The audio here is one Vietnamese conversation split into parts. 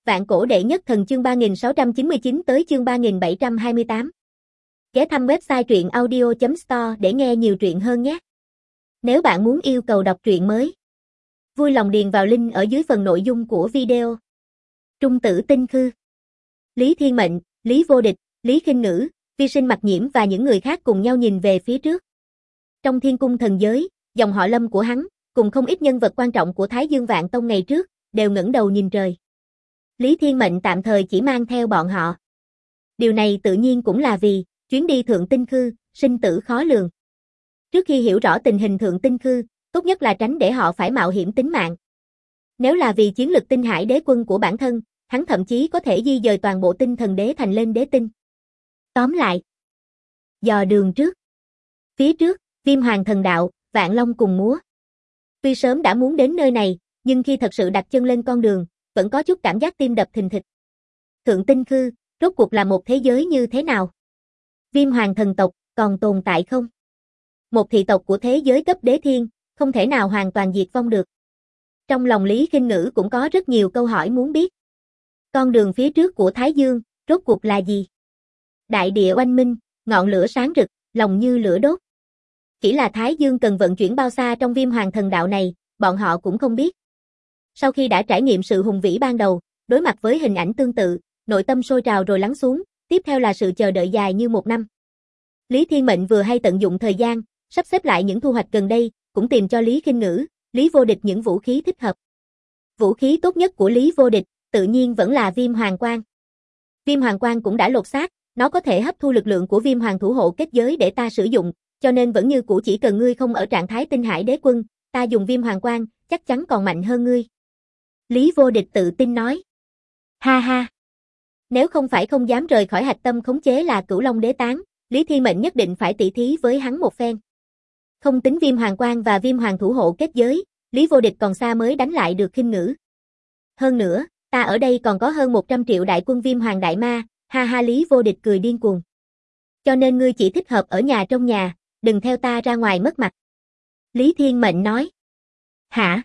Vạn cổ đệ nhất thần chương 3699 tới chương 3728. Ghé thăm website truyện audio.store để nghe nhiều truyện hơn nhé. Nếu bạn muốn yêu cầu đọc truyện mới, vui lòng điền vào link ở dưới phần nội dung của video. Trung tử tinh khư. Lý Thiên Mệnh, Lý Vô Địch, Lý Khinh Ngữ, Vi Sinh Mặc Nhiễm và những người khác cùng nhau nhìn về phía trước. Trong thiên cung thần giới, dòng họ Lâm của hắn, cùng không ít nhân vật quan trọng của Thái Dương Vạn Tông ngày trước, đều ngẩng đầu nhìn trời. Lý Thiên Mệnh tạm thời chỉ mang theo bọn họ. Điều này tự nhiên cũng là vì chuyến đi Thượng Tinh Khư, sinh tử khó lường. Trước khi hiểu rõ tình hình Thượng Tinh Khư, tốt nhất là tránh để họ phải mạo hiểm tính mạng. Nếu là vì chiến lực Tinh Hải đế quân của bản thân, hắn thậm chí có thể di dời toàn bộ Tinh Thần Đế thành lên đế tinh. Tóm lại, dò đường trước. Phía trước, Viêm Hoàng Thần Đạo, Vạn Long cùng múa. Tuy sớm đã muốn đến nơi này, nhưng khi thật sự đặt chân lên con đường, vẫn có chút cảm giác tim đập thình thịch. Thượng Tinh Khư, rốt cuộc là một thế giới như thế nào? Viêm Hoàng thần tộc, còn tồn tại không? Một thị tộc của thế giới cấp đế thiên, không thể nào hoàn toàn diệt vong được. Trong lòng Lý Khinh Ngữ cũng có rất nhiều câu hỏi muốn biết. Con đường phía trước của Thái Dương, rốt cuộc là gì? Đại địa oanh minh, ngọn lửa sáng rực, lòng như lửa đốt. Chỉ là Thái Dương cần vận chuyển bao xa trong Viêm Hoàng thần đạo này, bọn họ cũng không biết. Sau khi đã trải nghiệm sự hùng vĩ ban đầu, đối mặt với hình ảnh tương tự, nội tâm sôi trào rồi lắng xuống, tiếp theo là sự chờ đợi dài như một năm. Lý Thiên Mệnh vừa hay tận dụng thời gian, sắp xếp lại những thu hoạch gần đây, cũng tìm cho Lý Khinh Ngữ, Lý Vô Địch những vũ khí thích hợp. Vũ khí tốt nhất của Lý Vô Địch, tự nhiên vẫn là Viêm Hoàng Quang. Viêm Hoàng Quang cũng đã lột xác, nó có thể hấp thu lực lượng của Viêm Hoàng thủ hộ kết giới để ta sử dụng, cho nên vẫn như cũ chỉ cần ngươi không ở trạng thái Tinh Hải đế quân, ta dùng Viêm Hoàng Quang, chắc chắn còn mạnh hơn ngươi. Lý Vô Địch tự tin nói. Ha ha. Nếu không phải không dám rời khỏi hạch tâm khống chế là Cửu Long Đế Tán, Lý Thiên Mệnh nhất định phải tỉ thí với hắn một phen. Không tính Viêm Hoàng Quang và Viêm Hoàng thủ hộ kết giới, Lý Vô Địch còn xa mới đánh lại được Khinh Ngữ. Hơn nữa, ta ở đây còn có hơn 100 triệu đại quân Viêm Hoàng Đại Ma, ha ha. Lý Vô Địch cười điên cuồng. Cho nên ngươi chỉ thích hợp ở nhà trong nhà, đừng theo ta ra ngoài mất mặt. Lý Thiên Mệnh nói. Hả?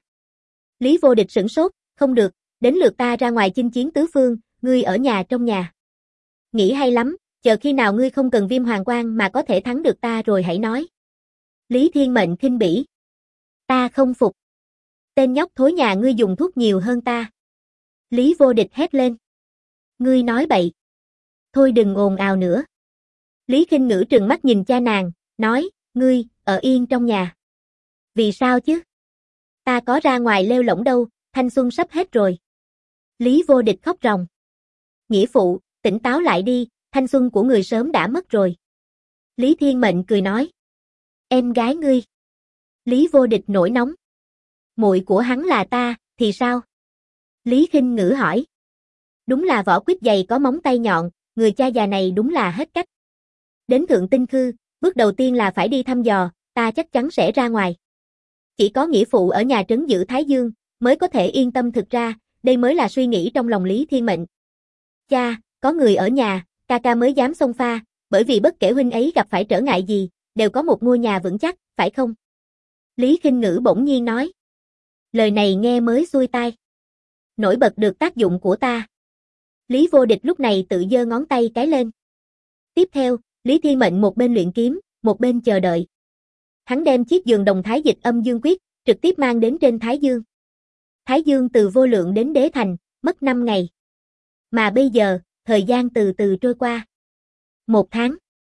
Lý Vô Địch sửng sốt, không được, đến lượt ta ra ngoài chinh chiến tứ phương, ngươi ở nhà trong nhà. Nghĩ hay lắm, chờ khi nào ngươi không cần Viêm Hoàng Quang mà có thể thắng được ta rồi hãy nói. Lý Thiên Mệnh khinh bỉ. Ta không phục. Tên nhóc thối nhà ngươi dùng thuốc nhiều hơn ta. Lý Vô Địch hét lên. Ngươi nói bậy. Thôi đừng ồn ào nữa. Lý Khinh Ngữ trừng mắt nhìn cha nàng, nói, ngươi, ở yên trong nhà. Vì sao chứ? Ta có ra ngoài lêu lổng đâu, thanh xuân sắp hết rồi. Lý Vô Địch khóc ròng. Nghĩa phụ, tỉnh táo lại đi, thanh xuân của người sớm đã mất rồi. Lý Thiên Mệnh cười nói. Em gái ngươi. Lý Vô Địch nổi nóng. Muội của hắn là ta, thì sao? Lý Khinh Ngữ hỏi. Đúng là vỏ quýt dày có móng tay nhọn, người cha già này đúng là hết cách. Đến Thượng Tinh Khư, bước đầu tiên là phải đi thăm dò, ta chắc chắn sẽ ra ngoài. Chỉ có nghĩa phụ ở nhà trấn giữ Thái Dương, mới có thể yên tâm. Thực ra, đây mới là suy nghĩ trong lòng Lý Thiên Mệnh. Cha, có người ở nhà, ca ca mới dám xông pha, bởi vì bất kể huynh ấy gặp phải trở ngại gì, đều có một ngôi nhà vững chắc, phải không? Lý Khinh Ngữ bỗng nhiên nói. Lời này nghe mới xuôi tai. Nổi bật được tác dụng của ta. Lý Vô Địch lúc này tự giơ ngón tay cái lên. Tiếp theo, Lý Thiên Mệnh một bên luyện kiếm, một bên chờ đợi. Hắn đem chiếc giường đồng thái dịch âm dương quyết, trực tiếp mang đến trên Thái Dương. Thái Dương từ vô lượng đến đế thành, mất 5 ngày. Mà bây giờ, thời gian từ từ trôi qua. 1 tháng.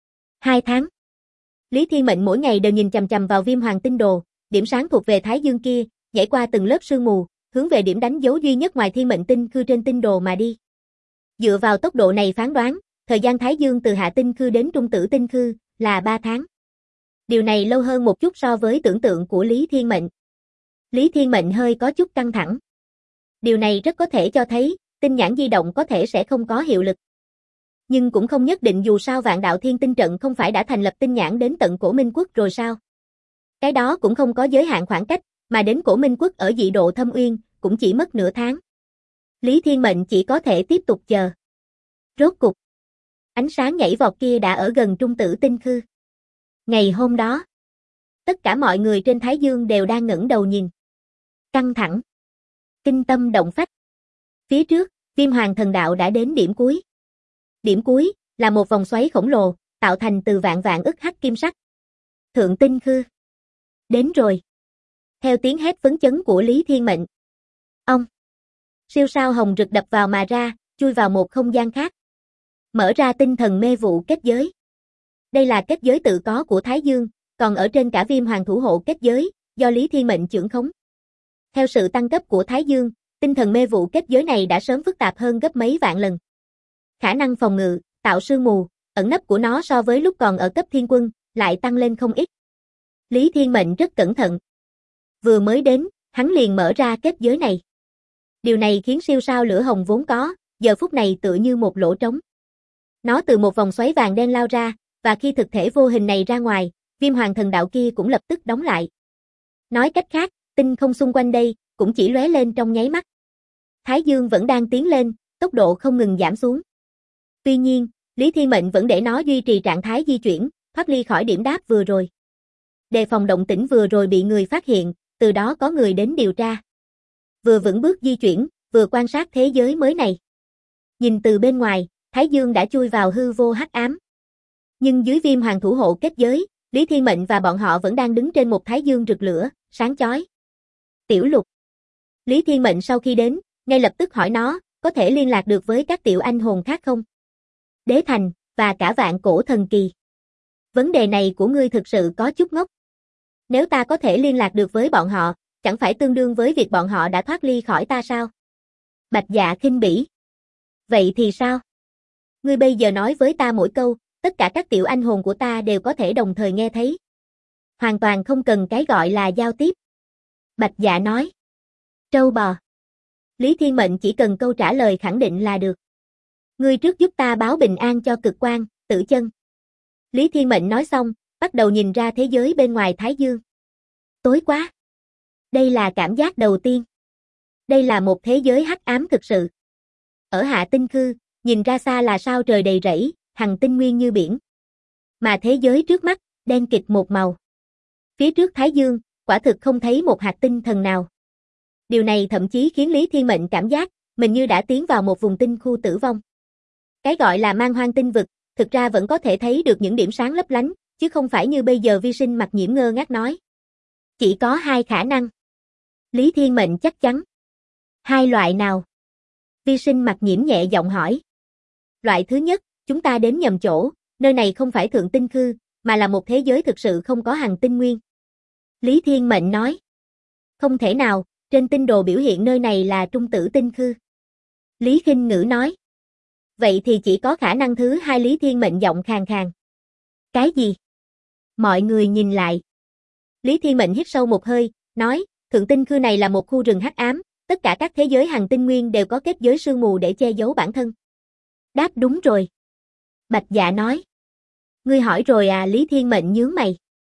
2 tháng. Lý Thiên Mệnh mỗi ngày đều nhìn chằm chằm vào Viêm Hoàng tinh đồ, điểm sáng thuộc về Thái Dương kia, nhảy qua từng lớp sương mù, hướng về điểm đánh dấu duy nhất ngoài Thiên Mệnh tinh khư trên tinh đồ mà đi. Dựa vào tốc độ này phán đoán, thời gian Thái Dương từ Hạ Tinh Khư đến Trung Tử Tinh Khư là 3 tháng. Điều này lâu hơn một chút so với tưởng tượng của Lý Thiên Mệnh. Lý Thiên Mệnh hơi có chút căng thẳng. Điều này rất có thể cho thấy, tinh nhãn di động có thể sẽ không có hiệu lực. Nhưng cũng không nhất định, dù sao Vạn Đạo Thiên Tinh Trận không phải đã thành lập tinh nhãn đến tận Cổ Minh Quốc rồi sao? Cái đó cũng không có giới hạn khoảng cách, mà đến Cổ Minh Quốc ở dị độ Thâm Uyên, cũng chỉ mất nửa tháng. Lý Thiên Mệnh chỉ có thể tiếp tục chờ. Rốt cục, ánh sáng nhảy vọt kia đã ở gần Trung Tử Tinh Khư. Ngày hôm đó, tất cả mọi người trên Thái Dương đều đang ngẩng đầu nhìn. Căng thẳng, kinh tâm động phách. Phía trước, Viêm Hoàng Thần Đạo đã đến điểm cuối. Điểm cuối là một vòng xoáy khổng lồ, tạo thành từ vạn vạn ức hắc kim sắc. Thượng Tinh Khư. Đến rồi. Theo tiếng hét phấn chấn của Lý Thiên Mệnh. Ông. Siêu sao hồng rực đập vào mà ra, chui vào một không gian khác. Mở ra tinh thần mê vụ kết giới. Đây là kết giới tự có của Thái Dương, còn ở trên cả Viêm Hoàng thủ hộ kết giới, do Lý Thiên Mệnh trưởng khống. Theo sự tăng cấp của Thái Dương, tinh thần mê vụ kết giới này đã sớm phức tạp hơn gấp mấy vạn lần. Khả năng phòng ngự, tạo sương mù, ẩn nấp của nó so với lúc còn ở cấp thiên quân, lại tăng lên không ít. Lý Thiên Mệnh rất cẩn thận. Vừa mới đến, hắn liền mở ra kết giới này. Điều này khiến siêu sao lửa hồng vốn có, giờ phút này tựa như một lỗ trống. Nó từ một vòng xoáy vàng đen lao ra, và khi thực thể vô hình này ra ngoài, Viêm Hoàng Thần Đạo kia cũng lập tức đóng lại. Nói cách khác, tinh không xung quanh đây, cũng chỉ lóe lên trong nháy mắt. Thái Dương vẫn đang tiến lên, tốc độ không ngừng giảm xuống. Tuy nhiên, Lý Thiên Mệnh vẫn để nó duy trì trạng thái di chuyển, thoát ly khỏi điểm đáp vừa rồi. Đề phòng động tĩnh vừa rồi bị người phát hiện, từ đó có người đến điều tra. Vừa vững bước di chuyển, vừa quan sát thế giới mới này. Nhìn từ bên ngoài, Thái Dương đã chui vào hư vô hắc ám. Nhưng dưới Viêm Hoàng thủ hộ kết giới, Lý Thiên Mệnh và bọn họ vẫn đang đứng trên một Thái Dương rực lửa, sáng chói. Tiểu Lục. Lý Thiên Mệnh sau khi đến, ngay lập tức hỏi nó, có thể liên lạc được với các tiểu anh hồn khác không? Đế Thành, và cả Vạn Cổ Thần Kỳ. Vấn đề này của ngươi thực sự có chút ngốc. Nếu ta có thể liên lạc được với bọn họ, chẳng phải tương đương với việc bọn họ đã thoát ly khỏi ta sao? Bạch Dạ khinh bỉ. Vậy thì sao? Ngươi bây giờ nói với ta mỗi câu, tất cả các tiểu anh hồn của ta đều có thể đồng thời nghe thấy. Hoàn toàn không cần cái gọi là giao tiếp. Bạch Dạ nói. Trâu bò. Lý Thiên Mệnh chỉ cần câu trả lời khẳng định là được. Ngươi trước giúp ta báo bình an cho Cực Quang, Tử Chân. Lý Thiên Mệnh nói xong, bắt đầu nhìn ra thế giới bên ngoài Thái Dương. Tối quá. Đây là cảm giác đầu tiên. Đây là một thế giới hắc ám thực sự. Ở Hạ Tinh Khư, nhìn ra xa là sao trời đầy rẫy, hằng tinh nguyên như biển. Mà thế giới trước mắt, đen kịt một màu. Phía trước Thái Dương, quả thực không thấy một hạt tinh thần nào. Điều này thậm chí khiến Lý Thiên Mệnh cảm giác, mình như đã tiến vào một vùng tinh khu tử vong. Cái gọi là man hoang tinh vực, thực ra vẫn có thể thấy được những điểm sáng lấp lánh, chứ không phải như bây giờ Vi Sinh Mặc Nhiễm ngơ ngác nói. Chỉ có hai khả năng. Lý Thiên Mệnh chắc chắn. Hai loại nào? Vi Sinh Mặc Nhiễm nhẹ giọng hỏi. Loại thứ nhất, chúng ta đến nhầm chỗ, nơi này không phải Thượng Tinh Khư, mà là một thế giới thực sự không có hằng tinh nguyên. Lý Thiên Mệnh nói. Không thể nào, trên tinh đồ biểu hiện nơi này là Trung Tử Tinh Khư. Lý Khinh Ngữ nói. Vậy thì chỉ có khả năng thứ hai. Lý Thiên Mệnh giọng khàn khàn. Cái gì? Mọi người nhìn lại. Lý Thiên Mệnh hít sâu một hơi, nói, Thượng Tinh Khư này là một khu rừng hắc ám, tất cả các thế giới hằng tinh nguyên đều có kết giới sương mù để che giấu bản thân. Đáp đúng rồi. Bạch Dạ nói. Ngươi hỏi rồi à? Lý Thiên Mệnh nhướng mày.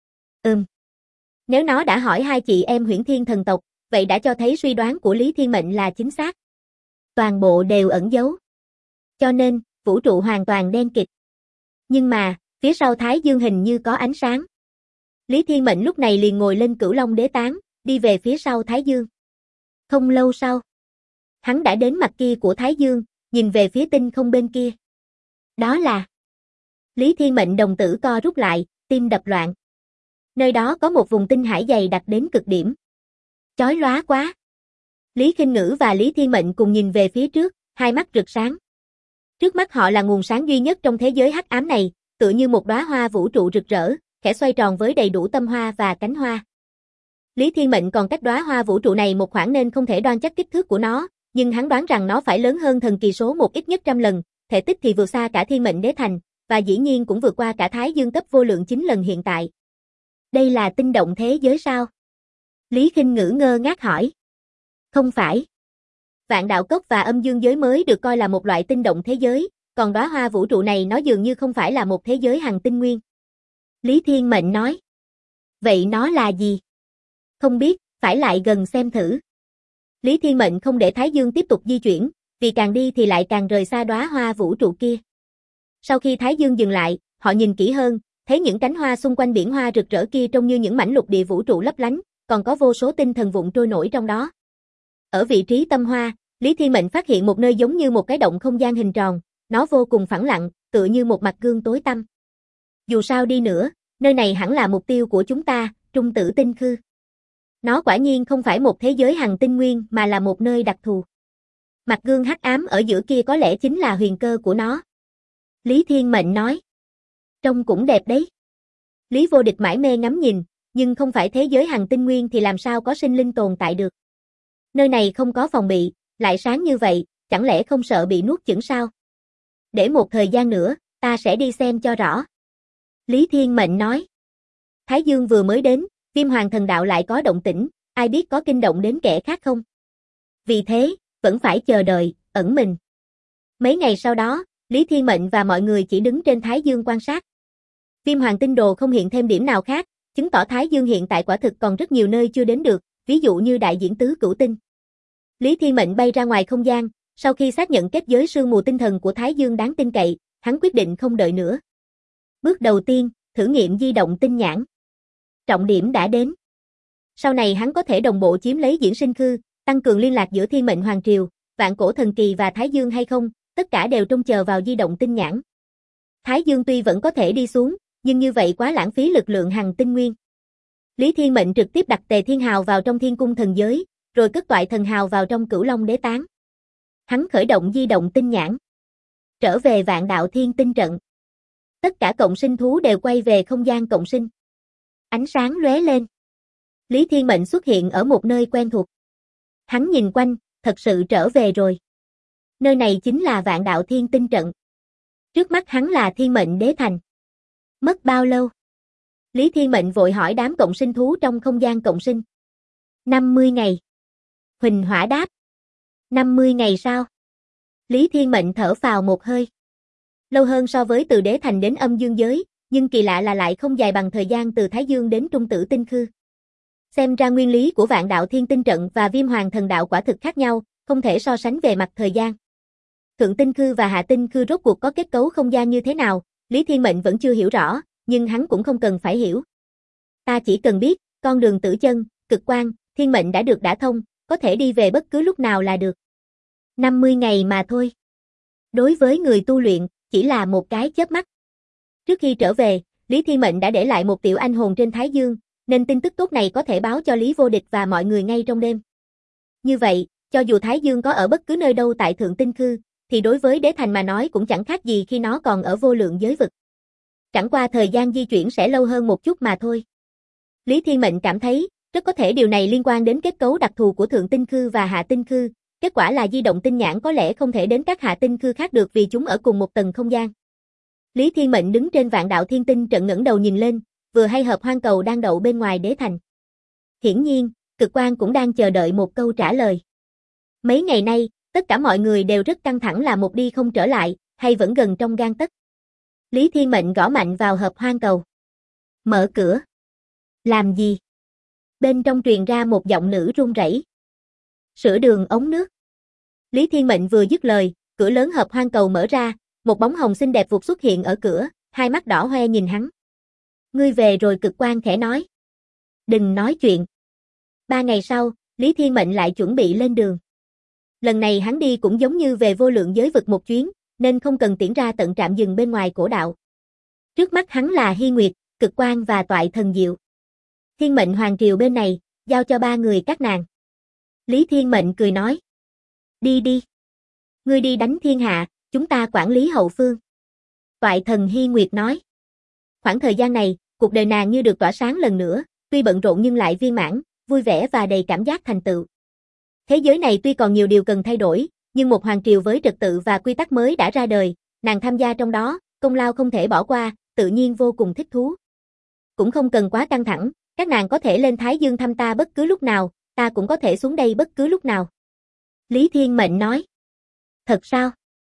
Nếu nó đã hỏi hai chị em Huyễn Thiên thần tộc, vậy đã cho thấy suy đoán của Lý Thiên Mệnh là chính xác. Toàn bộ đều ẩn giấu. Cho nên, vũ trụ hoàn toàn đen kịt. Nhưng mà, phía sau Thái Dương hình như có ánh sáng. Lý Thiên Mệnh lúc này liền ngồi lên Cửu Long Đế Tán, đi về phía sau Thái Dương. Không lâu sau, hắn đã đến mặt kia của Thái Dương, nhìn về phía tinh không bên kia. Đó là... Lý Thiên Mệnh đồng tử co rút lại, tim đập loạn. Nơi đó có một vùng tinh hải dày đặc đến cực điểm. Chói lóa quá. Lý Khinh Ngữ và Lý Thiên Mệnh cùng nhìn về phía trước, hai mắt rực sáng. Trước mắt họ là nguồn sáng duy nhất trong thế giới hắc ám này, tựa như một đóa hoa vũ trụ rực rỡ, khẽ xoay tròn với đầy đủ tâm hoa và cánh hoa. Lý Thiên Mệnh còn cách đóa hoa vũ trụ này một khoảng nên không thể đoan chắc kích thước của nó, nhưng hắn đoán rằng nó phải lớn hơn thần kỳ số 1 ít nhất 100 lần, thể tích thì vượt xa cả Thiên Mệnh Đế Thành, và dĩ nhiên cũng vượt qua cả Thái Dương cấp vô lượng 9 lần hiện tại. Đây là tinh động thế giới sao? Lý Khinh Ngữ ngơ ngác hỏi. Không phải. Vạn đạo cốc và âm dương giới mới được coi là một loại tinh động thế giới, còn đóa hoa vũ trụ này nó dường như không phải là một thế giới hằng tinh nguyên. Lý Thiên Mệnh nói. Vậy nó là gì? Không biết, phải lại gần xem thử. Lý Thiên Mệnh không để Thái Dương tiếp tục di chuyển, vì càng đi thì lại càng rời xa đóa hoa vũ trụ kia. Sau khi Thái Dương dừng lại, họ nhìn kỹ hơn, thấy những cánh hoa xung quanh biển hoa rực rỡ kia trông như những mảnh lục địa vũ trụ lấp lánh, còn có vô số tinh thần vụn trôi nổi trong đó. Ở vị trí tâm hoa, Lý Thiên Mệnh phát hiện một nơi giống như một cái động không gian hình tròn, nó vô cùng phẳng lặng, tựa như một mặt gương tối tăm. Dù sao đi nữa, nơi này hẳn là mục tiêu của chúng ta, Trung Tử Tinh Khư. Nó quả nhiên không phải một thế giới hằng tinh nguyên mà là một nơi đặc thù. Mặt gương hắc ám ở giữa kia có lẽ chính là huyền cơ của nó. Lý Thiên Mệnh nói. Trông cũng đẹp đấy. Lý Vô Địch mải mê ngắm nhìn, nhưng không phải thế giới hằng tinh nguyên thì làm sao có sinh linh tồn tại được. Nơi này không có phòng bị, lại sáng như vậy, chẳng lẽ không sợ bị nuốt chửng sao? Để một thời gian nữa, ta sẽ đi xem cho rõ. Lý Thiên Mệnh nói. Thái Dương vừa mới đến, Viêm Hoàng Thần Đạo lại có động tĩnh, ai biết có kinh động đến kẻ khác không? Vì thế, vẫn phải chờ đợi, ẩn mình. Mấy ngày sau đó, Lý Thiên Mệnh và mọi người chỉ đứng trên Thái Dương quan sát. Viêm Hoàng Tinh Đồ không hiện thêm điểm nào khác, chứng tỏ Thái Dương hiện tại quả thực còn rất nhiều nơi chưa đến được, ví dụ như đại diễn tứ cửu tinh. Lý Thiên Mệnh bay ra ngoài không gian, sau khi xác nhận kết giới sương mù tinh thần của Thái Dương đáng tin cậy, hắn quyết định không đợi nữa. Bước đầu tiên, thử nghiệm di động tinh nhãn. Trọng điểm đã đến. Sau này hắn có thể đồng bộ chiếm lấy Diễn Sinh Khư, tăng cường liên lạc giữa Thiên Mệnh Hoàng Triều, Vạn Cổ Thần Kỳ và Thái Dương hay không, tất cả đều trông chờ vào di động tinh nhãn. Thái Dương tuy vẫn có thể đi xuống, nhưng như vậy quá lãng phí lực lượng hằng tinh nguyên. Lý Thiên Mệnh trực tiếp đặt Tề Thiên Hào vào trong Thiên Cung Thần Giới, rồi cất Toại Thần Hào vào trong Cửu Long Đế Tán. Hắn khởi động di động tinh nhãn. Trở về Vạn Đạo Thiên Tinh Trận. Tất cả cộng sinh thú đều quay về không gian cộng sinh. Ánh sáng lóe lên. Lý Thiên Mệnh xuất hiện ở một nơi quen thuộc. Hắn nhìn quanh, thật sự trở về rồi. Nơi này chính là Vạn Đạo Thiên Tinh Trận. Trước mắt hắn là Thiên Mệnh Đế Thành. Mất bao lâu? Lý Thiên Mệnh vội hỏi đám cộng sinh thú trong không gian cộng sinh. 50 ngày. Huỳnh Hỏa đáp. 50 ngày sao? Lý Thiên Mệnh thở phào một hơi. Lâu hơn so với từ Đế Thành đến Âm Dương Giới, nhưng kỳ lạ là lại không dài bằng thời gian từ Thái Dương đến Trung Tử Tinh Khư. Xem ra nguyên lý của Vạn Đạo Thiên Tinh Trận và Viêm Hoàng Thần Đạo quả thực khác nhau, không thể so sánh về mặt thời gian. Thượng Tinh Khư và Hạ Tinh Khư rốt cuộc có kết cấu không gian như thế nào, Lý Thiên Mệnh vẫn chưa hiểu rõ, nhưng hắn cũng không cần phải hiểu. Ta chỉ cần biết, con đường tử chân, cực quang, thiên mệnh đã được đả thông, có thể đi về bất cứ lúc nào là được. 50 ngày mà thôi. Đối với người tu luyện, chỉ là một cái chớp mắt. Trước khi trở về, Lý Thiên Mệnh đã để lại một tiểu anh hồn trên Thái Dương, nên tin tức tốt này có thể báo cho Lý Vô Địch và mọi người ngay trong đêm. Như vậy, cho dù Thái Dương có ở bất cứ nơi đâu tại Thượng Tinh Khư, thì đối với Đế Thành mà nói cũng chẳng khác gì khi nó còn ở vô lượng giới vực. Chẳng qua thời gian di chuyển sẽ lâu hơn một chút mà thôi. Lý Thiên Mệnh cảm thấy, rất có thể điều này liên quan đến kết cấu đặc thù của Thượng Tinh Khư và Hạ Tinh Khư, kết quả là di động tinh nhãn có lẽ không thể đến các Hạ Tinh Khư khác được vì chúng ở cùng một tầng không gian. Lý Thiên Mệnh đứng trên Vạn Đạo Thiên Tinh Trận ngẩng đầu nhìn lên, vừa hay Hợp Hoang Cầu đang đậu bên ngoài Đế Thành. Hiển nhiên, Cực Quang cũng đang chờ đợi một câu trả lời. Mấy ngày nay, tất cả mọi người đều rất căng thẳng là một đi không trở lại, hay vẫn gần trong gang tấc. Lý Thiên Mệnh gõ mạnh vào Hợp Hoang Cầu. Mở cửa. Làm gì? Bên trong truyền ra một giọng nữ run rẩy. Sửa đường ống nước. Lý Thiên Mệnh vừa dứt lời, cửa lớn Hợp Hoang Cầu mở ra, một bóng hồng xinh đẹp vụt xuất hiện ở cửa, hai mắt đỏ hoe nhìn hắn. Ngươi về rồi, Cực Quang khẽ nói. Đừng nói chuyện. 3 ngày sau, Lý Thiên Mệnh lại chuẩn bị lên đường. Lần này hắn đi cũng giống như về vô lượng giới vực một chuyến, nên không cần tiễn ra tận trạm dừng bên ngoài cổ đạo. Trước mắt hắn là Hy Nguyệt, Cực Quang và Toại Thần Diệu. Thiên Mệnh Hoàng Triều bên này, giao cho 3 người các nàng. Lý Thiên Mệnh cười nói. Đi đi. Ngươi đi đánh thiên hạ, chúng ta quản lý hậu phương. Toại Thần Hy Nguyệt nói. Khoảng thời gian này, cuộc đời nàng như được tỏa sáng lần nữa, tuy bận rộn nhưng lại viên mãn, vui vẻ và đầy cảm giác thành tựu. Thế giới này tuy còn nhiều điều cần thay đổi, nhưng một hoàng triều với trật tự và quy tắc mới đã ra đời, nàng tham gia trong đó, công lao không thể bỏ qua, tự nhiên vô cùng thích thú. Cũng không cần quá căng thẳng, các nàng có thể lên Thái Dương thăm ta bất cứ lúc nào, ta cũng có thể xuống đây bất cứ lúc nào. Lý Thiên Mệnh nói. Thật sao?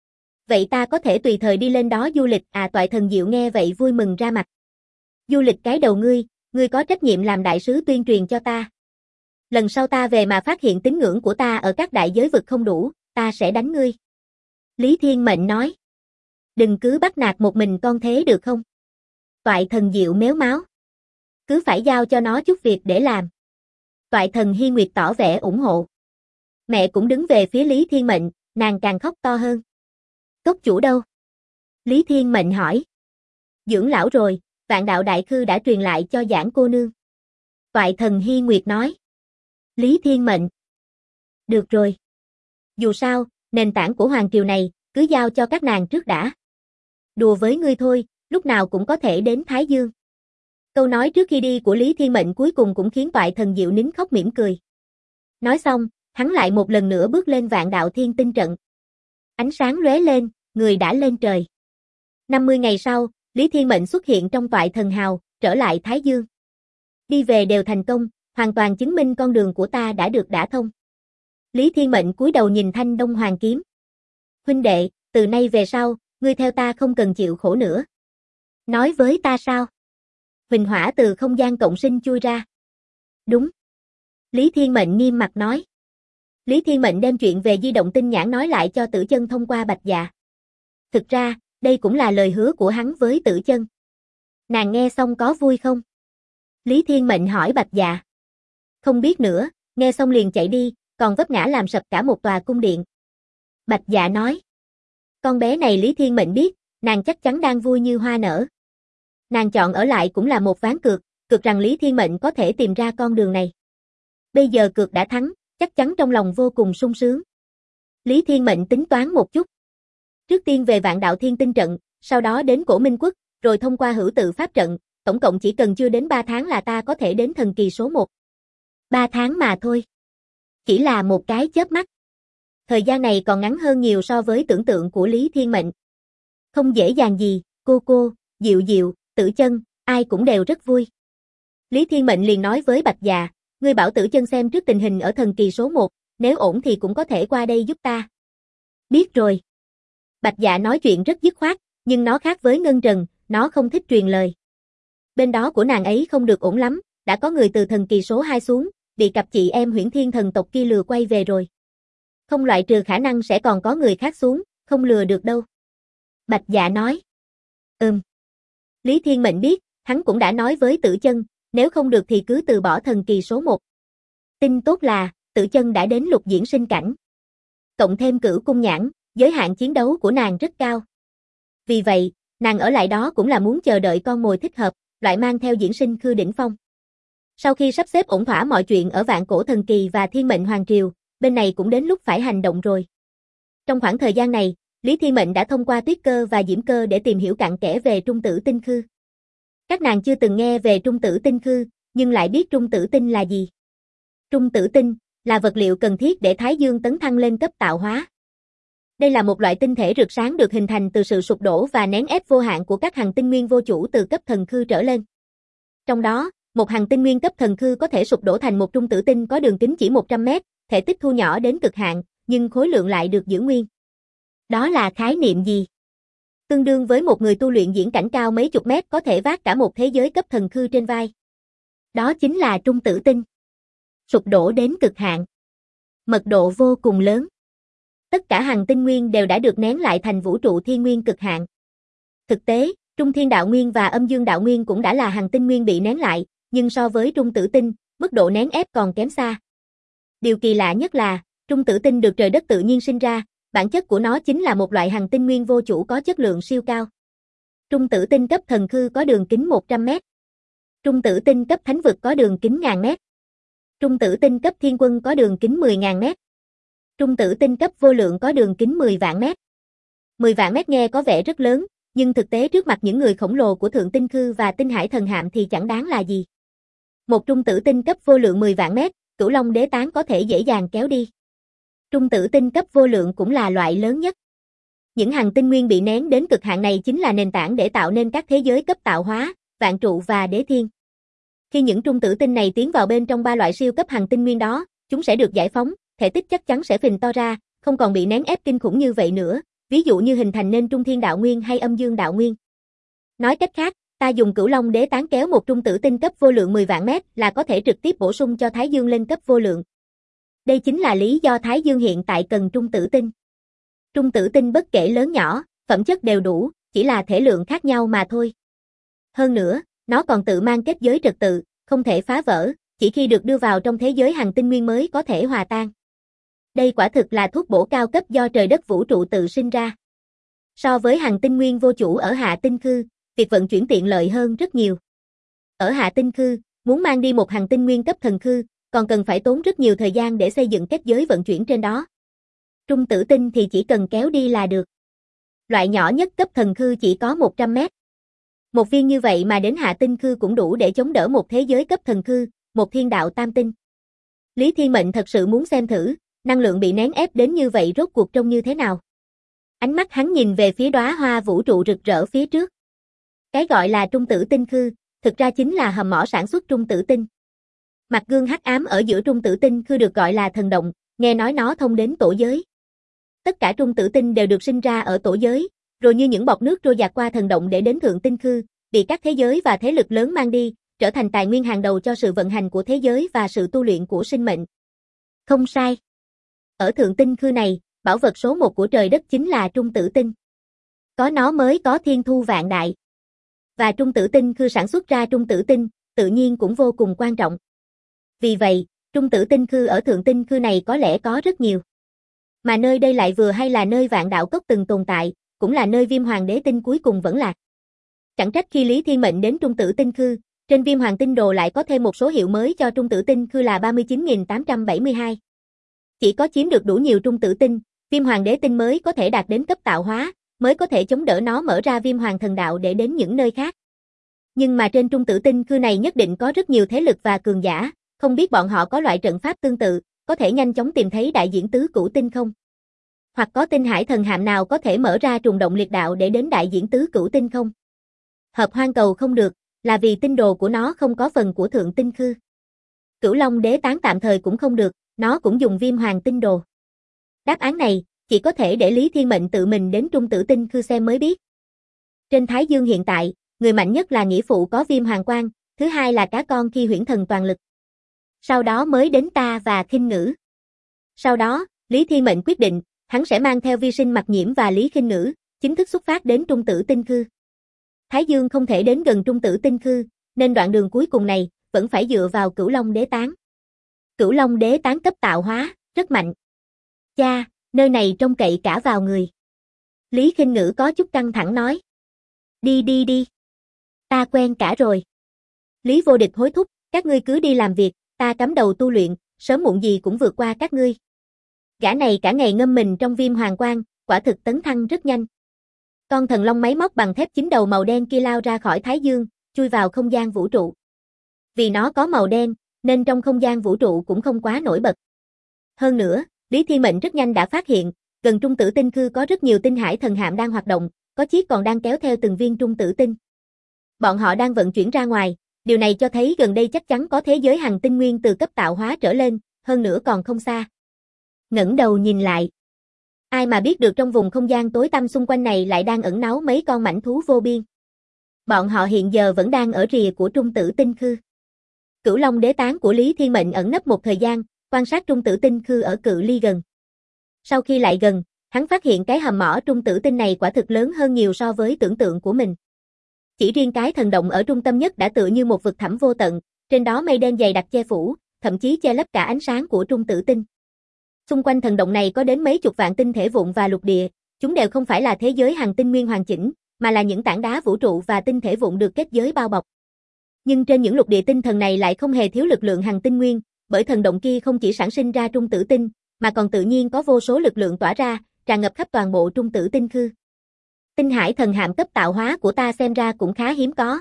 Vậy ta có thể tùy thời đi lên đó du lịch à? Toại Thần Diệu nghe vậy vui mừng ra mặt. Du lịch cái đầu ngươi có trách nhiệm làm đại sứ tuyên truyền cho ta. Lần sau ta về mà phát hiện tín ngưỡng của ta ở các đại giới vực không đủ, ta sẽ đánh ngươi. Lý Thiên Mệnh nói. Đừng cứ bắt nạt một mình con thế được không? Toại Thần Diệu méo máu. Cứ phải giao cho nó chút việc để làm. Toại Thần Hy Nguyệt tỏ vẻ ủng hộ. Mẹ cũng đứng về phía Lý Thiên Mệnh, nàng càng khóc to hơn. Cốc chủ đâu? Lý Thiên Mệnh hỏi. Dưỡng lão rồi, Vạn Đạo Đại Khư đã truyền lại cho Giảng cô nương. Toại Thần Hy Nguyệt nói. Lý Thiên Mệnh. Được rồi. Dù sao, nền tảng của Hoàng Triều này, cứ giao cho các nàng trước đã. Đùa với ngươi thôi, lúc nào cũng có thể đến Thái Dương. Câu nói trước khi đi của Lý Thiên Mệnh cuối cùng cũng khiến Toại Thần Diệu nín khóc mỉm cười. Nói xong, hắn lại một lần nữa bước lên Vạn Đạo Thiên Tinh trận. Ánh sáng lóe lên, người đã lên trời. 50 ngày sau, Lý Thiên Mệnh xuất hiện trong Toại Thần Hào, trở lại Thái Dương. Đi về đều thành công, hoàn toàn chứng minh con đường của ta đã được đả thông. Lý Thiên Mệnh cúi đầu nhìn Thanh Đông Hoàng kiếm. Huynh đệ, từ nay về sau, ngươi theo ta không cần chịu khổ nữa. Nói với ta sao? Huỳnh hỏa từ không gian cộng sinh chui ra. Đúng. Lý Thiên Mệnh nghiêm mặt nói. Lý Thiên Mệnh đem chuyện về di động tinh nhãn nói lại cho Tử Chân thông qua Bạch Dạ. Thực ra, đây cũng là lời hứa của hắn với Tử Chân. Nàng nghe xong có vui không? Lý Thiên Mệnh hỏi Bạch Dạ. Không biết nữa, nghe xong liền chạy đi, còn vấp ngã làm sập cả một tòa cung điện. Bạch Dạ nói. Con bé này Lý Thiên Mệnh biết, nàng chắc chắn đang vui như hoa nở. Nàng chọn ở lại cũng là một ván cược, cược rằng Lý Thiên Mệnh có thể tìm ra con đường này. Bây giờ cược đã thắng, chắc chắn trong lòng vô cùng sung sướng. Lý Thiên Mệnh tính toán một chút. Trước tiên về Vạn Đạo Thiên Tinh trận, sau đó đến Cổ Minh Quốc, rồi thông qua Hữu Tự Pháp trận, tổng cộng chỉ cần chưa đến 3 tháng là ta có thể đến thần kỳ số 1. 3 tháng mà thôi. Chỉ là một cái chớp mắt. Thời gian này còn ngắn hơn nhiều so với tưởng tượng của Lý Thiên Mệnh. Không dễ dàng gì, cô, Diệu Diệu, Tử Chân, ai cũng đều rất vui. Lý Thiên Mệnh liền nói với Bạch Dạ, ngươi bảo Tử Chân xem trước tình hình ở thần kỳ số 1, nếu ổn thì cũng có thể qua đây giúp ta. Biết rồi. Bạch Dạ nói chuyện rất dứt khoát, nhưng nó khác với Ngân Trần, nó không thích truyền lời. Bên đó của nàng ấy không được ổn lắm, đã có người từ thần kỳ số 2 xuống, bị cặp chị em Huyễn Thiên thần tộc kia lừa quay về rồi. Không loại trừ khả năng sẽ còn có người khác xuống, không lừa được đâu. Bạch Dạ nói. Lý Thiên Mệnh biết, hắn cũng đã nói với Tử Chân, nếu không được thì cứ từ bỏ thần kỳ số 1. Tin tốt là, Tử Chân đã đến lục diễn sinh cảnh. Cộng thêm Cửu Cung Nhãn, giới hạn chiến đấu của nàng rất cao. Vì vậy, nàng ở lại đó cũng là muốn chờ đợi con mồi thích hợp, loại mang theo diễn sinh khư đỉnh phong. Sau khi sắp xếp ổn thỏa mọi chuyện ở Vạn Cổ Thần Kỳ và Thiên Mệnh Hoàng Triều, bên này cũng đến lúc phải hành động rồi. Trong khoảng thời gian này, Lý Thiên Mệnh đã thông qua Tuyết Cơ và Diễm Cơ để tìm hiểu cặn kẽ về Trung Tử Tinh Khư. Các nàng chưa từng nghe về Trung Tử Tinh Khư, nhưng lại biết Trung Tử Tinh là gì. Trung Tử Tinh là vật liệu cần thiết để Thái Dương tấn thăng lên cấp tạo hóa. Đây là một loại tinh thể rực sáng được hình thành từ sự sụp đổ và nén ép vô hạn của các hằng tinh nguyên vô chủ từ cấp thần khư trở lên. Trong đó, một hằng tinh nguyên cấp thần khư có thể sụp đổ thành một trung tử tinh có đường kính chỉ 100 mét, thể tích thu nhỏ đến cực hạn, nhưng khối lượng lại được giữ nguyên. Đó là khái niệm gì? Tương đương với một người tu luyện diễn cảnh cao mấy chục mét có thể vác cả một thế giới cấp thần khư trên vai. Đó chính là trung tử tinh. Sụp đổ đến cực hạn. Mật độ vô cùng lớn. Tất cả hằng tinh nguyên đều đã được nén lại thành vũ trụ thiên nguyên cực hạn. Thực tế, Trung Thiên Đạo Nguyên và Âm Dương Đạo Nguyên cũng đã là hằng tinh nguyên bị nén lại, nhưng so với trung tử tinh, mức độ nén ép còn kém xa. Điều kỳ lạ nhất là, trung tử tinh được trời đất tự nhiên sinh ra, bản chất của nó chính là một loại hằng tinh nguyên vô chủ có chất lượng siêu cao. Trung tử tinh cấp thần khư có đường kính 100 mét. Trung tử tinh cấp thánh vực có đường kính 1000 mét. Trung tử tinh cấp thiên quân có đường kính 10.000 mét. Trung tử tinh cấp vô lượng có đường kính 10 vạn mét. 10 vạn mét nghe có vẻ rất lớn, nhưng thực tế trước mặt những người khổng lồ của Thượng Tinh Khư và Tinh Hải Thần Hạm thì chẳng đáng là gì. Một trung tử tinh cấp vô lượng 10 vạn mét, Cửu Long Đế Tán có thể dễ dàng kéo đi. Trung tử tinh cấp vô lượng cũng là loại lớn nhất. Những hằng tinh nguyên bị nén đến cực hạn này chính là nền tảng để tạo nên các thế giới cấp tạo hóa, vạn trụ và đế thiên. Khi những trung tử tinh này tiến vào bên trong ba loại siêu cấp hằng tinh nguyên đó, chúng sẽ được giải phóng, thể tích chắc chắn sẽ phình to ra, không còn bị nén ép kinh khủng như vậy nữa, ví dụ như hình thành nên Trung Thiên Đạo Nguyên hay Âm Dương Đạo Nguyên. Nói cách khác, ta dùng Cửu Long Đế Tán kéo một trung tử tinh cấp vô lượng 10 vạn mét là có thể trực tiếp bổ sung cho Thái Dương lên cấp vô lượng. Đây chính là lý do Thái Dương hiện tại cần trung tử tinh. Trung tử tinh bất kể lớn nhỏ, phẩm chất đều đủ, chỉ là thể lượng khác nhau mà thôi. Hơn nữa, nó còn tự mang kết giới trật tự, không thể phá vỡ, chỉ khi được đưa vào trong thế giới hằng tinh nguyên mới có thể hòa tan. Đây quả thực là thuốc bổ cao cấp do trời đất vũ trụ tự sinh ra. So với hành tinh nguyên vô chủ ở Hạ Tinh Khư, việc vận chuyển tiện lợi hơn rất nhiều. Ở Hạ Tinh Khư, muốn mang đi một hành tinh nguyên cấp thần khư, còn cần phải tốn rất nhiều thời gian để xây dựng kết giới vận chuyển trên đó. Trung tử tinh thì chỉ cần kéo đi là được. Loại nhỏ nhất cấp thần khư chỉ có 100 mét. Một viên như vậy mà đến Hạ Tinh Khư cũng đủ để chống đỡ một thế giới cấp thần khư, một thiên đạo tam tinh. Lý Thiên Mệnh thật sự muốn xem thử, năng lượng bị nén ép đến như vậy rốt cuộc trông như thế nào. Ánh mắt hắn nhìn về phía đóa hoa vũ trụ rực rỡ phía trước. Cái gọi là trung tử tinh khư, thực ra chính là hầm mỏ sản xuất trung tử tinh. Mặt gương hắc ám ở giữa trung tử tinh khư được gọi là thần động, nghe nói nó thông đến tổ giới. Tất cả trung tử tinh đều được sinh ra ở tổ giới, rồi như những bọt nước trôi dạt qua thần động để đến thượng tinh khư, bị các thế giới và thế lực lớn mang đi, trở thành tài nguyên hàng đầu cho sự vận hành của thế giới và sự tu luyện của sinh mệnh. Không sai. Ở thượng tinh khư này, bảo vật số 1 của trời đất chính là trung tử tinh. Có nó mới có thiên thu vạn đại. Và trung tử tinh khư sản xuất ra trung tử tinh, tự nhiên cũng vô cùng quan trọng. Vì vậy, trung tử tinh khư ở thượng tinh khư này có lẽ có rất nhiều. Mà nơi đây lại vừa hay là nơi vạn đạo cốc từng tồn tại, cũng là nơi Viêm Hoàng Đế tinh cuối cùng vẫn lạc. Chẳng trách khi Lý Thiên Mệnh đến trung tử tinh khư, trên Viêm Hoàng tinh đồ lại có thêm một số hiệu mới cho trung tử tinh khư là 39.872. Chỉ có chiếm được đủ nhiều trung tử tinh, Viêm Hoàng Đế tinh mới có thể đạt đến cấp tạo hóa, mới có thể chống đỡ nó mở ra Viêm Hoàng thần đạo để đến những nơi khác. Nhưng mà trên trung tử tinh khư này nhất định có rất nhiều thế lực và cường giả, không biết bọn họ có loại trận pháp tương tự, có thể nhanh chóng tìm thấy đại diễn tứ cửu tinh không? Hoặc có tinh hải thần hạm nào có thể mở ra trùng động liệt đạo để đến đại diễn tứ cửu tinh không? Hợp hoang cầu không được, là vì tinh đồ của nó không có phần của thượng tinh khư. Cửu Long Đế tán tạm thời cũng không được, nó cũng dùng Viêm Hoàng tinh đồ. Đáp án này, chỉ có thể để Lý Thiên Mệnh tự mình đến trung tử tinh khư xem mới biết. Trên Thái Dương hiện tại, người mạnh nhất là nghĩa phụ có Viêm Hoàng quang, thứ hai là cá con khi huyễn thần toàn lực. Sau đó mới đến ta và Khinh Ngữ. Sau đó, Lý Thiên Mệnh quyết định, hắn sẽ mang theo Vi Sinh Mặc Nhiễm và Lý Khinh Ngữ, chính thức xuất phát đến trung tử tinh khư. Thái Dương không thể đến gần trung tử tinh khư, nên đoạn đường cuối cùng này, vẫn phải dựa vào Cửu Long Đế tán. Cửu Long Đế tán cấp tạo hóa, rất mạnh. Cha, nơi này trông cậy cả vào người. Lý Khinh Ngữ có chút căng thẳng nói. Đi. Ta quen cả rồi. Lý Vô Địch hối thúc, các ngươi cứ đi làm việc, ta cắm đầu tu luyện, sớm muộn gì cũng vượt qua các ngươi. Gã này cả ngày ngâm mình trong Viêm Hoàng quang, quả thực tấn thăng rất nhanh. Con thần long máy móc bằng thép 9 đầu màu đen kia lao ra khỏi Thái Dương, chui vào không gian vũ trụ. Vì nó có màu đen, nên trong không gian vũ trụ cũng không quá nổi bật. Hơn nữa, Lý Thiên Mệnh rất nhanh đã phát hiện, gần trung tử tinh khư có rất nhiều tinh hải thần hạm đang hoạt động, có chiếc còn đang kéo theo từng viên trung tử tinh. Bọn họ đang vận chuyển ra ngoài, điều này cho thấy gần đây chắc chắn có thế giới hành tinh nguyên từ cấp tạo hóa trở lên, hơn nữa còn không xa. Ngẩng đầu nhìn lại. Ai mà biết được trong vùng không gian tối tăm xung quanh này lại đang ẩn náu mấy con mãnh thú vô biên. Bọn họ hiện giờ vẫn đang ở rìa của trung tử tinh khư. Cửu Long Đế tán của Lý Thiên Mệnh ẩn nấp một thời gian, quan sát trung tử tinh khư ở cự ly gần. Sau khi lại gần, hắn phát hiện cái hầm mỏ trung tử tinh này quả thực lớn hơn nhiều so với tưởng tượng của mình. Chỉ riêng cái thần động ở trung tâm nhất đã tựa như một vực thẳm vô tận, trên đó mây đen dày đặc che phủ, thậm chí che lấp cả ánh sáng của trung tử tinh. Xung quanh thần động này có đến mấy chục vạn tinh thể vụn và lục địa, chúng đều không phải là thế giới hành tinh nguyên hoàn chỉnh, mà là những tảng đá vũ trụ và tinh thể vụn được kết giới bao bọc. Nhưng trên những lục địa tinh thần này lại không hề thiếu lực lượng hành tinh nguyên, bởi thần động kia không chỉ sản sinh ra trung tử tinh, mà còn tự nhiên có vô số lực lượng tỏa ra, tràn ngập khắp toàn bộ trung tử tinh khư. Tinh hải thần hạm cấp tạo hóa của ta xem ra cũng khá hiếm có.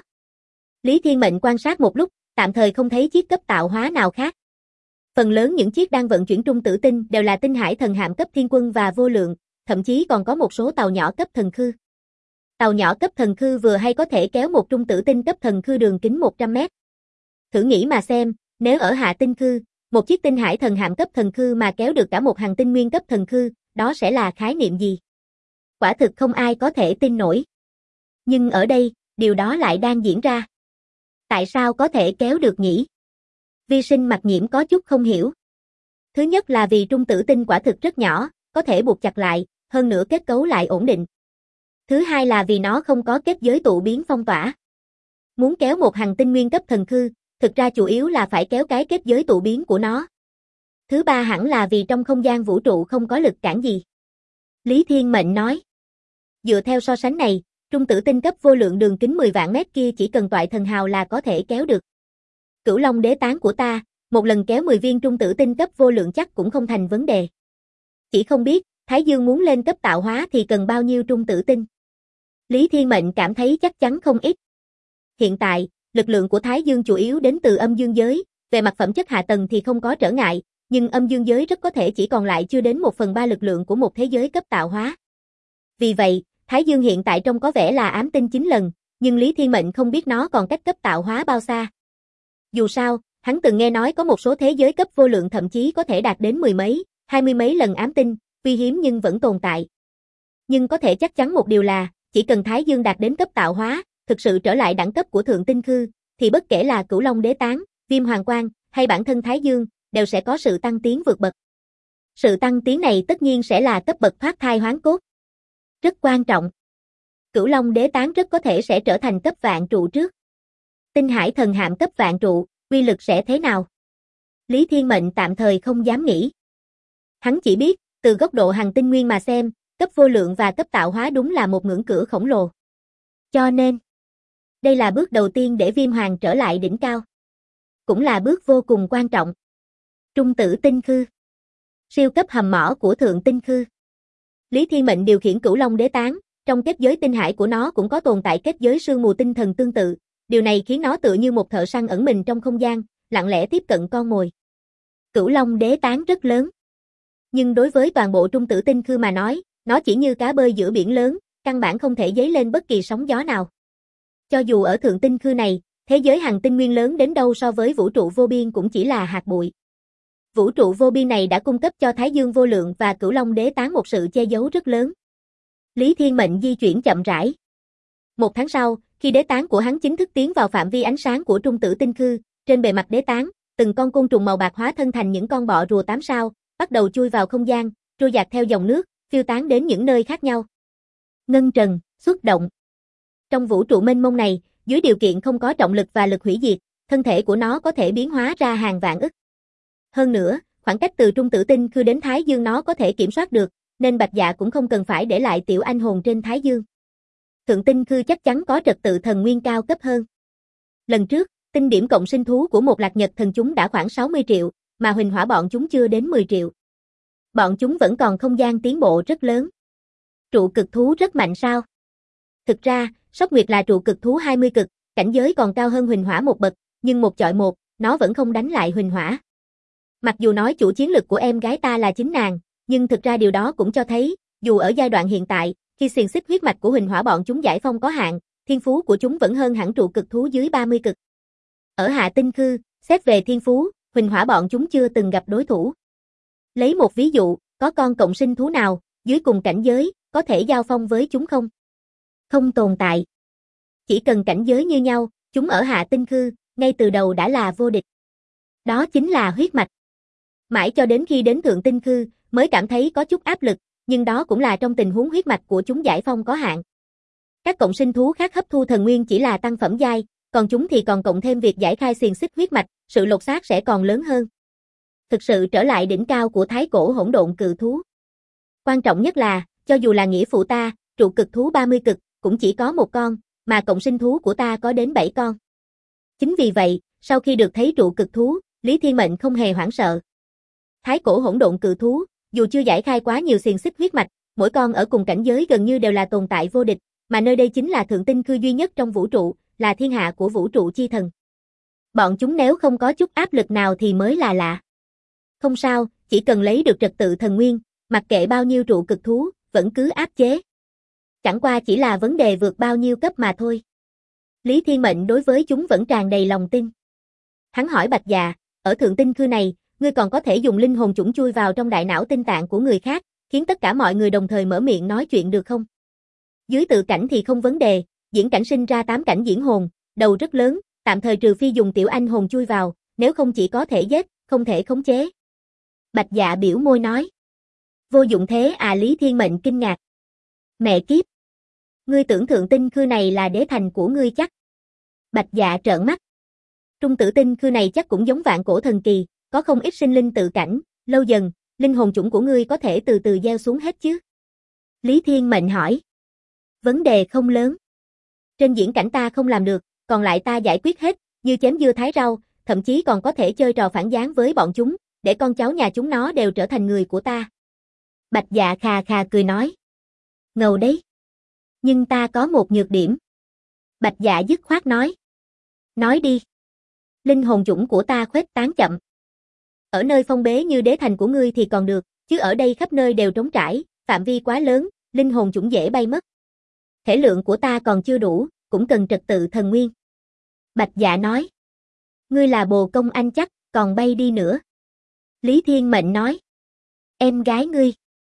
Lý Thiên Mệnh quan sát một lúc, tạm thời không thấy chiếc cấp tạo hóa nào khác. Phần lớn những chiếc đang vận chuyển trung tử tinh đều là tinh hải thần hạm cấp thiên quân và vô lượng, thậm chí còn có một số tàu nhỏ cấp thần khư. Tàu nhỏ cấp thần khư vừa hay có thể kéo một trung tử tinh cấp thần khư đường kính 100 mét. Thử nghĩ mà xem, nếu ở hạ tinh khư, một chiếc tinh hải thần hạm cấp thần khư mà kéo được cả một hành tinh nguyên cấp thần khư, đó sẽ là khái niệm gì? Quả thực không ai có thể tin nổi. Nhưng ở đây, điều đó lại đang diễn ra. Tại sao có thể kéo được nhỉ? Vi Sinh Mặc Nhiễm có chút không hiểu. Thứ nhất là vì trung tử tinh quả thực rất nhỏ, có thể buộc chặt lại, hơn nữa kết cấu lại ổn định. Thứ hai là vì nó không có kết giới tụ biến phong tỏa. Muốn kéo một hành tinh nguyên cấp thần khư, thực ra chủ yếu là phải kéo cái kết giới tụ biến của nó. Thứ ba hẳn là vì trong không gian vũ trụ không có lực cản gì. Lý Thiên Mệnh nói. Dựa theo so sánh này, trung tử tinh cấp vô lượng đường kính 10 vạn mét kia chỉ cần toại thần hào là có thể kéo được. Cửu Long đế tán của ta, một lần kéo 10 viên trung tử tinh cấp vô lượng chắc cũng không thành vấn đề. Chỉ không biết, Thái Dương muốn lên cấp tạo hóa thì cần bao nhiêu trung tử tinh. Lý Thiên Mệnh cảm thấy chắc chắn không ít. Hiện tại, lực lượng của Thái Dương chủ yếu đến từ âm dương giới, về mặt phẩm chất hạ tầng thì không có trở ngại, nhưng âm dương giới rất có thể chỉ còn lại chưa đến 1/3 lực lượng của một thế giới cấp tạo hóa. Vì vậy, Thái Dương hiện tại trông có vẻ là ám tinh 9 lần, nhưng Lý Thiên Mệnh không biết nó còn cách cấp tạo hóa bao xa. Dù sao, hắn từng nghe nói có một số thế giới cấp vô lượng thậm chí có thể đạt đến 10 mấy, 20 mấy lần ám tinh, uy hiếm nhưng vẫn tồn tại. Nhưng có thể chắc chắn một điều là, chỉ cần Thái Dương đạt đến cấp tạo hóa, thực sự trở lại đẳng cấp của Thượng Tinh Khư, thì bất kể là Cửu Long đế tán, Viêm Hoàng Quang, hay bản thân Thái Dương, đều sẽ có sự tăng tiến vượt bậc. Sự tăng tiến này tất nhiên sẽ là cấp bậc thoát thai hoán cốt. Rất quan trọng. Cửu Long đế tán rất có thể sẽ trở thành cấp vạn trụ trước. Tinh Hải thần hạm cấp vạn trụ, uy lực sẽ thế nào? Lý Thiên Mệnh tạm thời không dám nghĩ. Hắn chỉ biết, từ góc độ hành tinh nguyên mà xem, cấp vô lượng và cấp tạo hóa đúng là một ngưỡng cửa khổng lồ. Cho nên, đây là bước đầu tiên để Viêm Hoàng trở lại đỉnh cao. Cũng là bước vô cùng quan trọng. Trung tử tinh khư. Siêu cấp hầm mỏ của Thượng Tinh Khư. Lý Thiên Mệnh điều khiển Cửu Long đế tán, trong kết giới tinh hải của nó cũng có tồn tại kết giới sương mù tinh thần tương tự, điều này khiến nó tựa như một thợ săn ẩn mình trong không gian, lặng lẽ tiếp cận con mồi. Cửu Long đế tán rất lớn. Nhưng đối với toàn bộ Trung tử tinh khư mà nói, nó chỉ như cá bơi giữa biển lớn, căn bản không thể dấy lên bất kỳ sóng gió nào. Cho dù ở Thượng Tinh Khư này, thế giới hành tinh nguyên lớn đến đâu so với vũ trụ vô biên cũng chỉ là hạt bụi. Vũ trụ vô biên này đã cung cấp cho Thái Dương vô lượng và Cửu Long đế tán một sự che giấu rất lớn. Lý Thiên Mệnh di chuyển chậm rãi. Một tháng sau, khi đế tán của hắn chính thức tiến vào phạm vi ánh sáng của Trung tử tinh khư, trên bề mặt đế tán, từng con côn trùng màu bạc hóa thân thành những con bọ rùa 8 sao, bắt đầu chui vào không gian, trôi dạt theo dòng nước, phiêu tán đến những nơi khác nhau. Ngân trần, xuất động. Trong vũ trụ mênh mông này, dưới điều kiện không có trọng lực và lực hủy diệt, thân thể của nó có thể biến hóa ra hàng vạn ức. Hơn nữa, khoảng cách từ Trung tử tinh khư đến Thái Dương nó có thể kiểm soát được, nên Bạch Dạ cũng không cần phải để lại tiểu anh hồn trên Thái Dương. Thượng Tinh Khư chắc chắn có trật tự thần nguyên cao cấp hơn. Lần trước, tinh điểm cộng sinh thú của một lạc nhật thần chúng đã khoảng 60 triệu, mà huỳnh hỏa bọn chúng chưa đến 10 triệu. Bọn chúng vẫn còn không gian tiến bộ rất lớn. Trụ cực thú rất mạnh sao? Thực ra, Sóc Nguyệt là trụ cực thú 20 cực, cảnh giới còn cao hơn huỳnh hỏa một bậc, nhưng một chọi một, nó vẫn không đánh lại huỳnh hỏa. Mặc dù nói chủ chiến lực của em gái ta là chính nàng, nhưng thực ra điều đó cũng cho thấy, dù ở giai đoạn hiện tại, khi xiềng xích huyết mạch của huỳnh hỏa bọn chúng giải phong có hạn, thiên phú của chúng vẫn hơn hẳn trụ cực thú dưới 30 cực. Ở Hạ Tinh Khư, xét về thiên phú, huỳnh hỏa bọn chúng chưa từng gặp đối thủ. Lấy một ví dụ, có con cộng sinh thú nào, dưới cùng cảnh giới, có thể giao phong với chúng không? Không tồn tại. Chỉ cần cảnh giới như nhau, chúng ở Hạ Tinh Khư, ngay từ đầu đã là vô địch. Đó chính là huyết mạch. Mãi cho đến khi đến Thượng Tinh Khư, mới cảm thấy có chút áp lực, nhưng đó cũng là trong tình huống huyết mạch của chúng giải phong có hạn. Các cộng sinh thú khác hấp thu thần nguyên chỉ là tăng phẩm giai, còn chúng thì còn cộng thêm việc giải khai xiềng xích huyết mạch, sự lột xác sẽ còn lớn hơn. Thực sự trở lại đỉnh cao của thái cổ hỗn độn cự thú. Quan trọng nhất là, cho dù là nghĩa phụ ta, trụ cực thú 30 cực, cũng chỉ có một con, mà cộng sinh thú của ta có đến 7 con. Chính vì vậy, sau khi được thấy trụ cực thú, Lý Thiên Mệnh không hề hoảng sợ. Thái cổ hỗn độn cự thú, dù chưa giải khai quá nhiều xiềng xích huyết mạch, mỗi con ở cùng cảnh giới gần như đều là tồn tại vô địch, mà nơi đây chính là Thượng Tinh Khư duy nhất trong vũ trụ, là thiên hạ của vũ trụ chi thần. Bọn chúng nếu không có chút áp lực nào thì mới là lạ. Không sao, chỉ cần lấy được trật tự thần nguyên, mặc kệ bao nhiêu trụ cực thú, vẫn cứ áp chế. Chẳng qua chỉ là vấn đề vượt bao nhiêu cấp mà thôi. Lý Thiên Mệnh đối với chúng vẫn tràn đầy lòng tin. Hắn hỏi Bạch Dạ, ở Thượng Tinh Khư này, ngươi còn có thể dùng linh hồn chủng chui vào trong đại não tinh tạng của người khác, khiến tất cả mọi người đồng thời mở miệng nói chuyện được không? Dưới tự cảnh thì không vấn đề, diễn cảnh sinh ra 8 cảnh diễn hồn, đầu rất lớn, tạm thời trừ phi dùng tiểu anh hồn chui vào, nếu không chỉ có thể giết, không thể khống chế. Bạch Dạ biểu môi nói. Vô dụng thế à? Lý Thiên Mệnh kinh ngạc. Mẹ kiếp! Ngươi tưởng Thượng Tinh Khư này là đế thành của ngươi chắc? Bạch Dạ trợn mắt. Trung tử tinh khư này chắc cũng giống vạn cổ thần kỳ, có không ít sinh linh tự cảnh, Lâu dần, linh hồn chủng của ngươi có thể từ từ gieo xuống hết chứ? Lý Thiên Mệnh hỏi. Vấn đề không lớn. Trên diễn cảnh ta không làm được, còn lại ta giải quyết hết, như chém dưa thái rau, thậm chí còn có thể chơi trò phản gián với bọn chúng, để con cháu nhà chúng nó đều trở thành người của ta. Bạch Dạ khà khà cười nói. Ngầu đấy. Nhưng ta có một nhược điểm. Bạch Dạ dứt khoát nói. Nói đi. Linh hồn chủng của ta khuếch tán chậm. Ở nơi phong bế như đế thành của ngươi thì còn được, chứ ở đây khắp nơi đều trống trải, phạm vi quá lớn, linh hồn chủng dễ bay mất. Thể lượng của ta còn chưa đủ, cũng cần trật tự thần nguyên. Bạch Dạ nói. Ngươi là bồ công anh chắc, còn bay đi nữa. Lý Thiên Mệnh nói. Em gái ngươi.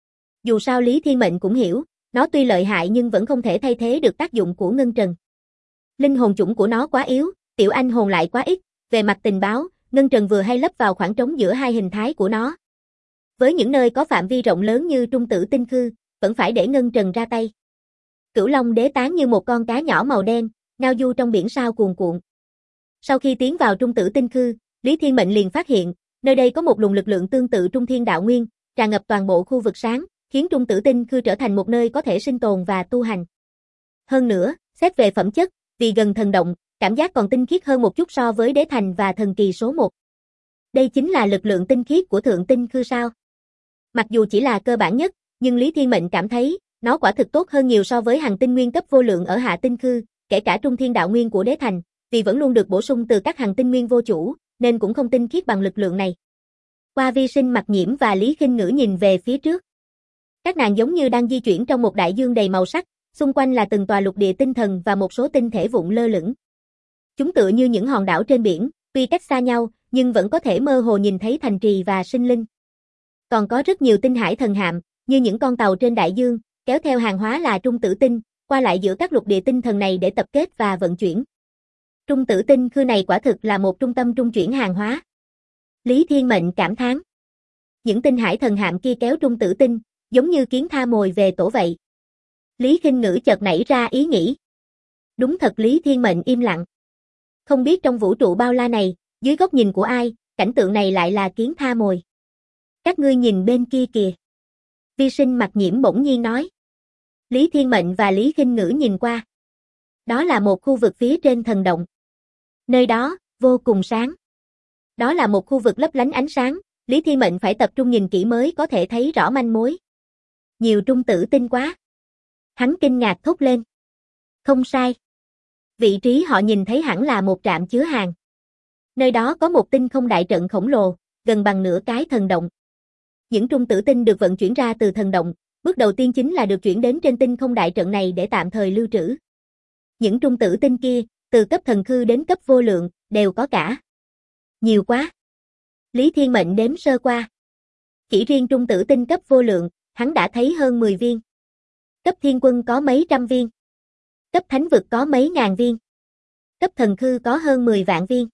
Dù sao Lý Thiên Mệnh cũng hiểu, nó tuy lợi hại nhưng vẫn không thể thay thế được tác dụng của Ngân Trần. Linh hồn chủng của nó quá yếu, tiểu anh hồn lại quá ít, về mặt tình báo, Ngân Trần vừa hay lấp vào khoảng trống giữa hai hình thái của nó. Với những nơi có phạm vi rộng lớn như Trung Tử Tinh Khư, vẫn phải để Ngân Trần ra tay. Cửu Long Đế tán như một con cá nhỏ màu đen, ngao du trong biển sao cuồn cuộn. Sau khi tiến vào Trung Tử Tinh Khư, Lý Thiên Mệnh liền phát hiện, nơi đây có một luồng lực lượng tương tự Trung Thiên Đạo Nguyên, tràn ngập toàn bộ khu vực sáng, khiến Trung Tử Tinh Khư trở thành một nơi có thể sinh tồn và tu hành. Hơn nữa, xét về phẩm chất, vì gần thần động, cảm giác còn tinh khiết hơn một chút so với đế thành và thần kỳ số 1. Đây chính là lực lượng tinh khiết của Thượng Tinh Khư sao? Mặc dù chỉ là cơ bản nhất, nhưng Lý Thiên Mệnh cảm thấy, nó quả thực tốt hơn nhiều so với hàng tinh nguyên cấp vô lượng ở Hạ Tinh Khư, kể cả Trung Thiên Đạo Nguyên của đế thành, vì vẫn luôn được bổ sung từ các hàng tinh nguyên vô chủ, nên cũng không tinh khiết bằng lực lượng này. Qua Vi Sinh, Mặc Nhiễm và Lý Khinh Ngữ nhìn về phía trước. Các nàng giống như đang di chuyển trong một đại dương đầy màu sắc, xung quanh là từng tòa lục địa tinh thần và một số tinh thể vụn lơ lửng. Chúng tựa như những hòn đảo trên biển, tuy cách xa nhau, nhưng vẫn có thể mơ hồ nhìn thấy thành trì và sinh linh. Còn có rất nhiều tinh hải thần hạm, như những con tàu trên đại dương, kéo theo hàng hóa là Trung Tử Tinh, qua lại giữa các lục địa tinh thần này để tập kết và vận chuyển. Trung Tử Tinh Khư này quả thực là một trung tâm trung chuyển hàng hóa. Lý Thiên Mệnh cảm thán. Những tinh hải thần hạm kia kéo Trung Tử Tinh, giống như kiến tha mồi về tổ vậy. Lý Khinh Ngữ chợt nảy ra ý nghĩ. Đúng thật, Lý Thiên Mệnh im lặng. Không biết trong vũ trụ bao la này, dưới góc nhìn của ai, cảnh tượng này lại là kiến tha mồi. Các ngươi nhìn bên kia kìa. Vi Sinh, Mặc Nhiễm bỗng nhiên nói. Lý Thiên Mệnh và Lý Khinh Ngữ nhìn qua. Đó là một khu vực phía trên thần động. Nơi đó, vô cùng sáng. Đó là một khu vực lấp lánh ánh sáng, Lý Thiên Mệnh phải tập trung nhìn kỹ mới có thể thấy rõ manh mối. Nhiều Trung Tử Tinh quá. Hắn kinh ngạc thốt lên. Không sai. Vị trí họ nhìn thấy hẳn là một trạm chứa hàng. Nơi đó có một tinh không đại trận khổng lồ, gần bằng nửa cái thần động. Những Trung Tử Tinh được vận chuyển ra từ thần động, bước đầu tiên chính là được chuyển đến trên tinh không đại trận này để tạm thời lưu trữ. Những Trung Tử Tinh kia, từ cấp thần khư đến cấp vô lượng, đều có cả. Nhiều quá. Lý Thiên Mệnh đếm sơ qua. Chỉ riêng Trung Tử Tinh cấp vô lượng, hắn đã thấy hơn 10 viên. Cấp thiên quân có mấy trăm viên. Cấp thánh vực có mấy ngàn viên. Cấp thần khư có hơn 10 vạn viên.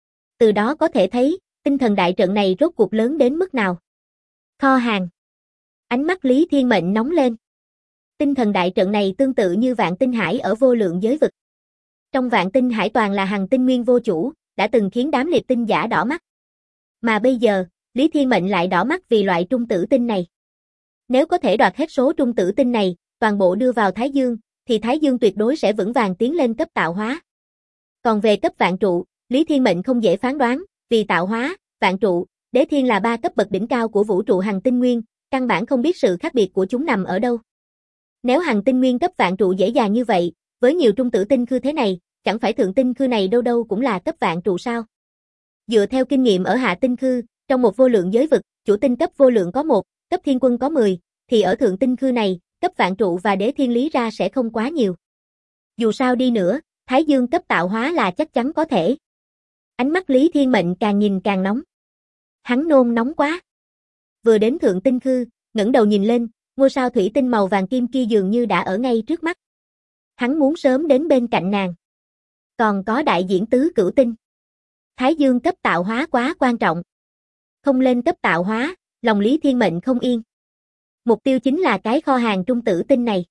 Từ đó có thể thấy, tinh thần đại trận này rốt cuộc lớn đến mức nào. Kho hàng. Ánh mắt Lý Thiên Mệnh nóng lên. Tinh thần đại trận này tương tự như Vạn Tinh Hải ở vô lượng giới vực. Trong Vạn Tinh Hải toàn là hằng tinh nguyên vô chủ, đã từng khiến đám liệt tinh giả đỏ mắt. Mà bây giờ, Lý Thiên Mệnh lại đỏ mắt vì loại Trung Tử Tinh này. Nếu có thể đoạt hết số Trung Tử Tinh này, toàn bộ đưa vào Thái Dương, thì Thái Dương tuyệt đối sẽ vững vàng tiến lên cấp tạo hóa. Còn về cấp vạn trụ, Lý Thiên Mệnh không dễ phán đoán, vì tạo hóa, vạn trụ, đế thiên là 3 cấp bậc đỉnh cao của vũ trụ hằng tinh nguyên, căn bản không biết sự khác biệt của chúng nằm ở đâu. Nếu hằng tinh nguyên cấp vạn trụ dễ dàng như vậy, với nhiều Trung Tử Tinh Khư thế này, chẳng phải Thượng Tinh Khư này đâu đâu cũng là cấp vạn trụ sao? Dựa theo kinh nghiệm ở Hạ Tinh Khư, trong một vô lượng giới vực, chủ tinh cấp vô lượng có 1, cấp thiên quân có 10, thì ở Thượng Tinh Khư này, cấp vạn trụ và đế thiên lý ra sẽ không quá nhiều. Dù sao đi nữa, Thái Dương cấp tạo hóa là chắc chắn có thể. Ánh mắt Lý Thiên Mệnh càng nhìn càng nóng. Hắn nôn nóng quá. Vừa đến Thượng Tinh Khư, ngẩng đầu nhìn lên, ngôi sao thủy tinh màu vàng kim kia dường như đã ở ngay trước mắt. Hắn muốn sớm đến bên cạnh nàng. Còn có đại diễn tứ cửu tinh. Thái Dương cấp tạo hóa quá quan trọng. Không lên cấp tạo hóa, lòng Lý Thiên Mệnh không yên. Mục tiêu chính là cái kho hàng Trung Tử Tinh này.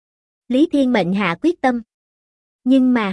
Lý Thiên Mệnh hạ quyết tâm. Nhưng mà,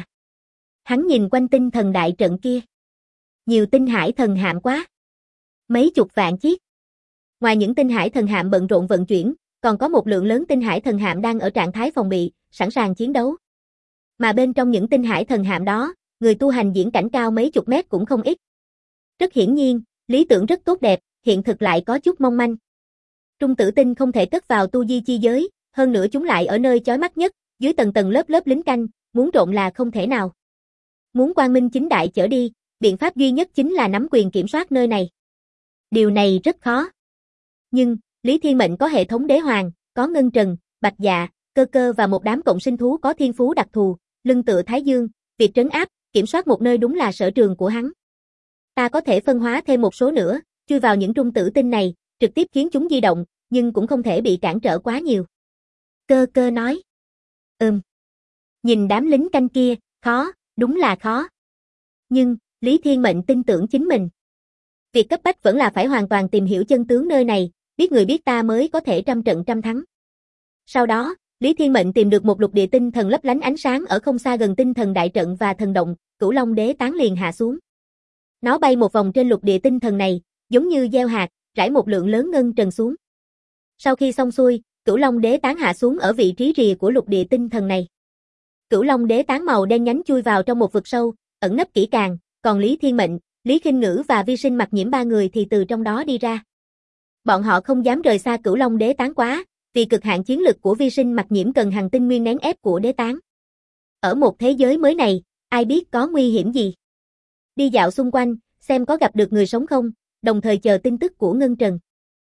hắn nhìn quanh tinh thần đại trận kia. Nhiều tinh hải thần hạm quá. Mấy chục vạn chiếc. Ngoài những tinh hải thần hạm bận rộn vận chuyển, còn có một lượng lớn tinh hải thần hạm đang ở trạng thái phòng bị, sẵn sàng chiến đấu. Mà bên trong những tinh hải thần hạm đó, người tu hành diễn cảnh cao mấy chục mét cũng không ít. Rất hiển nhiên, lý tưởng rất tốt đẹp, hiện thực lại có chút mong manh. Trung tử tinh không thể cất vào tu di chi giới, hơn nữa chúng lại ở nơi chói mắt nhất, dưới tầng tầng lớp lớp lính canh, muốn trộn là không thể nào. Muốn quang minh chính đại chở đi, biện pháp duy nhất chính là nắm quyền kiểm soát nơi này. Điều này rất khó. Nhưng, Lý Thiên Mệnh có hệ thống đế hoàng, có ngân trần, bạch dạ, cơ cơ và một đám cộng sinh thú có thiên phú đặc thù, lưng tựa Thái Dương, việc trấn áp, kiểm soát một nơi đúng là sở trường của hắn. Ta có thể phân hóa thêm một số nữa, chui vào những trung tử tinh này, trực tiếp khiến chúng di động, nhưng cũng không thể bị cản trở quá nhiều. Cơ cơ nói. Nhìn đám lính canh kia, khó, đúng là khó. Nhưng, Lý Thiên Mệnh tin tưởng chính mình. Việc cấp bách vẫn là phải hoàn toàn tìm hiểu chân tướng nơi này, biết người biết ta mới có thể trăm trận trăm thắng. Sau đó, Lý Thiên Mệnh tìm được một lục địa tinh thần lấp lánh ánh sáng ở không xa gần tinh thần đại trận và thần động, Cửu Long Đế tán liền hạ xuống. Nó bay một vòng trên lục địa tinh thần này, giống như gieo hạt, rải một lượng lớn ngân trần xuống. Sau khi xong xuôi, Cửu Long Đế tán hạ xuống ở vị trí rìa của lục địa tinh thần này. Cửu Long Đế tán màu đen nhánh chui vào trong một vực sâu, ẩn nấp kỹ càng, còn Lý Thiên Mệnh, Lý Khinh Ngữ và Vi Sinh Mặc Nhiễm ba người thì từ trong đó đi ra. Bọn họ không dám rời xa Cửu Long Đế tán quá, vì cực hạn chiến lực của Vi Sinh Mặc Nhiễm cần hàng tinh nguyên nén ép của đế tán. Ở một thế giới mới này, ai biết có nguy hiểm gì. Đi dạo xung quanh, xem có gặp được người sống không, đồng thời chờ tin tức của Ngân Trần.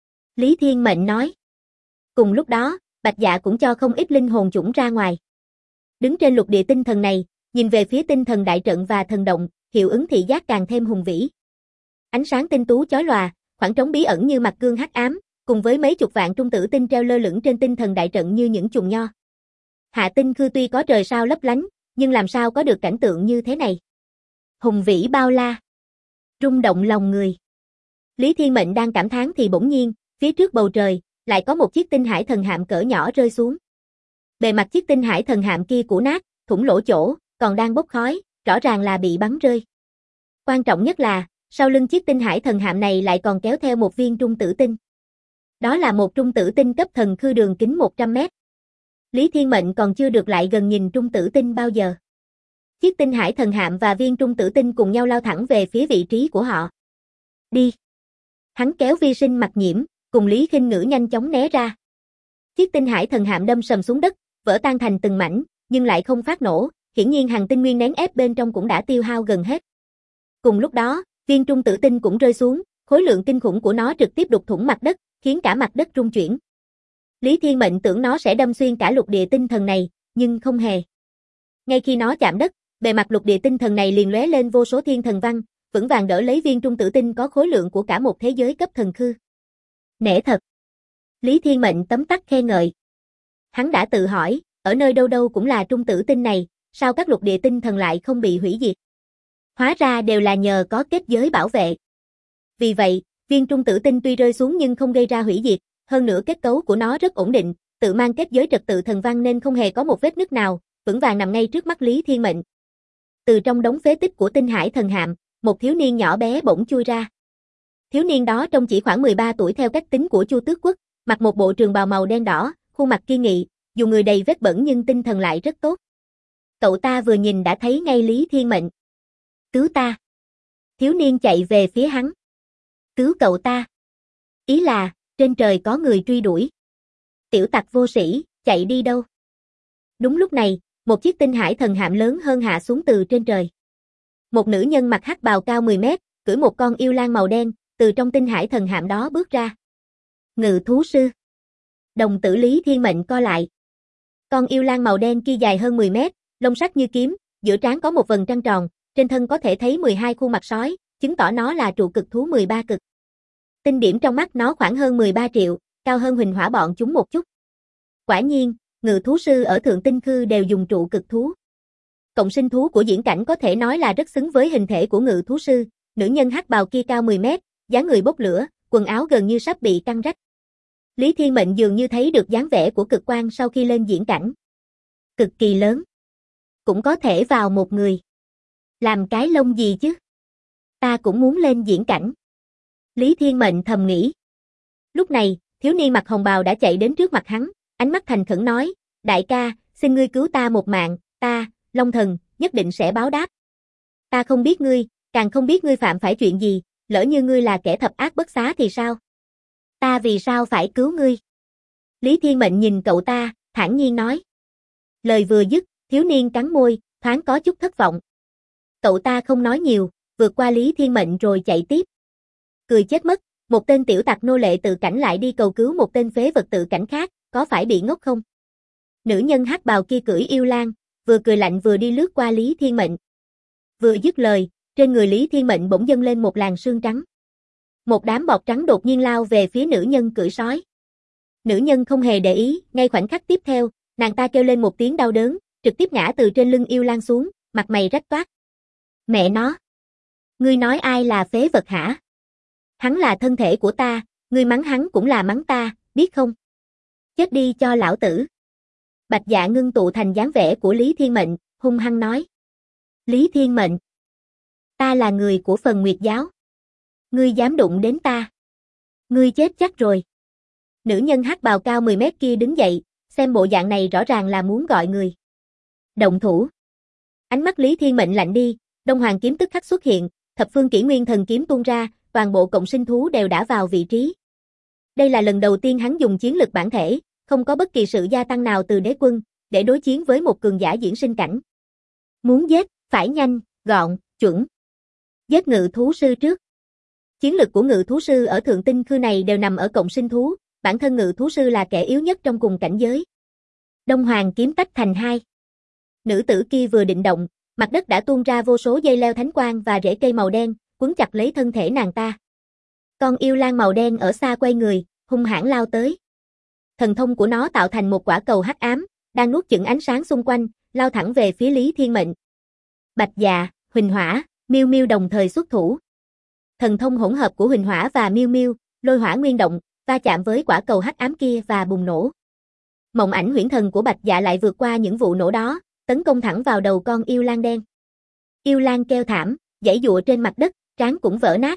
Lý Thiên Mệnh nói. Cùng lúc đó, Bạch Dạ cũng cho không ít linh hồn chủng ra ngoài. Đứng trên lục địa tinh thần này, nhìn về phía tinh thần đại trận và thần động, hiệu ứng thị giác càng thêm hùng vĩ. Ánh sáng tinh tú chói lòa, khoảng trống bí ẩn như mặt gương hắc ám, cùng với mấy chục vạn trung tử tinh treo lơ lửng trên tinh thần đại trận như những chùm nho. Hạ tinh khư tuy có trời sao lấp lánh, nhưng làm sao có được cảnh tượng như thế này. Hùng vĩ bao la, rung động lòng người. Lý Thiên Mệnh đang cảm thán thì bỗng nhiên, phía trước bầu trời, lại có một chiếc tinh hải thần hạm cỡ nhỏ rơi xuống. Bề mặt chiếc tinh hải thần hạm kia cũ nát, thủng lỗ chỗ, còn đang bốc khói, rõ ràng là bị bắn rơi. Quan trọng nhất là, sau lưng chiếc tinh hải thần hạm này lại còn kéo theo một viên trung tử tinh. Đó là một trung tử tinh cấp thần khư đường kính 100 mét. Lý Thiên Mệnh còn chưa được lại gần nhìn trung tử tinh bao giờ. Chiếc tinh hải thần hạm và viên trung tử tinh cùng nhau lao thẳng về phía vị trí của họ. Đi! Hắn kéo Vi Sinh Mặc Nhiễm, cùng Lý Khinh Ngữ nhanh chóng né ra. Chiếc tinh hải thần hạm đâm sầm xuống đất, vỡ tan thành từng mảnh, nhưng lại không phát nổ, hiển nhiên hàng tinh nguyên nén ép bên trong cũng đã tiêu hao gần hết. Cùng lúc đó, viên trung tử tinh cũng rơi xuống, khối lượng kinh khủng của nó trực tiếp đục thủng mặt đất, khiến cả mặt đất rung chuyển. Lý Thiên Mệnh tưởng nó sẽ đâm xuyên cả lục địa tinh thần này, nhưng không hề. Ngay khi nó chạm đất, bề mặt lục địa tinh thần này liền lóe lên vô số thiên thần văn, vững vàng đỡ lấy viên trung tử tinh có khối lượng của cả một thế giới cấp thần khư. Nể thật. Lý Thiên Mệnh tấm tắc khen ngợi. Hắn đã tự hỏi, ở nơi đâu đâu cũng là trung tử tinh này, sao các lục địa tinh thần lại không bị hủy diệt? Hóa ra đều là nhờ có kết giới bảo vệ. Vì vậy, viên trung tử tinh tuy rơi xuống nhưng không gây ra hủy diệt, hơn nữa kết cấu của nó rất ổn định, tự mang kết giới trật tự thần văn nên không hề có một vết nứt nào, vững vàng nằm ngay trước mắt Lý Thiên Mệnh. Từ trong đống phế tích của tinh hải thần hạm, một thiếu niên nhỏ bé bỗng chui ra. Thiếu niên đó trông chỉ khoảng 13 tuổi theo cách tính của Chu Tước Quốc, mặc một bộ trường bào màu đen đỏ, khuôn mặt kiên nghị, dù người đầy vết bẩn nhưng tinh thần lại rất tốt. Cậu ta vừa nhìn đã thấy ngay Lý Thiên Mệnh. Cứu ta! Thiếu niên chạy về phía hắn. Cứu cậu ta! Ý là, trên trời có người truy đuổi. Tiểu tặc vô sĩ, chạy đi đâu? Đúng lúc này, một chiếc tinh hải thần hạm lớn hơn hạ xuống từ trên trời. Một nữ nhân mặc hắc bào cao 10 mét, cưỡi một con yêu lang màu đen, từ trong tinh hải thần hạm đó bước ra. Ngự thú sư. Đồng tử Lý Thiên Mệnh co lại. Con yêu lang màu đen kia dài hơn 10 mét, lông sắc như kiếm, giữa trán có một vầng trăng tròn, trên thân có thể thấy 12 khuôn mặt sói, chứng tỏ nó là trụ cực thú 13 cực. Tinh điểm trong mắt nó khoảng hơn 13 triệu, cao hơn huỳnh hỏa bọn chúng một chút. Quả nhiên, ngự thú sư ở Thượng Tinh Khư đều dùng trụ cực thú. Cộng sinh thú của diễn cảnh có thể nói là rất xứng với hình thể của ngự thú sư, nữ nhân hắc bào kia cao 10 mét, dáng người bốc lửa, quần áo gần như sắp bị căng rách. Lý Thiên Mệnh dường như thấy được dáng vẻ của cực quang sau khi lên diễn cảnh. Cực kỳ lớn. Cũng có thể vào một người. Làm cái lông gì chứ? Ta cũng muốn lên diễn cảnh. Lý Thiên Mệnh thầm nghĩ. Lúc này, thiếu niên mặc hồng bào đã chạy đến trước mặt hắn, ánh mắt thành khẩn nói, đại ca, xin ngươi cứu ta một mạng, ta, Long Thần, nhất định sẽ báo đáp. Ta không biết ngươi, càng không biết ngươi phạm phải chuyện gì, lỡ như ngươi là kẻ thập ác bất xá thì sao? Ta vì sao phải cứu ngươi? Lý Thiên Mệnh nhìn cậu ta, thản nhiên nói. Lời vừa dứt, thiếu niên cắn môi, thoáng có chút thất vọng. Cậu ta không nói nhiều, vượt qua Lý Thiên Mệnh rồi chạy tiếp. Cười chết mất, một tên tiểu tặc nô lệ tự cảnh lại đi cầu cứu một tên phế vật tự cảnh khác, có phải bị ngốc không? Nữ nhân hắc bào kia cưỡi yêu lang, vừa cười lạnh vừa đi lướt qua Lý Thiên Mệnh. Vừa dứt lời, trên người Lý Thiên Mệnh bỗng dâng lên một làn sương trắng. Một đám bọt trắng đột nhiên lao về phía nữ nhân cưỡi sói. Nữ nhân không hề để ý, ngay khoảnh khắc tiếp theo, nàng ta kêu lên một tiếng đau đớn, trực tiếp ngã từ trên lưng yêu lang xuống, mặt mày rách toát. Mẹ nó! Ngươi nói ai là phế vật hả? Hắn là thân thể của ta, ngươi mắng hắn cũng là mắng ta, biết không? Chết đi cho lão tử! Bạch Dạ ngưng tụ thành dáng vẻ của Lý Thiên Mệnh, hung hăng nói. Lý Thiên Mệnh! Ta là người của Phần Nguyệt giáo. Ngươi dám đụng đến ta? Ngươi chết chắc rồi. Nữ nhân hắc bào cao 10 mét kia đứng dậy, xem bộ dạng này rõ ràng là muốn gọi người. Động thủ. Ánh mắt Lý Thiên Mệnh lạnh đi, Đông Hoàng kiếm tức khắc xuất hiện, thập phương kỷ nguyên thần kiếm tuôn ra, toàn bộ cộng sinh thú đều đã vào vị trí. Đây là lần đầu tiên hắn dùng chiến lực bản thể, không có bất kỳ sự gia tăng nào từ đế quân, để đối chiến với một cường giả diễn sinh cảnh. Muốn giết, phải nhanh, gọn, chuẩn. Giết ngự thú sư trước. Chiến lực của ngự thú sư ở thượng tinh khư này đều nằm ở cộng sinh thú, bản thân ngự thú sư là kẻ yếu nhất trong cùng cảnh giới. Đông Hoàng kiếm tách thành hai. Nữ tử kia vừa định động, mặt đất đã tuôn ra vô số dây leo thánh quang và rễ cây màu đen, quấn chặt lấy thân thể nàng ta. Con yêu lang màu đen ở xa quay người, hung hãn lao tới. Thần thông của nó tạo thành một quả cầu hắc ám, đang nuốt chửng ánh sáng xung quanh, lao thẳng về phía Lý Thiên Mệnh. Bạch Dạ, Huỳnh Hỏa, Miêu Miêu đồng thời xuất thủ. Thần thông hỗn hợp của Huỳnh Hỏa và Miêu Miêu, lôi hỏa nguyên động, va chạm với quả cầu hắc ám kia và bùng nổ. Mộng ảnh huyễn thần của Bạch Dạ lại vượt qua những vụ nổ đó, tấn công thẳng vào đầu con yêu lang đen. Yêu lang kêu thảm, giãy giụa trên mặt đất, trán cũng vỡ nát.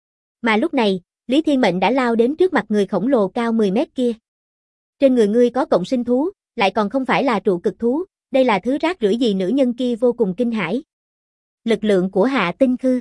Mà lúc này, Lý Thiên Mệnh đã lao đến trước mặt người khổng lồ cao 10 mét kia. Trên người ngươi có cộng sinh thú, lại còn không phải là trụ cực thú, đây là thứ rác rưởi gì? Nữ nhân kia vô cùng kinh hãi. Lực lượng của Hạ Tinh Khư.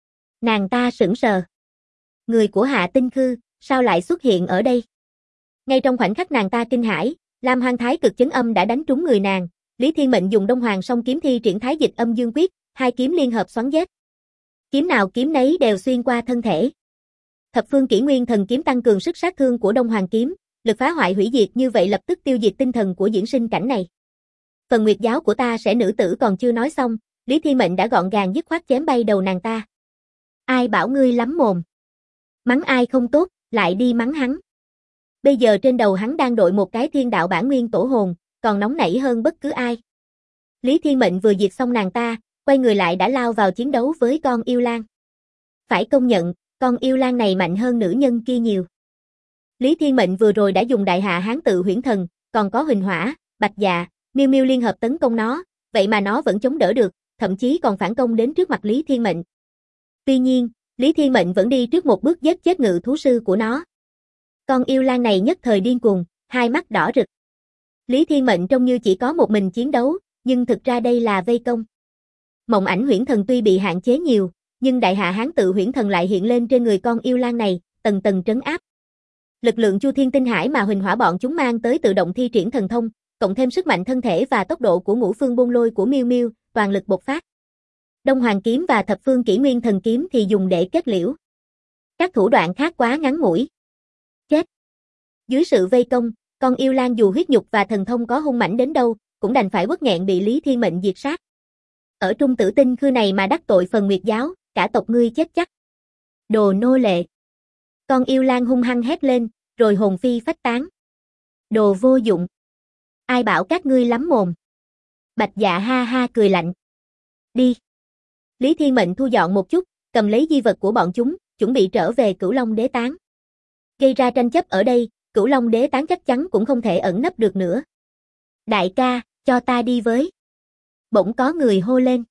Nàng ta sững sờ. Người của Hạ Tinh Khư, sao lại xuất hiện ở đây? Ngay trong khoảnh khắc nàng ta kinh hãi, Lam Hoang Thái Cực Chấn Âm đã đánh trúng người nàng. Lý Thiên Mệnh dùng Đông Hoàng Song Kiếm thi triển Thái Dịch Âm Dương Quyết, hai kiếm liên hợp xoắn giết. Kiếm nào kiếm nấy đều xuyên qua thân thể. Thập phương kỷ nguyên thần kiếm tăng cường sức sát thương của Đông Hoàng kiếm, lực phá hoại hủy diệt như vậy lập tức tiêu diệt tinh thần của diễn sinh cảnh này. Phần Nguyệt giáo của ta sẽ nữ tử còn chưa nói xong, Lý Thiên Mệnh đã gọn gàng dứt khoát chém bay đầu nàng ta. Ai bảo ngươi lắm mồm? Mắng ai không tốt, lại đi mắng hắn. Bây giờ trên đầu hắn đang đội một cái thiên đạo bản nguyên tổ hồn, còn nóng nảy hơn bất cứ ai. Lý Thiên Mệnh vừa diệt xong nàng ta, quay người lại đã lao vào chiến đấu với con yêu lang. Phải công nhận, con yêu lang này mạnh hơn nữ nhân kia nhiều. Lý Thiên Mệnh vừa rồi đã dùng đại hạ hán tự huyễn thần, còn có Huỳnh Hỏa, Bạch Dạ, Miêu Miêu liên hợp tấn công nó, vậy mà nó vẫn chống đỡ được, thậm chí còn phản công đến trước mặt Lý Thiên Mệnh. Tuy nhiên, Lý Thiên Mệnh vẫn đi trước một bước giết chết ngự thú sư của nó. Con yêu lang này nhất thời điên cuồng, hai mắt đỏ rực. Lý Thiên Mệnh trông như chỉ có một mình chiến đấu, nhưng thực ra đây là vây công. Mộng ảnh huyễn thần tuy bị hạn chế nhiều, nhưng đại hạ hán tự huyễn thần lại hiện lên trên người con yêu lang này, tầng tầng trấn áp. Lực lượng Chu Thiên Tinh Hải mà Huỳnh Hỏa bọn chúng mang tới tự động thi triển thần thông, cộng thêm sức mạnh thân thể và tốc độ của Ngũ Phương Bôn Lôi của Miêu Miêu, toàn lực bộc phát. Đông Hoàng kiếm và Thập phương kỷ nguyên thần kiếm thì dùng để kết liễu. Các thủ đoạn khác quá ngắn ngủi. Chết. Dưới sự vây công, con yêu lang dù huyết nhục và thần thông có hung mãnh đến đâu, cũng đành phải uất nghẹn bị Lý Thiên Mệnh diệt sát. Ở Trung Tử Tinh Khư này mà đắc tội Phần Nguyệt giáo, cả tộc ngươi chết chắc. Đồ nô lệ. Con yêu lang hung hăng hét lên, rồi hồn phi phách tán. Đồ vô dụng. Ai bảo các ngươi lắm mồm. Bạch Dạ ha ha cười lạnh. Đi. Lý Thiên Mệnh thu dọn một chút, cầm lấy di vật của bọn chúng, chuẩn bị trở về Cửu Long Đế Tán. Gây ra tranh chấp ở đây, Cửu Long Đế Tán chắc chắn cũng không thể ẩn nấp được nữa. Đại ca, cho ta đi với. Bỗng có người hô lên.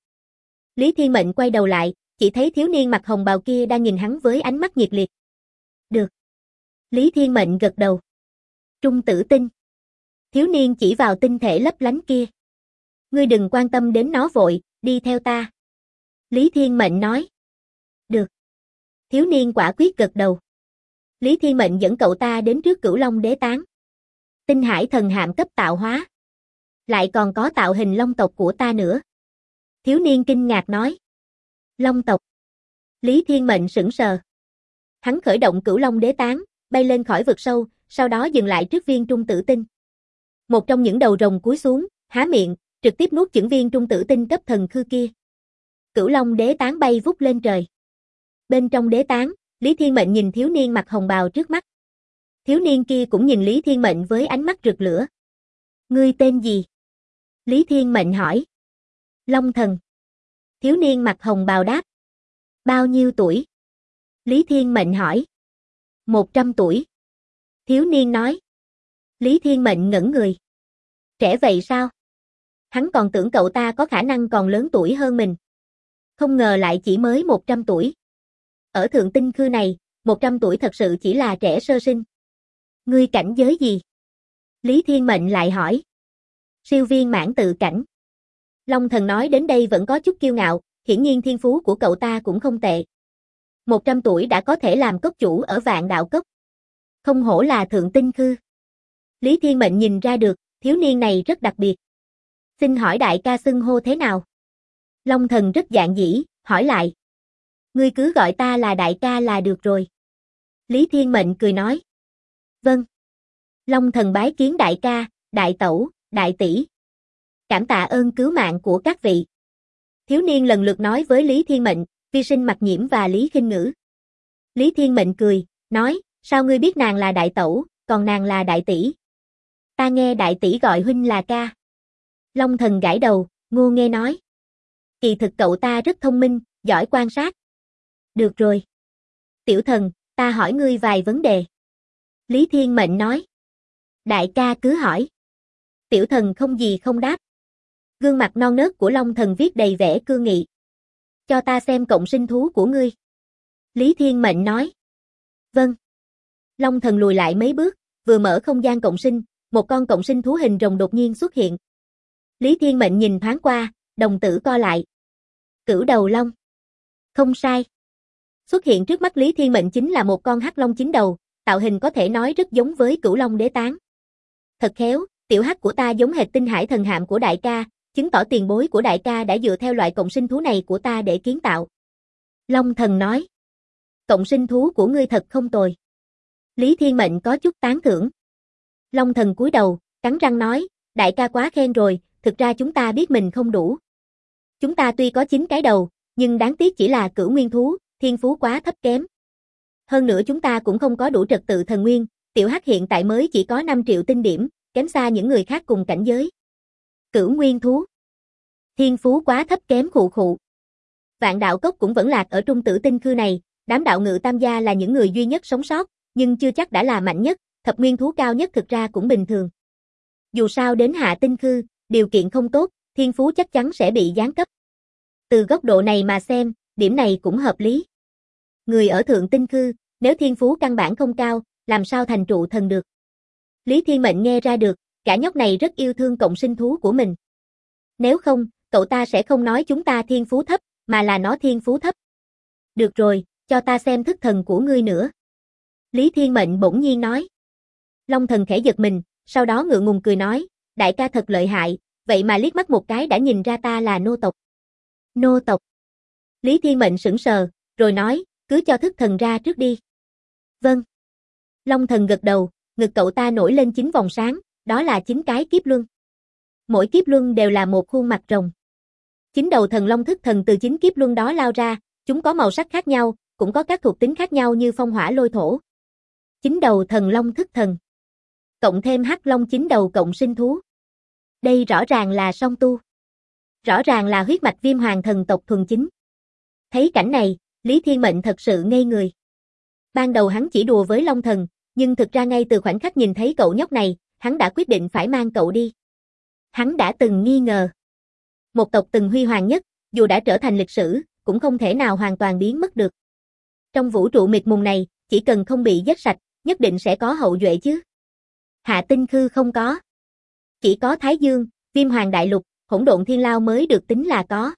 Lý Thiên Mệnh quay đầu lại, chỉ thấy thiếu niên mặc hồng bào kia đang nhìn hắn với ánh mắt nhiệt liệt. Được. Lý Thiên Mệnh gật đầu. Trung tử tinh. Thiếu niên chỉ vào tinh thể lấp lánh kia. Ngươi đừng quan tâm đến nó vội, đi theo ta. Lý Thiên Mệnh nói. Được. Thiếu niên quả quyết gật đầu. Lý Thiên Mệnh dẫn cậu ta đến trước Cửu Long Đế Tán. Tinh hải thần hạm cấp tạo hóa. Lại còn có tạo hình long tộc của ta nữa. Thiếu niên kinh ngạc nói. Long tộc. Lý Thiên Mệnh sững sờ. Hắn khởi động Cửu Long Đế Tán, bay lên khỏi vực sâu, sau đó dừng lại trước viên trung tử tinh. Một trong những đầu rồng cúi xuống, há miệng, trực tiếp nuốt chửng viên trung tử tinh cấp thần khư kia. Cửu Long Đế Tán bay vút lên trời. Bên trong đế tán, Lý Thiên Mệnh nhìn thiếu niên mặc hồng bào trước mắt. Thiếu niên kia cũng nhìn Lý Thiên Mệnh với ánh mắt rực lửa. Ngươi tên gì? Lý Thiên Mệnh hỏi. Long Thần. Thiếu niên mặc hồng bào đáp. Bao nhiêu tuổi? Lý Thiên Mệnh hỏi. 100 tuổi. Thiếu niên nói. Lý Thiên Mệnh ngẩn người. Trẻ vậy sao? Hắn còn tưởng cậu ta có khả năng còn lớn tuổi hơn mình. Không ngờ lại chỉ mới 100 tuổi. Ở thượng tinh khư này, 100 tuổi thật sự chỉ là trẻ sơ sinh. Ngươi cảnh giới gì? Lý Thiên Mệnh lại hỏi. Siêu viên mãn tự cảnh. Long Thần nói đến đây vẫn có chút kiêu ngạo, hiển nhiên thiên phú của cậu ta cũng không tệ. 100 tuổi đã có thể làm cốc chủ ở Vạn Đạo Cốc. Không hổ là thượng tinh khư. Lý Thiên Mệnh nhìn ra được, thiếu niên này rất đặc biệt. Xin hỏi đại ca xưng hô thế nào? Long Thần rất dạn dĩ, hỏi lại. Ngươi cứ gọi ta là đại ca là được rồi. Lý Thiên Mệnh cười nói. Vâng. Long Thần bái kiến đại ca, đại tẩu, đại tỷ. Cảm tạ ơn cứu mạng của các vị. Thiếu niên lần lượt nói với Lý Thiên Mệnh, Vi Sinh Mặc Nhiễm và Lý Khinh Ngữ. Lý Thiên Mệnh cười, nói, sao ngươi biết nàng là đại tẩu, còn nàng là đại tỷ? Ta nghe đại tỷ gọi huynh là ca. Long Thần gãi đầu, ngô nghê nói. Kỳ thực cậu ta rất thông minh, giỏi quan sát. Được rồi. Tiểu thần, ta hỏi ngươi vài vấn đề. Lý Thiên Mệnh nói. Đại ca cứ hỏi. Tiểu thần không gì không đáp. Gương mặt non nớt của Long Thần viết đầy vẻ cương nghị. Cho ta xem cộng sinh thú của ngươi. Lý Thiên Mệnh nói. Vâng. Long Thần lùi lại mấy bước, vừa mở không gian cộng sinh, một con cộng sinh thú hình rồng đột nhiên xuất hiện. Lý Thiên Mệnh nhìn thoáng qua, đồng tử co lại. Cửu đầu long. Không sai. Xuất hiện trước mắt Lý Thiên Mệnh chính là một con hắc long chín đầu, tạo hình có thể nói rất giống với Cửu Long Đế Tán. Thật khéo, tiểu hắc của ta giống hệt tinh hải thần hạm của đại ca, chứng tỏ tiền bối của đại ca đã dựa theo loại cộng sinh thú này của ta để kiến tạo. Long Thần nói. Cộng sinh thú của ngươi thật không tồi. Lý Thiên Mệnh có chút tán thưởng. Long Thần cúi đầu, cắn răng nói, đại ca quá khen rồi, thực ra chúng ta biết mình không đủ. Chúng ta tuy có 9 cái đầu, nhưng đáng tiếc chỉ là cửu nguyên thú, thiên phú quá thấp kém. Hơn nữa chúng ta cũng không có đủ trật tự thần nguyên, tiểu hắc hiện tại mới chỉ có 5 triệu tinh điểm, kém xa những người khác cùng cảnh giới. Cửu nguyên thú. Thiên phú quá thấp kém khụ khụ. Vạn Đạo Cốc cũng vẫn lạc ở trung tử tinh khư này, đám đạo ngự tam gia là những người duy nhất sống sót, nhưng chưa chắc đã là mạnh nhất, thập nguyên thú cao nhất thực ra cũng bình thường. Dù sao đến hạ tinh khư, điều kiện không tốt, thiên phú chắc chắn sẽ bị giáng cấp. Từ góc độ này mà xem, điểm này cũng hợp lý. Người ở thượng tinh khư, nếu thiên phú căn bản không cao, làm sao thành trụ thần được? Lý Thiên Mệnh nghe ra được, cả nhóc này rất yêu thương cộng sinh thú của mình. Nếu không, cậu ta sẽ không nói chúng ta thiên phú thấp, mà là nó thiên phú thấp. Được rồi, cho ta xem thức thần của ngươi nữa. Lý Thiên Mệnh bỗng nhiên nói. Long Thần khẽ giật mình, sau đó ngượng ngùng cười nói, đại ca thật lợi hại, vậy mà liếc mắt một cái đã nhìn ra ta là nô tộc. Nô tộc. Lý Thiên Mệnh sững sờ, rồi nói, cứ cho thức thần ra trước đi. Vâng. Long Thần gật đầu, ngực cậu ta nổi lên 9 vòng sáng, đó là 9 cái kiếp luân. Mỗi kiếp luân đều là một khuôn mặt rồng. 9 đầu thần long thức thần từ 9 kiếp luân đó lao ra, chúng có màu sắc khác nhau, cũng có các thuộc tính khác nhau như phong hỏa lôi thổ. 9 đầu thần long thức thần. Cộng thêm hắc long 9 đầu cộng sinh thú. Đây rõ ràng là song tu. Rõ ràng là huyết mạch Viêm Hoàng thần tộc thuần chính. Thấy cảnh này, Lý Thiên Mệnh thật sự ngây người. Ban đầu hắn chỉ đùa với Long Thần, nhưng thực ra ngay từ khoảnh khắc nhìn thấy cậu nhóc này, hắn đã quyết định phải mang cậu đi. Hắn đã từng nghi ngờ. Một tộc từng huy hoàng nhất, dù đã trở thành lịch sử, cũng không thể nào hoàn toàn biến mất được. Trong vũ trụ mịt mùng này, chỉ cần không bị giết sạch, nhất định sẽ có hậu duệ chứ. Hạ Tinh Khư không có. Chỉ có Thái Dương, Viêm Hoàng Đại Lục, Hỗn Độn Thiên Lao mới được tính là có.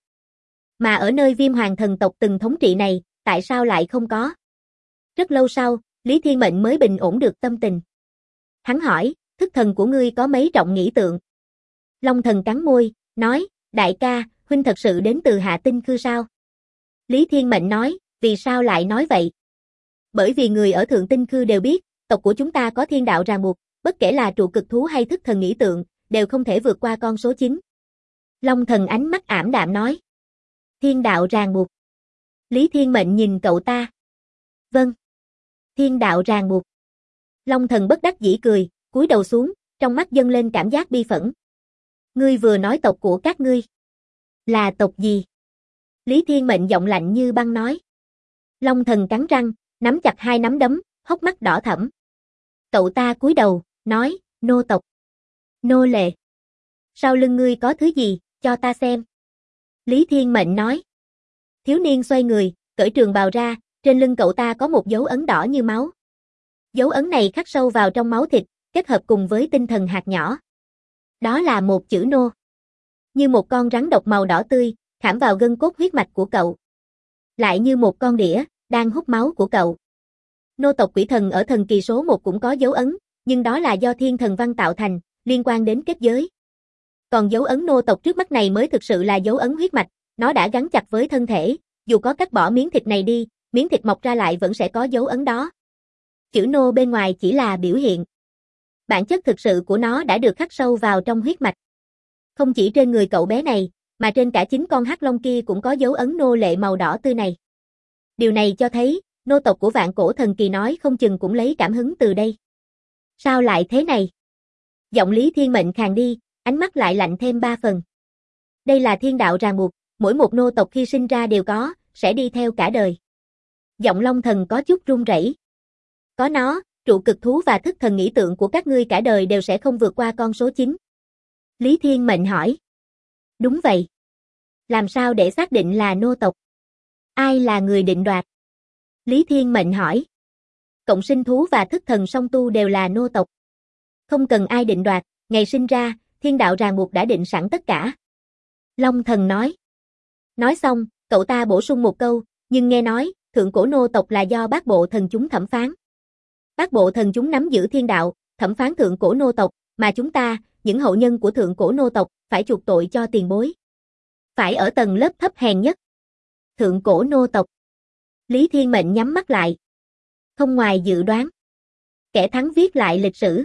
Mà ở nơi Viêm Hoàng thần tộc từng thống trị này, tại sao lại không có? Rất lâu sau, Lý Thiên Mệnh mới bình ổn được tâm tình. Hắn hỏi, thức thần của ngươi có mấy trọng nghĩ tượng? Long Thần cắn môi, nói, đại ca, huynh thật sự đến từ Hạ Tinh Khư sao? Lý Thiên Mệnh nói, vì sao lại nói vậy? Bởi vì người ở Thượng Tinh Khư đều biết, tộc của chúng ta có thiên đạo ràng buộc, bất kể là trụ cực thú hay thức thần nghĩ tượng, đều không thể vượt qua con số 9. Long Thần ánh mắt ảm đạm nói. Thiên đạo ràng buộc. Lý Thiên Mệnh nhìn cậu ta. Vâng. Thiên đạo ràng buộc. Long Thần bất đắc dĩ cười, cúi đầu xuống, trong mắt dâng lên cảm giác bi phẫn. Ngươi vừa nói tộc của các ngươi. Là tộc gì? Lý Thiên Mệnh giọng lạnh như băng nói. Long Thần cắn răng, nắm chặt hai nắm đấm, hốc mắt đỏ thẫm. Cậu ta cúi đầu, nói, nô tộc. Nô lệ. Sau lưng ngươi có thứ gì, cho ta xem. Lý Thiên Mệnh nói. Thiếu niên xoay người, cởi trường bào ra, trên lưng cậu ta có một dấu ấn đỏ như máu. Dấu ấn này khắc sâu vào trong máu thịt, kết hợp cùng với tinh thần hạt nhỏ. Đó là một chữ nô. Như một con rắn độc màu đỏ tươi, khảm vào gân cốt huyết mạch của cậu. Lại như một con đĩa, đang hút máu của cậu. Nô tộc quỷ thần ở thần kỳ số 1 cũng có dấu ấn, nhưng đó là do thiên thần văn tạo thành, liên quan đến kết giới. Còn dấu ấn nô tộc trước mắt này mới thực sự là dấu ấn huyết mạch, nó đã gắn chặt với thân thể, dù có cắt bỏ miếng thịt này đi, miếng thịt mọc ra lại vẫn sẽ có dấu ấn đó. Chữ nô bên ngoài chỉ là biểu hiện. Bản chất thực sự của nó đã được khắc sâu vào trong huyết mạch. Không chỉ trên người cậu bé này, mà trên cả chính con hắc long kia cũng có dấu ấn nô lệ màu đỏ tươi này. Điều này cho thấy, nô tộc của vạn cổ thần kỳ nói không chừng cũng lấy cảm hứng từ đây. Sao lại thế này? Giọng Lý Thiên Mệnh khàn đi, ánh mắt lại lạnh thêm 3 phần. Đây là thiên đạo ràng buộc, mỗi một nô tộc khi sinh ra đều có, sẽ đi theo cả đời. Giọng Long Thần có chút run rẩy. Có nó, trụ cực thú và thức thần nghĩ tượng của các ngươi cả đời đều sẽ không vượt qua con số 9. Lý Thiên Mệnh hỏi. Đúng vậy. Làm sao để xác định là nô tộc? Ai là người định đoạt? Lý Thiên Mệnh hỏi. Cộng sinh thú và thức thần song tu đều là nô tộc. Không cần ai định đoạt, ngày sinh ra, thiên đạo ràng buộc đã định sẵn tất cả. Long Thần nói. Nói xong, cậu ta bổ sung một câu, nhưng nghe nói, thượng cổ nô tộc là do bát bộ thần chúng thẩm phán. Bát bộ thần chúng nắm giữ thiên đạo, thẩm phán thượng cổ nô tộc, mà chúng ta, những hậu nhân của thượng cổ nô tộc, phải chuộc tội cho tiền bối. Phải ở tầng lớp thấp hèn nhất. Thượng cổ nô tộc. Lý Thiên Mệnh nhắm mắt lại. Không ngoài dự đoán. Kẻ thắng viết lại lịch sử.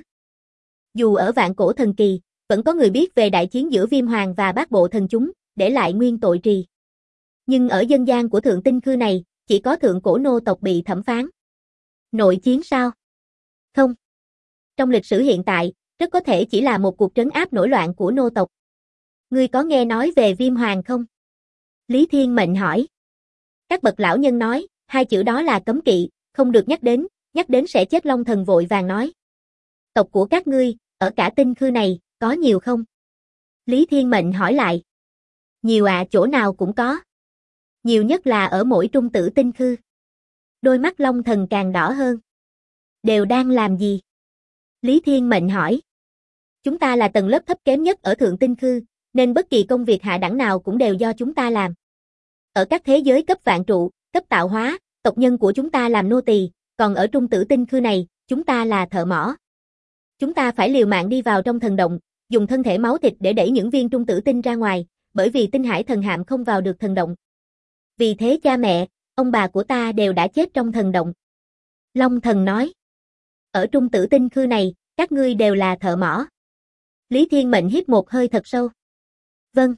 Dù ở vạn cổ thần kỳ, vẫn có người biết về đại chiến giữa Viêm Hoàng và bát bộ thần chúng, để lại nguyên tội trì. Nhưng ở dân gian của Thượng Tinh Khư này, chỉ có thượng cổ nô tộc bị thẩm phán. Nội chiến sao? Không. Trong lịch sử hiện tại, rất có thể chỉ là một cuộc trấn áp nổi loạn của nô tộc. Ngươi có nghe nói về Viêm Hoàng không? Lý Thiên Mệnh hỏi. Các bậc lão nhân nói, hai chữ đó là cấm kỵ, không được nhắc đến sẽ chết. Long Thần vội vàng nói. Tộc của các ngươi, ở cả tinh khư này, có nhiều không? Lý Thiên Mệnh hỏi lại. Nhiều ạ, chỗ nào cũng có. Nhiều nhất là ở mỗi trung tử tinh khư. Đôi mắt Long Thần càng đỏ hơn. Đều đang làm gì? Lý Thiên Mệnh hỏi. Chúng ta là tầng lớp thấp kém nhất ở Thượng Tinh Khư, nên bất kỳ công việc hạ đẳng nào cũng đều do chúng ta làm. Ở các thế giới cấp vạn trụ, cấp tạo hóa, tộc nhân của chúng ta làm nô tỳ, còn ở trung tử tinh khư này, chúng ta là thợ mỏ. Chúng ta phải liều mạng đi vào trong thần động, dùng thân thể máu thịt để đẩy những viên trung tử tinh ra ngoài, bởi vì tinh hải thần hạm không vào được thần động. Vì thế cha mẹ, ông bà của ta đều đã chết trong thần động. Long Thần nói. Ở trung tử tinh khư này, các ngươi đều là thợ mỏ. Lý Thiên Mệnh hít một hơi thật sâu. Vâng.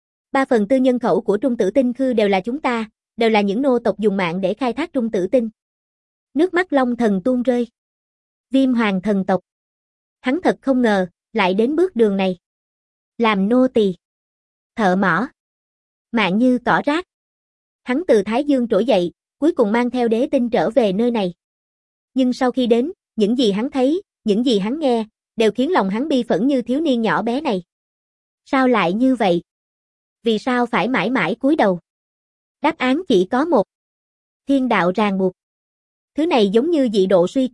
3/4 nhân khẩu của trung tử tinh khư đều là chúng ta, đều là những nô tộc dùng mạng để khai thác trung tử tinh. Nước mắt Long Thần tuôn rơi. Viêm Hoàng thần tộc. Hắn thật không ngờ, lại đến bước đường này. Làm nô tỳ. Thợ mỏ. Mạng như cỏ rác. Hắn từ Thái Dương trỗi dậy, cuối cùng mang theo đế tinh trở về nơi này. Nhưng sau khi đến, những gì hắn thấy, những gì hắn nghe, đều khiến lòng hắn bi phẫn như thiếu niên nhỏ bé này. Sao lại như vậy? Vì sao phải mãi mãi cúi đầu? Đáp án chỉ có một. Thiên đạo ràng buộc. Thứ này giống như dị độ suy kiệt,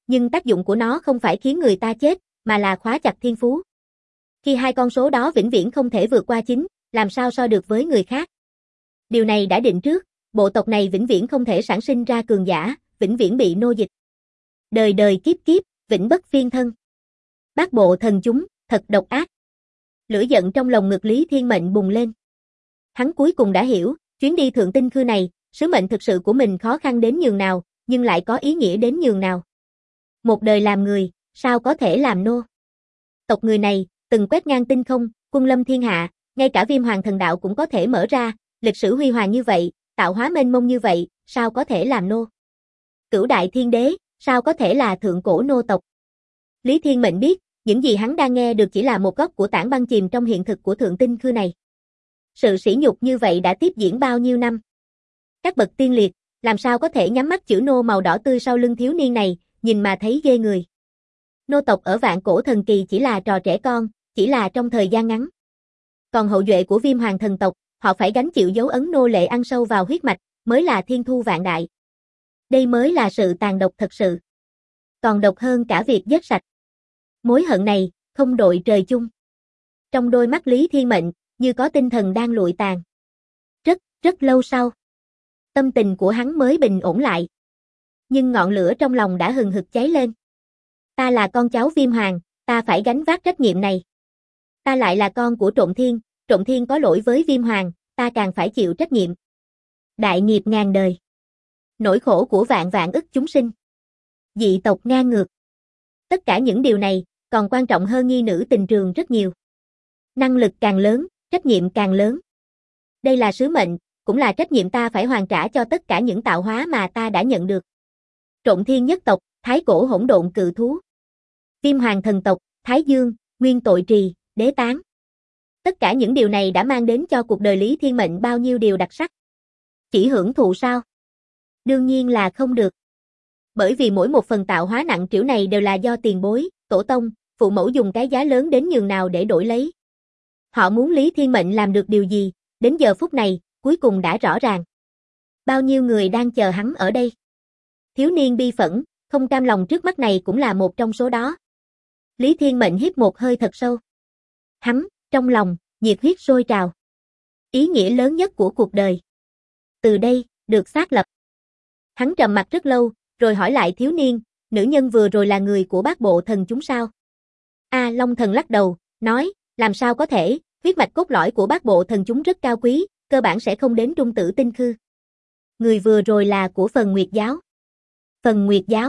nhưng tác dụng của nó không phải khiến người ta chết, mà là khóa chặt thiên phú. Khi hai con số đó vĩnh viễn không thể vượt qua 9, làm sao so được với người khác? Điều này đã định trước, bộ tộc này vĩnh viễn không thể sản sinh ra cường giả, vĩnh viễn bị nô dịch. Đời đời kiếp kiếp, vĩnh bất phiên thân. Bát bộ thần chúng, thật độc ác. Lửa giận trong lòng ngực Lý Thiên Mệnh bùng lên. Hắn cuối cùng đã hiểu, chuyến đi thượng tinh khư này, sứ mệnh thực sự của mình khó khăn đến nhường nào, nhưng lại có ý nghĩa đến nhường nào. Một đời làm người, sao có thể làm nô? Tộc người này, từng quét ngang tinh không, quân lâm thiên hạ, ngay cả Viêm Hoàng thần đạo cũng có thể mở ra, lịch sử huy hoàng như vậy, tạo hóa mênh mông như vậy, sao có thể làm nô? Cửu đại thiên đế, sao có thể là thượng cổ nô tộc? Lý Thiên Mệnh biết, những gì hắn đang nghe được chỉ là một góc của tảng băng chìm trong hiện thực của thượng tinh khư này. Sự sỉ nhục như vậy đã tiếp diễn bao nhiêu năm? Các bậc tiên liệt, làm sao có thể nhắm mắt chữ nô màu đỏ tươi sau lưng thiếu niên này, nhìn mà thấy ghê người. Nô tộc ở vạn cổ thần kỳ chỉ là trò trẻ con, chỉ là trong thời gian ngắn. Còn hậu duệ của Viêm Hoàng thần tộc, họ phải gánh chịu dấu ấn nô lệ ăn sâu vào huyết mạch, mới là thiên thu vạn đại. Đây mới là sự tàn độc thật sự. Còn độc hơn cả việc giết sạch. Mối hận này, không đội trời chung. Trong đôi mắt Lý Thiên Mệnh, như có tinh thần đang lụi tàn. Rất lâu sau, tâm tình của hắn mới bình ổn lại. Nhưng ngọn lửa trong lòng đã hừng hực cháy lên. Ta là con cháu Viêm Hoàng, ta phải gánh vác trách nhiệm này. Ta lại là con của Trộm Thiên có lỗi với Viêm Hoàng, ta càng phải chịu trách nhiệm. Đại nghiệp ngàn đời. Nỗi khổ của vạn vạn ức chúng sinh. Dị tộc ngang ngược. Tất cả những điều này, còn quan trọng hơn nhi nữ tình trường rất nhiều. Năng lực càng lớn, trách nhiệm càng lớn. Đây là sứ mệnh, cũng là trách nhiệm ta phải hoàn trả cho tất cả những tạo hóa mà ta đã nhận được. Trộm Thiên nhất tộc, Thái cổ hỗn độn cự thú. Viêm Hoàng thần tộc, Thái Dương, Nguyên tội trì, Đế tán. Tất cả những điều này đã mang đến cho cuộc đời Lý Thiên Mệnh bao nhiêu điều đặc sắc. Chỉ hưởng thụ sao? Đương nhiên là không được. Bởi vì mỗi một phần tạo hóa nặng trĩu này đều là do tiền bối, tổ tông, phụ mẫu dùng cái giá lớn đến nhường nào để đổi lấy. Họ muốn Lý Thiên Mệnh làm được điều gì, đến giờ phút này, cuối cùng đã rõ ràng. Bao nhiêu người đang chờ hắn ở đây. Thiếu niên bi phẫn, không cam lòng trước mắt này cũng là một trong số đó. Lý Thiên Mệnh hít một hơi thật sâu. Hắn, trong lòng, nhiệt huyết sôi trào. Ý nghĩa lớn nhất của cuộc đời. Từ đây, được xác lập. Hắn trầm mặt rất lâu, rồi hỏi lại thiếu niên, nữ nhân vừa rồi là người của bát bộ thần chúng sao? Long thần lắc đầu, nói, làm sao có thể, huyết mạch cốt lõi của bát bộ thần chúng rất cao quý, cơ bản sẽ không đến trung tử tinh khư. Người vừa rồi là của Phần Nguyệt giáo. Phần Nguyệt giáo.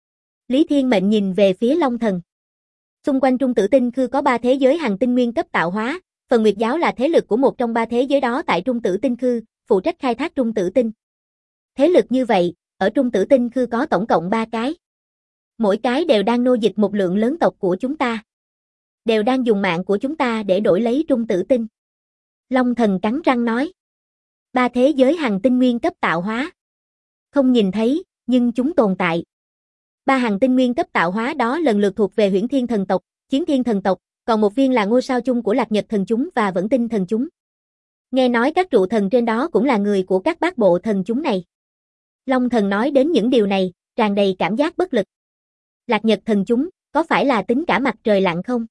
Lý Thiên Mệnh nhìn về phía Long thần. Xung quanh trung tử tinh khư có 3 thế giới hành tinh nguyên cấp tạo hóa, Phần Nguyệt giáo là thế lực của một trong 3 thế giới đó tại trung tử tinh khư, phụ trách khai thác trung tử tinh. Thế lực như vậy, ở trung tử tinh khư có tổng cộng 3 cái. Mỗi cái đều đang nô dịch một lượng lớn tộc của chúng ta. Đều đang dùng mạng của chúng ta để đổi lấy trung tử tinh. Long thần cắn răng nói. 3 thế giới hành tinh nguyên cấp tạo hóa. Không nhìn thấy, nhưng chúng tồn tại. 3 hành tinh nguyên cấp tạo hóa đó lần lượt thuộc về Huyễn Thiên thần tộc, Chiến Thiên thần tộc, còn một viên là ngôi sao chung của Lạc Nhật thần chúng và Vẫn Tinh thần chúng. Nghe nói các trụ thần trên đó cũng là người của các bát bộ thần chúng này. Long thần nói đến những điều này, tràn đầy cảm giác bất lực. Lạc Nhật thần chúng, có phải là tính cả mặt trời lặn không?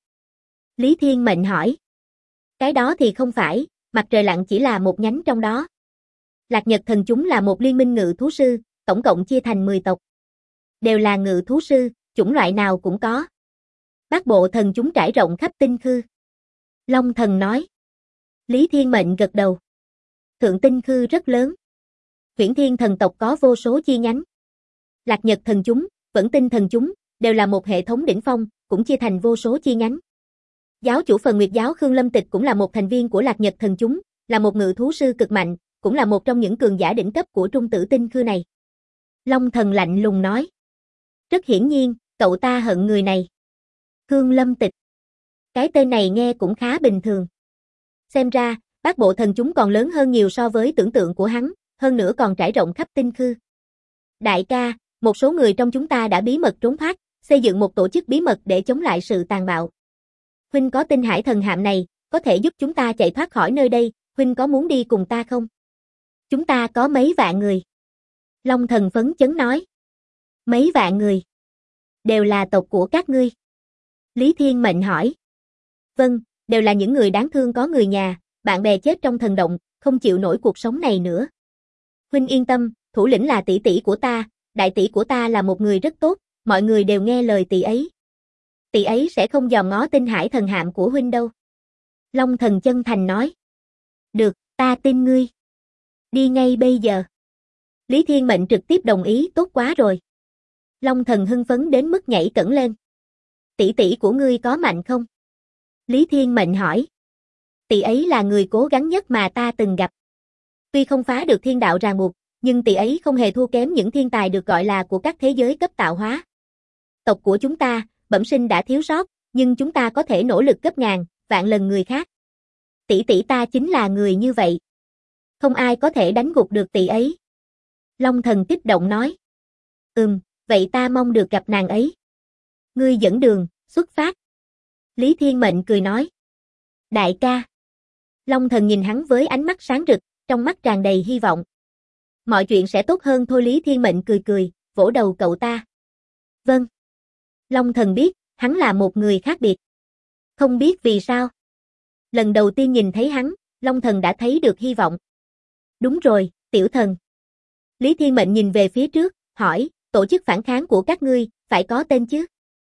Lý Thiên Mệnh hỏi. Cái đó thì không phải, mặt trời lặn chỉ là một nhánh trong đó. Lạc Nhật thần chúng là một liên minh ngự thú sư, tổng cộng chia thành 10 tộc. Đều là ngự thú sư, chủng loại nào cũng có. Bát bộ thần chúng trải rộng khắp tinh khư. Long thần nói. Lý Thiên Mệnh gật đầu. Thượng tinh khư rất lớn. Huyễn Thiên thần tộc có vô số chi nhánh. Lạc Nhật thần chúng, Vẫn Tinh thần chúng, đều là một hệ thống đỉnh phong, cũng chia thành vô số chi nhánh. Giáo chủ Phần Nguyệt giáo Khương Lâm Tịch cũng là một thành viên của Lạc Nhật thần chúng, là một ngự thú sư cực mạnh, cũng là một trong những cường giả đỉnh cấp của trung tử tinh khư này. Long thần lạnh lùng nói. Rất hiển nhiên, cậu ta hận người này. Khương Lâm Tịch. Cái tên này nghe cũng khá bình thường. Xem ra, bát bộ thần chúng còn lớn hơn nhiều so với tưởng tượng của hắn, hơn nữa còn trải rộng khắp tinh khư. Đại ca, một số người trong chúng ta đã bí mật trốn thoát, xây dựng một tổ chức bí mật để chống lại sự tàn bạo. Huynh có tin hải thần hạm này, có thể giúp chúng ta chạy thoát khỏi nơi đây, Huynh có muốn đi cùng ta không? Chúng ta có mấy vạn người. Long thần phấn chấn nói. Mấy vạn người. Đều là tộc của các ngươi. Lý Thiên Mệnh hỏi. Vâng, đều là những người đáng thương có người nhà, bạn bè chết trong thần động, không chịu nổi cuộc sống này nữa. Huynh yên tâm, thủ lĩnh là tỷ tỷ của ta, đại tỷ của ta là một người rất tốt, mọi người đều nghe lời tỷ ấy. Tỷ ấy sẽ không dòm ngó tinh hải thần hạm của huynh đâu. Long Thần chân thành nói. Được, ta tin ngươi. Đi ngay bây giờ. Lý Thiên Mệnh trực tiếp đồng ý, tốt quá rồi. Long Thần hưng phấn đến mức nhảy cẫng lên. Tỷ tỷ của ngươi có mạnh không? Lý Thiên Mệnh hỏi. Tỷ ấy là người cố gắng nhất mà ta từng gặp. Tuy không phá được thiên đạo ràng buộc, nhưng tỷ ấy không hề thua kém những thiên tài được gọi là của các thế giới cấp tạo hóa. Tộc của chúng ta, bẩm sinh đã thiếu sót, nhưng chúng ta có thể nỗ lực gấp ngàn, vạn lần người khác. Tỷ tỷ ta chính là người như vậy. Không ai có thể đánh gục được tỷ ấy. Long Thần kích động nói. Vậy ta mong được gặp nàng ấy. Ngươi dẫn đường, xuất phát. Lý Thiên Mệnh cười nói. Đại ca. Long Thần nhìn hắn với ánh mắt sáng rực, trong mắt tràn đầy hy vọng. Mọi chuyện sẽ tốt hơn thôi. Lý Thiên Mệnh cười cười, vỗ đầu cậu ta. Vâng. Long Thần biết, hắn là một người khác biệt. Không biết vì sao. Lần đầu tiên nhìn thấy hắn, Long Thần đã thấy được hy vọng. Đúng rồi, tiểu thần. Lý Thiên Mệnh nhìn về phía trước, hỏi, tổ chức phản kháng của các ngươi, phải có tên chứ?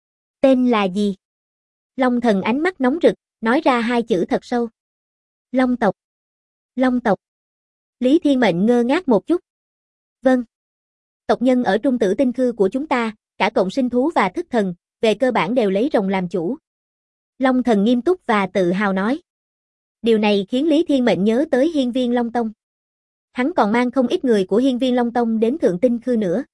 Tên là gì? Long Thần ánh mắt nóng rực, nói ra hai chữ thật sâu. Long tộc. Long tộc. Lý Thiên Mệnh ngơ ngác một chút. Vâng. Tộc nhân ở Trung Tử Tinh Khư của chúng ta, cả cộng sinh thú và thức thần, về cơ bản đều lấy rồng làm chủ. Long Thần nghiêm túc và tự hào nói. Điều này khiến Lý Thiên Mệnh nhớ tới Hiên Viên Long Tông. Hắn còn mang không ít người của Hiên Viên Long Tông đến Thượng Tinh Khư nữa.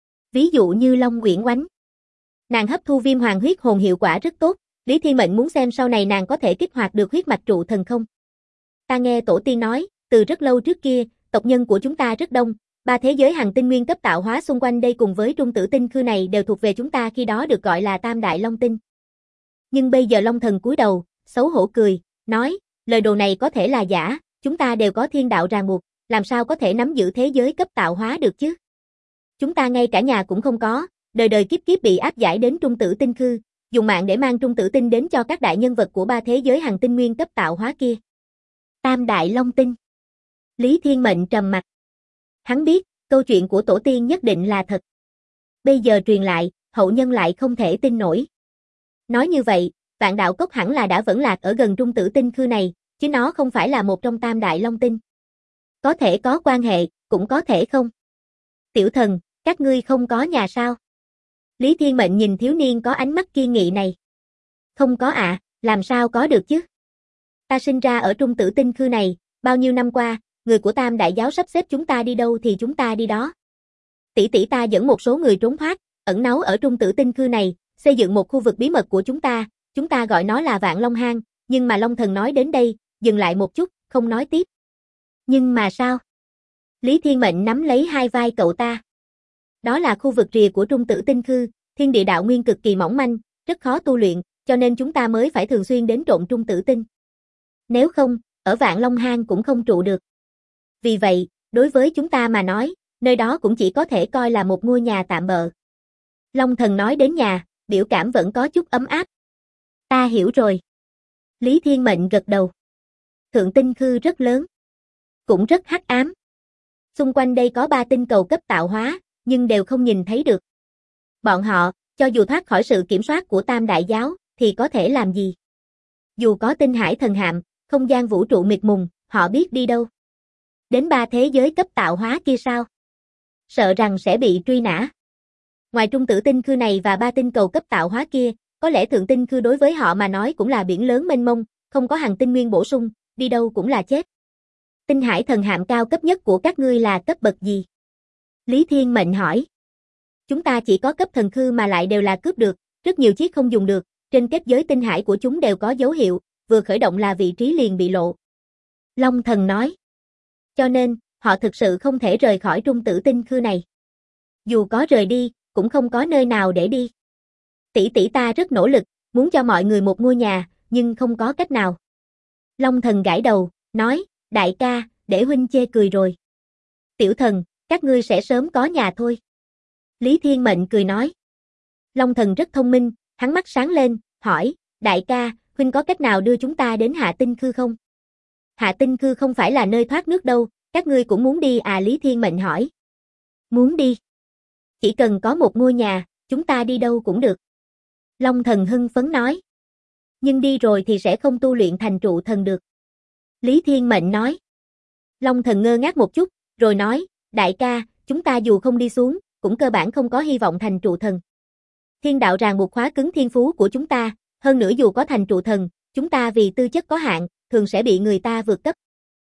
Ví dụ như Long Uyển Oánh. Nàng hấp thu viêm hoàng huyết hồn hiệu quả rất tốt, Lý Thiên Mệnh muốn xem sau này nàng có thể kích hoạt được huyết mạch trụ thần không. Ta nghe tổ tiên nói, từ rất lâu trước kia, tộc nhân của chúng ta rất đông, 3 thế giới hành tinh nguyên cấp tạo hóa xung quanh đây cùng với Trung Tử Tinh Khư này đều thuộc về chúng ta, khi đó được gọi là Tam Đại Long Tinh. Nhưng bây giờ Long Thần cúi đầu, xấu hổ cười, nói, lời đồ này có thể là giả, chúng ta đều có thiên đạo ràng buộc, làm sao có thể nắm giữ thế giới cấp tạo hóa được chứ? Chúng ta ngay cả nhà cũng không có, đời đời kiếp kiếp bị áp giải đến Trung Tử Tinh Khư, dùng mạng để mang Trung Tử Tinh đến cho các đại nhân vật của 3 thế giới hành tinh nguyên cấp tạo hóa kia. Tam Đại Long Tinh. Lý Thiên Mệnh trầm mặt. Hắn biết, câu chuyện của tổ tiên nhất định là thật. Bây giờ truyền lại, hậu nhân lại không thể tin nổi. Nói như vậy, Vạn Đạo Cốc hẳn là đã vẫn lạc ở gần Trung Tử Tinh Khư này, chứ nó không phải là một trong Tam Đại Long Tinh. Có thể có quan hệ, cũng có thể không. Tiểu thần, các ngươi không có nhà sao? Lý Thiên Mệnh nhìn thiếu niên có ánh mắt kiên nghị này. Không có ạ, làm sao có được chứ? Ta sinh ra ở Trung Tử Tinh Khư này, bao nhiêu năm qua, người của Tam Đại Giáo sắp xếp chúng ta đi đâu thì chúng ta đi đó. Tỷ tỷ ta dẫn một số người trốn thoát, ẩn náu ở Trung Tử Tinh Khư này, xây dựng một khu vực bí mật của chúng ta gọi nó là Vạn Long Hang, nhưng mà Long Thần nói đến đây, dừng lại một chút, không nói tiếp. Nhưng mà sao? Lý Thiên Mệnh nắm lấy hai vai cậu ta. Đó là khu vực rìa của Trung Tử Tinh Khư, thiên địa đạo nguyên cực kỳ mỏng manh, rất khó tu luyện, cho nên chúng ta mới phải thường xuyên đến trộn Trung Tử Tinh. Nếu không, ở Vạn Long Hang cũng không trụ được. Vì vậy, đối với chúng ta mà nói, nơi đó cũng chỉ có thể coi là một ngôi nhà tạm bợ. Long Thần nói đến nhà, biểu cảm vẫn có chút ấm áp. Ta hiểu rồi. Lý Thiên Mệnh gật đầu. Thượng Tinh Khư rất lớn, cũng rất hắc ám. Xung quanh đây có 3 tinh cầu cấp tạo hóa, nhưng đều không nhìn thấy được. Bọn họ, cho dù thoát khỏi sự kiểm soát của Tam Đại Giáo, thì có thể làm gì? Dù có tinh hải thần hạm, không gian vũ trụ mịt mùng, họ biết đi đâu? Đến 3 thế giới cấp tạo hóa kia sao? Sợ rằng sẽ bị truy nã. Ngoài Trung Tử Tinh Khư này và 3 tinh cầu cấp tạo hóa kia, có lẽ Thượng Tinh Khư đối với họ mà nói cũng là biển lớn mênh mông, không có hành tinh nguyên bổ sung, đi đâu cũng là chết. Tinh hải thần hạm cao cấp nhất của các ngươi là cấp bậc gì? Lý Thiên Mệnh hỏi. Chúng ta chỉ có cấp thần khư mà lại đều là cướp được, rất nhiều chiếc không dùng được, trên kết giới tinh hải của chúng đều có dấu hiệu, vừa khởi động là vị trí liền bị lộ. Long Thần nói. Cho nên, họ thực sự không thể rời khỏi Trung Tử Tinh Khư này. Dù có rời đi, cũng không có nơi nào để đi. Tỷ tỷ ta rất nỗ lực, muốn cho mọi người một ngôi nhà, nhưng không có cách nào. Long Thần gãi đầu, nói, đại ca, để huynh chê cười rồi. Tiểu thần, các ngươi sẽ sớm có nhà thôi. Lý Thiên Mệnh cười nói. Long Thần rất thông minh, hắn mắt sáng lên, hỏi, đại ca, huynh có cách nào đưa chúng ta đến Hạ Tinh Khư không? Hạ Tinh Khư không phải là nơi thoát nước đâu, các ngươi cũng muốn đi à? Lý Thiên Mệnh hỏi. Muốn đi. Chỉ cần có một ngôi nhà, chúng ta đi đâu cũng được. Long Thần hưng phấn nói. Nhưng đi rồi thì sẽ không tu luyện thành trụ thần được. Lý Thiên Mệnh nói. Long Thần ngơ ngác một chút, rồi nói, đại ca, chúng ta dù không đi xuống, cũng cơ bản không có hy vọng thành trụ thần. Thiên đạo ràng buộc khóa cứng thiên phú của chúng ta, hơn nữa dù có thành trụ thần, chúng ta vì tư chất có hạn, thường sẽ bị người ta vượt cấp.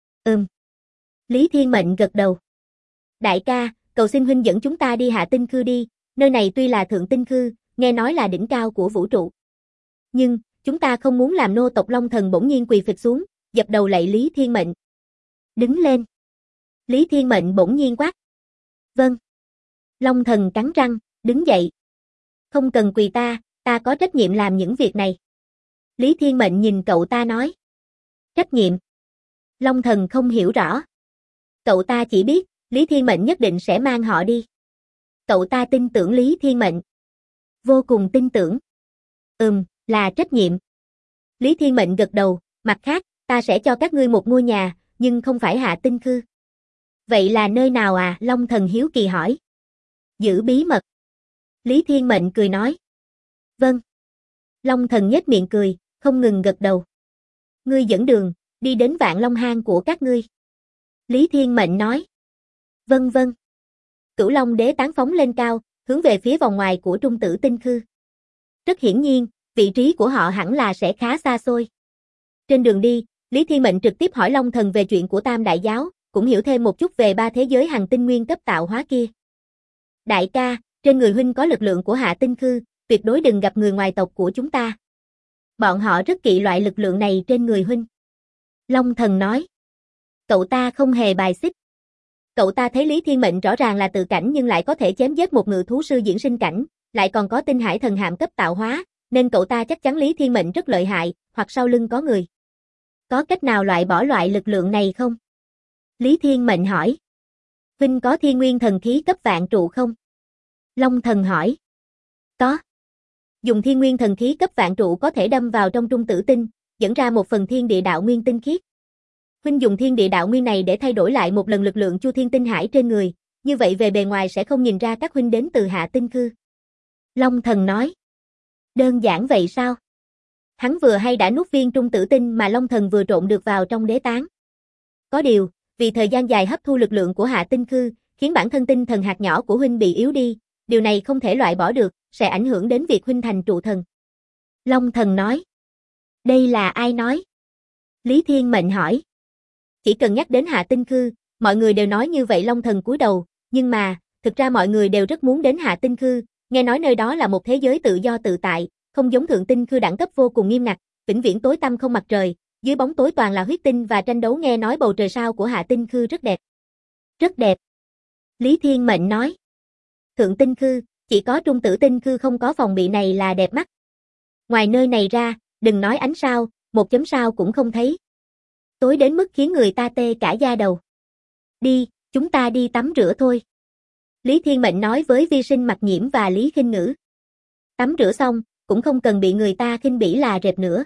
Lý Thiên Mệnh gật đầu. Đại ca, cầu xin huynh dẫn chúng ta đi Hạ Tinh Khư đi, nơi này tuy là Thượng Tinh Khư, nghe nói là đỉnh cao của vũ trụ. Nhưng, chúng ta không muốn làm nô tộc. Long Thần bỗng nhiên quỳ phịch xuống, dập đầu lạy Lý Thiên Mệnh. Đứng lên. Lý Thiên Mệnh bỗng nhiên quát. Vâng. Long Thần cắn răng, đứng dậy. Không cần quỳ ta có trách nhiệm làm những việc này. Lý Thiên Mệnh nhìn cậu ta nói. Trách nhiệm. Long Thần không hiểu rõ. Cậu ta chỉ biết, Lý Thiên Mệnh nhất định sẽ mang họ đi. Cậu ta tin tưởng Lý Thiên Mệnh. Vô cùng tin tưởng. Là trách nhiệm. Lý Thiên Mệnh gật đầu, mặt khác, ta sẽ cho các ngươi một ngôi nhà, nhưng không phải Hạ Tinh Khư. Vậy là nơi nào à? Long Thần hiếu kỳ hỏi. Giữ bí mật. Lý Thiên Mệnh cười nói. Vâng. Long Thần nhếch miệng cười, không ngừng gật đầu. Ngươi dẫn đường, đi đến Vạn Long Hang của các ngươi. Lý Thiên Mệnh nói. Vâng vâng. Cửu Long Đế tán phóng lên cao, hướng về phía vòng ngoài của Trung Tử Tinh Khư. Rất hiển nhiên, vị trí của họ hẳn là sẽ khá xa xôi. Trên đường đi, Lý Thiên Mệnh trực tiếp hỏi Long Thần về chuyện của Tam Đại Giáo, cũng hiểu thêm một chút về 3 thế giới hành tinh nguyên cấp tạo hóa kia. Đại ca, trên người huynh có lực lượng của Hạ Tinh Khư, tuyệt đối đừng gặp người ngoài tộc của chúng ta. Bọn họ rất kỵ loại lực lượng này trên người huynh. Long Thần nói. Cậu ta không hề bài xích. Cậu ta thấy Lý Thiên Mệnh rõ ràng là tự cảnh nhưng lại có thể chém giết một ngự thú sư diễn sinh cảnh, lại còn có tinh hải thần hạm cấp tạo hóa, nên cậu ta chắc chắn Lý Thiên Mệnh rất lợi hại, hoặc sau lưng có người. Có cách nào loại bỏ loại lực lượng này không? Lý Thiên Mệnh hỏi. Huynh có Thiên Nguyên thần khí cấp vạn trụ không? Long Thần hỏi. Có. Dùng Thiên Nguyên thần khí cấp vạn trụ có thể đâm vào trong trung tử tinh, dẫn ra một phần thiên địa đạo nguyên tinh khiết. Huynh dùng thiên địa đạo nguyên này để thay đổi lại một lần lực lượng Chu Thiên Tinh Hải trên người, như vậy về bề ngoài sẽ không nhìn ra các huynh đến từ Hạ Tinh Khư. Long Thần nói. Đơn giản vậy sao? Hắn vừa hay đã nuốt viên trung tử tinh mà Long Thần vừa trộn được vào trong đế tán. Có điều, vì thời gian dài hấp thu lực lượng của Hạ Tinh Khư, khiến bản thân tinh thần hạt nhỏ của huynh bị yếu đi, điều này không thể loại bỏ được, sẽ ảnh hưởng đến việc huynh thành trụ thần. Long Thần nói. Đây là ai nói? Lý Thiên Mệnh hỏi. Chỉ cần nhắc đến Hạ Tinh Khư, mọi người đều nói như vậy. Long Thần cúi đầu, nhưng mà, thực ra mọi người đều rất muốn đến Hạ Tinh Khư, nghe nói nơi đó là một thế giới tự do tự tại, không giống Thượng Tinh Khư đẳng cấp vô cùng nghiêm ngặt, vĩnh viễn tối tăm không mặt trời, dưới bóng tối toàn là huyết tinh và tranh đấu. Nghe nói bầu trời sao của Hạ Tinh Khư rất đẹp. Rất đẹp. Lý Thiên Mệnh nói. Thượng Tinh Khư, chỉ có Trung Tử Tinh Khư không có phòng bị này là đẹp mắt. Ngoài nơi này ra, đừng nói ánh sao, một chấm sao cũng không thấy. Tối đến mức khiến người ta tê cả da đầu. Đi, chúng ta đi tắm rửa thôi. Lý Thiên Mệnh nói với Vi Sinh Mặc Nhiễm và Lý Khinh Ngữ. Tắm rửa xong, cũng không cần bị người ta khinh bỉ là rệp nữa.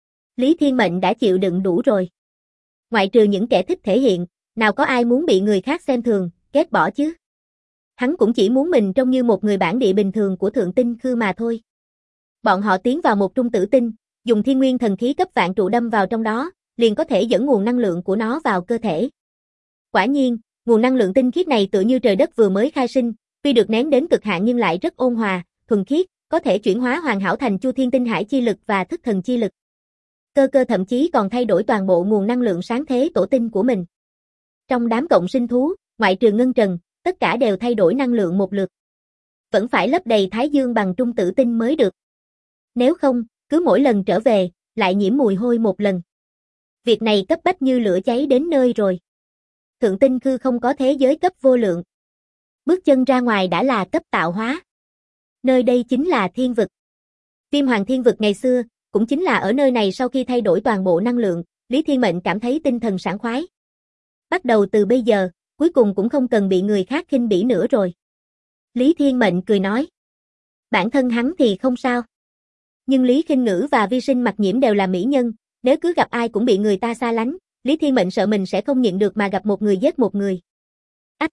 Lý Thiên Mệnh đã chịu đựng đủ rồi. Ngoại trừ những kẻ thích thể hiện, nào có ai muốn bị người khác xem thường, ghét bỏ chứ. Hắn cũng chỉ muốn mình trông như một người bản địa bình thường của Thượng Tinh Khư mà thôi. Bọn họ tiến vào một trung tử tinh, dùng Thiên Nguyên thần khí cấp vạn trụ đâm vào trong đó, liền có thể dẫn nguồn năng lượng của nó vào cơ thể. Quả nhiên, nguồn năng lượng tinh khiết này tựa như trời đất vừa mới khai sinh, tuy được nén đến cực hạn nhưng lại rất ôn hòa, thuần khiết, có thể chuyển hóa hoàn hảo thành Chu Thiên Tinh Hải chi lực và Thức Thần chi lực. Cơ thậm chí còn thay đổi toàn bộ nguồn năng lượng sáng thế tổ tinh của mình. Trong đám cộng sinh thú, ngoại trừ Ngân Trần, tất cả đều thay đổi năng lượng một lượt. Vẫn phải lấp đầy Thái Dương bằng trung tử tinh mới được. Nếu không, cứ mỗi lần trở về, lại nhiễm mùi hôi một lần. Việc này cấp bách như lửa cháy đến nơi rồi. Thượng Tinh Khư không có thế giới cấp vô lượng. Bước chân ra ngoài đã là cấp tạo hóa. Nơi đây chính là thiên vực. Viêm Hoàng Thiên Vực ngày xưa, cũng chính là ở nơi này. Sau khi thay đổi toàn bộ năng lượng, Lý Thiên Mệnh cảm thấy tinh thần sảng khoái. Bắt đầu từ bây giờ, cuối cùng cũng không cần bị người khác khinh bỉ nữa rồi. Lý Thiên Mệnh cười nói. Bản thân hắn thì không sao. Nhưng Lý Khinh Ngữ và Vi Sinh Mặc Nhiễm đều là mỹ nhân, nếu cứ gặp ai cũng bị người ta xa lánh, Lý Thiên Mệnh sợ mình sẽ không nhịn được mà gặp một người giết một người. Ách!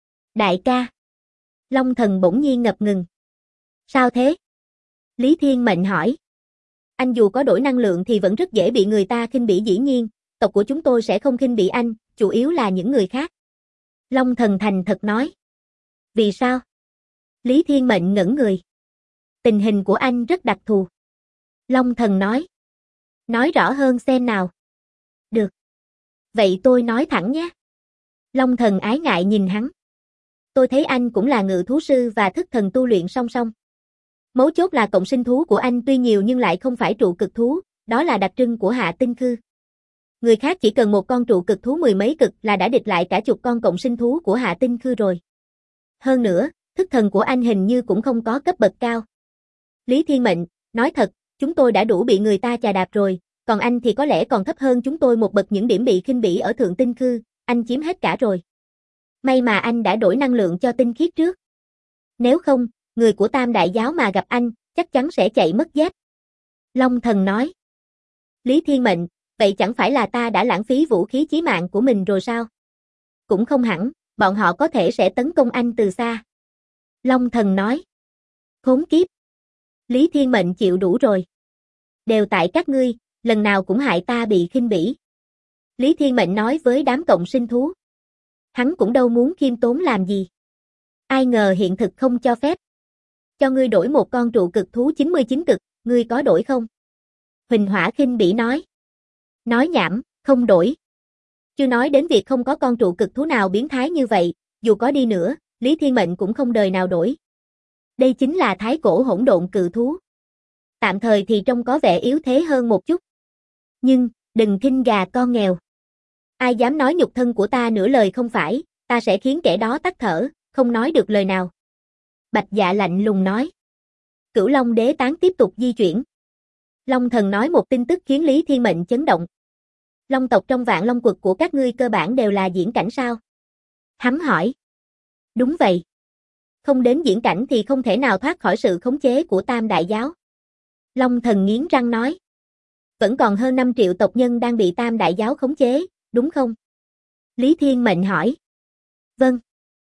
Đại ca! Long Thần bỗng nhiên ngập ngừng. Sao thế? Lý Thiên Mệnh hỏi. Anh dù có đổi năng lượng thì vẫn rất dễ bị người ta khinh bỉ, dĩ nhiên, tộc của chúng tôi sẽ không khinh bỉ anh, chủ yếu là những người khác. Long Thần thành thật nói. Vì sao? Lý Thiên Mệnh ngẩn người. Tình hình của anh rất đặc thù. Long Thần nói. Nói rõ hơn xem nào. Được. Vậy tôi nói thẳng nhé. Long Thần ái ngại nhìn hắn. Tôi thấy anh cũng là ngự thú sư và thức thần tu luyện song song. Mấu chốt là cộng sinh thú của anh tuy nhiều nhưng lại không phải trụ cực thú, đó là đặc trưng của Hạ Tinh Khư. Người khác chỉ cần một con trụ cực thú mười mấy cực là đã địch lại cả chục con cộng sinh thú của Hạ Tinh Khư rồi. Hơn nữa, thức thần của anh hình như cũng không có cấp bậc cao. Lý Thiên Mệnh, nói thật, chúng tôi đã đủ bị người ta chà đạp rồi, còn anh thì có lẽ còn thấp hơn chúng tôi một bậc, những điểm bị khinh bỉ ở Thượng Tinh Khư, anh chiếm hết cả rồi. May mà anh đã đổi năng lượng cho tinh khiết trước. Nếu không, người của Tam Đại Giáo mà gặp anh, chắc chắn sẽ chạy mất dép. Long Thần nói. Lý Thiên Mệnh, vậy chẳng phải là ta đã lãng phí vũ khí chí mạng của mình rồi sao? Cũng không hẳn, bọn họ có thể sẽ tấn công anh từ xa. Long Thần nói. Khốn kiếp. Lý Thiên Mệnh chịu đủ rồi. Đều tại các ngươi, lần nào cũng hại ta bị khinh bỉ. Lý Thiên Mệnh nói với đám cộng sinh thú. Hắn cũng đâu muốn khiêm tốn làm gì. Ai ngờ hiện thực không cho phép. Cho ngươi đổi một con trụ cực thú 99 cực, ngươi có đổi không? Huỳnh Hỏa khinh bỉ nói. Nói nhảm, không đổi. Chưa nói đến việc không có con trụ cực thú nào biến thái như vậy, dù có đi nữa, Lý Thiên Mệnh cũng không đời nào đổi. Đây chính là thái cổ hỗn độn cự thú. Tạm thời thì trông có vẻ yếu thế hơn một chút. Nhưng, đừng khinh gà con nghèo. Ai dám nói nhục thân của ta nửa lời không phải, ta sẽ khiến kẻ đó tắt thở, không nói được lời nào. Bạch Dạ lạnh lùng nói. Cửu Long Đế tán tiếp tục di chuyển. Long Thần nói một tin tức khiến Lý Thiên Mệnh chấn động. Long tộc trong Vạn Long Quật của các ngươi cơ bản đều là diễn cảnh sao? Hắn hỏi. Đúng vậy. Không đến diễn cảnh thì không thể nào thoát khỏi sự khống chế của Tam Đại Giáo. Long Thần nghiến răng nói. Vẫn còn hơn 5 triệu tộc nhân đang bị Tam Đại Giáo khống chế, đúng không? Lý Thiên Mệnh hỏi. Vâng.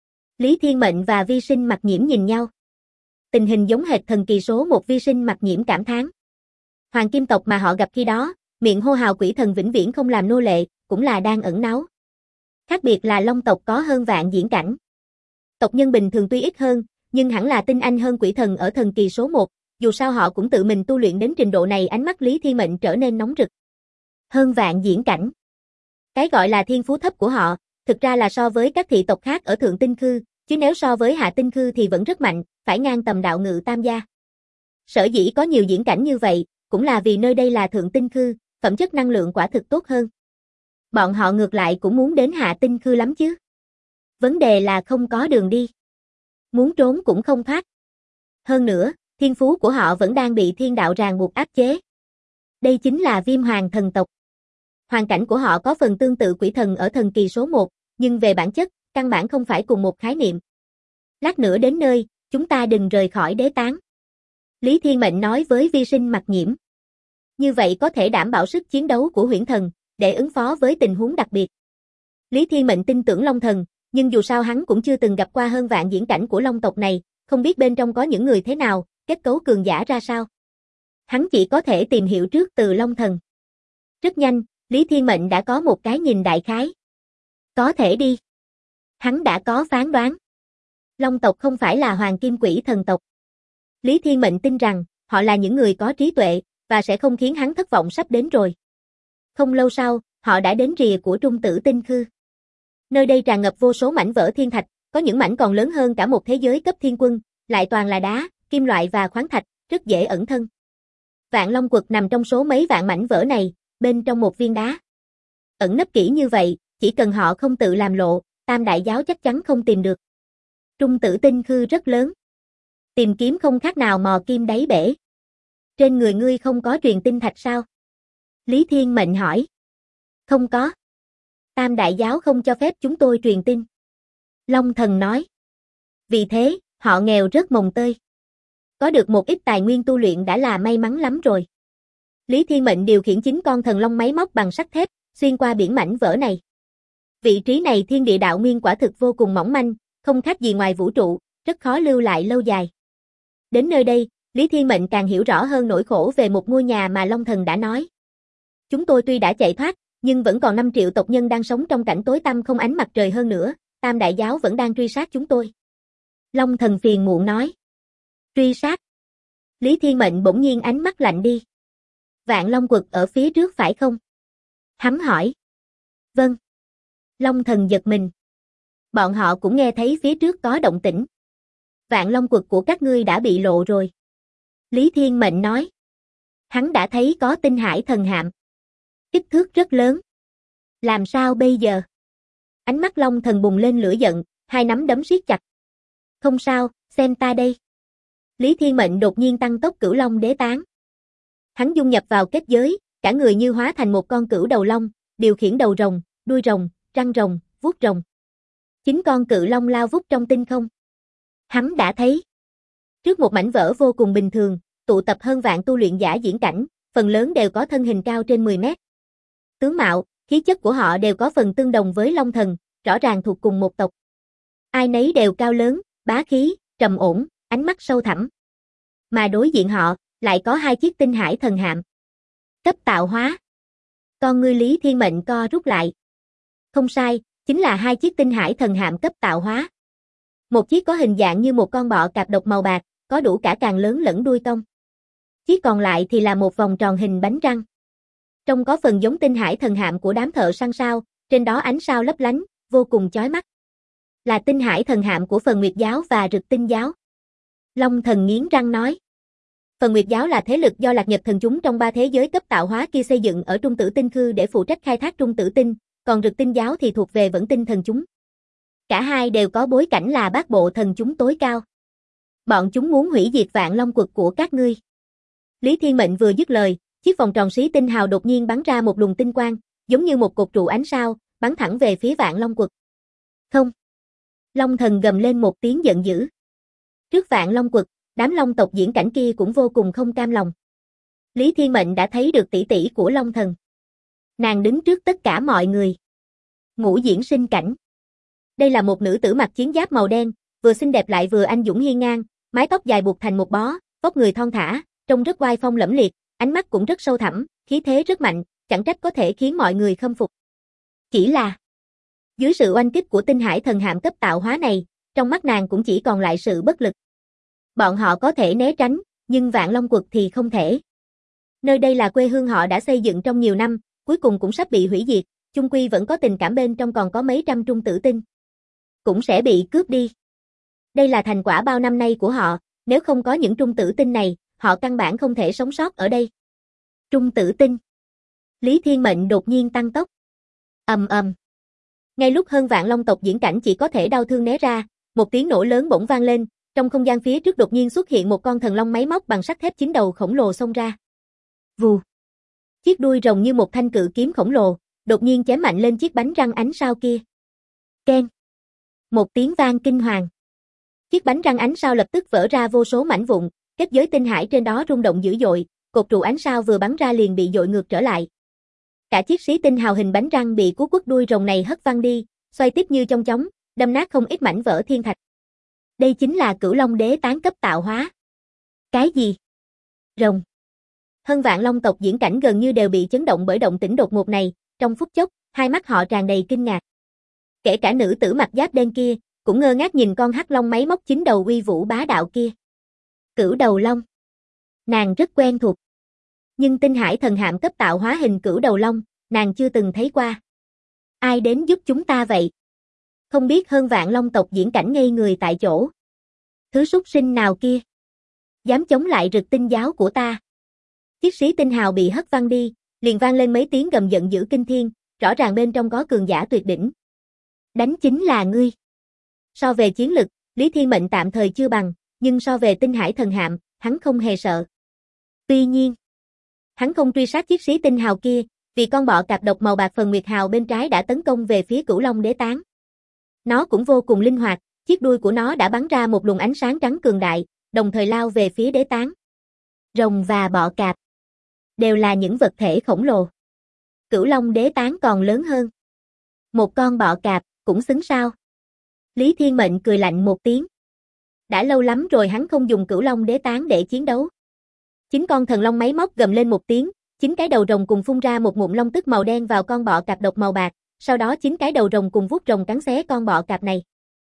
Lý Thiên Mệnh và Vi Sinh Mặc Nhiễm nhìn nhau. Tình hình giống hệt thần kỳ số 1. Vi Sinh Mặc Nhiễm cảm thán. Hoàng kim tộc mà họ gặp khi đó, miệng hô hào quỷ thần vĩnh viễn không làm nô lệ, cũng là đang ẩn náu. Khác biệt là Long tộc có hơn vạn diễn cảnh. Tộc nhân bình thường tuy ít hơn, nhưng hẳn là tinh anh hơn quỷ thần ở thần kỳ số 1, dù sao họ cũng tự mình tu luyện đến trình độ này. Ánh mắt Lý Thiên Mệnh trở nên nóng rực. Hơn vạn diễn cảnh. Cái gọi là thiên phú thấp của họ, thực ra là so với các thị tộc khác ở Thượng Tinh Khư, chứ nếu so với Hạ Tinh Khư thì vẫn rất mạnh, phải ngang tầm đạo ngự tam gia. Sở dĩ có nhiều diễn cảnh như vậy, cũng là vì nơi đây là Thượng Tinh Khư, phẩm chất năng lượng quả thực tốt hơn. Bọn họ ngược lại cũng muốn đến Hạ Tinh Khư lắm chứ. Vấn đề là không có đường đi. Muốn trốn cũng không thoát. Hơn nữa, thiên phú của họ vẫn đang bị thiên đạo ràng buộc áp chế. Đây chính là Viêm Hoàng thần tộc. Hoàn cảnh của họ có phần tương tự quỷ thần ở thần kỳ số 1, nhưng về bản chất, căn bản không phải cùng một khái niệm. Lát nữa đến nơi, chúng ta đừng rời khỏi đế tán. Lý Thiên Mệnh nói với Vi Sinh Mặc Nhiễm. Như vậy có thể đảm bảo sức chiến đấu của huyễn thần, để ứng phó với tình huống đặc biệt. Lý Thiên Mệnh tin tưởng Long Thần, nhưng dù sao hắn cũng chưa từng gặp qua hơn vạn diễn cảnh của Long tộc này, không biết bên trong có những người thế nào, kết cấu cường giả ra sao. Hắn chỉ có thể tìm hiểu trước từ Long Thần. Rất nhanh, Lý Thiên Mệnh đã có một cái nhìn đại khái. Có thể đi. Hắn đã có phán đoán. Long tộc không phải là hoàng kim quỷ thần tộc. Lý Thiên Mệnh tin rằng, họ là những người có trí tuệ, và sẽ không khiến hắn thất vọng sắp đến rồi. Không lâu sau, họ đã đến rìa của Trung Tử Tinh Khư. Nơi đây tràn ngập vô số mảnh vỡ thiên thạch, có những mảnh còn lớn hơn cả một thế giới cấp thiên quân, lại toàn là đá, kim loại và khoáng thạch, rất dễ ẩn thân. Vạn Long Quật nằm trong số mấy vạn mảnh vỡ này, bên trong một viên đá. Ẩn nấp kỹ như vậy, chỉ cần họ không tự làm lộ, Tam Đại Giáo chắc chắn không tìm được. Trung Tử Tinh Khư rất lớn. Tìm kiếm không khác nào mò kim đáy bể. Trên người ngươi không có truyền tinh thạch sao? Lý Thiên Mệnh hỏi. Không có. Tam Đại Giáo không cho phép chúng tôi truyền tin. Long Thần nói. Vì thế, họ nghèo rất mồng tơi. Có được một ít tài nguyên tu luyện đã là may mắn lắm rồi. Lý Thiên Mệnh điều khiển 9 con thần long máy móc bằng sắt thép, xuyên qua biển mảnh vỡ này. Vị trí này thiên địa đạo nguyên quả thực vô cùng mỏng manh, không khác gì ngoài vũ trụ, rất khó lưu lại lâu dài. Đến nơi đây, Lý Thiên Mệnh càng hiểu rõ hơn nỗi khổ về một ngôi nhà mà Long Thần đã nói. Chúng tôi tuy đã chạy thoát, nhưng vẫn còn 5 triệu tộc nhân đang sống trong cảnh tối tăm không ánh mặt trời hơn nữa, Tam Đại Giáo vẫn đang truy sát chúng tôi. Long Thần phiền muộn nói. Truy sát. Lý Thiên Mệnh bỗng nhiên ánh mắt lạnh đi. Vạn Long Quật ở phía trước phải không? Hắn hỏi. Vâng. Long Thần giật mình. Bọn họ cũng nghe thấy phía trước có động tĩnh. Vạn Long Quật của các ngươi đã bị lộ rồi. Lý Thiên Mệnh nói. Hắn đã thấy có tinh hải thần hạm. Kích thước rất lớn. Làm sao bây giờ? Ánh mắt Long Thần bùng lên lửa giận, hai nắm đấm siết chặt. Không sao, xem ta đây. Lý Thiên Mệnh đột nhiên tăng tốc Cửu Long Đế Tán. Hắn dung nhập vào kết giới, cả người như hóa thành một con cửu đầu long, điều khiển đầu rồng, đuôi rồng, răng rồng, vuốt rồng. 9 con cự long lao vút trong tinh không. Hắn đã thấy. Trước một mảnh vỡ vô cùng bình thường, tụ tập hơn vạn tu luyện giả diễn cảnh, phần lớn đều có thân hình cao trên 10 mét. Tướng mạo, khí chất của họ đều có phần tương đồng với Long Thần, rõ ràng thuộc cùng một tộc. Ai nấy đều cao lớn, bá khí, trầm ổn, ánh mắt sâu thẳm. Mà đối diện họ, lại có 2 chiếc tinh hải thần hạm. Cấp tạo hóa. Con ngươi Lý Thiên Mệnh co rút lại. Không sai, chính là 2 chiếc tinh hải thần hạm cấp tạo hóa. Một chiếc có hình dạng như một con bọ cạp độc màu bạc, có đủ cả càng lớn lẫn đuôi cong. Chiếc còn lại thì là một vòng tròn hình bánh răng. Trông có phần giống tinh hải thần hạm của đám thợ săn sao, trên đó ánh sao lấp lánh, vô cùng chói mắt. Là tinh hải thần hạm của Phần Nguyệt Giáo và Rực Tinh Giáo. Long Thần nghiến răng nói. Phần Nguyệt Giáo là thế lực do Lạc Nhật thần chúng trong 3 thế giới cấp tạo hóa kia xây dựng ở Trung Tử Tinh Khư để phụ trách khai thác Trung Tử Tinh, còn Rực Tinh Giáo thì thuộc về Vẫn Tinh thần chúng. Cả hai đều có bối cảnh là bát bộ thần chúng tối cao. Bọn chúng muốn hủy diệt Vạn Long Quật của các ngươi. Lý Thiên Mệnh vừa dứt lời, chiếc vòng tròn xí tinh hào đột nhiên bắn ra một luồng tinh quang, giống như một cột trụ ánh sao, bắn thẳng về phía Vạn Long Quật. Không! Long Thần gầm lên một tiếng giận dữ. Trước Vạn Long Quật, đám Long tộc diễn cảnh kia cũng vô cùng không cam lòng. Lý Thiên Mệnh đã thấy được tỷ tỷ của Long Thần. Nàng đứng trước tất cả mọi người. Ngũ diễn sinh cảnh. Đây là một nữ tử mặc chiến giáp màu đen, vừa xinh đẹp lại vừa anh dũng hiên ngang, mái tóc dài buộc thành một bó, vóc người thon thả, trông rất oai phong lẫm liệt, ánh mắt cũng rất sâu thẳm, khí thế rất mạnh, chẳng trách có thể khiến mọi người khâm phục. Chỉ là dưới sự oanh kích của tinh hải thần hạm cấp tạo hóa này, trong mắt nàng cũng chỉ còn lại sự bất lực. Bọn họ có thể né tránh, nhưng Vạn Long Quật thì không thể. Nơi đây là quê hương họ đã xây dựng trong nhiều năm, cuối cùng cũng sắp bị hủy diệt, chung quy vẫn có tình cảm bên trong, còn có mấy trăm trung tử tinh. Cũng sẽ bị cướp đi. Đây là thành quả bao năm nay của họ, nếu không có những trung tử tinh này, họ căn bản không thể sống sót ở đây. Trung tử tinh. Lý Thiên Mệnh đột nhiên tăng tốc. Ầm ầm. Ngay lúc hơn vạn long tộc diễn cảnh chỉ có thể đau thương né ra, một tiếng nổ lớn bỗng vang lên, trong không gian phía trước đột nhiên xuất hiện một con thần long máy móc bằng sắt thép 9 đầu khổng lồ xông ra. Vù. Chiếc đuôi rồng như một thanh cự kiếm khổng lồ, đột nhiên chém mạnh lên chiếc bánh răng ánh sao kia. Keng. Một tiếng vang kinh hoàng. Chiếc bánh răng ánh sao lập tức vỡ ra vô số mảnh vụn, kết giới tinh hải trên đó rung động dữ dội, cột trụ ánh sao vừa bắn ra liền bị dội ngược trở lại. Cả chiếc xí tinh hào hình bánh răng bị cú quất đuôi rồng này hất văng đi, xoay tiếp như chong chóng, đâm nát không ít mảnh vỡ thiên thạch. Đây chính là Cửu Long Đế tán cấp tạo hóa. Cái gì? Rồng. Hơn vạn long tộc diễn cảnh gần như đều bị chấn động bởi động tĩnh đột ngột này, trong phút chốc, hai mắt họ tràn đầy kinh ngạc. Kể cả nữ tử mặc giáp đen kia, cũng ngơ ngác nhìn con hắc long máy móc 9 đầu uy vũ bá đạo kia. Cửu đầu long. Nàng rất quen thuộc. Nhưng tinh hải thần hạm cấp tạo hóa hình cửu đầu long, nàng chưa từng thấy qua. Ai đến giúp chúng ta vậy? Không biết hơn vạn long tộc diễn cảnh ngây người tại chỗ. Thứ súc sinh nào kia? Dám chống lại Rực Tinh giáo của ta? Chiếc xí tinh hào bị hất văng đi, liền vang lên mấy tiếng gầm giận dữ kinh thiên, rõ ràng bên trong có cường giả tuyệt đỉnh. Đánh chính là ngươi. So về chiến lực, Lý Thiên Mệnh tạm thời chưa bằng, nhưng so về tinh hải thần hạm, hắn không hề sợ. Tuy nhiên, hắn không truy sát chiếc xí tinh hào kia, vì con bọ cạp độc màu bạc phần nguyệt hào bên trái đã tấn công về phía Cửu Long Đế tán. Nó cũng vô cùng linh hoạt, chiếc đuôi của nó đã bắn ra một luồng ánh sáng trắng cường đại, đồng thời lao về phía đế tán. Rồng và bọ cạp đều là những vật thể khổng lồ. Cửu Long đế tán còn lớn hơn. Một con bọ cạp cũng xứng sao? Lý Thiên Mệnh cười lạnh một tiếng. Đã lâu lắm rồi hắn không dùng Cửu Long đế tán để chiến đấu. 9 con thần long máy móc gầm lên một tiếng, 9 cái đầu rồng cùng phun ra một ngụm long tức màu đen vào con bọ cạp độc màu bạc, sau đó 9 cái đầu rồng cùng vuốt rồng cắn xé con bọ cạp này.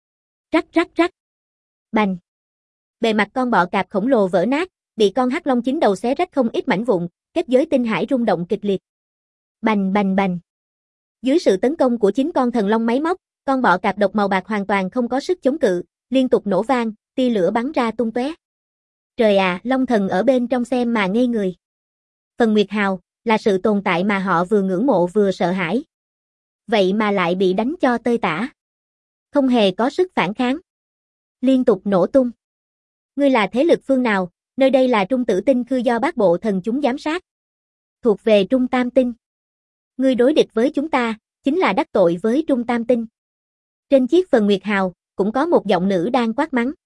Rắc rắc rắc. Bành. Bề mặt con bọ cạp khổng lồ vỡ nát, bị con hắc long 9 đầu xé rách không ít mảnh vụn, kết giới tinh hải rung động kịch liệt. Bành bành bành. Dưới sự tấn công của 9 con thần long máy móc, con bọ cạp độc màu bạc hoàn toàn không có sức chống cự, liên tục nổ vang, tia lửa bắn ra tung tóe. Trời à, Long Thần ở bên trong xem mà ngây người. Phần Nguyệt Hào là sự tồn tại mà họ vừa ngưỡng mộ vừa sợ hãi. Vậy mà lại bị đánh cho tơi tả. Không hề có sức phản kháng. Liên tục nổ tung. Ngươi là thế lực phương nào? Nơi đây là Trung Tử Tinh Khư do Bát Bộ Thần chúng giám sát. Thuộc về Trung Tam Tinh. Ngươi đối địch với chúng ta, chính là đắc tội với Trung Tam Tinh. Trên chiếc Phần Nguyệt Hào, cũng có một giọng nữ đang quát mắng.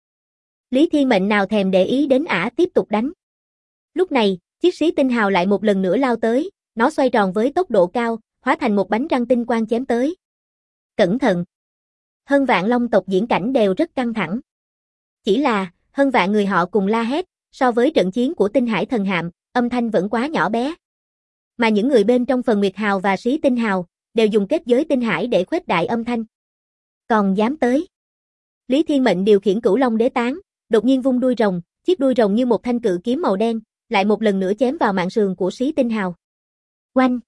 Lý Thiên Mệnh nào thèm để ý đến ả tiếp tục đánh. Lúc này, chiếc Xí Tinh Hào lại một lần nữa lao tới, nó xoay tròn với tốc độ cao, hóa thành một bánh răng tinh quang chém tới. Cẩn thận! Hơn vạn long tộc diễn cảnh đều rất căng thẳng. Chỉ là, hơn vạn người họ cùng la hét, so với trận chiến của Tinh Hải Thần Hạm, âm thanh vẫn quá nhỏ bé. Mà những người bên trong Phần Nguyệt Hào và Xí Tinh Hào, đều dùng kết giới Tinh Hải để khuếch đại âm thanh. Còn dám tới. Lý Thiên Mệnh điều khiển Cửu Long đế tán, đột nhiên vung đuôi rồng, chiếc đuôi rồng như một thanh cự kiếm màu đen, lại một lần nữa chém vào mạn sườn của Xí Tinh Hào. Oanh!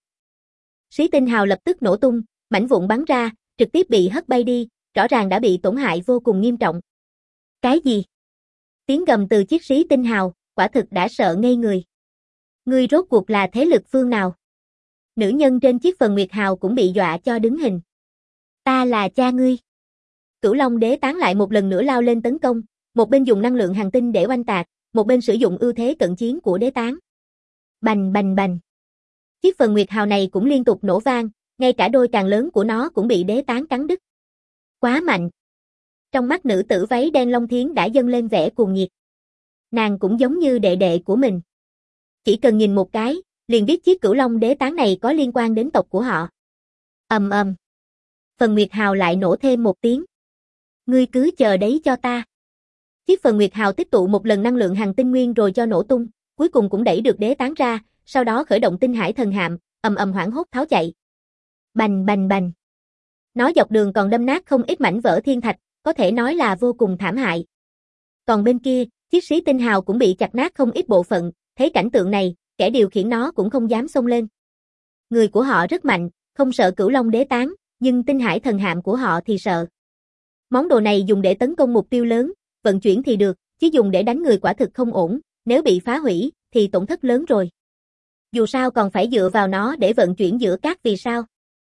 Xí Tinh Hào lập tức nổ tung, mảnh vụn bắn ra, trực tiếp bị hất bay đi, rõ ràng đã bị tổn hại vô cùng nghiêm trọng. Cái gì? Tiếng gầm từ chiếc Xí Tinh Hào, quả thực đã sợ ngây người. Ngươi rốt cuộc là thế lực phương nào? Nữ nhân trên chiếc Phần Nguyệt Hào cũng bị dọa cho đứng hình. Ta là cha ngươi. Cửu Long đế tán lại một lần nữa lao lên tấn công, một bên dùng năng lượng hành tinh để oanh tạc, một bên sử dụng ưu thế cận chiến của đế tán. Bành bành bành. Chiếc Phần Nguyệt Hào này cũng liên tục nổ vang, ngay cả đôi càng lớn của nó cũng bị đế tán cắn đứt. Quá mạnh. Trong mắt nữ tử váy đen Long Thiến đã dâng lên vẻ cuồng nhiệt. Nàng cũng giống như đệ đệ của mình. Chỉ cần nhìn một cái, liền biết chiếc Cửu Long đế tán này có liên quan đến tộc của họ. Ầm ầm. Phần Nguyệt Hào lại nổ thêm một tiếng. Ngươi cứ chờ đấy cho ta. Chiếc Phần Nguyệt Hào tích tụ một lần năng lượng hằng tinh nguyên rồi cho nổ tung, cuối cùng cũng đẩy được đế tán ra, sau đó khởi động Tinh Hải Thần Hạm, ầm ầm hoảng hốt tháo chạy. Bành bành bành. Nó dọc đường còn đâm nát không ít mảnh vỡ thiên thạch, có thể nói là vô cùng thảm hại. Còn bên kia, chiếc Xí Tinh Hào cũng bị chặt nát không ít bộ phận, thấy cảnh tượng này, kẻ điều khiển nó cũng không dám xông lên. Người của họ rất mạnh, không sợ Cửu Long đế tán, nhưng Tinh Hải Thần Hạm của họ thì sợ. Món đồ này dùng để tấn công mục tiêu lớn, vận chuyển thì được, chứ dùng để đánh người quả thực không ổn, nếu bị phá hủy, thì tổn thất lớn rồi. Dù sao còn phải dựa vào nó để vận chuyển giữa các vì sao.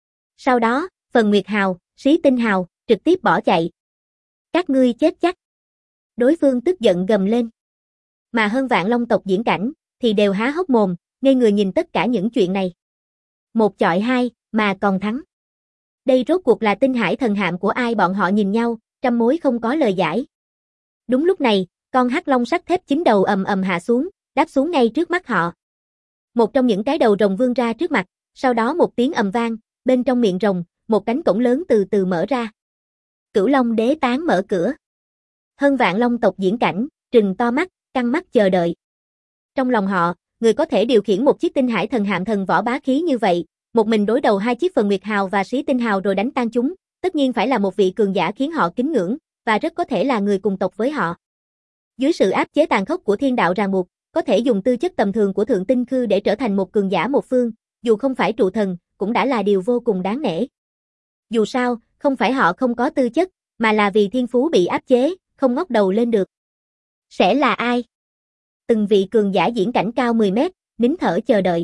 Sau đó, Phần Nguyệt Hào, Xí Tinh Hào, trực tiếp bỏ chạy. Các ngươi chết chắc. Đối phương tức giận gầm lên. Mà hơn vạn long tộc diễn cảnh, thì đều há hốc mồm, ngây người nhìn tất cả những chuyện này. Một chọi hai, mà còn thắng. Đây rốt cuộc là Tinh Hải Thần Hạm của ai? Bọn họ nhìn nhau, trăm mối không có lời giải. Đúng lúc này, con hắc long sắt thép 9 đầu ầm ầm hạ xuống, đáp xuống ngay trước mắt họ. Một trong những cái đầu rồng vươn ra trước mặt, sau đó một tiếng ầm vang, bên trong miệng rồng, một cánh cổng lớn từ từ mở ra. Cửu Long đế tán mở cửa. Hơn vạn long tộc diễn cảnh, trừng to mắt, căng mắt chờ đợi. Trong lòng họ, người có thể điều khiển một chiếc Tinh Hải Thần Hạm thần võ bá khí như vậy, một mình đối đầu hai chiếc Phần Nguyệt Hào và Xí Tinh Hào rồi đánh tan chúng, tất nhiên phải là một vị cường giả khiến họ kính ngưỡng, và rất có thể là người cùng tộc với họ. Dưới sự áp chế tàn khốc của thiên đạo ràng buộc, có thể dùng tư chất tầm thường của Thượng Tinh Khư để trở thành một cường giả một phương, dù không phải trụ thần, cũng đã là điều vô cùng đáng nể. Dù sao, không phải họ không có tư chất, mà là vì thiên phú bị áp chế, không ngóc đầu lên được. Sẽ là ai? Từng vị cường giả diễn cảnh cao 10 mét, nín thở chờ đợi.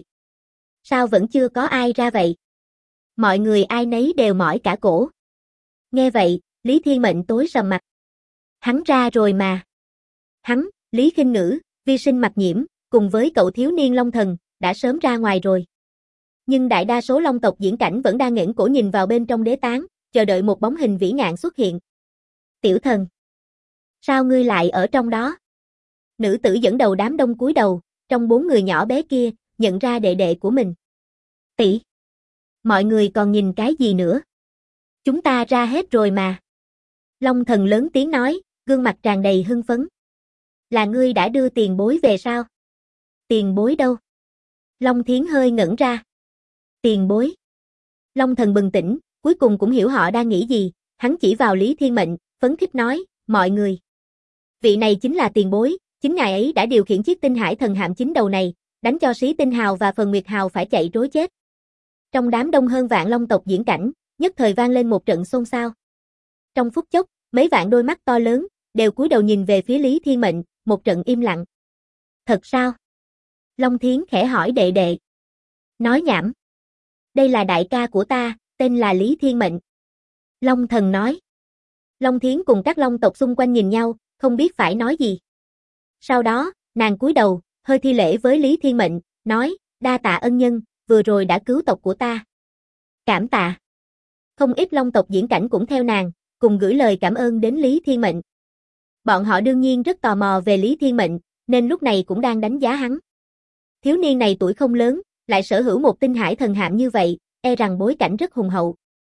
Sao vẫn chưa có ai ra vậy? Mọi người ai nấy đều mỏi cả cổ. Nghe vậy, Lý Thiên Mệnh tối sầm mặt. Hắn ra rồi mà. Hắn, Lý Khinh Ngữ, Vi Sinh Mặc Nhiễm, cùng với cậu thiếu niên Long Thần, đã sớm ra ngoài rồi. Nhưng đại đa số Long tộc diễn cảnh vẫn đang nghển cổ nhìn vào bên trong đế tán, chờ đợi một bóng hình vĩ ngạn xuất hiện. Tiểu thần. Sao ngươi lại ở trong đó? Nữ tử dẫn đầu đám đông cúi đầu, trong 4 người nhỏ bé kia, nhận ra đệ đệ của mình. Tỷ! Mọi người còn nhìn cái gì nữa? Chúng ta ra hết rồi mà. Long Thần lớn tiếng nói, gương mặt tràn đầy hưng phấn. Là ngươi đã đưa tiền bối về sao? Tiền bối đâu? Long Thiến hơi ngẩn ra. Tiền bối. Long Thần bừng tỉnh, cuối cùng cũng hiểu họ đang nghĩ gì, hắn chỉ vào Lý Thiên Mệnh, phấn khích nói, mọi người. Vị này chính là tiền bối, chính ngài ấy đã điều khiển chiếc tinh hải thần hạm chính đầu này, đánh cho Sĩ Tinh Hào và Phần Nguyệt Hào phải chạy trối chết. Trong đám đông hơn vạn long tộc diễn cảnh, nhất thời vang lên một trận xôn xao. Trong phút chốc, mấy vạn đôi mắt to lớn, đều cúi đầu nhìn về phía Lý Thiên Mệnh, một trận im lặng. Thật sao? Long Thiến khẽ hỏi đệ đệ. Nói nhảm. Đây là đại ca của ta, tên là Lý Thiên Mệnh. Long Thần nói. Long Thiến cùng các long tộc xung quanh nhìn nhau, không biết phải nói gì. Sau đó, nàng cúi đầu, hơi thi lễ với Lý Thiên Mệnh, nói, đa tạ ân nhân, vừa rồi đã cứu tộc của ta. Cảm tạ. Không ít long tộc diễn cảnh cũng theo nàng, cùng gửi lời cảm ơn đến Lý Thiên Mệnh. Bọn họ đương nhiên rất tò mò về Lý Thiên Mệnh, nên lúc này cũng đang đánh giá hắn. Thiếu niên này tuổi không lớn, lại sở hữu một tinh hải thần hạm như vậy, e rằng bối cảnh rất hùng hậu.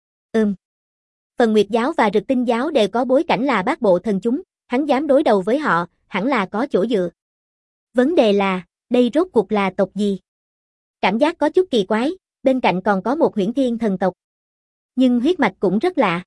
Phần Nguyệt giáo và Rực Tinh giáo đều có bối cảnh là bát bộ thần chúng, hắn dám đối đầu với họ, hẳn là có chỗ dựa. Vấn đề là, đây rốt cuộc là tộc gì? Cảm giác có chút kỳ quái, bên cạnh còn có một Huyễn Thiên thần tộc. Nhưng huyết mạch cũng rất lạ.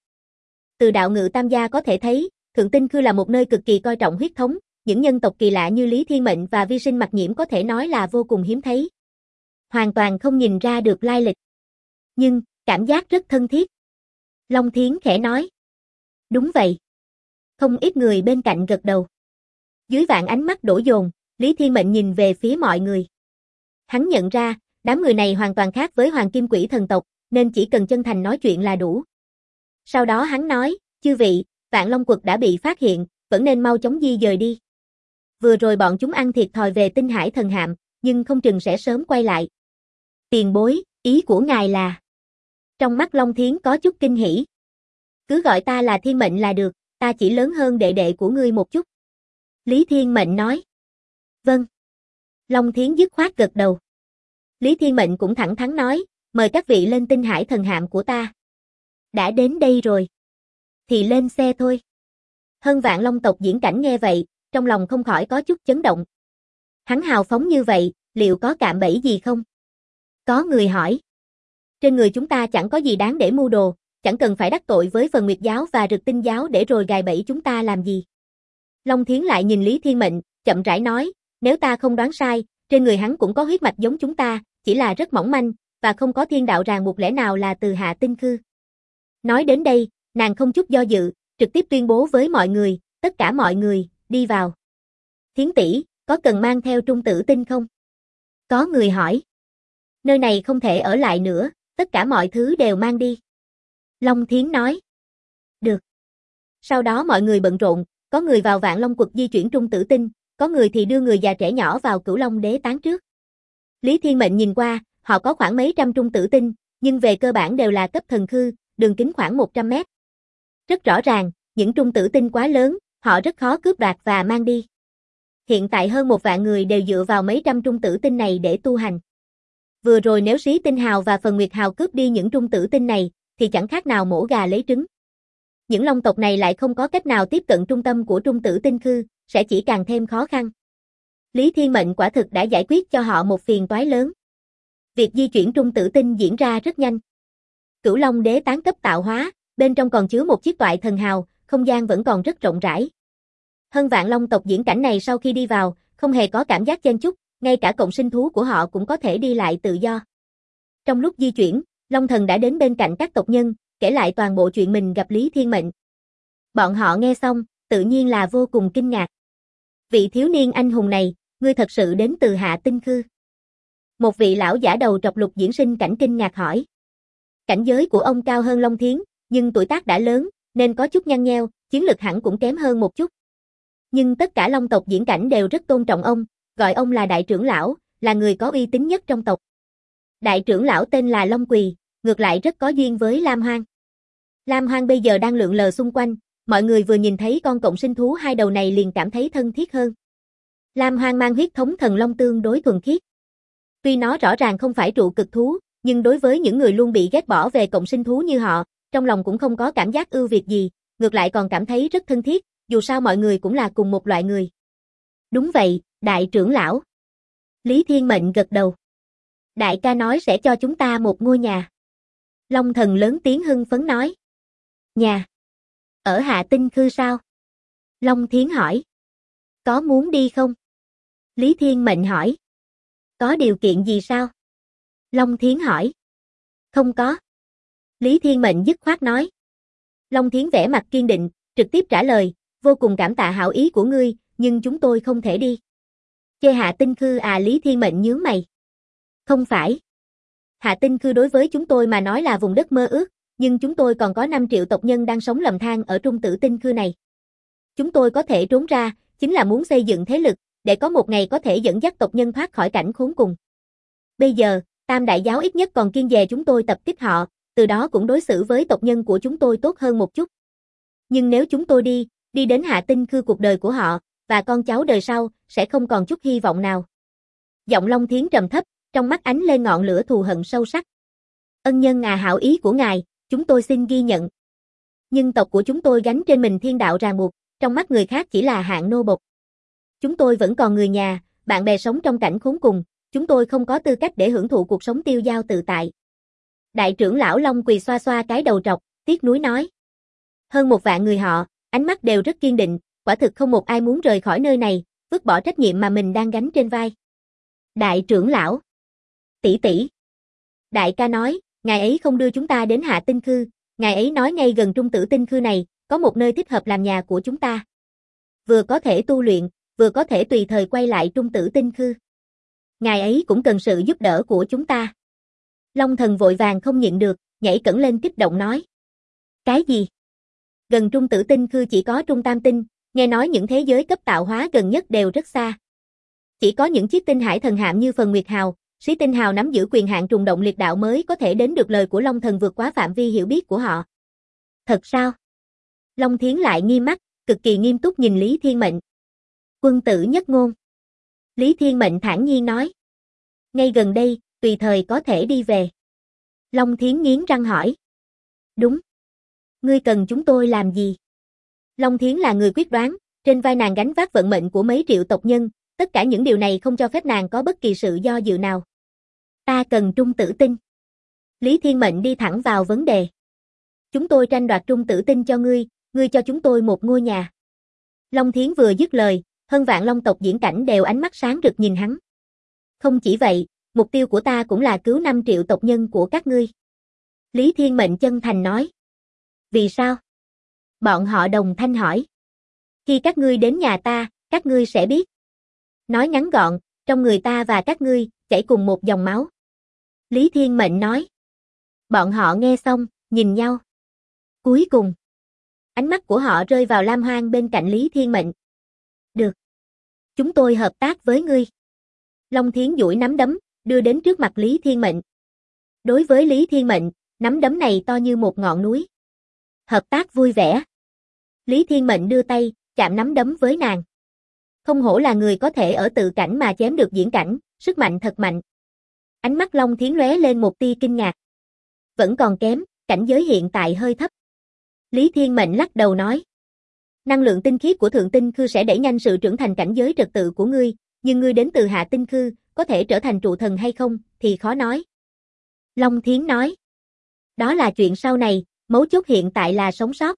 Từ đạo ngự tam gia có thể thấy, Thượng Tinh Khư là một nơi cực kỳ coi trọng huyết thống, những nhân tộc kỳ lạ như Lý Thiên Mệnh và Vi Sinh Mặc Nhiễm có thể nói là vô cùng hiếm thấy. Hoàn toàn không nhìn ra được lai lịch. Nhưng, cảm giác rất thân thiết. Long Thiến khẽ nói. Đúng vậy. Không ít người bên cạnh gật đầu. Dưới vạn ánh mắt đổ dồn, Lý Thiên Mệnh nhìn về phía mọi người. Hắn nhận ra, đám người này hoàn toàn khác với Hoàng Kim Quỷ thần tộc, nên chỉ cần chân thành nói chuyện là đủ. Sau đó hắn nói, chư vị, Vạn Long Quật đã bị phát hiện, vẫn nên mau chóng di dời đi. Vừa rồi bọn chúng ăn thiệt thòi về tinh hải thần hạm, nhưng không chừng sẽ sớm quay lại. Tiền bối, ý của ngài là... Trong mắt Long Thiến có chút kinh hỉ. Cứ gọi ta là Thiên Mệnh là được, ta chỉ lớn hơn đệ đệ của ngươi một chút. Lý Thiên Mệnh nói. Vâng. Long Thiến dứt khoát gật đầu. Lý Thiên Mệnh cũng thẳng thắn nói, mời các vị lên tinh hải thần hạm của ta. Đã đến đây rồi. Thì lên xe thôi. Hơn vạn long tộc diễn cảnh nghe vậy, trong lòng không khỏi có chút chấn động. Hắn hào phóng như vậy, liệu có cạm bẫy gì không? Có người hỏi. Trên người chúng ta chẳng có gì đáng để mưu đồ, chẳng cần phải đắc tội với Phần Nguyệt giáo và Rực Tinh giáo để rồi gài bẫy chúng ta làm gì. Long Thiến lại nhìn Lý Thiên Mệnh, chậm rãi nói, nếu ta không đoán sai, trên người hắn cũng có huyết mạch giống chúng ta, chỉ là rất mỏng manh, và không có thiên đạo ràng buộc lẽ nào là từ Hạ Tinh Khư. Nói đến đây, nàng không chút do dự, trực tiếp tuyên bố với mọi người, tất cả mọi người, đi vào. Thiến tỷ, có cần mang theo Trung Tử Tinh không? Có người hỏi. Nơi này không thể ở lại nữa, tất cả mọi thứ đều mang đi. Long Thiến nói. Được. Sau đó mọi người bận rộn, có người vào Vạn Long Quật di chuyển Trung Tử Tinh, có người thì đưa người già trẻ nhỏ vào Cửu Long Đế tán trước. Lý Thiên Mệnh nhìn qua, họ có khoảng mấy trăm Trung Tử Tinh, nhưng về cơ bản đều là cấp thần khư, đường kính khoảng 100 mét. Rất rõ ràng, những Trung Tử Tinh quá lớn, họ rất khó cướp đoạt và mang đi. Hiện tại hơn 1 vạn người đều dựa vào mấy trăm Trung Tử Tinh này để tu hành. Vừa rồi nếu Sĩ Tinh Hào và Phần Nguyệt Hào cướp đi những Trung Tử Tinh này, thì chẳng khác nào mổ gà lấy trứng. Những long tộc này lại không có cách nào tiếp cận trung tâm của Trung Tử Tinh Khư, sẽ chỉ càng thêm khó khăn. Lý Thiên Mệnh quả thực đã giải quyết cho họ một phiền toái lớn. Việc di chuyển Trung Tử Tinh diễn ra rất nhanh. Cửu Long Đế tán cấp tạo hóa, bên trong còn chứa một chiếc toại thần hào, không gian vẫn còn rất rộng rãi. Hơn vạn long tộc diễn cảnh này sau khi đi vào, không hề có cảm giác chen chúc, ngay cả cộng sinh thú của họ cũng có thể đi lại tự do. Trong lúc di chuyển, Long Thần đã đến bên cạnh các tộc nhân, kể lại toàn bộ chuyện mình gặp Lý Thiên Mệnh. Bọn họ nghe xong, tự nhiên là vô cùng kinh ngạc. Vị thiếu niên anh hùng này, ngươi thật sự đến từ Hạ Tinh Khư. Một vị lão giả đầu trọc Lục Diễn Sinh cảnh kinh ngạc hỏi. Cảnh giới của ông cao hơn Long Thiến, nhưng tuổi tác đã lớn, nên có chút nhăn nheo, chiến lực hẳn cũng kém hơn một chút. Nhưng tất cả long tộc diễn cảnh đều rất tôn trọng ông, gọi ông là đại trưởng lão, là người có uy tín nhất trong tộc. Đại trưởng lão tên là Long Quỳ, ngược lại rất có duyên với Lam Hoang. Lam Hoang bây giờ đang lượn lờ xung quanh, mọi người vừa nhìn thấy con cộng sinh thú hai đầu này liền cảm thấy thân thiết hơn. Lam Hoang mang huyết thống thần long tương đối thuần khiết. Tuy nó rõ ràng không phải trụ cực thú, nhưng đối với những người luôn bị ghét bỏ về cộng sinh thú như họ, trong lòng cũng không có cảm giác ưu việt gì, ngược lại còn cảm thấy rất thân thiết, dù sao mọi người cũng là cùng một loại người. Đúng vậy, đại trưởng lão. Lý Thiên Mệnh gật đầu. Đại ca nói sẽ cho chúng ta một ngôi nhà. Long Thần lớn tiếng hưng phấn nói. Nhà? Ở Hạ Tinh Khư sao? Long Thiến hỏi. Có muốn đi không? Lý Thiên Mệnh hỏi. Có điều kiện gì sao? Long Thiến hỏi. Không có. Lý Thiên Mệnh dứt khoát nói. Long Thiến vẻ mặt kiên định, trực tiếp trả lời, vô cùng cảm tạ hảo ý của ngươi, nhưng chúng tôi không thể đi. Chê Hạ Tinh Khư à? Lý Thiên Mệnh nhướng mày. Không phải. Hạ Tinh Khư đối với chúng tôi mà nói là vùng đất mơ ước, nhưng chúng tôi còn có 5 triệu tộc nhân đang sống lầm than ở Trung Tử Tinh Khư này. Chúng tôi có thể trốn ra, chính là muốn xây dựng thế lực, để có một ngày có thể dẫn dắt tộc nhân thoát khỏi cảnh khốn cùng. Bây giờ, Tam Đại Giáo ít nhất còn kiêng dè chúng tôi tập kích họ, từ đó cũng đối xử với tộc nhân của chúng tôi tốt hơn một chút. Nhưng nếu chúng tôi đi đến Hạ Tinh Khư, cuộc đời của họ, và con cháu đời sau, sẽ không còn chút hy vọng nào. Giọng Long Thiến trầm thấp, trong mắt ánh lên ngọn lửa thù hận sâu sắc. Ân nhân à, hảo ý của ngài, chúng tôi xin ghi nhận. Nhưng tộc của chúng tôi gánh trên mình thiên đạo ràng buộc, trong mắt người khác chỉ là hạng nô bộc. Chúng tôi vẫn còn người nhà, bạn bè sống trong cảnh khốn cùng, chúng tôi không có tư cách để hưởng thụ cuộc sống tiêu dao tự tại. Đại trưởng lão Long Quỳ xoa xoa cái đầu trọc, tiếc nuối nói. Hơn 1 vạn người họ, ánh mắt đều rất kiên định, quả thực không một ai muốn rời khỏi nơi này, vứt bỏ trách nhiệm mà mình đang gánh trên vai. Đại trưởng lão. Tỷ tỷ. Đại ca nói, ngài ấy không đưa chúng ta đến Hạ Tinh Khư, ngài ấy nói ngay gần Trung Tử Tinh Khư này, có một nơi thích hợp làm nhà của chúng ta. Vừa có thể tu luyện, vừa có thể tùy thời quay lại Trung Tử Tinh Khư. Ngài ấy cũng cần sự giúp đỡ của chúng ta. Long Thần vội vàng không nhịn được, nhảy cẫng lên kích động nói. Cái gì? Gần Trung Tử Tinh Khư chỉ có Trung Tam Tinh, nghe nói những thế giới cấp tạo hóa gần nhất đều rất xa. Chỉ có những chiếc tinh hải thần hạm như Phần Nguyệt Hào, Sĩ Tinh Hào nắm giữ quyền hạn trùng động liệt đạo mới có thể đến được. Lời của Long Thần vượt quá phạm vi hiểu biết của họ. Thật sao? Long Thiến lại nghiêm mắt, cực kỳ nghiêm túc nhìn Lý Thiên Mệnh. Quân tử nhất ngôn. Lý Thiên Mệnh thản nhiên nói. Ngay gần đây, tùy thời có thể đi về. Long Thiến nghiến răng hỏi. Đúng. Ngươi cần chúng tôi làm gì? Long Thiến là người quyết đoán, trên vai nàng gánh vác vận mệnh của mấy triệu tộc nhân, tất cả những điều này không cho phép nàng có bất kỳ sự do dự nào. Ta cần Trung Tử Tinh. Lý Thiên Mệnh đi thẳng vào vấn đề. Chúng tôi tranh đoạt Trung Tử Tinh cho ngươi cho chúng tôi một ngôi nhà. Long Thiến vừa dứt lời, hơn vạn long tộc diễn cảnh đều ánh mắt sáng rực nhìn hắn. Không chỉ vậy, mục tiêu của ta cũng là cứu 5 triệu tộc nhân của các ngươi. Lý Thiên Mệnh chân thành nói. Vì sao? Bọn họ đồng thanh hỏi. Khi các ngươi đến nhà ta, các ngươi sẽ biết. Nói ngắn gọn, trong người ta và các ngươi, chảy cùng một dòng máu. Lý Thiên Mệnh nói. Bọn họ nghe xong, nhìn nhau. Cuối cùng, ánh mắt của họ rơi vào Lam Hoang bên cạnh Lý Thiên Mệnh. Được. Chúng tôi hợp tác với ngươi. Long Thiến duỗi nắm đấm, đưa đến trước mặt Lý Thiên Mệnh. Đối với Lý Thiên Mệnh, nắm đấm này to như một ngọn núi. Hợp tác vui vẻ. Lý Thiên Mệnh đưa tay, chạm nắm đấm với nàng. Không hổ là người có thể ở tự cảnh mà chém được diễn cảnh, sức mạnh thật mạnh. Ánh mắt Long Thiến lóe lên một tia kinh ngạc. Vẫn còn kém, cảnh giới hiện tại hơi thấp. Lý Thiên Mệnh lắc đầu nói. Năng lượng tinh khiết của Thượng Tinh Khư sẽ đẩy nhanh sự trưởng thành cảnh giới trật tự của ngươi, nhưng ngươi đến từ Hạ Tinh Khư, có thể trở thành trụ thần hay không, thì khó nói. Long Thiến nói. Đó là chuyện sau này, mấu chốt hiện tại là sống sót.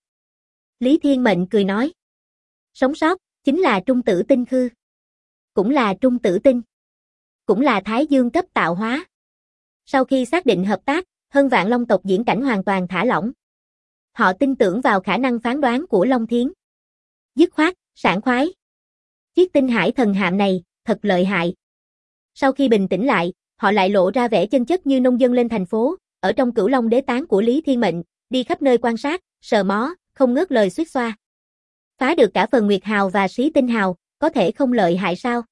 Lý Thiên Mệnh cười nói. Sống sót, chính là Trung Tử Tinh Khư. Cũng là Trung Tử Tinh. Cũng là Thái Dương cấp tạo hóa. Sau khi xác định hợp tác, hơn vạn long tộc diễn cảnh hoàn toàn thả lỏng. Họ tin tưởng vào khả năng phán đoán của Long Thiến. Dứt khoát, sảng khoái. Chiếc tinh hải thần hạm này, thật lợi hại. Sau khi bình tĩnh lại, họ lại lộ ra vẻ chân chất như nông dân lên thành phố, ở trong Cửu Long đế tán của Lý Thiên Mệnh, đi khắp nơi quan sát, sờ mó, không ngớt lời xuýt xoa. Phá được cả Phần Nguyệt Hào và Sĩ Tinh Hào, có thể không lợi hại sao?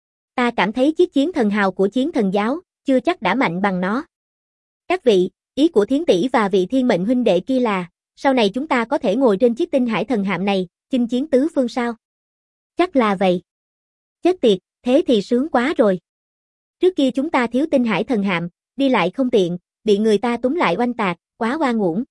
Ta cảm thấy chiếc chiến thần hào của Chiến Thần Giáo, chưa chắc đã mạnh bằng nó. Các vị, ý của Thiến tỷ và vị Thiên Mệnh huynh đệ kia là, sau này chúng ta có thể ngồi trên chiếc tinh hải thần hạm này, chinh chiến tứ phương sao? Chắc là vậy. Chết tiệt, thế thì sướng quá rồi. Trước kia chúng ta thiếu tinh hải thần hạm, đi lại không tiện, bị người ta túm lại oanh tạc, quá oan uổng.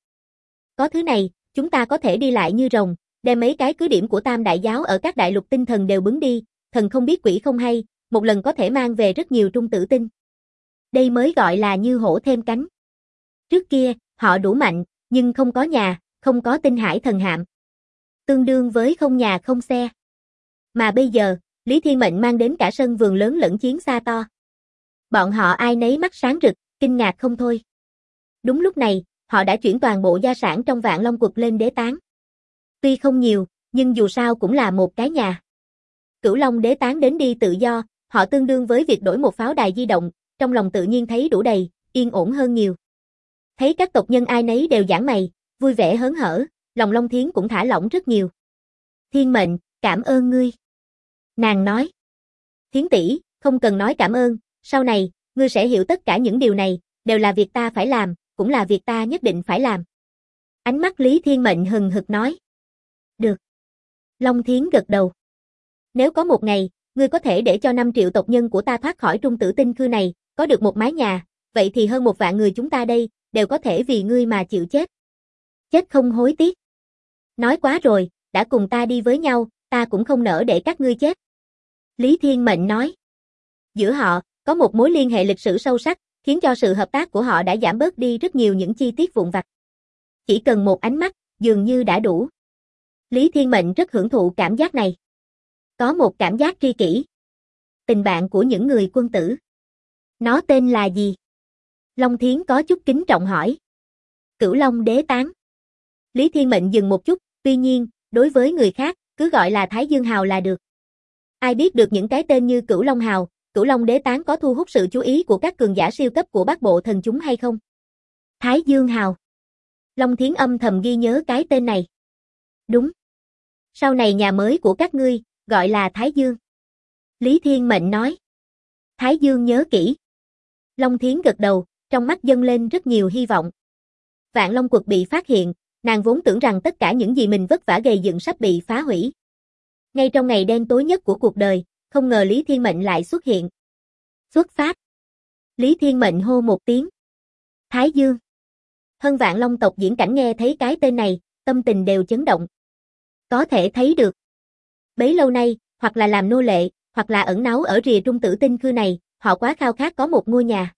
Có thứ này, chúng ta có thể đi lại như rồng, đem mấy cái cứ điểm của Tam Đại Giáo ở các đại lục tinh thần đều bứng đi, thần không biết quỷ không hay, một lần có thể mang về rất nhiều trung tử tinh. Đây mới gọi là như hổ thêm cánh. Trước kia, họ đủ mạnh, nhưng không có nhà, không có tinh hải thần hạm. Tương đương với không nhà không xe. Mà bây giờ, Lý Thiên Mệnh mang đến cả sân vườn lớn lẫn chiến xa to. Bọn họ ai nấy mắt sáng rực, kinh ngạc không thôi. Đúng lúc này, họ đã chuyển toàn bộ gia sản trong Vạn Long Quật lên Đế Tán. Tuy không nhiều, nhưng dù sao cũng là một cái nhà. Cửu Long Đế Tán đến đi tự do, họ tương đương với việc đổi một pháo đài di động, trong lòng tự nhiên thấy đủ đầy, yên ổn hơn nhiều. Thấy các tộc nhân ai nấy đều giãn mày, vui vẻ hớn hở, lòng Long Thiến cũng thả lỏng rất nhiều. Thiên Mệnh, cảm ơn ngươi. Nàng nói. Thiến tỷ, không cần nói cảm ơn, sau này, ngươi sẽ hiểu tất cả những điều này, đều là việc ta phải làm, cũng là việc ta nhất định phải làm. Ánh mắt Lý Thiên Mệnh hừng hực nói. Được. Long Thiến gật đầu. Nếu có một ngày, ngươi có thể để cho 5 triệu tộc nhân của ta thoát khỏi trung tử tinh khư này, có được một mái nhà, vậy thì hơn 1 vạn người chúng ta đây, đều có thể vì ngươi mà chịu chết. Chết không hối tiếc. Nói quá rồi, đã cùng ta đi với nhau, ta cũng không nỡ để các ngươi chết. Lý Thiên Mệnh nói. Giữa họ, có một mối liên hệ lịch sử sâu sắc, khiến cho sự hợp tác của họ đã giảm bớt đi rất nhiều những chi tiết vụn vặt. Chỉ cần một ánh mắt, dường như đã đủ. Lý Thiên Mệnh rất hưởng thụ cảm giác này. Có một cảm giác tri kỷ. Tình bạn của những người quân tử. Nó tên là gì? Long Thiến có chút kính trọng hỏi. Cửu Long Đế Tán. Lý Thiên Mệnh dừng một chút, tuy nhiên, đối với người khác, cứ gọi là Thái Dương Hào là được. Ai biết được những cái tên như Cửu Long Hào, Cửu Long Đế Tán có thu hút sự chú ý của các cường giả siêu cấp của Bát Bộ Thần chúng hay không? Thái Dương Hào. Long Thiến âm thầm ghi nhớ cái tên này. Đúng. Sau này nhà mới của các ngươi, gọi là Thái Dương. Lý Thiên Mệnh nói. Thái Dương nhớ kỹ. Long Thiến gật đầu, trong mắt dâng lên rất nhiều hy vọng. Vạn Long Quật bị phát hiện, nàng vốn tưởng rằng tất cả những gì mình vất vả gầy dựng sắp bị phá hủy. Ngay trong ngày đen tối nhất của cuộc đời, không ngờ Lý Thiên Mệnh lại xuất hiện. Xuất phát. Lý Thiên Mệnh hô một tiếng. Thái Dương. Hơn vạn long tộc diễn cảnh nghe thấy cái tên này, tâm tình đều chấn động. Có thể thấy được. Bấy lâu nay, hoặc là làm nô lệ, hoặc là ẩn náu ở rìa trung tử tinh khư này, họ quá khao khát có một ngôi nhà.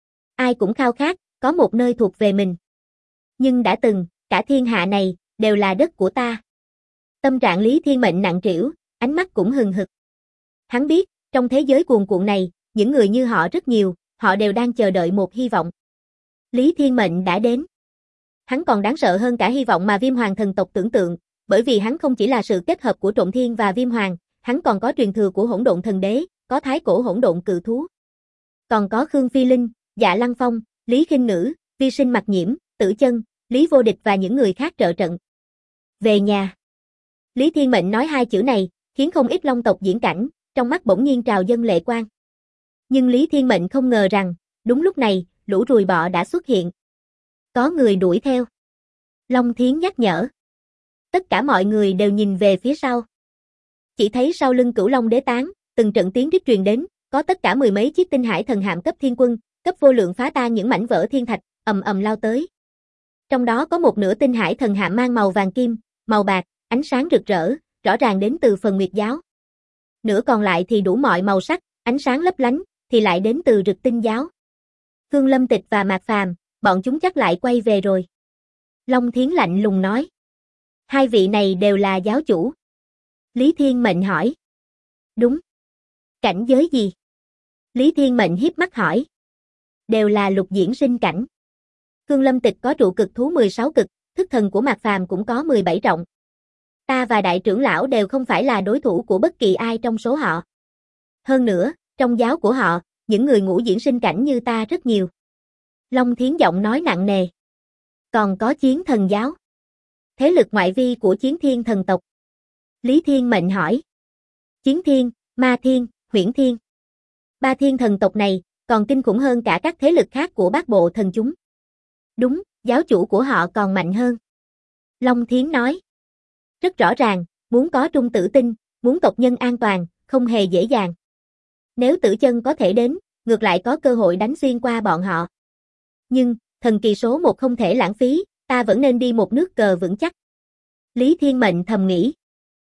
Ai cũng khao khát, có một nơi thuộc về mình. Nhưng đã từng, cả thiên hạ này, đều là đất của ta. Tâm trạng Lý Thiên Mệnh nặng trĩu, ánh mắt cũng hừng hực. Hắn biết, trong thế giới cuồn cuộn này, những người như họ rất nhiều, họ đều đang chờ đợi một hy vọng. Lý Thiên Mệnh đã đến. Hắn còn đáng sợ hơn cả hy vọng mà Viêm Hoàng thần tộc tưởng tượng, bởi vì hắn không chỉ là sự kết hợp của Trộm Thiên và Viêm Hoàng, hắn còn có truyền thừa của Hỗn Độn Thần Đế, có thái cổ hỗn độn cự thú. Còn có Khương Phi Linh, Dạ Lăng Phong, Lý Khinh Ngữ, Vi Sinh Mặc Nhiễm, Tử Chân, Lý Vô Địch và những người khác trợ trận. Về nhà. Lý Thiên Mệnh nói 2 chữ này, khiến không ít long tộc diễn cảnh, trong mắt bỗng nhiên trào dâng lệ quang. Nhưng Lý Thiên Mệnh không ngờ rằng, đúng lúc này, lũ ruồi bọ đã xuất hiện. Có người đuổi theo. Long Thiến nhắc nhở. Tất cả mọi người đều nhìn về phía sau. Chỉ thấy sau lưng Cửu Long Đế Tán, từng trận tiếng rít truyền đến, có tất cả 10 mấy chiếc tinh hải thần hạm cấp thiên quân, cấp vô lượng phá tan những mảnh vỡ thiên thạch, ầm ầm lao tới. Trong đó có một nửa tinh hải thần hạm mang màu vàng kim, màu bạc, ánh sáng rực rỡ, rõ ràng đến từ phần Nguyệt giáo. Nửa còn lại thì đủ mọi màu sắc, ánh sáng lấp lánh, thì lại đến từ Rực Tinh giáo. Khương Lâm Tịch và Mạc Phàm, bọn chúng chắc lại quay về rồi. Long Thiến lạnh lùng nói. 2 vị này đều là giáo chủ. Lý Thiên Mệnh hỏi. Đúng. Cảnh giới gì? Lý Thiên Mệnh hiếp mắt hỏi. Đều là lục diễn sinh cảnh. Khương Lâm Tịch có trụ cực thú 16 cực, thức thần của Mạc Phàm cũng có 17 trọng. Ta và đại trưởng lão đều không phải là đối thủ của bất kỳ ai trong số họ. Hơn nữa, trong giáo của họ, những người ngũ diễn sinh cảnh như ta rất nhiều. Long Thiến giọng nói nặng nề. Còn có Chiến Thần giáo. Thế lực ngoại vi của Chiến Thiên thần tộc. Lý Thiên Mệnh hỏi. Chiến Thiên, Ma Thiên, Huyễn Thiên. 3 thiên thần tộc này, còn kinh khủng hơn cả các thế lực khác của Bát Bộ thần chúng. Đúng, giáo chủ của họ còn mạnh hơn. Long Thiến nói. Rất rõ ràng, muốn có trung tử tinh, muốn tộc nhân an toàn, không hề dễ dàng. Nếu Tử Chân có thể đến, ngược lại có cơ hội đánh xuyên qua bọn họ. Nhưng, thần kỳ số 1 không thể lãng phí, ta vẫn nên đi một nước cờ vững chắc. Lý Thiên Mệnh thầm nghĩ.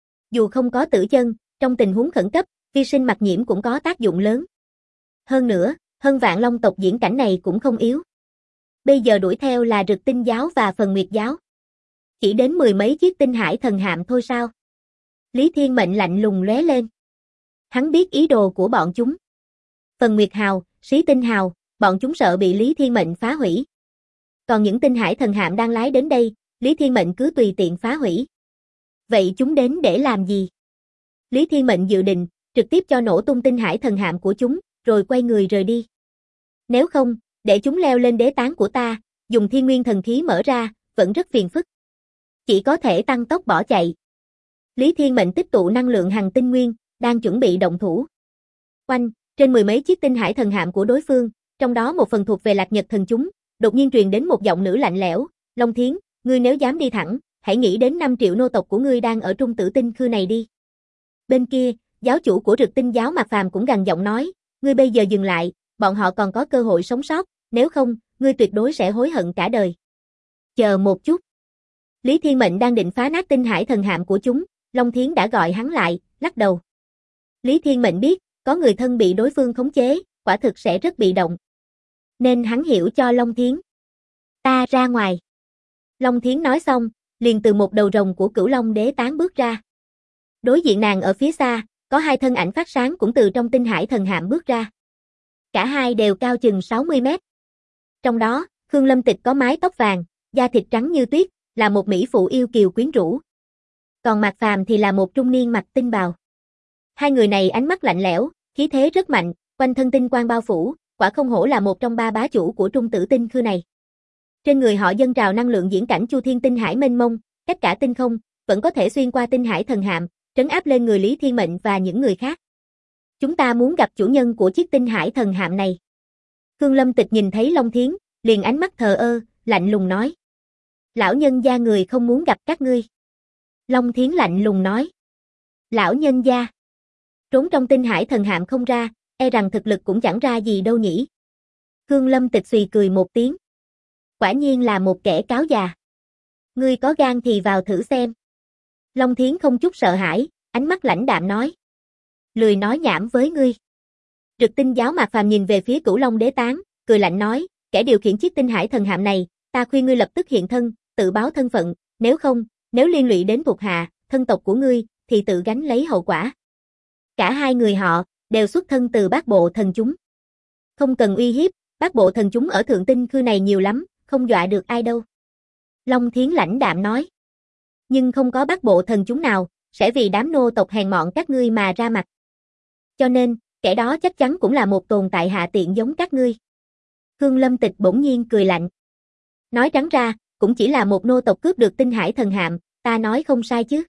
Dù không có Tử Chân, trong tình huống khẩn cấp, vi sinh mặc nhiễm cũng có tác dụng lớn. Hơn nữa, Hân Vạn Long tộc diễn cảnh này cũng không yếu. Bây giờ đuổi theo là Rực Tinh giáo và Phần Nguyệt giáo. Chỉ đến 10 mấy chiếc tinh hải thần hạm thôi sao? Lý Thiên Mệnh lạnh lùng lóe lên. Hắn biết ý đồ của bọn chúng. Phần Nguyệt hào, Xí Tinh hào, bọn chúng sợ bị Lý Thiên Mệnh phá hủy. Còn những tinh hải thần hạm đang lái đến đây, Lý Thiên Mệnh cứ tùy tiện phá hủy. Vậy chúng đến để làm gì? Lý Thiên Mệnh dự định, trực tiếp cho nổ tung tinh hải thần hạm của chúng, rồi quay người rời đi. Nếu không, để chúng leo lên đế tán của ta, dùng thiên nguyên thần khí mở ra, vẫn rất phiền phức. Chỉ có thể tăng tốc bỏ chạy. Lý Thiên Mệnh tích tụ năng lượng hằng tinh nguyên, đang chuẩn bị động thủ. Oanh, trên 10 mấy chiếc tinh hải thần hạm của đối phương, trong đó một phần thuộc về Lạc Nhật thần chúng, đột nhiên truyền đến một giọng nữ lạnh lẽo, Long Thiến, ngươi nếu dám đi thẳng, hãy nghĩ đến 5 triệu nô tộc của ngươi đang ở Trung Tử Tinh Khư này đi. Bên kia, giáo chủ của Rực Tinh giáo Mạc Phàm cũng gằn giọng nói, ngươi bây giờ dừng lại, bọn họ còn có cơ hội sống sót, nếu không, ngươi tuyệt đối sẽ hối hận cả đời. Chờ một chút. Lý Thiên Mệnh đang định phá nát tinh hải thần hạm của chúng, Long Thiến đã gọi hắn lại, lắc đầu. Lý Thiên Mệnh biết, có người thân bị đối phương khống chế, quả thực sẽ rất bị động. Nên hắn hiểu cho Long Thiến. Ta ra ngoài. Long Thiến nói xong, liền từ một đầu rồng của Cửu Long đế tán bước ra. Đối diện nàng ở phía xa, có 2 thân ảnh phát sáng cũng từ trong tinh hải thần hạm bước ra. Cả hai đều cao chừng 60 mét. Trong đó, Khương Lâm Tịch có mái tóc vàng, da thịt trắng như tuyết, là một mỹ phụ yêu kiều quyến rũ. Còn Mạc Phàm thì là một trung niên mặc tinh bào. Hai người này ánh mắt lạnh lẽo, khí thế rất mạnh, quanh thân tinh quang bao phủ, quả không hổ là một trong 3 bá chủ của Trung Tử Tinh Khư này. Trên người họ dâng trào năng lượng diễn cảnh Chu Thiên tinh hải mênh mông, cách cả tinh không, vẫn có thể xuyên qua tinh hải thần hạm, trấn áp lên người Lý Thiên Mệnh và những người khác. Chúng ta muốn gặp chủ nhân của chiếc tinh hải thần hạm này. Khương Lâm Tịch nhìn thấy Long Thiến, liền ánh mắt thờ ơ, lạnh lùng nói. Lão nhân gia người không muốn gặp các ngươi. Long Thiến lạnh lùng nói. Lão nhân gia. Trốn trong tinh hải thần hạm không ra, e rằng thực lực cũng chẳng ra gì đâu nhỉ. Khương Lâm Tịch xùy cười một tiếng. Quả nhiên là một kẻ cáo già. Ngươi có gan thì vào thử xem. Long Thiến không chút sợ hãi, ánh mắt lãnh đạm nói. Lười nói nhảm với ngươi. Rực Tinh giáo Mạc Phàm nhìn về phía Cửu Long đế tán, cười lạnh nói, kẻ điều khiển chiếc tinh hải thần hạm này, ta khuyên ngươi lập tức hiện thân, tự báo thân phận, nếu không, nếu liên lụy đến thuộc hạ, thân tộc của ngươi, thì tự gánh lấy hậu quả. Cả hai người họ, đều xuất thân từ Bát Bộ thần chúng. Không cần uy hiếp, Bát Bộ thần chúng ở Thượng Tinh Khư này nhiều lắm, không dọa được ai đâu. Long Thiến lãnh đạm nói. Nhưng không có Bát Bộ thần chúng nào, sẽ vì đám nô tộc hèn mọn các ngươi mà ra mặt. Cho nên, kẻ đó chắc chắn cũng là một tồn tại hạ tiện giống các ngươi. Khương Lâm Tịch bỗng nhiên cười lạnh. Nói trắng ra, cũng chỉ là một nô tộc cướp được tinh hải thần hạm, ta nói không sai chứ.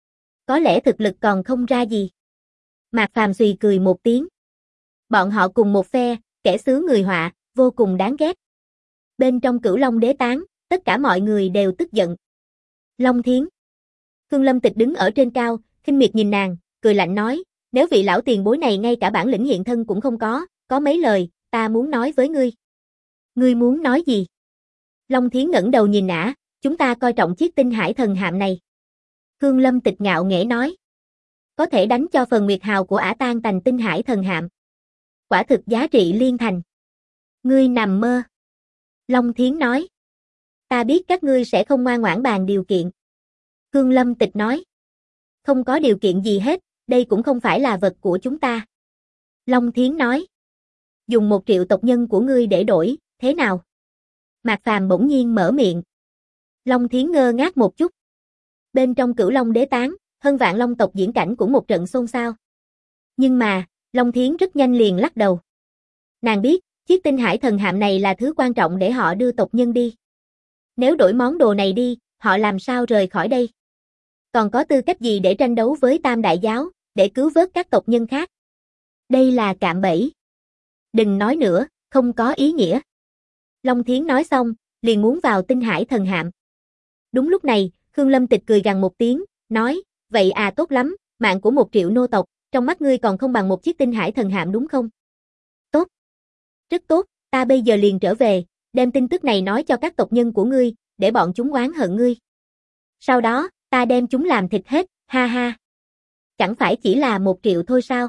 Có lẽ thực lực còn không ra gì. Mạc Phàm xùy cười một tiếng. Bọn họ cùng một phe, kẻ xứ người họa, vô cùng đáng ghét. Bên trong Cửu Long đế tán, tất cả mọi người đều tức giận. Long Thiến. Khương Lâm Tịch đứng ở trên cao, khinh miệt nhìn nàng, cười lạnh nói, nếu vị lão tiền bối này ngay cả bản lĩnh hiện thân cũng không có mấy lời, ta muốn nói với ngươi. Ngươi muốn nói gì? Long Thiến ngẩng đầu nhìn ả, chúng ta coi trọng chiếc tinh hải thần hạm này. Khương Lâm Tịch ngạo nghễ nói. Có thể đánh cho phần nguyệt hào của ả tan tành tinh hải thần hạm. Quả thực giá trị liên thành. Ngươi nằm mơ. Long Thiến nói. Ta biết các ngươi sẽ không ngoan ngoãn bàn điều kiện. Khương Lâm Tịch nói. Không có điều kiện gì hết, đây cũng không phải là vật của chúng ta. Long Thiến nói. Dùng 1 triệu tộc nhân của ngươi để đổi, thế nào? Mạc Phàm bỗng nhiên mở miệng. Long Thiến ngơ ngác một chút. Bên trong Cửu Long đế tán, Hân Vạn Long tộc diễn cảnh cũng một trận xôn xao. Nhưng mà, Long Thiến rất nhanh liền lắc đầu. Nàng biết, chiếc tinh hải thần hạm này là thứ quan trọng để họ đưa tộc nhân đi. Nếu đổi món đồ này đi, họ làm sao rời khỏi đây? Còn có tư cách gì để tranh đấu với Tam Đại Giáo, để cứu vớt các tộc nhân khác? Đây là cạm bẫy. Đừng nói nữa, không có ý nghĩa. Long Thiến nói xong, liền muốn vào tinh hải thần hạm. Đúng lúc này, Khương Lâm Tịch cười gằn một tiếng, nói, vậy à tốt lắm, mạng của 1 triệu nô tộc, trong mắt ngươi còn không bằng một chiếc tinh hải thần hạm đúng không? Tốt. Rất tốt, ta bây giờ liền trở về, đem tin tức này nói cho các tộc nhân của ngươi, để bọn chúng oán hận ngươi. Sau đó, ta đem chúng làm thịt hết, ha ha. Chẳng phải chỉ là 1 triệu thôi sao?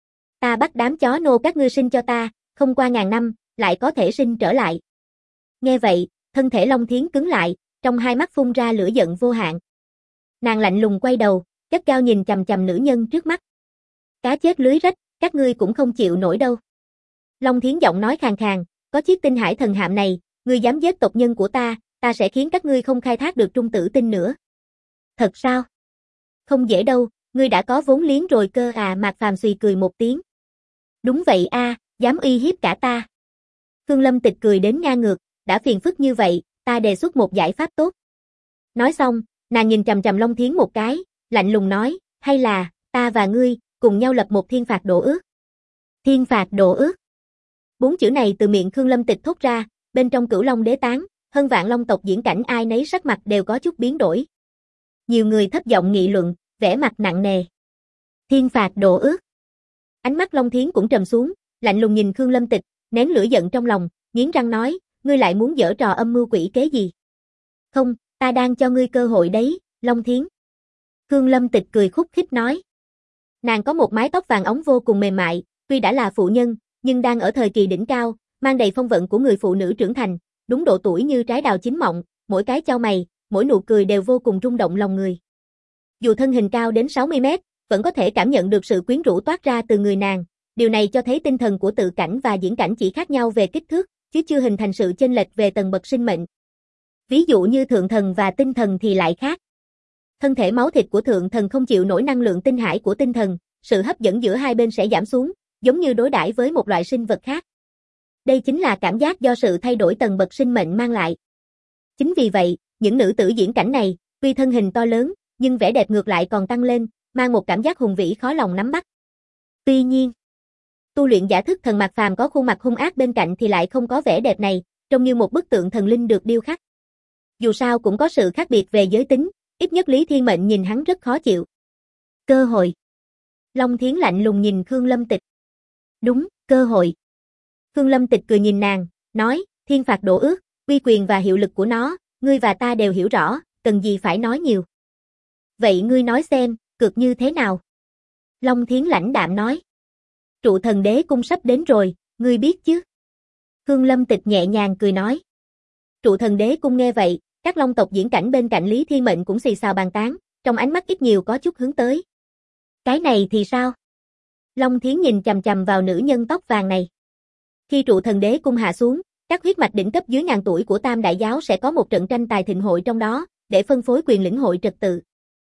Ta bắt đám chó nô các ngươi sinh cho ta, không qua ngàn năm, lại có thể sinh trở lại. Nghe vậy, thân thể Long Thiến cứng lại, trong hai mắt phun ra lửa giận vô hạn. Nàng lạnh lùng quay đầu, gắt gao nhìn chằm chằm nữ nhân trước mắt. Cá chết lưới rách, các ngươi cũng không chịu nổi đâu. Long Thiến giọng nói khàn khàn, có chiếc tinh hải thần hạm này, ngươi dám giết tộc nhân của ta sẽ khiến các ngươi không khai thác được trung tử tinh nữa. Thật sao? Không dễ đâu, ngươi đã có vốn liếng rồi cơ à. Mạc Phàm xùy cười một tiếng. Đúng vậy a, dám uy hiếp cả ta. Khương Lâm Tịch cười đến ngang ngược, đã phiền phức như vậy, ta đề xuất một giải pháp tốt. Nói xong, nàng nhìn chằm chằm Long Thiến một cái, lạnh lùng nói, hay là, ta và ngươi, cùng nhau lập một thiên phạt đồ ước. Thiên phạt đồ ước. 4 chữ này từ miệng Khương Lâm Tịch thốt ra, bên trong Cửu Long Đế Tán, hơn vạn long tộc diễn cảnh ai nấy sắc mặt đều có chút biến đổi. Nhiều người thấp giọng nghị luận, vẻ mặt nặng nề. Thiên phạt đồ ước. Ánh mắt Long Thiến cũng trầm xuống, lạnh lùng nhìn Khương Lâm Tịch, nén lửa giận trong lòng, nghiến răng nói, ngươi lại muốn giở trò âm mưu quỷ kế gì? Không, ta đang cho ngươi cơ hội đấy, Long Thiến. Khương Lâm Tịch cười khúc khích nói. Nàng có một mái tóc vàng óng vô cùng mềm mại, tuy đã là phụ nhân, nhưng đang ở thời kỳ đỉnh cao, mang đầy phong vận của người phụ nữ trưởng thành, đúng độ tuổi như trái đào chín mọng, mỗi cái chau mày, mỗi nụ cười đều vô cùng rung động lòng người. Dù thân hình cao đến 60 mét, vẫn có thể cảm nhận được sự quyến rũ toát ra từ người nàng, điều này cho thấy tinh thần của tự cảnh và diễn cảnh chỉ khác nhau về kích thước, chứ chưa hình thành sự chênh lệch về tầng bậc sinh mệnh. Ví dụ như thượng thần và tinh thần thì lại khác. Thân thể máu thịt của thượng thần không chịu nổi năng lượng tinh hải của tinh thần, sự hấp dẫn giữa hai bên sẽ giảm xuống, giống như đối đãi với một loại sinh vật khác. Đây chính là cảm giác do sự thay đổi tầng bậc sinh mệnh mang lại. Chính vì vậy, những nữ tử diễn cảnh này, tuy thân hình to lớn, nhưng vẻ đẹp ngược lại còn tăng lên, mang một cảm giác hùng vĩ khó lòng nắm bắt. Tuy nhiên, tu luyện giả thức thần Mạc Phàm có khuôn mặt hung ác bên cạnh thì lại không có vẻ đẹp này, trông như một bức tượng thần linh được điêu khắc. Dù sao cũng có sự khác biệt về giới tính, ít nhất Lý Thiên Mệnh nhìn hắn rất khó chịu. Cơ hội. Long Thiến lạnh lùng nhìn Khương Lâm Tịch. Đúng, cơ hội. Khương Lâm Tịch cười nhìn nàng, nói, thiên phạt đồ ước, uy quyền và hiệu lực của nó, ngươi và ta đều hiểu rõ, cần gì phải nói nhiều. Vậy ngươi nói xem, cược như thế nào? Long Thiến lãnh đạm nói. Trụ thần đế cung sắp đến rồi, ngươi biết chứ? Khương Lâm Tịch nhẹ nhàng cười nói. Trụ thần đế cung nghe vậy, các long tộc diễn cảnh bên cạnh Lý Thiên Mệnh cũng xì xào bàn tán, trong ánh mắt ít nhiều có chút hướng tới. Cái này thì sao? Long Thiến nhìn chằm chằm vào nữ nhân tóc vàng này. Khi trụ thần đế cung hạ xuống, các huyết mạch đỉnh cấp dưới ngàn tuổi của Tam Đại Giáo sẽ có một trận tranh tài thịnh hội trong đó, để phân phối quyền lĩnh hội trật tự.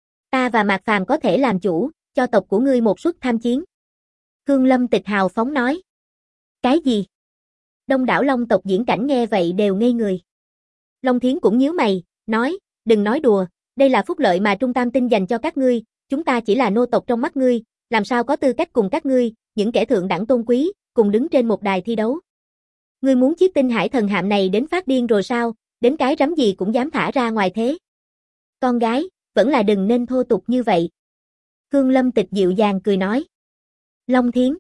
Ta và Mạc Phàm có thể làm chủ, cho tộc của ngươi một suất tham chiến. Khương Lâm Tịch hào phóng nói. Cái gì? Đông đảo long tộc diễn cảnh nghe vậy đều ngây người. Long Thiến cũng nhíu mày, nói, đừng nói đùa, đây là phúc lợi mà Trung Tam Tinh dành cho các ngươi, chúng ta chỉ là nô tộc trong mắt ngươi, làm sao có tư cách cùng các ngươi, những kẻ thượng đẳng tôn quý, cùng đứng trên một đài thi đấu. Ngươi muốn chiếc tinh hải thần hạm này đến phát điên rồi sao, đến cái rắm gì cũng dám thả ra ngoài thế. Con gái, vẫn là đừng nên thô tục như vậy. Khương Lâm Tịch dịu dàng cười nói. Long Thiến,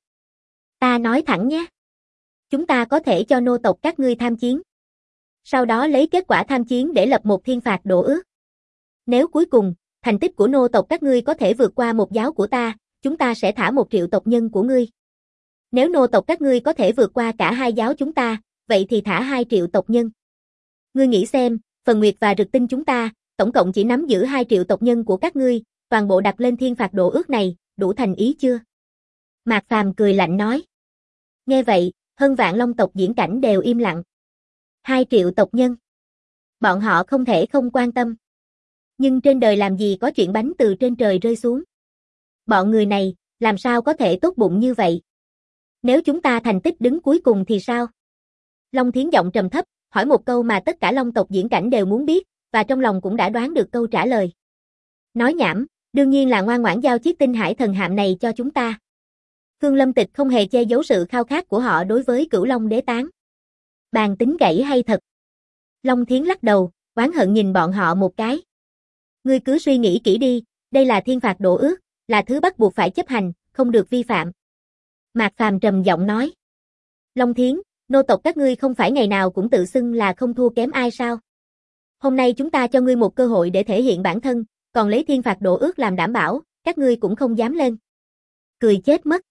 ta nói thẳng nhé. Chúng ta có thể cho nô tộc các ngươi tham chiến. Sau đó lấy kết quả tham chiến để lập một thiên phạt đồ ước. Nếu cuối cùng, thành tích của nô tộc các ngươi có thể vượt qua một giáo của ta, chúng ta sẽ thả 1 triệu tộc nhân của ngươi. Nếu nô tộc các ngươi có thể vượt qua cả 2 giáo chúng ta, vậy thì thả 2 triệu tộc nhân. Ngươi nghĩ xem, Phần Nguyệt và Rực Tinh chúng ta, tổng cộng chỉ nắm giữ 2 triệu tộc nhân của các ngươi, toàn bộ đặt lên thiên phạt đồ ước này, đủ thành ý chưa? Mạc Phàm cười lạnh nói. Nghe vậy, hơn vạn long tộc diễn cảnh đều im lặng. 2 triệu tộc nhân. Bọn họ không thể không quan tâm. Nhưng trên đời làm gì có chuyện bánh từ trên trời rơi xuống. Bọn người này, làm sao có thể tốt bụng như vậy? Nếu chúng ta thành tích đứng cuối cùng thì sao? Long Thiến giọng trầm thấp, hỏi một câu mà tất cả long tộc diễn cảnh đều muốn biết, và trong lòng cũng đã đoán được câu trả lời. Nói nhảm, đương nhiên là ngoan ngoãn giao chiếc tinh hải thần hạm này cho chúng ta. Khương Lâm Tịch không hề che giấu sự khao khát của họ đối với Cửu Long Đế Tán. Bàn tính gãy hay thật? Long Thiến lắc đầu, oán hận nhìn bọn họ một cái. Ngươi cứ suy nghĩ kỹ đi, đây là thiên phạt đồ ước, là thứ bắt buộc phải chấp hành, không được vi phạm. Mạc Phàm trầm giọng nói. Long Thiến, nô tộc các ngươi không phải ngày nào cũng tự xưng là không thua kém ai sao? Hôm nay chúng ta cho ngươi một cơ hội để thể hiện bản thân, còn lấy thiên phạt độ ước làm đảm bảo, các ngươi cũng không dám lên. Cười chết mất.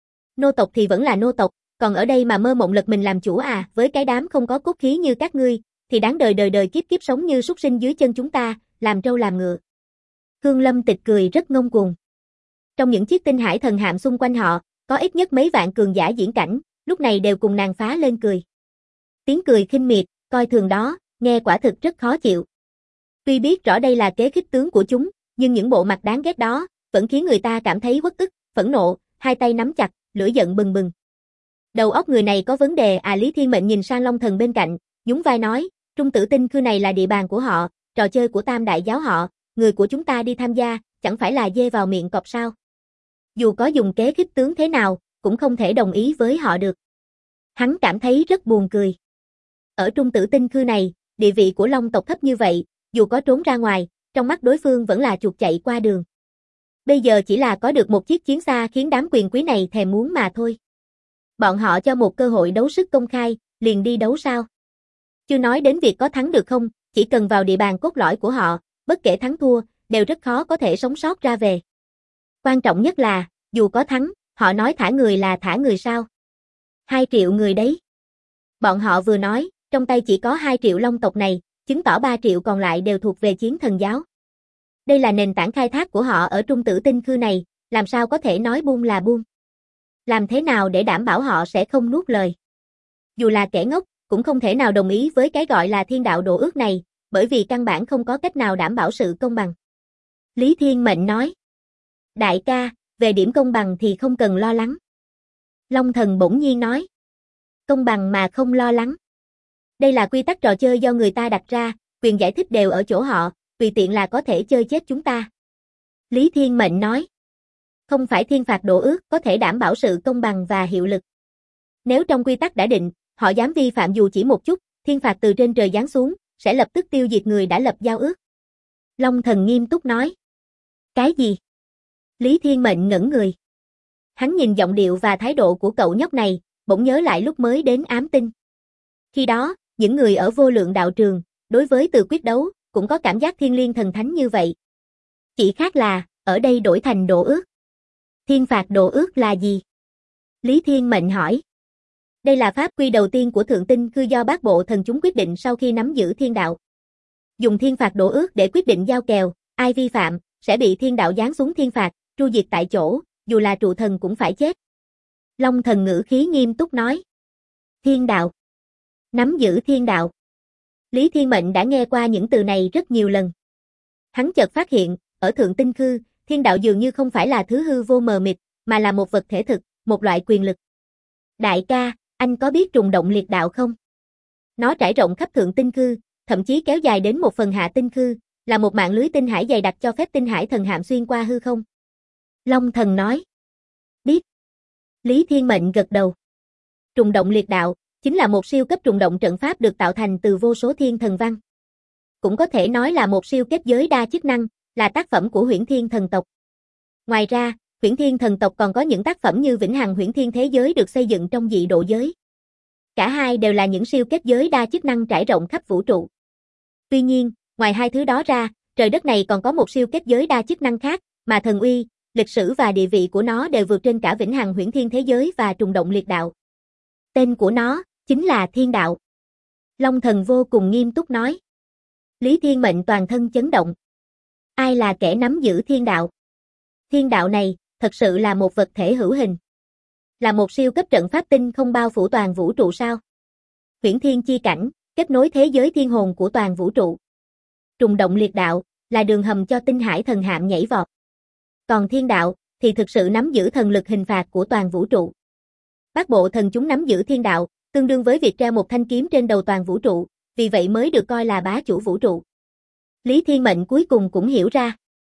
Nô tộc thì vẫn là nô tộc, còn ở đây mà mơ mộng lật mình làm chủ à, với cái đám không có cốt khí như các ngươi, thì đáng đời đời đời kiếp kiếp sống như súc sinh dưới chân chúng ta, làm trâu làm ngựa. Hương Lâm Tịch cười rất ngông cuồng. Trong những chiếc tinh hải thần hạm xung quanh họ, có ít nhất mấy vạn cường giả diễn cảnh, lúc này đều cùng nàng phá lên cười. Tiếng cười khinh miệt, coi thường đó, nghe quả thực rất khó chịu. Tuy biết rõ đây là kế khích tướng của chúng, nhưng những bộ mặt đáng ghét đó, vẫn khiến người ta cảm thấy uất ức, phẫn nộ, hai tay nắm chặt, lửa giận bừng bừng. Đầu óc người này có vấn đề à? Lý Thiên Mệnh nhìn sang Long Thần bên cạnh, nhún vai nói, Trung Tử Tinh Khư này là địa bàn của họ, trò chơi của Tam Đại Giáo họ, người của chúng ta đi tham gia, chẳng phải là dê vào miệng cọp sao? Dù có dùng kế khích tướng thế nào, cũng không thể đồng ý với họ được. Hắn cảm thấy rất buồn cười. Ở Trung Tử Tinh Khư này, địa vị của Long tộc thấp như vậy, dù có trốn ra ngoài, trong mắt đối phương vẫn là chuột chạy qua đường. Bây giờ chỉ là có được một chiếc chiến xa khiến đám quyền quý này thèm muốn mà thôi. Bọn họ cho một cơ hội đấu sức công khai, liền đi đấu sao? Chưa nói đến việc có thắng được không, chỉ cần vào địa bàn cốt lõi của họ, bất kể thắng thua, đều rất khó có thể sống sót ra về. Quan trọng nhất là, dù có thắng, họ nói thả người là thả người sao? 2 triệu người đấy. Bọn họ vừa nói, trong tay chỉ có 2 triệu Long tộc này, chứng tỏ 3 triệu còn lại đều thuộc về Chiến Thần Giáo. Đây là nền tảng khai thác của họ ở Trung Tử Tinh Khư này, làm sao có thể nói buông là buông? Làm thế nào để đảm bảo họ sẽ không nuốt lời? Dù là kẻ ngốc, cũng không thể nào đồng ý với cái gọi là thiên đạo độ ước này, bởi vì căn bản không có cách nào đảm bảo sự công bằng. Lý Thiên Mệnh nói. Đại ca, về điểm công bằng thì không cần lo lắng. Long Thần bỗng nhiên nói. Công bằng mà không lo lắng. Đây là quy tắc trò chơi do người ta đặt ra, quyền giải thích đều ở chỗ họ, tùy tiện là có thể chơi chết chúng ta. Lý Thiên Mệnh nói. Không phải thiên phạt độ ước có thể đảm bảo sự công bằng và hiệu lực. Nếu trong quy tắc đã định, họ dám vi phạm dù chỉ một chút, thiên phạt từ trên trời giáng xuống, sẽ lập tức tiêu diệt người đã lập giao ước. Long Thần nghiêm túc nói. Cái gì? Lý Thiên Mệnh ngẩn người. Hắn nhìn giọng điệu và thái độ của cậu nhóc này, bỗng nhớ lại lúc mới đến ám tinh. Khi đó, những người ở vô lượng đạo trường, đối với từ quyết đấu, cũng có cảm giác thiên liêng thần thánh như vậy. Chỉ khác là, ở đây đổi thành độ ước. Thiên phạt độ ước là gì? Lý Thiên Mệnh hỏi. Đây là pháp quy đầu tiên của Thượng Tinh Khư do Bát Bộ Thần chúng quyết định sau khi nắm giữ thiên đạo. Dùng thiên phạt độ ước để quyết định giao kèo, ai vi phạm, sẽ bị thiên đạo giáng xuống thiên phạt, tru diệt tại chỗ, dù là trụ thần cũng phải chết. Long Thần ngữ khí nghiêm túc nói. Thiên đạo. Nắm giữ thiên đạo. Lý Thiên Mệnh đã nghe qua những từ này rất nhiều lần. Hắn chợt phát hiện, ở Thượng Tinh Khư, thiên đạo dường như không phải là thứ hư vô mờ mịt, mà là một vật thể thực, một loại quyền lực. Đại ca, anh có biết trùng động liệt đạo không? Nó trải rộng khắp Thượng Tinh Khư, thậm chí kéo dài đến một phần Hạ Tinh Khư, là một mạng lưới tinh hải dày đặc cho phép tinh hải thần hạm xuyên qua hư không. Long Thần nói. Biết. Lý Thiên Mệnh gật đầu. Trùng động liệt đạo, chính là một siêu cấp trùng động trận pháp được tạo thành từ vô số thiên thần văn. Cũng có thể nói là một siêu kết giới đa chức năng, là tác phẩm của Huyễn Thiên thần tộc. Ngoài ra, Huyễn Thiên thần tộc còn có những tác phẩm như Vĩnh Hằng Huyễn Thiên thế giới được xây dựng trong dị độ giới. Cả hai đều là những siêu kết giới đa chức năng trải rộng khắp vũ trụ. Tuy nhiên, ngoài hai thứ đó ra, trời đất này còn có một siêu kết giới đa chức năng khác, mà thần uy, lịch sử và địa vị của nó đều vượt trên cả Vĩnh Hằng Huyễn Thiên thế giới và trùng động liệt đạo. Tên của nó chính là Thiên Đạo. Long Thần vô cùng nghiêm túc nói. Lý Thiên Mệnh toàn thân chấn động. Ai là kẻ nắm giữ thiên đạo? Thiên đạo này, thật sự là một vật thể hữu hình. Là một siêu cấp trận pháp tinh không bao phủ toàn vũ trụ sao? Huyễn Thiên chi cảnh, kết nối thế giới thiên hồn của toàn vũ trụ. Trùng động liệt đạo, là đường hầm cho tinh hải thần hạm nhảy vọt. Còn thiên đạo, thì thực sự nắm giữ thần lực hình phạt của toàn vũ trụ. Bát Bộ Thần chúng nắm giữ thiên đạo, tương đương với việc treo một thanh kiếm trên đầu toàn vũ trụ, vì vậy mới được coi là bá chủ vũ trụ. Lý Thiên Mệnh cuối cùng cũng hiểu ra.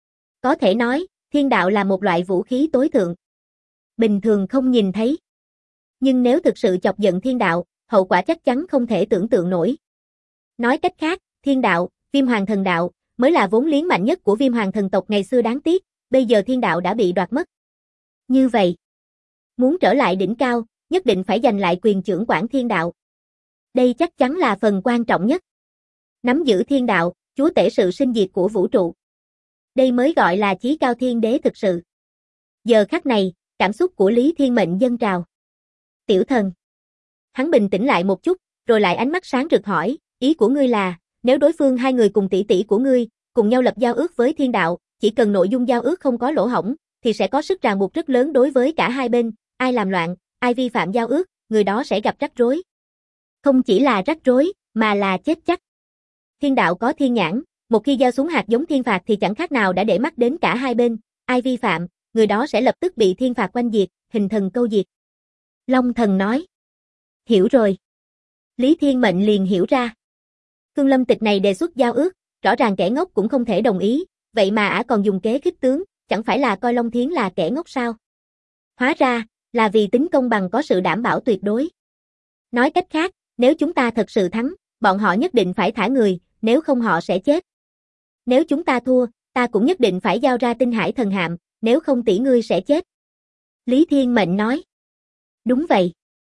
Có thể nói, thiên đạo là một loại vũ khí tối thượng. Bình thường không nhìn thấy. Nhưng nếu thực sự chọc giận thiên đạo, hậu quả chắc chắn không thể tưởng tượng nổi. Nói cách khác, thiên đạo, Viêm Hoàng thần đạo, mới là vốn liếng mạnh nhất của Viêm Hoàng thần tộc ngày xưa đáng tiếc, bây giờ thiên đạo đã bị đoạt mất. Như vậy, muốn trở lại đỉnh cao, nhất định phải giành lại quyền chưởng quản thiên đạo. Đây chắc chắn là phần quan trọng nhất. Nắm giữ thiên đạo, chúa tể sự sinh diệt của vũ trụ. Đây mới gọi là chí cao thiên đế thực sự. Giờ khắc này, cảm xúc của Lý Thiên Mệnh dâng trào. Tiểu thần. Hắn bình tĩnh lại một chút, rồi lại ánh mắt sáng rực hỏi, ý của ngươi là, nếu đối phương hai người cùng tỷ tỷ của ngươi, cùng nhau lập giao ước với thiên đạo, chỉ cần nội dung giao ước không có lỗ hổng, thì sẽ có sức ràng buộc rất lớn đối với cả hai bên, ai làm loạn, ai vi phạm giao ước, người đó sẽ gặp rắc rối. Không chỉ là rắc rối, mà là chết chắc. Thiên đạo có thiên nhãn, một khi gieo xuống hạt giống thiên phạt thì chẳng khác nào đã để mắt đến cả hai bên, ai vi phạm, người đó sẽ lập tức bị thiên phạt oanh diệt, hình thần câu diệt. Long thần nói. Hiểu rồi. Lý Thiên Mệnh liền hiểu ra. Khương Lâm Tịch này đề xuất giao ước, rõ ràng kẻ ngốc cũng không thể đồng ý, vậy mà ả còn dùng kế khích tướng, chẳng phải là coi Long Thiến là kẻ ngốc sao? Hóa ra, là vì tính công bằng có sự đảm bảo tuyệt đối. Nói cách khác, nếu chúng ta thật sự thắng, bọn họ nhất định phải thả người, nếu không họ sẽ chết. Nếu chúng ta thua, ta cũng nhất định phải giao ra tinh hải thần hạm, nếu không tỷ ngươi sẽ chết. Lý Thiên Mệnh nói. Đúng vậy.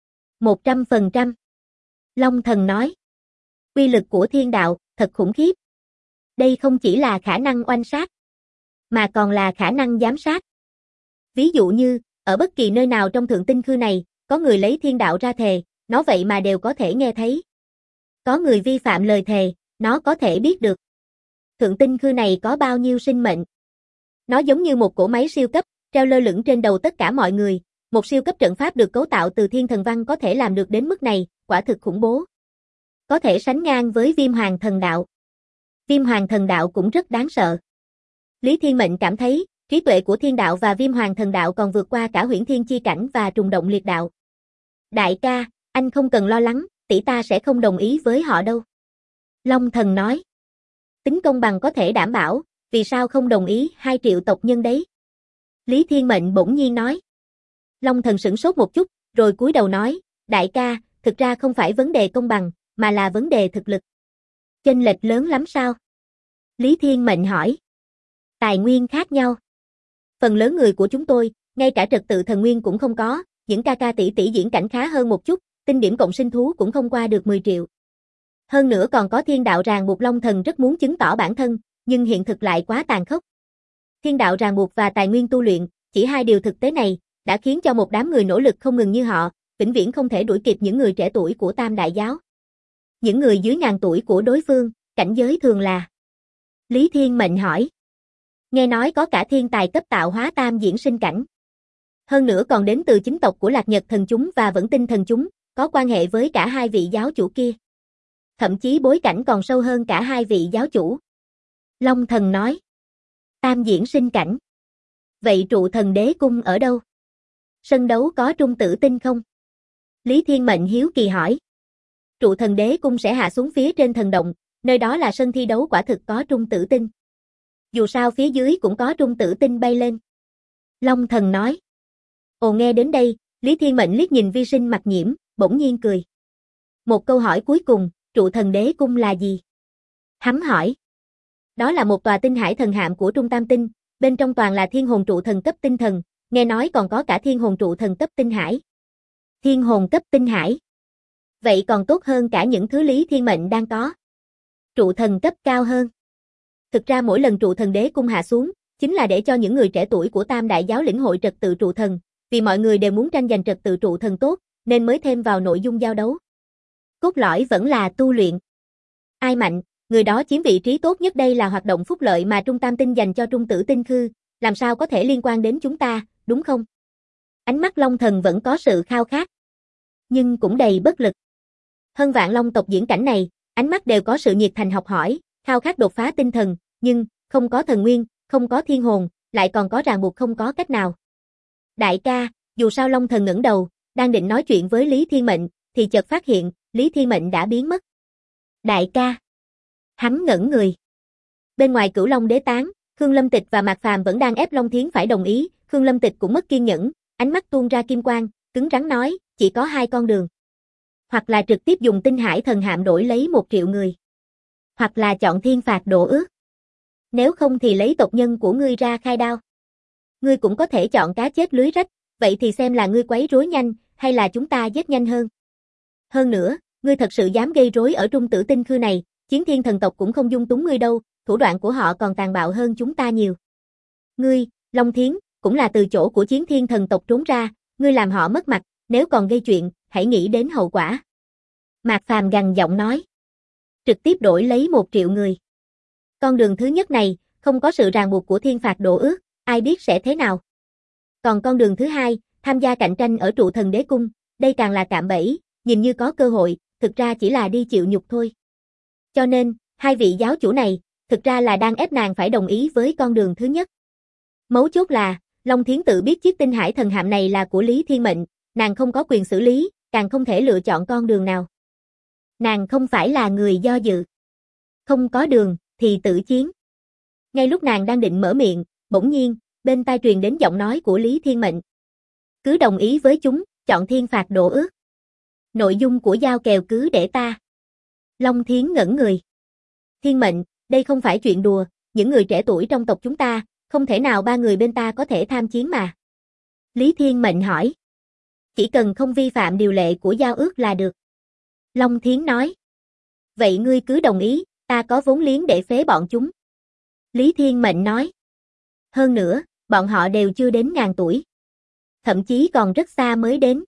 100%. Long thần nói. Uy lực của thiên đạo, thật khủng khiếp. Đây không chỉ là khả năng oanh sát, mà còn là khả năng giám sát. Ví dụ như, ở bất kỳ nơi nào trong thượng tinh khư này, có người lấy thiên đạo ra thề, nó vậy mà đều có thể nghe thấy. Có người vi phạm lời thề, nó có thể biết được. Thượng tinh khư này có bao nhiêu sinh mệnh. Nó giống như một cỗ máy siêu cấp, treo lơ lửng trên đầu tất cả mọi người. Một siêu cấp trận pháp được cấu tạo từ thiên thần văn có thể làm được đến mức này, quả thực khủng bố. Có thể sánh ngang với Viêm Hoàng Thần Đạo. Viêm Hoàng Thần Đạo cũng rất đáng sợ. Lý Thiên Mệnh cảm thấy, trí tuệ của thiên đạo và Viêm Hoàng Thần Đạo còn vượt qua cả Huyễn Thiên Chi Cảnh và Trùng Động Liệt Đạo. Đại ca, anh không cần lo lắng, tỷ ta sẽ không đồng ý với họ đâu. Long Thần nói. Tính công bằng có thể đảm bảo, vì sao không đồng ý 2 triệu tộc nhân đấy? Lý Thiên Mệnh bỗng nhiên nói. Long Thần sửng sốt một chút, rồi cúi đầu nói, đại ca, thực ra không phải vấn đề công bằng, mà là vấn đề thực lực. Chênh lệch lớn lắm sao? Lý Thiên Mệnh hỏi. Tài nguyên khác nhau. Phần lớn người của chúng tôi, ngay cả trật tự thần nguyên cũng không có, những ca ca tỷ tỷ diễn cảnh khá hơn một chút, tinh điểm cộng sinh thú cũng không qua được 10 triệu. Hơn nữa còn có thiên đạo ràng buộc. Long Thần rất muốn chứng tỏ bản thân, nhưng hiện thực lại quá tàn khốc. Thiên đạo ràng buộc và tài nguyên tu luyện, chỉ 2 điều thực tế này, đã khiến cho một đám người nỗ lực không ngừng như họ, vĩnh viễn không thể đuổi kịp những người trẻ tuổi của Tam Đại Giáo. Những người dưới ngàn tuổi của đối phương, cảnh giới thường là. Lý Thiên Mệnh hỏi. Nghe nói có cả thiên tài cấp tạo hóa tam diễn sinh cảnh. Hơn nữa còn đến từ chính tộc của Lạc Nhật thần chúng và Vẫn Tinh thần chúng, có quan hệ với cả 2 vị giáo chủ kia. Thậm chí bối cảnh còn sâu hơn cả 2 vị giáo chủ. Long Thần nói. Tam diễn sinh cảnh. Vậy trụ thần đế cung ở đâu? Sân đấu có trung tử tinh không? Lý Thiên Mệnh hiếu kỳ hỏi. Trụ thần đế cung sẽ hạ xuống phía trên thần động, nơi đó là sân thi đấu quả thực có trung tử tinh. Dù sao phía dưới cũng có trung tử tinh bay lên. Long Thần nói. Ồ, nghe đến đây, Lý Thiên Mệnh liếc nhìn Vi Sinh Mặc Nhiễm, bỗng nhiên cười. Một câu hỏi cuối cùng, trụ thần đế cung là gì? Hắn hỏi. Đó là một tòa tinh hải thần hạm của Trung Tam Tinh, bên trong toàn là thiên hồn trụ thần cấp tinh thần, nghe nói còn có cả thiên hồn trụ thần cấp tinh hải. Thiên hồn cấp tinh hải. Vậy còn tốt hơn cả những thứ Lý Thiên Mệnh đang có. Trụ thần cấp cao hơn. Thực ra mỗi lần trụ thần đế cung hạ xuống, chính là để cho những người trẻ tuổi của Tam Đại Giáo lĩnh hội trật tự trụ thần, vì mọi người đều muốn tranh giành trật tự trụ thần tốt, nên mới thêm vào nội dung giao đấu. Cốt lõi vẫn là tu luyện. Ai mạnh, người đó chiếm vị trí tốt nhất. Đây là hoạt động phúc lợi mà Trung Tam Tinh dành cho Trung Tử Tinh Khư, làm sao có thể liên quan đến chúng ta, đúng không? Ánh mắt Long Thần vẫn có sự khao khát, nhưng cũng đầy bất lực. Hơn vạn Long tộc diễn cảnh này, ánh mắt đều có sự nhiệt thành học hỏi, khao khát đột phá tinh thần, nhưng không có thần nguyên, không có thiên hồn, lại còn có ràng buộc không có cách nào. Đại ca, dù sao Long Thần ngẩng đầu, đang định nói chuyện với Lý Thiên Mệnh, thì chợt phát hiện, Lý Thiên Mệnh đã biến mất. Đại ca. Hắn ngẩn người. Bên ngoài Cửu Long Đế Tán, Khương Lâm Tịch và Mạc Phàm vẫn đang ép Long Thiến phải đồng ý, Khương Lâm Tịch cũng mất kiên nhẫn, ánh mắt tuôn ra kim quang, cứng rắn nói, chỉ có 2 con đường. Hoặc là trực tiếp dùng tinh hải thần hạm đổi lấy 1 triệu người. Hoặc là chọn thiên phạt độ ước. Nếu không thì lấy tộc nhân của ngươi ra khai đao. Ngươi cũng có thể chọn cá chết lưới rách, vậy thì xem là ngươi quấy rối nhanh, hay là chúng ta giết nhanh hơn. Hơn nữa, ngươi thật sự dám gây rối ở Trung Tử Tinh Khư này, Chiến Thiên thần tộc cũng không dung túng ngươi đâu, thủ đoạn của họ còn tàn bạo hơn chúng ta nhiều. Ngươi, Long Thiến, cũng là từ chỗ của Chiến Thiên thần tộc trốn ra, ngươi làm họ mất mặt, nếu còn gây chuyện, hãy nghĩ đến hậu quả. Mạc Phàm gằn giọng nói. Trực tiếp đổi lấy 1 triệu người. Con đường thứ nhất này, không có sự ràng buộc của thiên phạt độ ước, ai biết sẽ thế nào. Còn con đường thứ hai, tham gia cạnh tranh ở trụ thần đế cung, đây càng là cạm bẫy, nhìn như có cơ hội, thực ra chỉ là đi chịu nhục thôi. Cho nên, hai vị giáo chủ này, thực ra là đang ép nàng phải đồng ý với con đường thứ nhất. Mấu chốt là, Long Thiến tự biết chiếc tinh hải thần hạm này là của Lý Thiên Mệnh, nàng không có quyền xử lý, càng không thể lựa chọn con đường nào. Nàng không phải là người do dự. Không có đường, thì tự chiến. Ngay lúc nàng đang định mở miệng, bỗng nhiên, bên tai truyền đến giọng nói của Lý Thiên Mệnh. Cứ đồng ý với chúng, chọn thiên phạt độ ước. Nội dung của giao kèo cứ để ta. Long Thiến ngẩn người. Thiên Mệnh, đây không phải chuyện đùa, những người trẻ tuổi trong tộc chúng ta, không thể nào 3 người bên ta có thể tham chiến mà. Lý Thiên Mệnh hỏi. Chỉ cần không vi phạm điều lệ của giao ước là được. Long Thiến nói. Vậy ngươi cứ đồng ý, ta có vốn liếng để phế bọn chúng. Lý Thiên Mệnh nói. Hơn nữa, bọn họ đều chưa đến 1000 tuổi. Thậm chí còn rất xa mới đến.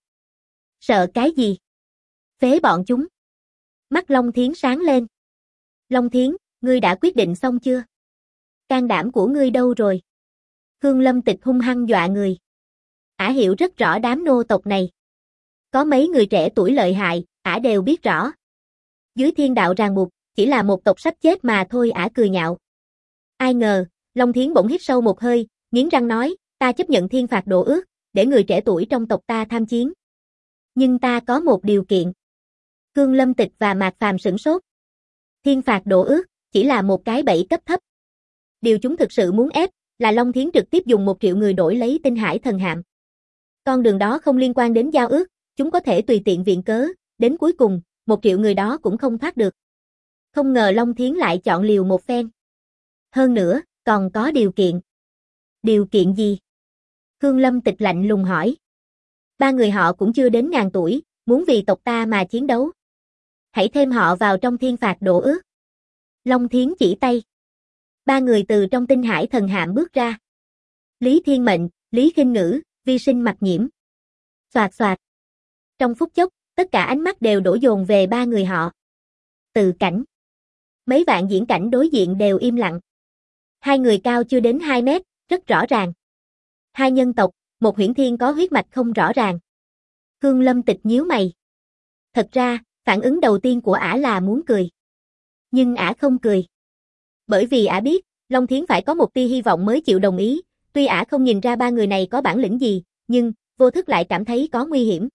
Sợ cái gì? Phế bọn chúng. Mắt Long Thiến sáng lên. Long Thiến, ngươi đã quyết định xong chưa? Can đảm của ngươi đâu rồi? Khương Lâm Tịch hung hăng dọa người. Ả hiểu rất rõ đám nô tộc này. Có mấy người trẻ tuổi lợi hại, Ả đều biết rõ. Dưới thiên đạo ràng buộc, chỉ là một tộc sắp chết mà thôi. Ả cười nhạo. Ai ngờ, Long Thiến bỗng hít sâu một hơi, nghiến răng nói, ta chấp nhận thiên phạt độ ước, để người trẻ tuổi trong tộc ta tham chiến. Nhưng ta có một điều kiện. Khương Lâm Tịch và Mạc Phàm sửng sốt. Thiên phạt độ ước, chỉ là một cái bẫy cấp thấp. Điều chúng thực sự muốn ép, là Long Thiến trực tiếp dùng 1 triệu người đổi lấy tinh hải thần hạm. Con đường đó không liên quan đến giao ước, chúng có thể tùy tiện viện cớ, đến cuối cùng, 1 triệu người đó cũng không thoát được. Không ngờ Long Thiến lại chọn liều một phen. Hơn nữa, còn có điều kiện. Điều kiện gì? Khương Lâm Tịch lạnh lùng hỏi. 3 người họ cũng chưa đến 1000 tuổi, muốn vì tộc ta mà chiến đấu. Hãy thêm họ vào trong thiên phạt độ ước. Long Thiến chỉ tay. 3 người từ trong tinh hải thần hạm bước ra. Lý Thiên Mệnh, Lý Khinh Ngữ, Vi Sinh Mặc Nhiễm. Xoạt xoạt. Trong phút chốc, tất cả ánh mắt đều đổ dồn về 3 người họ. Từ Cảnh. Mấy vạn diễn cảnh đối diện đều im lặng. 2 người cao chưa đến 2 mét, rất rõ ràng. 2 nhân tộc, một huyễn thiên có huyết mạch không rõ ràng. Khương Lâm Tịch nhíu mày. Thật ra, phản ứng đầu tiên của Ả là muốn cười. Nhưng Ả không cười. Bởi vì Ả biết, Long Thiến phải có một tia hy vọng mới chịu đồng ý, tuy Ả không nhìn ra 3 người này có bản lĩnh gì, nhưng, vô thức lại cảm thấy có nguy hiểm.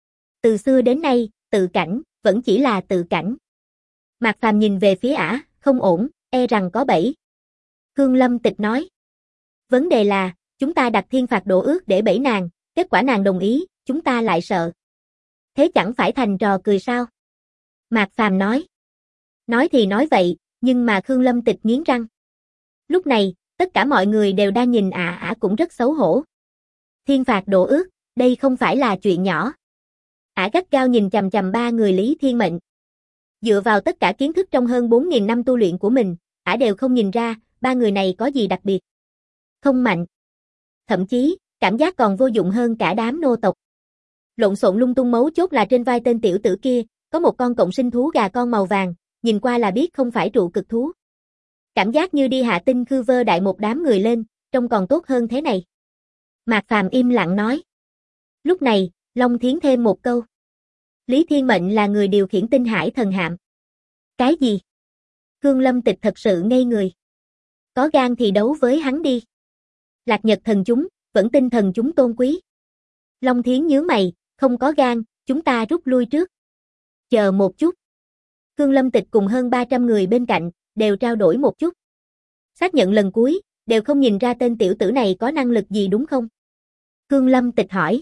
Từ xưa đến nay, Tự Cảnh, vẫn chỉ là Tự Cảnh. Mạc Phàm nhìn về phía Ả, không ổn, e rằng có bẫy. Khương Lâm Tịch nói. Vấn đề là, chúng ta đặt thiên phạt độ ước để bẫy nàng, kết quả nàng đồng ý, chúng ta lại sợ. Thế chẳng phải thành trò cười sao? Mạc Phàm nói. Nói thì nói vậy, nhưng mà Khương Lâm Tịch nghiến răng. Lúc này, tất cả mọi người đều đang nhìn Ả cũng rất xấu hổ. Thiên phạt độ ước, đây không phải là chuyện nhỏ. Ả gắt gao nhìn chằm chằm 3 người Lý Thiên Mệnh. Dựa vào tất cả kiến thức trong hơn 4000 năm tu luyện của mình, Ả đều không nhìn ra, 3 người này có gì đặc biệt. Không mạnh. Thậm chí, cảm giác còn vô dụng hơn cả đám nô tộc. Lộn xộn lung tung, mấu chốt là trên vai tên tiểu tử kia, có một con cộng sinh thú gà con màu vàng, nhìn qua là biết không phải trụ cực thú. Cảm giác như đi hạ tinh khư vơ đại một đám người lên, trông còn tốt hơn thế này. Mạc Phàm im lặng nói. Lúc này, Long Thiến thêm một câu. Lý Thiên Mệnh là người điều khiển tinh hải thần hạm. Cái gì? Khương Lâm Tịch thật sự ngây người. Có gan thì đấu với hắn đi. Lạc Nhật thần chúng, vẫn tinh thần chúng tôn quý. Long Thiến nhướng mày, không có gan, chúng ta rút lui trước. Chờ một chút. Khương Lâm Tịch cùng hơn 300 người bên cạnh, đều trao đổi một chút. Xác nhận lần cuối, đều không nhìn ra tên tiểu tử này có năng lực gì đúng không? Khương Lâm Tịch hỏi.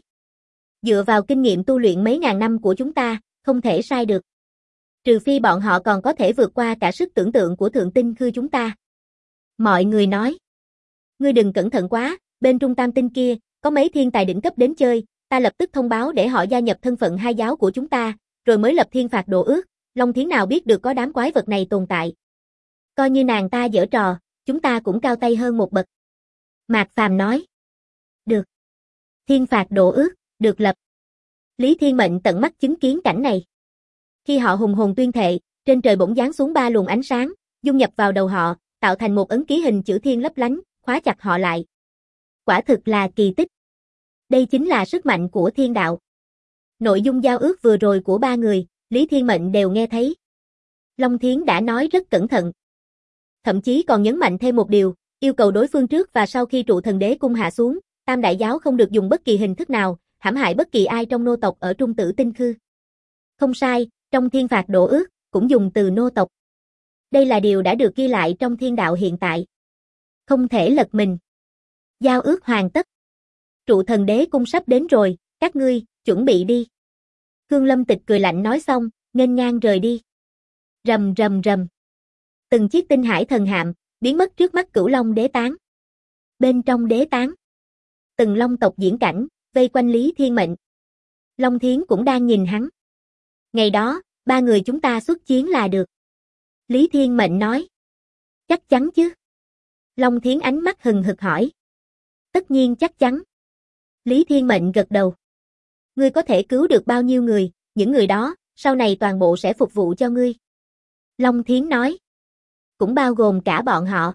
Dựa vào kinh nghiệm tu luyện mấy ngàn năm của chúng ta, không thể sai được. Trừ phi bọn họ còn có thể vượt qua cả sức tưởng tượng của thượng tinh khư chúng ta. Mọi người nói. Ngươi đừng cẩn thận quá, Bên Trung Tam Tinh kia, có mấy thiên tài đỉnh cấp đến chơi, ta lập tức thông báo để họ gia nhập thân phận hai giáo của chúng ta, rồi mới lập thiên phạt độ ước, Long Thiến nào biết được có đám quái vật này tồn tại. Coi như nàng ta giở trò, chúng ta cũng cao tay hơn một bậc. Mạc Phàm nói. Được. Thiên phạt độ ước, được lập. Lý Thiên Mệnh tận mắt chứng kiến cảnh này. Khi họ hùng hồn tuyên thệ, trên trời bỗng giáng xuống 3 luồng ánh sáng, dung nhập vào đầu họ, tạo thành một ấn ký hình chữ thiên lấp lánh, khóa chặt họ lại. Quả thực là kỳ tích. Đây chính là sức mạnh của thiên đạo. Nội dung giao ước vừa rồi của 3 người, Lý Thiên Mệnh đều nghe thấy. Long Thiến đã nói rất cẩn thận. Thậm chí còn nhấn mạnh thêm một điều, yêu cầu đối phương trước và sau khi trụ thần đế cung hạ xuống, Tam Đại Giáo không được dùng bất kỳ hình thức nào, hãm hại bất kỳ ai trong nô tộc ở Trung Tử Tinh Khư. Không sai, trong thiên phạt độ ước, cũng dùng từ nô tộc. Đây là điều đã được ghi lại trong thiên đạo hiện tại. Không thể lật mình. Giao ước hoàn tất. Trụ thần đế cung sắp đến rồi, các ngươi, chuẩn bị đi. Khương Lâm Tịch cười lạnh nói xong, nghênh ngang rời đi. Rầm rầm rầm. Từng chiếc tinh hải thần hạm, biến mất trước mắt Cửu Long đế tán. Bên trong đế tán, từng long tộc diễn cảnh, vây quanh Lý Thiên Mệnh. Long Thiến cũng đang nhìn hắn. Ngày đó, 3 người chúng ta xuất chiến là được. Lý Thiên Mệnh nói. Chắc chắn chứ? Long Thiến ánh mắt hừng hực hỏi. Tất nhiên chắc chắn. Lý Thiên Mệnh gật đầu. Ngươi có thể cứu được bao nhiêu người, những người đó, sau này toàn bộ sẽ phục vụ cho ngươi. Long Thiến nói. Cũng bao gồm cả bọn họ.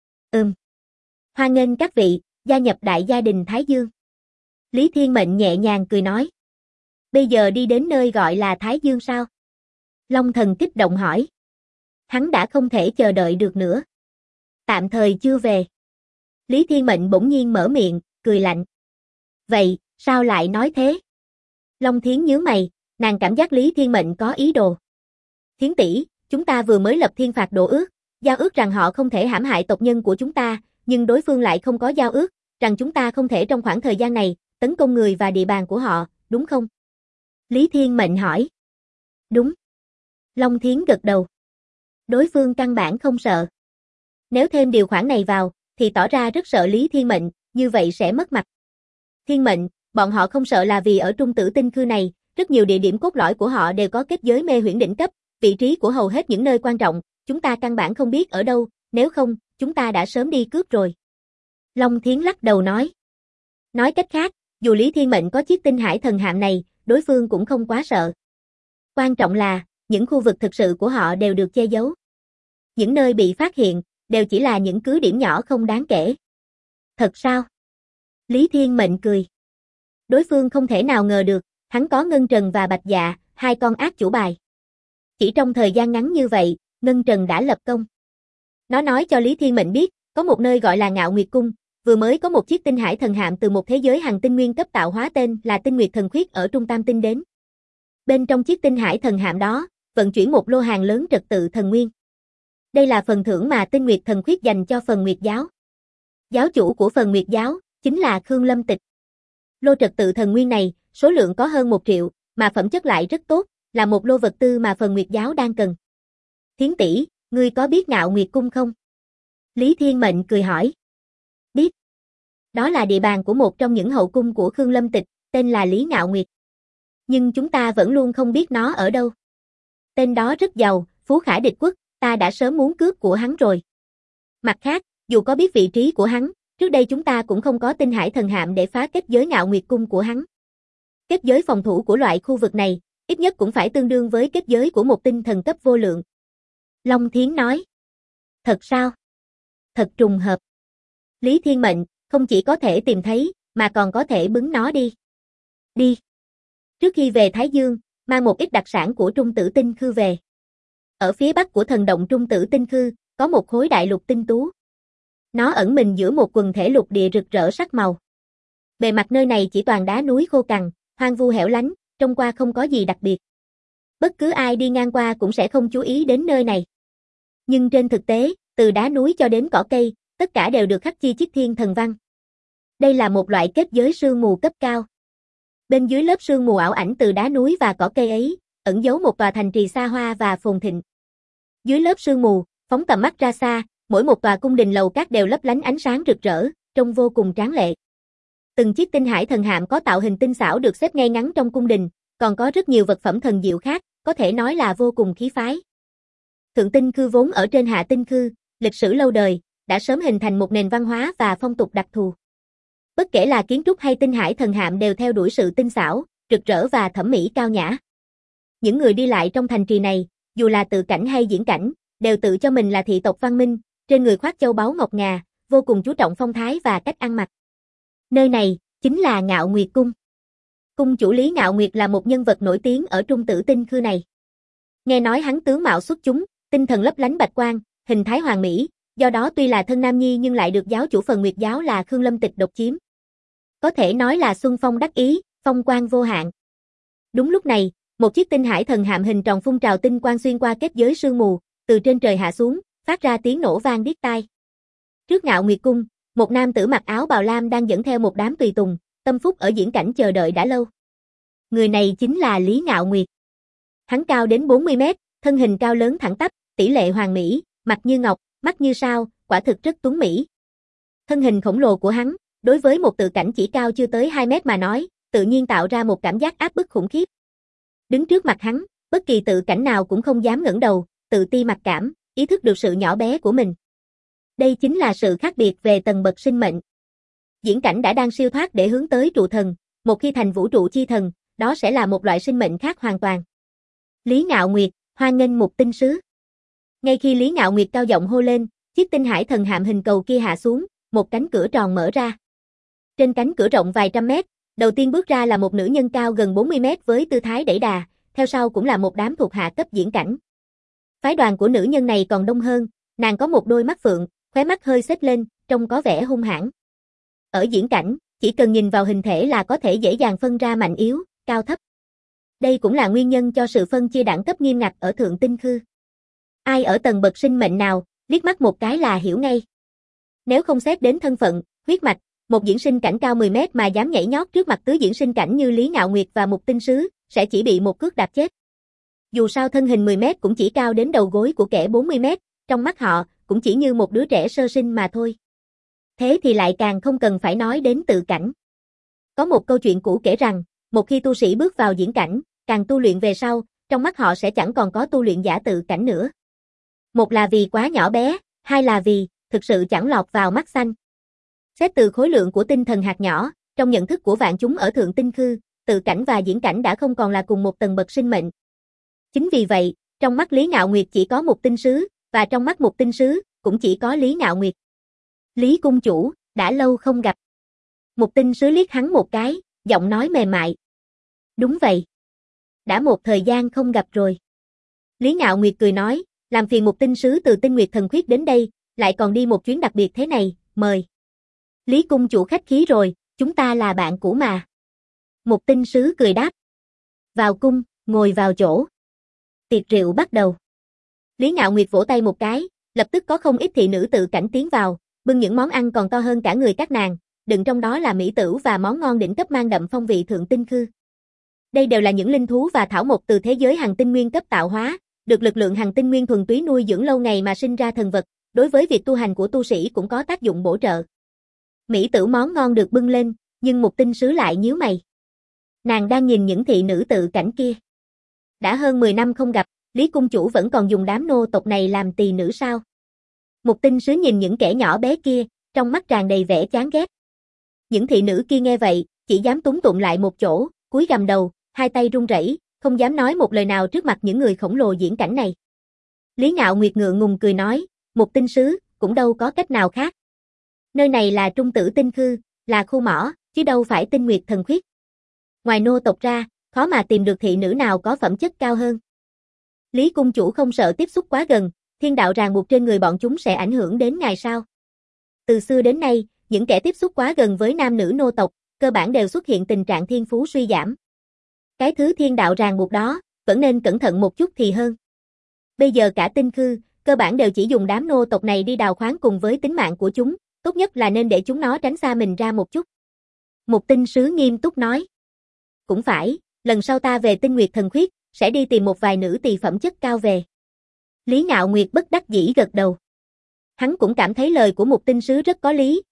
Hoan nghênh các vị, gia nhập đại gia đình Thái Dương. Lý Thiên Mệnh nhẹ nhàng cười nói. Bây giờ đi đến nơi gọi là Thái Dương sao? Long Thần kích động hỏi. Hắn đã không thể chờ đợi được nữa. Tạm thời chưa về. Lý Thiên Mệnh bỗng nhiên mở miệng, cười lạnh. Vậy, sao lại nói thế? Long Thiến nhíu mày, nàng cảm giác Lý Thiên Mệnh có ý đồ. Thiến tỷ, chúng ta vừa mới lập thiên phạt độ ước, giao ước rằng họ không thể hãm hại tộc nhân của chúng ta, nhưng đối phương lại không có giao ước, rằng chúng ta không thể trong khoảng thời gian này, tấn công người và địa bàn của họ, đúng không? Lý Thiên Mệnh hỏi. Đúng. Long Thiến gật đầu. Đối phương căn bản không sợ. Nếu thêm điều khoản này vào, thì tỏ ra rất sợ Lý Thiên Mệnh, như vậy sẽ mất mặt. Thiên Mệnh, bọn họ không sợ là vì ở Trung Tử Tinh Khư này, rất nhiều địa điểm cốt lõi của họ đều có kết giới mê huyễn đỉnh cấp, vị trí của hầu hết những nơi quan trọng, chúng ta căn bản không biết ở đâu, nếu không, chúng ta đã sớm đi cướp rồi. Long Thiến lắc đầu nói. Nói cách khác, dù Lý Thiên Mệnh có chiếc tinh hải thần hạm này, đối phương cũng không quá sợ. Quan trọng là, những khu vực thực sự của họ đều được che giấu. Những nơi bị phát hiện, đều chỉ là những cứ điểm nhỏ không đáng kể. Thật sao? Lý Thiên Mệnh cười. Đối phương không thể nào ngờ được, hắn có Ngân Trần và Bạch Dạ, 2 con ác chủ bài. Chỉ trong thời gian ngắn như vậy, Ngân Trần đã lập công. Nó nói cho Lý Thiên Mệnh biết, có một nơi gọi là Ngạo Nguyệt Cung, vừa mới có một chiếc tinh hải thần hạm từ một thế giới hành tinh nguyên cấp tạo hóa tên là Tinh Nguyệt Thần Khuyết ở Trung Tam Tinh đến. Bên trong chiếc tinh hải thần hạm đó, vận chuyển một lô hàng lớn trật tự thần nguyên. Đây là phần thưởng mà Tinh Nguyệt Thần Khuyết dành cho Phần Nguyệt Giáo. Giáo chủ của Phần Nguyệt Giáo, chính là Khương Lâm Tịch. Lô trật tự thần nguyên này, số lượng có hơn 1 triệu, mà phẩm chất lại rất tốt, là một lô vật tư mà Phần Nguyệt Giáo đang cần. Thiến tỷ, ngươi có biết Ngạo Nguyệt Cung không? Lý Thiên Mệnh cười hỏi. Biết. Đó là địa bàn của một trong những hậu cung của Khương Lâm Tịch, tên là Lý Ngạo Nguyệt. Nhưng chúng ta vẫn luôn không biết nó ở đâu. Tên đó rất giàu, phú khả địch quốc, ta đã sớm muốn cướp của hắn rồi. Mặt khác, dù có biết vị trí của hắn, trước đây chúng ta cũng không có tinh hải thần hạm để phá kết giới Ngạo Nguyệt Cung của hắn. Kết giới phòng thủ của loại khu vực này, ít nhất cũng phải tương đương với kết giới của một tinh thần cấp vô lượng. Long Thiến nói. Thật sao? Thật trùng hợp. Lý Thiên Mệnh, không chỉ có thể tìm thấy, mà còn có thể bứng nó đi. Đi. Trước khi về Thái Dương, mang một ít đặc sản của Trung Tử Tinh Khư về. Ở phía bắc của thần động Trung Tử Tinh Khư, có một khối đại lục tinh tú. Nó ẩn mình giữa một quần thể lục địa rực rỡ sắc màu. Bề mặt nơi này chỉ toàn đá núi khô cằn, hoang vu hẻo lánh, trông qua không có gì đặc biệt. Bất cứ ai đi ngang qua cũng sẽ không chú ý đến nơi này. Nhưng trên thực tế, từ đá núi cho đến cỏ cây, tất cả đều được khắc chi chít thiên thần văn. Đây là một loại kết giới sương mù cấp cao. Bên dưới lớp sương mù ảo ảnh từ đá núi và cỏ cây ấy, ẩn giấu một tòa thành trì xa hoa và phồn thịnh. Dưới lớp sương mù, phóng tầm mắt ra xa, mỗi một tòa cung đình lầu các đều lấp lánh ánh sáng rực rỡ, trông vô cùng tráng lệ. Từng chiếc tinh hải thần hạm có tạo hình tinh xảo được xếp ngay ngắn trong cung đình, còn có rất nhiều vật phẩm thần diệu khác, có thể nói là vô cùng khí phái. Thượng Tinh Khư vốn ở trên Hạ Tinh Khư, lịch sử lâu đời, đã sớm hình thành một nền văn hóa và phong tục đặc thù. Bất kể là kiến trúc hay tinh hải thần hạm đều theo đuổi sự tinh xảo, rực rỡ và thẩm mỹ cao nhã. Những người đi lại trong thành trì này, dù là tự cảnh hay diễn cảnh, đều tự cho mình là thị tộc văn minh, trên người khoác châu báu ngọc ngà, vô cùng chú trọng phong thái và cách ăn mặc. Nơi này, chính là Ngạo Nguyệt Cung. Cung chủ Lý Ngạo Nguyệt là một nhân vật nổi tiếng ở Trung Tử Tinh Khư này. Nghe nói hắn tướng mạo xuất chúng, tinh thần lấp lánh bạch quang, hình thái hoàn mỹ, do đó tuy là thân nam nhi nhưng lại được giáo chủ Phần Nguyệt giáo là Khương Lâm Tịch độc chiếm. Có thể nói là xuân phong đắc ý, phong quang vô hạn. Đúng lúc này, một chiếc tinh hải thần hạm hình tròn phun trào tinh quang xuyên qua kết giới sương mù, từ trên trời hạ xuống, phát ra tiếng nổ vang điếc tai. Trước Ngạo Nguyệt Cung, một nam tử mặc áo bào lam đang dẫn theo một đám tùy tùng, tâm phúc ở diễn cảnh chờ đợi đã lâu. Người này chính là Lý Ngạo Nguyệt. Hắn cao đến 40 mét, thân hình cao lớn thẳng tắp, tỷ lệ hoàn mỹ, mặt như ngọc, mắt như sao, quả thực rất tuấn mỹ. Thân hình khổng lồ của hắn, đối với một tự cảnh chỉ cao chưa tới 2 mét mà nói, tự nhiên tạo ra một cảm giác áp bức khủng khiếp. Đứng trước mặt hắn, bất kỳ tự cảnh nào cũng không dám ngẩng đầu, tự ti mặc cảm, ý thức được sự nhỏ bé của mình. Đây chính là sự khác biệt về tầng bậc sinh mệnh. Diễn cảnh đã đang siêu thoát để hướng tới trụ thần, một khi thành vũ trụ chi thần, đó sẽ là một loại sinh mệnh khác hoàn toàn. Lý Ngạo Nguyệt, hoan nghênh Mục Tinh Sứ. Ngay khi Lý Ngạo Nguyệt cao giọng hô lên, chiếc tinh hải thần hạm hình cầu kia hạ xuống, một cánh cửa tròn mở ra. Trên cánh cửa rộng vài trăm mét, đầu tiên bước ra là một nữ nhân cao gần 40 mét với tư thái đẩy đà, theo sau cũng là một đám thuộc hạ cấp diễn cảnh. Phái đoàn của nữ nhân này còn đông hơn, nàng có một đôi mắt phượng, khóe mắt hơi xếp lên, trông có vẻ hung hãn. Ở diễn cảnh, chỉ cần nhìn vào hình thể là có thể dễ dàng phân ra mạnh yếu, cao thấp. Đây cũng là nguyên nhân cho sự phân chia đẳng cấp nghiêm ngặt ở Thượng Tinh Khư. Ai ở tầng bậc sinh mệnh nào, liếc mắt một cái là hiểu ngay. Nếu không xét đến thân phận, huyết mạch, một diễn sinh cảnh cao 10 mét mà dám nhảy nhót trước mặt tứ diễn sinh cảnh như Lý Ngạo Nguyệt và Mục Tinh Sứ, sẽ chỉ bị một cước đạp chết. Dù sao thân hình 10 mét cũng chỉ cao đến đầu gối của kẻ 40 mét, trong mắt họ, cũng chỉ như một đứa trẻ sơ sinh mà thôi. Thế thì lại càng không cần phải nói đến tự cảnh. Có một câu chuyện cũ kể rằng, một khi tu sĩ bước vào diễn cảnh, càng tu luyện về sau, trong mắt họ sẽ chẳng còn có tu luyện giả tự cảnh nữa. Một là vì quá nhỏ bé, hai là vì, thực sự chẳng lọt vào mắt xanh. Xét từ khối lượng của tinh thần hạt nhỏ, trong nhận thức của vạn chúng ở Thượng Tinh Khư, tự cảnh và diễn cảnh đã không còn là cùng một tầng bậc sinh mệnh. Chính vì vậy, trong mắt Lý Ngạo Nguyệt chỉ có Mục Tinh Sứ, và trong mắt Mục Tinh Sứ, cũng chỉ có Lý Ngạo Nguyệt. Lý cung chủ, đã lâu không gặp. Mục Tinh Sứ liếc hắn một cái, giọng nói mềm mại. Đúng vậy. Đã một thời gian không gặp rồi. Lý Ngạo Nguyệt cười nói, làm phiền Mục Tinh Sứ từ Tinh Nguyệt Thần Khuyết đến đây, lại còn đi một chuyến đặc biệt thế này, mời. Lý cung chủ khách khí rồi, chúng ta là bạn cũ mà. Mục Tinh Sứ cười đáp. Vào cung, ngồi vào chỗ. Tiệc rượu bắt đầu. Lý Ngạo Nguyệt vỗ tay một cái, lập tức có không ít thị nữ tự cảnh tiến vào, bưng những món ăn còn to hơn cả người các nàng, đựng trong đó là mỹ tửu và món ngon đỉnh cấp mang đậm phong vị Thượng Tinh Khư. Đây đều là những linh thú và thảo mộc từ thế giới hành tinh nguyên cấp tạo hóa, được lực lượng hành tinh nguyên thuần túy nuôi dưỡng lâu ngày mà sinh ra thần vật, đối với việc tu hành của tu sĩ cũng có tác dụng bổ trợ. Mỹ tửu món ngon được bưng lên, nhưng Mục Tinh Sứ lại nhíu mày. Nàng đang nhìn những thị nữ tự cảnh kia. Đã hơn 10 năm không gặp, Lý cung chủ vẫn còn dùng đám nô tộc này làm tỳ nữ sao? Mục Tinh Sứ nhìn những kẻ nhỏ bé kia, trong mắt tràn đầy vẻ chán ghét. Những thị nữ kia nghe vậy, chỉ dám túng tụng lại một chỗ, cúi gằm đầu, hai tay run rẩy, không dám nói một lời nào trước mặt những người khổng lồ diễn cảnh này. Lý Ngạo Nguyệt ngượng ngùng cười nói, Mục Tinh Sứ, cũng đâu có cách nào khác. Nơi này là Trung Tử Tinh Khư, là khu mỏ, chứ đâu phải Tinh Nguyệt Thần Khuyết. Ngoài nô tộc ra, khó mà tìm được thị nữ nào có phẩm chất cao hơn. Lý cung chủ không sợ tiếp xúc quá gần, thiên đạo ràng buộc trên người bọn chúng sẽ ảnh hưởng đến ngài sao? Từ xưa đến nay, những kẻ tiếp xúc quá gần với nam nữ nô tộc, cơ bản đều xuất hiện tình trạng thiên phú suy giảm. Cái thứ thiên đạo ràng buộc đó, vẫn nên cẩn thận một chút thì hơn. Bây giờ cả Tinh Khư, cơ bản đều chỉ dùng đám nô tộc này đi đào khoáng cùng với tính mạng của chúng, tốt nhất là nên để chúng nó tránh xa mình ra một chút. Mục Tinh Sứ nghiêm túc nói. Cũng phải, lần sau ta về Tinh Nguyệt Thần Khuyết, sẽ đi tìm một vài nữ tỳ phẩm chất cao về. Lý Ngạo Nguyệt bất đắc dĩ gật đầu. Hắn cũng cảm thấy lời của Mục Tinh Sứ rất có lý,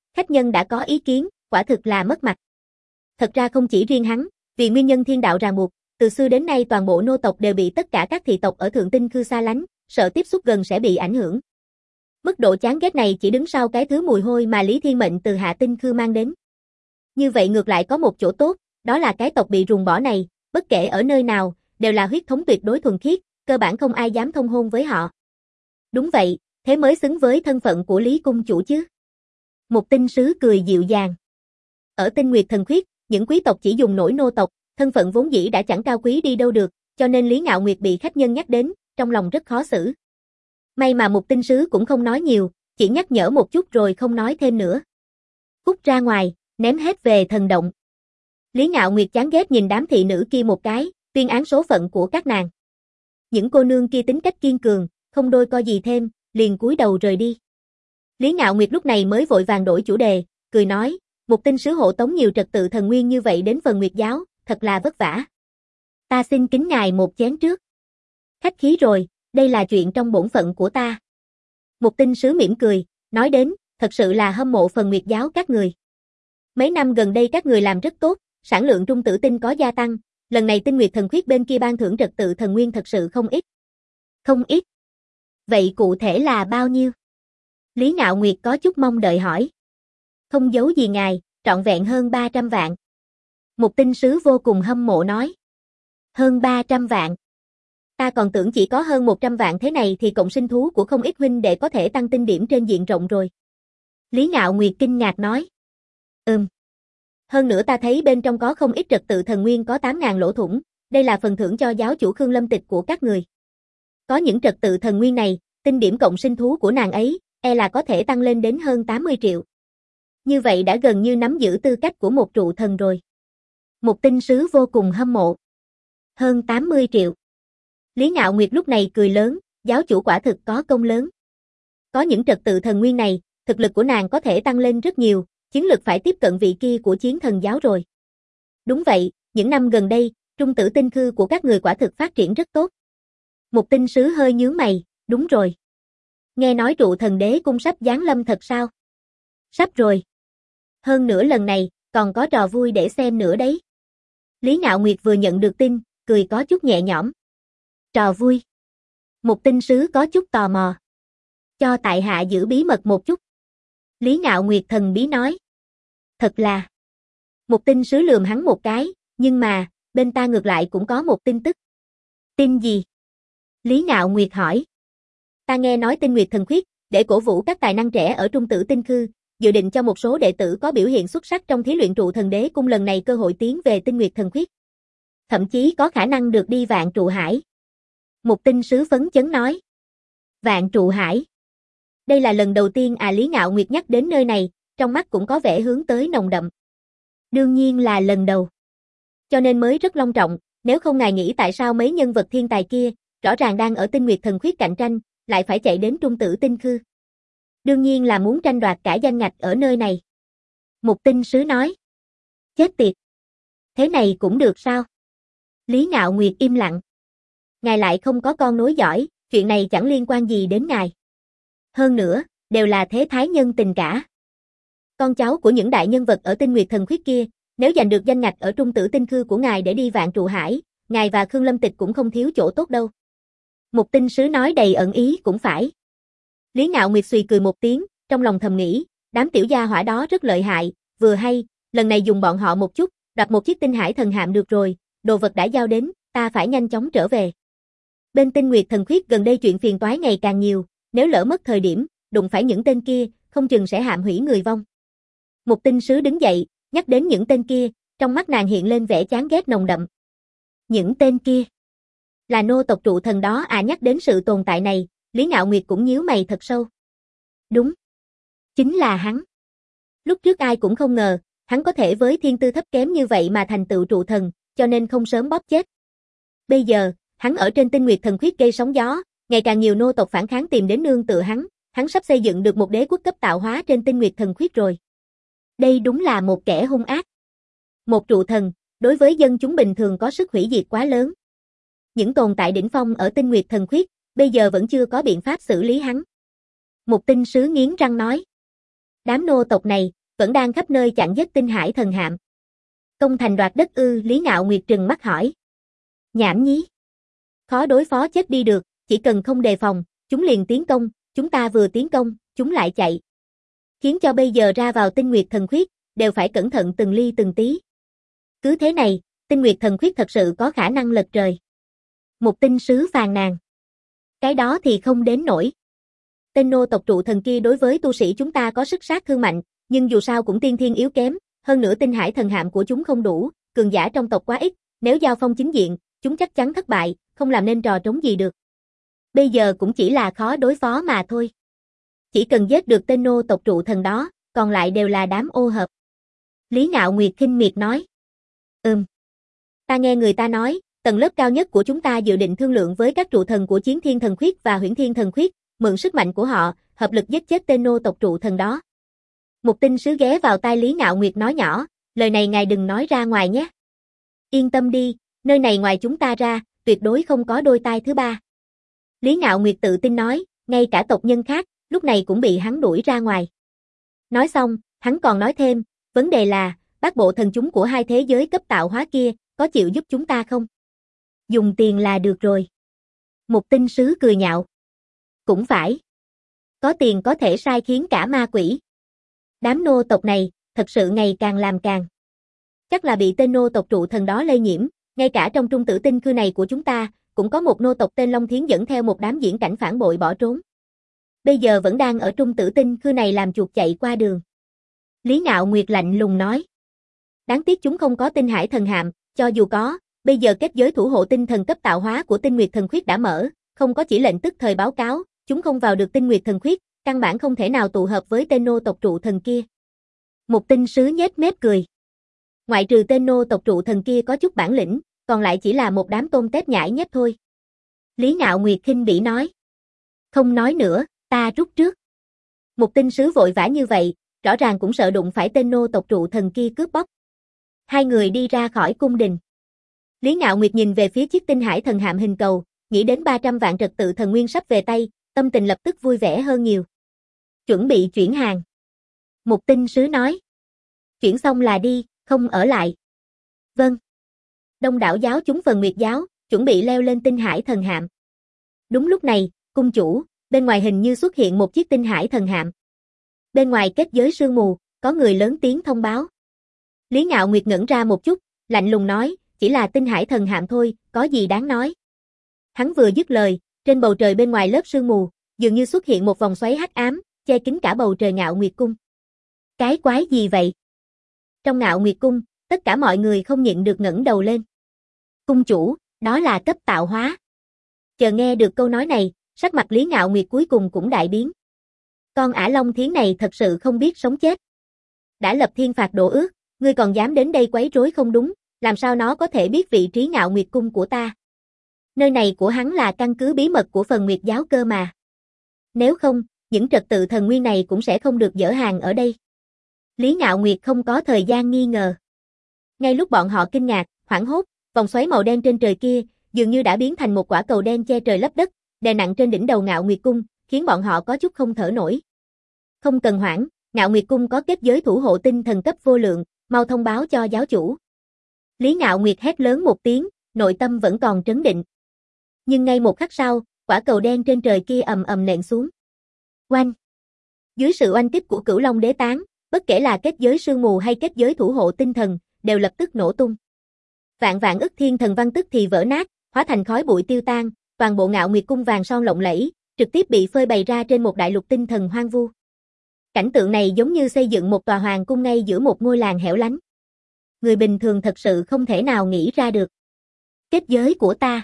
Khách nhân đã có ý kiến, quả thực là mất mặt. Thật ra không chỉ riêng hắn, vì nguyên nhân thiên đạo ràng buộc, từ xưa đến nay toàn bộ nô tộc đều bị tất cả các thị tộc ở Thượng Tinh Khư xa lánh, sợ tiếp xúc gần sẽ bị ảnh hưởng. Mức độ chán ghét này chỉ đứng sau cái thứ mùi hôi mà Lý Thiên Mệnh từ Hạ Tinh Khư mang đến. Như vậy ngược lại có một chỗ tốt, đó là cái tộc bị ruồng bỏ này, bất kể ở nơi nào, đều là huyết thống tuyệt đối thuần khiết, cơ bản không ai dám thông hôn với họ. Đúng vậy, thế mới xứng với thân phận của Lý Cung chủ chứ. Một tinh sứ cười dịu dàng. Ở Tinh Nguyệt Thần Khuyết, những quý tộc chỉ dùng nổi nô tộc, thân phận vốn dĩ đã chẳng cao quý đi đâu được, cho nên Lý Ngạo Nguyệt bị khách nhân nhắc đến, trong lòng rất khó xử. May mà một tinh sứ cũng không nói nhiều, chỉ nhắc nhở một chút rồi không nói thêm nữa. Cút ra ngoài, ném hết về thần động. Lý Ngạo Nguyệt chán ghét nhìn đám thị nữ kia một cái, tuyên án số phận của các nàng. Những cô nương kia tính cách kiên cường, không đôi co gì thêm, liền cúi đầu rời đi. Lý Ngạo Nguyệt lúc này mới vội vàng đổi chủ đề, cười nói, một tinh sứ hộ tống nhiều trật tự thần nguyên như vậy đến phần Nguyệt giáo, thật là vất vả. Ta xin kính ngài một chén trước. Khách khí rồi, đây là chuyện trong bổn phận của ta. Một tinh sứ mỉm cười, nói đến, thật sự là hâm mộ phần Nguyệt giáo các người. Mấy năm gần đây các người làm rất tốt, sản lượng trung tử tinh có gia tăng, lần này Tinh Nguyệt Thần Khuyết bên kia ban thưởng trật tự thần nguyên thật sự không ít. Không ít. Vậy cụ thể là bao nhiêu? Lý Ngạo Nguyệt có chút mong đợi hỏi. Không giấu gì ngài, trọn vẹn hơn 300 vạn. Một tinh sứ vô cùng hâm mộ nói. Hơn 300 vạn. Ta còn tưởng chỉ có hơn 100 vạn, thế này thì cộng sinh thú của không ít huynh đệ có thể tăng tinh điểm trên diện rộng rồi. Lý Ngạo Nguyệt kinh ngạc nói. Hơn nữa ta thấy bên trong có không ít trật tự thần nguyên có 8.000 lỗ thủng, đây là phần thưởng cho giáo chủ Khương Lâm Tịch của các người. Có những trật tự thần nguyên này, tinh điểm cộng sinh thú của nàng ấy, là có thể tăng lên đến hơn 80 triệu. Như vậy đã gần như nắm giữ tư cách của một trụ thần rồi. Một tinh sứ vô cùng hâm mộ. Hơn 80 triệu. Lý Ngạo Nguyệt lúc này cười lớn, giáo chủ quả thực có công lớn. Có những trật tự thần nguyên này, thực lực của nàng có thể tăng lên rất nhiều, chiến lực phải tiếp cận vị kia của chiến thần giáo rồi. Đúng vậy, những năm gần đây, trung tử tinh khư của các người quả thực phát triển rất tốt. Một tinh sứ hơi nhướng mày, đúng rồi. Nghe nói trụ thần đế cung sắp giáng lâm thật sao? Sắp rồi. Hơn nữa lần này, còn có trò vui để xem nữa đấy. Lý Ngạo Nguyệt vừa nhận được tin, cười có chút nhẹ nhõm. Trò vui. Một tinh sứ có chút tò mò. Cho tại hạ giữ bí mật một chút. Lý Ngạo Nguyệt thần bí nói. Thật là. Một tinh sứ lườm hắn một cái, nhưng mà, bên ta ngược lại cũng có một tin tức. Tin gì? Lý Ngạo Nguyệt hỏi. Ta nghe nói Tinh Nguyệt Thần Khuyết, để cổ vũ các tài năng trẻ ở trung tử tinh khư, dự định cho một số đệ tử có biểu hiện xuất sắc trong thí luyện trụ thần đế cung lần này cơ hội tiến về Tinh Nguyệt Thần Khuyết. Thậm chí có khả năng được đi Vạn Trụ Hải. Một tinh sứ phấn chấn nói. Vạn Trụ Hải. Đây là lần đầu tiên Lý Ngạo Nguyệt nhắc đến nơi này, trong mắt cũng có vẻ hướng tới nồng đậm. Đương nhiên là lần đầu. Cho nên mới rất long trọng, nếu không ngài nghĩ tại sao mấy nhân vật thiên tài kia, rõ ràng đang ở Tinh Nguyệt Thần Khuyết cạnh tranh, lại phải chạy đến trung tử tinh khư. Đương nhiên là muốn tranh đoạt cả danh ngạch ở nơi này. Một tinh sứ nói. Chết tiệt. Thế này cũng được sao? Lý Ngạo Nguyệt im lặng. Ngài lại không có con nối giỏi, chuyện này chẳng liên quan gì đến ngài. Hơn nữa, đều là thế thái nhân tình cả. Con cháu của những đại nhân vật ở Tinh Nguyệt Thần Khuyết kia, nếu giành được danh ngạch ở trung tử tinh khư của ngài để đi Vạn Trụ Hải, ngài và Khương Lâm Tịch cũng không thiếu chỗ tốt đâu. Một tinh sứ nói đầy ẩn ý cũng phải. Lý Ngạo Nguyệt suy cười một tiếng, trong lòng thầm nghĩ, đám tiểu gia hỏa đó rất lợi hại, vừa hay, lần này dùng bọn họ một chút, đoạt một chiếc tinh hải thần hạm được rồi, đồ vật đã giao đến, ta phải nhanh chóng trở về. Bên Tinh Nguyệt Thần Khuyết gần đây chuyện phiền toái ngày càng nhiều, nếu lỡ mất thời điểm, đụng phải những tên kia, không chừng sẽ hãm hủy người vong. Một tinh sứ đứng dậy, nhắc đến những tên kia, trong mắt nàng hiện lên vẻ chán ghét nồng đậm. Những tên kia là nô tộc trụ thần đó nhắc đến sự tồn tại này, Lý Ngạo Nguyệt cũng nhíu mày thật sâu. Đúng. Chính là hắn. Lúc trước ai cũng không ngờ, hắn có thể với thiên tư thấp kém như vậy mà thành tựu trụ thần, cho nên không sớm bóp chết. Bây giờ, hắn ở trên Tinh Nguyệt Thần Khuyết gây sóng gió, ngày càng nhiều nô tộc phản kháng tìm đến nương tựa hắn sắp xây dựng được một đế quốc cấp tạo hóa trên Tinh Nguyệt Thần Khuyết rồi. Đây đúng là một kẻ hung ác. Một trụ thần, đối với dân chúng bình thường có sức hủy diệt quá lớn. Những tồn tại đỉnh phong ở Tinh Nguyệt Thần Khuyết, bây giờ vẫn chưa có biện pháp xử lý hắn. Một tinh sứ nghiến răng nói. Đám nô tộc này, vẫn đang khắp nơi chặn giết Tinh Hải thần hạm. Công thành đoạt đất ư? Lý Ngạo Nguyệt trừng mắt hỏi. Nhảm nhí. Khó đối phó chết đi được, chỉ cần không đề phòng, chúng liền tiến công, chúng ta vừa tiến công, chúng lại chạy. Khiến cho bây giờ ra vào Tinh Nguyệt thần khuyết, đều phải cẩn thận từng ly từng tí. Cứ thế này, Tinh Nguyệt thần khuyết thật sự có khả năng lật trời. Một tinh sứ phàn nàn. Cái đó thì không đến nổi. Tên nô tộc trụ thần kia đối với tu sĩ chúng ta có sức sát thương mạnh, nhưng dù sao cũng tiên thiên yếu kém, hơn nữa Tinh Hải thần hạm của chúng không đủ, cường giả trong tộc quá ít, nếu giao phong chính diện, chúng chắc chắn thất bại, không làm nên trò trống gì được. Bây giờ cũng chỉ là khó đối phó mà thôi. Chỉ cần giết được tên nô tộc trụ thần đó, còn lại đều là đám ô hợp. Lý Ngạo Nguyệt khinh miệt nói. Ta nghe người ta nói, tầng lớp cao nhất của chúng ta dự định thương lượng với các trụ thần của Chiến Thiên thần khuyết và Huyễn Thiên thần khuyết, mượn sức mạnh của họ, hợp lực giết chết tên nô tộc trụ thần đó. Một tinh sứ ghé vào tai Lý Ngạo Nguyệt nói nhỏ, lời này ngài đừng nói ra ngoài nhé. Yên tâm đi, nơi này ngoài chúng ta ra, tuyệt đối không có đôi tai thứ ba. Lý Ngạo Nguyệt tự tin nói, ngay cả tộc nhân khác, lúc này cũng bị hắn đuổi ra ngoài. Nói xong, hắn còn nói thêm, vấn đề là, bát bộ thần chúng của hai thế giới cấp tạo hóa kia, có chịu giúp chúng ta không? Dùng tiền là được rồi. Một tinh sứ cười nhạo. Cũng phải. Có tiền có thể sai khiến cả ma quỷ. Đám nô tộc này, thật sự ngày càng làm càng. Chắc là bị tên nô tộc trụ thần đó lây nhiễm, ngay cả trong trung tử tinh khư này của chúng ta, cũng có một nô tộc tên Long Thiến dẫn theo một đám diễn cảnh phản bội bỏ trốn. Bây giờ vẫn đang ở trung tử tinh khư này làm chuột chạy qua đường. Lý Ngạo Nguyệt lạnh lùng nói. Đáng tiếc chúng không có Tinh Hải thần hạm, cho dù có, bây giờ kết giới thủ hộ tinh thần cấp tạo hóa của Tinh Nguyệt thần khuyết đã mở, không có chỉ lệnh tức thời báo cáo, chúng không vào được Tinh Nguyệt thần khuyết, căn bản không thể nào tụ hợp với tên nô tộc trụ thần kia. Một tinh sứ nhếch mép cười. Ngoại trừ tên nô tộc trụ thần kia có chút bản lĩnh, còn lại chỉ là một đám tôm tép nhãi nhép thôi. Lý Ngạo Nguyệt khinh bỉ nói. Không nói nữa, ta rút trước. Một tinh sứ vội vã như vậy, rõ ràng cũng sợ đụng phải tên nô tộc trụ thần kia cướp bóc. Hai người đi ra khỏi cung đình. Lý Ngạo Nguyệt nhìn về phía chiếc Tinh Hải thần hạm hình cầu, nghĩ đến 300 vạn trật tự thần nguyên sắp về tay, tâm tình lập tức vui vẻ hơn nhiều. Chuẩn bị chuyển hàng. Một tinh sứ nói. Chuyển xong là đi, không ở lại. Vâng. Đông đảo giáo chúng phần Nguyệt giáo, chuẩn bị leo lên Tinh Hải thần hạm. Đúng lúc này, cung chủ, bên ngoài hình như xuất hiện một chiếc Tinh Hải thần hạm. Bên ngoài kết giới sương mù, có người lớn tiếng thông báo. Lý Ngạo Nguyệt ngẩn ra một chút, lạnh lùng nói, chỉ là Tinh Hải thần hạm thôi, có gì đáng nói. Hắn vừa dứt lời, trên bầu trời bên ngoài lớp sương mù, dường như xuất hiện một vòng xoáy hắc ám, che kín cả bầu trời Ngạo Nguyệt cung. Cái quái gì vậy? Trong Ngạo Nguyệt cung, tất cả mọi người không nhịn được ngẩng đầu lên. Cung chủ, đó là cấp tạo hóa. Chờ nghe được câu nói này, sắc mặt Lý Ngạo Nguyệt cuối cùng cũng đại biến. Con ả Long Thiến này thật sự không biết sống chết. Đã lập thiên phạt độ ước, ngươi còn dám đến đây quấy rối không đúng, làm sao nó có thể biết vị trí Ngạo Nguyệt cung của ta? Nơi này của hắn là căn cứ bí mật của phần Nguyệt giáo cơ mà. Nếu không, những trật tự thần nguyên này cũng sẽ không được dỡ hàng ở đây. Lý Ngạo Nguyệt không có thời gian nghi ngờ. Ngay lúc bọn họ kinh ngạc, hoảng hốt, vòng xoáy màu đen trên trời kia, dường như đã biến thành một quả cầu đen che trời lấp đất, đè nặng trên đỉnh đầu Ngạo Nguyệt cung, khiến bọn họ có chút không thở nổi. Không cần hoảng, Ngạo Nguyệt cung có kết giới thủ hộ tinh thần cấp vô lượng, mau thông báo cho giáo chủ. Lý Ngạo Nguyệt hét lớn một tiếng, nội tâm vẫn còn trấn định. Nhưng ngay một khắc sau, quả cầu đen trên trời kia ầm ầm nện xuống. Oanh! Dưới sự oanh kích của Cửu Long Đế Tán, bất kể là kết giới sương mù hay kết giới thủ hộ tinh thần, đều lập tức nổ tung. Vạn vạn ức thiên thần văn tức thì vỡ nát, hóa thành khói bụi tiêu tan, toàn bộ Ngạo Nguyệt cung vàng son lộng lẫy, trực tiếp bị phơi bày ra trên một đại lục tinh thần hoang vu. Cảnh tượng này giống như xây dựng một tòa hoàng cung ngay giữa một ngôi làng hẻo lánh. Người bình thường thật sự không thể nào nghĩ ra được. Kết giới của ta.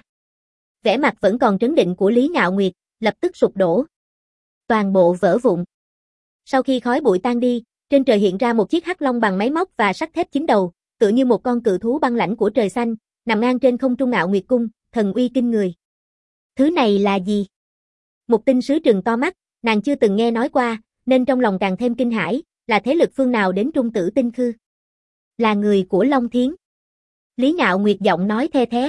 Vẻ mặt vẫn còn trấn định của Lý Ngạo Nguyệt, lập tức sụp đổ. Toàn bộ vỡ vụn. Sau khi khói bụi tan đi, trên trời hiện ra một chiếc hắc long bằng máy móc và sắt thép 9 đầu, tựa như một con cự thú băng lãnh của trời xanh, nằm ngang trên không trung Ngạo Nguyệt cung, thần uy kinh người. Thứ này là gì? Một tinh sứ trừng to mắt, nàng chưa từng nghe nói qua, nên trong lòng càng thêm kinh hãi, là thế lực phương nào đến trung tử tinh khư? Là người của Long Thiến. Lý Ngạo Nguyệt giọng nói the thé.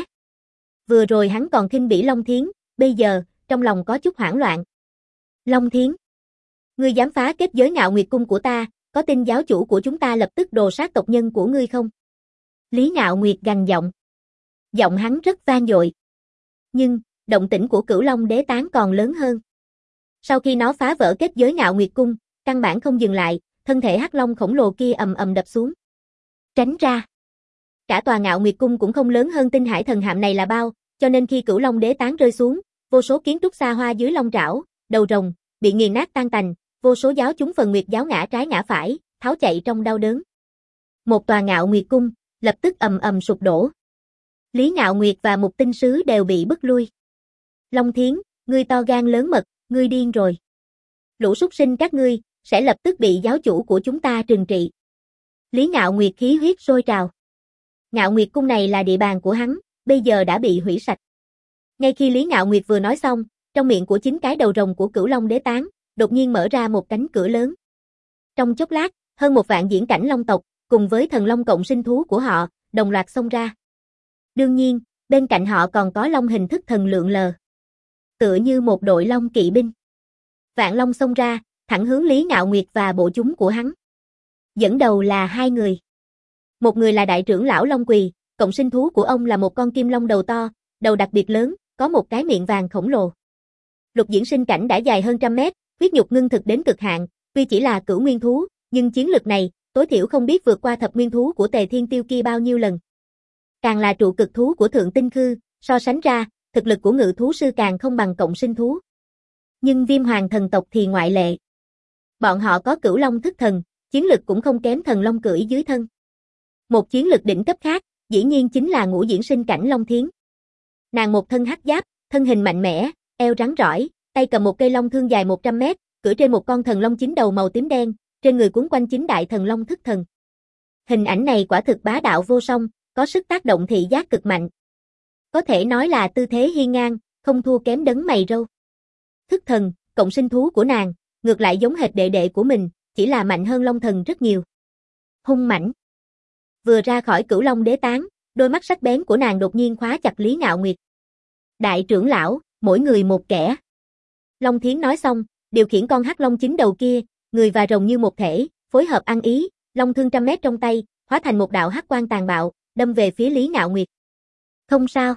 Vừa rồi hắn còn khinh bỉ Long Thiến, bây giờ, trong lòng có chút hoảng loạn. Long Thiến, ngươi dám phá kết giới Ngạo Nguyệt cung của ta, có tin giáo chủ của chúng ta lập tức đồ sát tộc nhân của ngươi không? Lý Ngạo Nguyệt gằn giọng. Giọng hắn rất vang dội. Nhưng, động tĩnh của Cửu Long Đế Tán còn lớn hơn. Sau khi nó phá vỡ kết giới Ngạo Nguyệt Cung, căn bản không dừng lại, thân thể hắc long khổng lồ kia ầm ầm đập xuống. Tránh ra. Cả tòa Ngạo Nguyệt Cung cũng không lớn hơn Tinh Hải Thần Hạm này là bao, cho nên khi Cửu Long Đế Tán rơi xuống, vô số kiến trúc xa hoa dưới long trảo, đầu rồng, bị nghiền nát tan tành, vô số giáo chúng Phần Nguyệt giáo ngã trái ngã phải, tháo chạy trong đau đớn. Một tòa Ngạo Nguyệt Cung, lập tức ầm ầm sụp đổ. Lý Ngạo Nguyệt và Mục Tinh Sứ đều bị bức lui. Long Thiến, ngươi to gan lớn mật, ngươi điên rồi. Lũ súc sinh các ngươi, sẽ lập tức bị giáo chủ của chúng ta trừng trị. Lý Ngạo Nguyệt khí huyết sôi trào. Ngạo Nguyệt Cung này là địa bàn của hắn, bây giờ đã bị hủy sạch. Ngay khi Lý Ngạo Nguyệt vừa nói xong, trong miệng của 9 cái đầu rồng của Cửu Long Đế Tán, đột nhiên mở ra một cánh cửa lớn. Trong chốc lát, hơn 1 vạn diễn cảnh long tộc, cùng với thần long cộng sinh thú của họ, đồng loạt xông ra. Đương nhiên, bên cạnh họ còn có long hình thức thần lượn lờ. Tựa như một đội long kỵ binh. Vạn long xông ra, thẳng hướng Lý Ngạo Nguyệt và bộ chúng của hắn. Dẫn đầu là 2 người. Một người là đại trưởng lão Long Quỳ, cộng sinh thú của ông là một con kim long đầu to, đầu đặc biệt lớn, có một cái miệng vàng khổng lồ. Lục diễn sinh cảnh đã dài hơn 100 mét, huyết nhục ngưng thực đến cực hạn, tuy chỉ là cửu nguyên thú, nhưng chiến lực này, tối thiểu không biết vượt qua thập nguyên thú của Tề Thiên Tiêu kia bao nhiêu lần. Càng là trụ cực thú của Thượng Tinh Khư, so sánh ra, thực lực của ngự thú sư càng không bằng cộng sinh thú. Nhưng Viêm Hoàng thần tộc thì ngoại lệ. Bọn họ có Cửu Long thức thần, chiến lực cũng không kém thần long cưỡi dưới thân. Một chiến lực đỉnh cấp khác, dĩ nhiên chính là ngũ diễn sinh cảnh Long Thiến. Nàng một thân hắc giáp, thân hình mạnh mẽ, eo rắn rỏi, tay cầm một cây long thương dài 100 mét, cưỡi trên một con thần long 9 đầu màu tím đen, trên người quấn quanh 9 đại thần long thức thần. Hình ảnh này quả thực bá đạo vô song, có sức tác động thị giác cực mạnh. Có thể nói là tư thế hiên ngang, không thua kém đấng mày râu. Thức thần, cộng sinh thú của nàng, ngược lại giống hệt đệ đệ của mình, chỉ là mạnh hơn long thần rất nhiều. Hung mãnh. Vừa ra khỏi Cửu Long Đế Tán, đôi mắt sắc bén của nàng đột nhiên khóa chặt Lý Ngạo Nguyệt. Đại trưởng lão, mỗi người một kẻ. Long Thiến nói xong, điều khiển con hắc long 9 đầu kia, người và rồng như một thể, phối hợp ăn ý, long thương 100 mét trong tay, hóa thành một đạo hắc quang tàn bạo, đâm về phía Lý Ngạo Nguyệt. Không sao.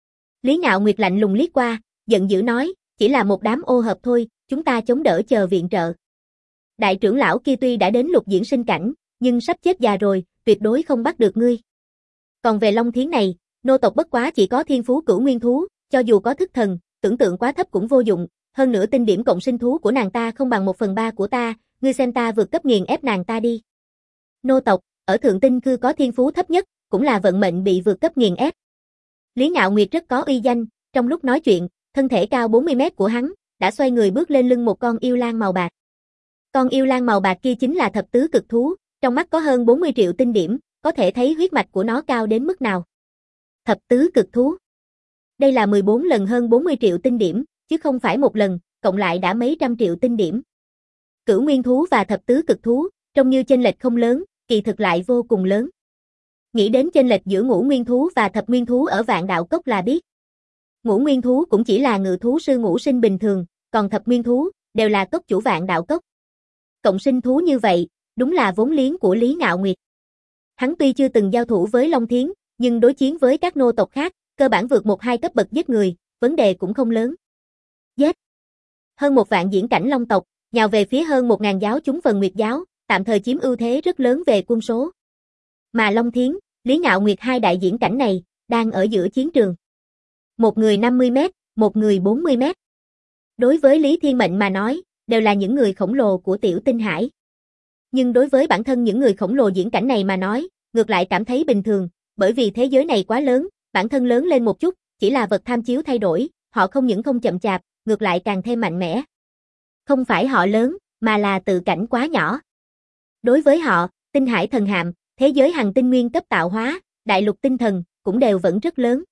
Lý Ngạo Nguyệt lạnh lùng liếc qua, giận dữ nói, chỉ là một đám ô hợp thôi, chúng ta chống đỡ chờ viện trợ. Đại trưởng lão kia tuy đã đến lục diễn sinh cảnh, nhưng sắp chết già rồi, tuyệt đối không bắt được ngươi. Còn về Long Thiến này, nô tộc bất quá chỉ có thiên phú cửu nguyên thú, cho dù có thức thần, tưởng tượng quá thấp cũng vô dụng, hơn nữa tinh điểm cộng sinh thú của nàng ta không bằng 1/3 của ta, ngươi xem ta vượt cấp nghiền ép nàng ta đi. Nô tộc, ở Thượng Tinh Khư có thiên phú thấp nhất, cũng là vận mệnh bị vượt cấp nghiền ép. Lý Ngạo Nguyệt rất có uy danh, trong lúc nói chuyện, thân thể cao 40 mét của hắn, đã xoay người bước lên lưng một con yêu lang màu bạc. Con yêu lang màu bạc kia chính là thập tứ cực thú, trong mắt có hơn 40 triệu tinh điểm, có thể thấy huyết mạch của nó cao đến mức nào. Thập tứ cực thú. Đây là 14 lần hơn 40 triệu tinh điểm, chứ không phải một lần, cộng lại đã mấy trăm triệu tinh điểm. Cửu nguyên thú và thập tứ cực thú, trông như chênh lệch không lớn, kỳ thực lại vô cùng lớn. Nghĩ đến chênh lệch giữa ngũ nguyên thú và thập nguyên thú ở Vạn Đạo Cốc là biết. Ngũ nguyên thú cũng chỉ là ngự thú sư ngũ sinh bình thường, còn thập nguyên thú, đều là cốc chủ Vạn Đạo Cốc. Cộng sinh thú như vậy, đúng là vốn liếng của Lý Ngạo Nguyệt. Hắn tuy chưa từng giao thủ với Long Thiến, nhưng đối chiến với các nô tộc khác, cơ bản vượt 1-2 cấp bậc giết người, vấn đề cũng không lớn. Giết! Hơn 1 vạn diễn cảnh long tộc, nhào về phía hơn 1000 giáo chúng Phần Nguyệt giáo, tạm thời chiếm ưu thế rất lớn về quân số. Mà Long Thiến, Lý Ngạo Nguyệt hai đại diễn cảnh này, đang ở giữa chiến trường. Một người 50 mét, một người 40 mét. Đối với Lý Thiên Mệnh mà nói, đều là những người khổng lồ của Tiểu Tinh Hải. Nhưng đối với bản thân những người khổng lồ diễn cảnh này mà nói, ngược lại cảm thấy bình thường, bởi vì thế giới này quá lớn, bản thân lớn lên một chút, chỉ là vật tham chiếu thay đổi, họ không những không chậm chạp, ngược lại càng thêm mạnh mẽ. Không phải họ lớn, mà là tự cảnh quá nhỏ. Đối với họ, Tinh Hải Thần Hạm, thế giới hành tinh nguyên cấp tạo hóa, đại lục tinh thần, cũng đều vẫn rất lớn.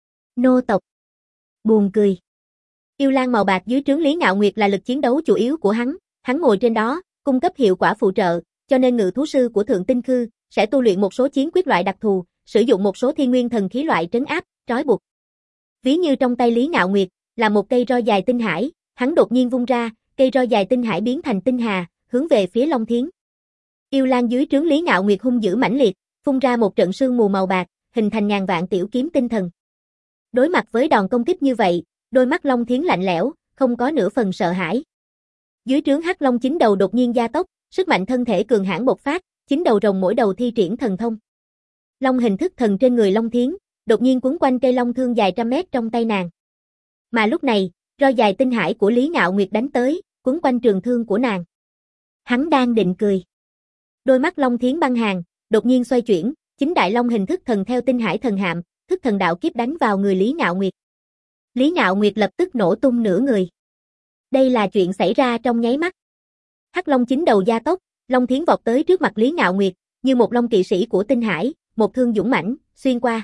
Nô tộc. Buồn cười. Yêu lang màu bạc dưới trướng Lý Ngạo Nguyệt là lực chiến đấu chủ yếu của hắn ngồi trên đó, cung cấp hiệu quả phụ trợ, cho nên ngự thú sư của Thượng Tinh Khư sẽ tu luyện một số chiến quyết loại đặc thù, sử dụng một số thiên nguyên thần khí loại trấn áp, trói buộc. Ví như trong tay Lý Ngạo Nguyệt là một cây roi dài tinh hải, hắn đột nhiên vung ra, cây roi dài tinh hải biến thành tinh hà, hướng về phía Long Thiến. Yêu Lang dưới trướng Lý Ngạo Nguyệt hung dữ mãnh liệt, phun ra một trận sương mù màu bạc, hình thành ngàn vạn tiểu kiếm tinh thần. Đối mặt với đòn công kích như vậy, đôi mắt Long Thiến lạnh lẽo, không có nửa phần sợ hãi. Dưới trướng Hắc Long chín đầu đột nhiên gia tốc, sức mạnh thân thể cường hãn bộc phát, chín đầu rồng mỗi đầu thi triển thần thông. Long hình thức thần trên người Long Thiến, đột nhiên quấn quanh cây long thương dài trăm mét trong tay nàng. Mà lúc này, roi dài tinh hải của Lý Ngạo Nguyệt đánh tới, quấn quanh trường thương của nàng. Hắn đang định cười. Đôi mắt Long Thiến băng hàn, đột nhiên xoay chuyển, chính đại long hình thức thần theo tinh hải thần hạm, thức thần đạo kiếp đánh vào người Lý Ngạo Nguyệt. Lý Ngạo Nguyệt lập tức nổ tung nửa người. Đây là chuyện xảy ra trong nháy mắt. Hắc Long chín đầu gia tốc, Long Thiến vọt tới trước mặt Lý Ngạo Nguyệt, như một long kỵ sĩ của tinh hải, một thương dũng mãnh, xuyên qua.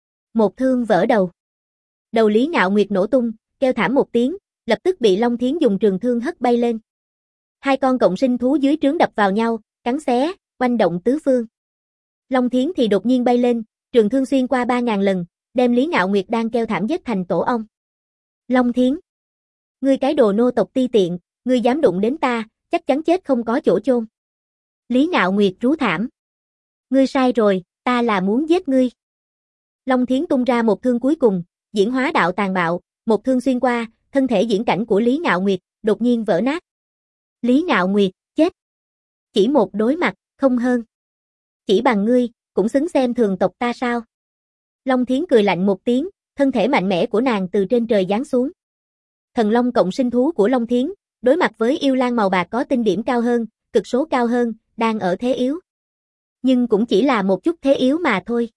Một thương vỡ đầu. Đầu Lý Ngạo Nguyệt nổ tung, kêu thảm một tiếng, lập tức bị Long Thiến dùng trường thương hất bay lên. Hai con cộng sinh thú dưới trướng đập vào nhau, cắn xé, oanh động tứ phương. Long Thiến thì đột nhiên bay lên, trường thương xuyên qua 3000 lần, đem Lý Ngạo Nguyệt đang kêu thảm giết thành tổ ong. Long Thiến, ngươi cái đồ nô tộc ti tiện, ngươi dám đụng đến ta, chắc chắn chết không có chỗ chôn. Lý Ngạo Nguyệt rú thảm. Ngươi sai rồi, ta là muốn giết ngươi. Long Thiến tung ra một thương cuối cùng, diễn hóa đạo tàn bạo, một thương xuyên qua, thân thể diễn cảnh của Lý Ngạo Nguyệt đột nhiên vỡ nát. Lý Ngạo Nguyệt, chết. Chỉ một đối mặt, không hơn. Chỉ bằng ngươi, cũng xứng xem thường tộc ta sao? Long Thiến cười lạnh một tiếng, thân thể mạnh mẽ của nàng từ trên trời giáng xuống. Thần Long cộng sinh thú của Long Thiến, đối mặt với yêu lang màu bạc có tinh điểm cao hơn, cực số cao hơn, đang ở thế yếu. Nhưng cũng chỉ là một chút thế yếu mà thôi.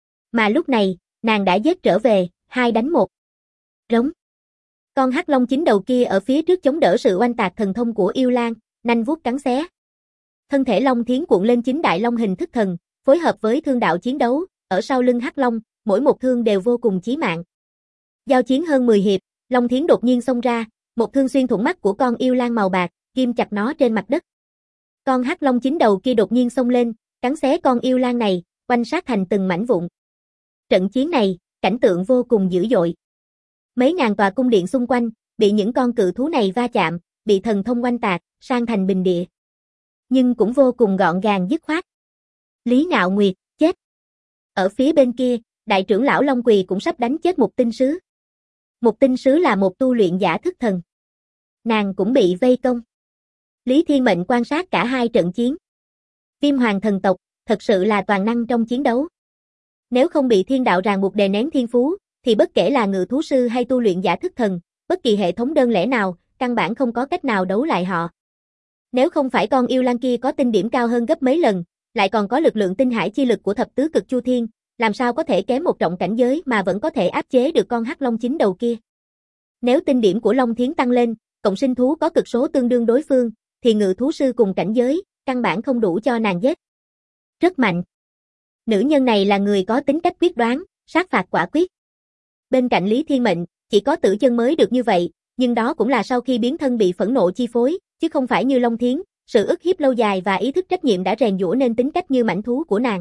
Mà lúc này, nàng đã giết trở về, 2 đánh 1. Rống. Con Hắc Long chín đầu kia ở phía trước chống đỡ sự oanh tạc thần thông của yêu lang, nanh vuốt cắn xé. Thân thể Long Thiến cuộn lên chín đại long hình thức thần, phối hợp với thương đạo chiến đấu, ở sau lưng Hắc Long, mỗi một thương đều vô cùng chí mạng. Giao chiến hơn 10 hiệp, Long Thiến đột nhiên xông ra, một thương xuyên thủng mắt của con yêu lang màu bạc, ghim chặt nó trên mặt đất. Con Hắc Long chín đầu kia đột nhiên xông lên, cắn xé con yêu lang này, quanh sát thành từng mảnh vụn. Trận chiến này, cảnh tượng vô cùng dữ dội. Mấy ngàn tòa cung điện xung quanh, bị những con cự thú này va chạm, bị thần thông oanh tạc, sang thành bình địa. Nhưng cũng vô cùng gọn gàng dứt khoát. Lý Ngạo Nguyệt, chết. Ở phía bên kia, đại trưởng lão Long Quỳ cũng sắp đánh chết Mục Tinh Sứ. Mục Tinh Sứ là một tu luyện giả thức thần. Nàng cũng bị vây công. Lý Thiên Mệnh quan sát cả hai trận chiến. Viêm Hoàng thần tộc, thật sự là toàn năng trong chiến đấu. Nếu không bị thiên đạo ràng buộc đè nén thiên phú, thì bất kể là ngự thú sư hay tu luyện giả thức thần, bất kỳ hệ thống đơn lẻ nào, căn bản không có cách nào đấu lại họ. Nếu không phải con yêu lang kia có tinh điểm cao hơn gấp mấy lần, lại còn có lực lượng tinh hải chi lực của thập tứ cực chu thiên, làm sao có thể kém một trọng cảnh giới mà vẫn có thể áp chế được con Hắc Long chín đầu kia. Nếu tinh điểm của Long Thiến tăng lên, cộng sinh thú có cực số tương đương đối phương, thì ngự thú sư cùng cảnh giới, căn bản không đủ cho nàng giết. Rất mạnh. Nữ nhân này là người có tính cách quyết đoán, sát phạt quả quyết. Bên cạnh Lý Thiên Mệnh, chỉ có Tử Chân mới được như vậy, nhưng đó cũng là sau khi biến thân bị phẫn nộ chi phối, chứ không phải như Long Thiến, sự ức hiếp lâu dài và ý thức trách nhiệm đã rèn giũa nên tính cách như mãnh thú của nàng.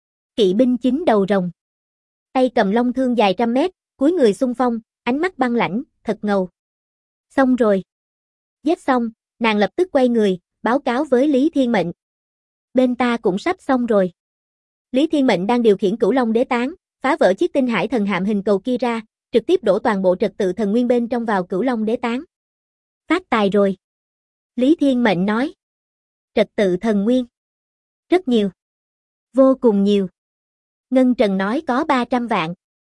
Kỵ binh chín đầu rồng. Tay cầm long thương dài trăm mét, cúi người xung phong, ánh mắt băng lãnh, thật ngầu. Xong rồi. Giết xong, nàng lập tức quay người, báo cáo với Lý Thiên Mệnh. Bên ta cũng sắp xong rồi. Lý Thiên Mệnh đang điều khiển Cửu Long Đế Tán, phá vỡ chiếc tinh hải thần hạm hình cầu kia ra, trực tiếp đổ toàn bộ trật tự thần nguyên bên trong vào Cửu Long Đế Tán. Phát tài rồi. Lý Thiên Mệnh nói. Trật tự thần nguyên. Rất nhiều. Vô cùng nhiều. Ngân Trần nói có 300 vạn.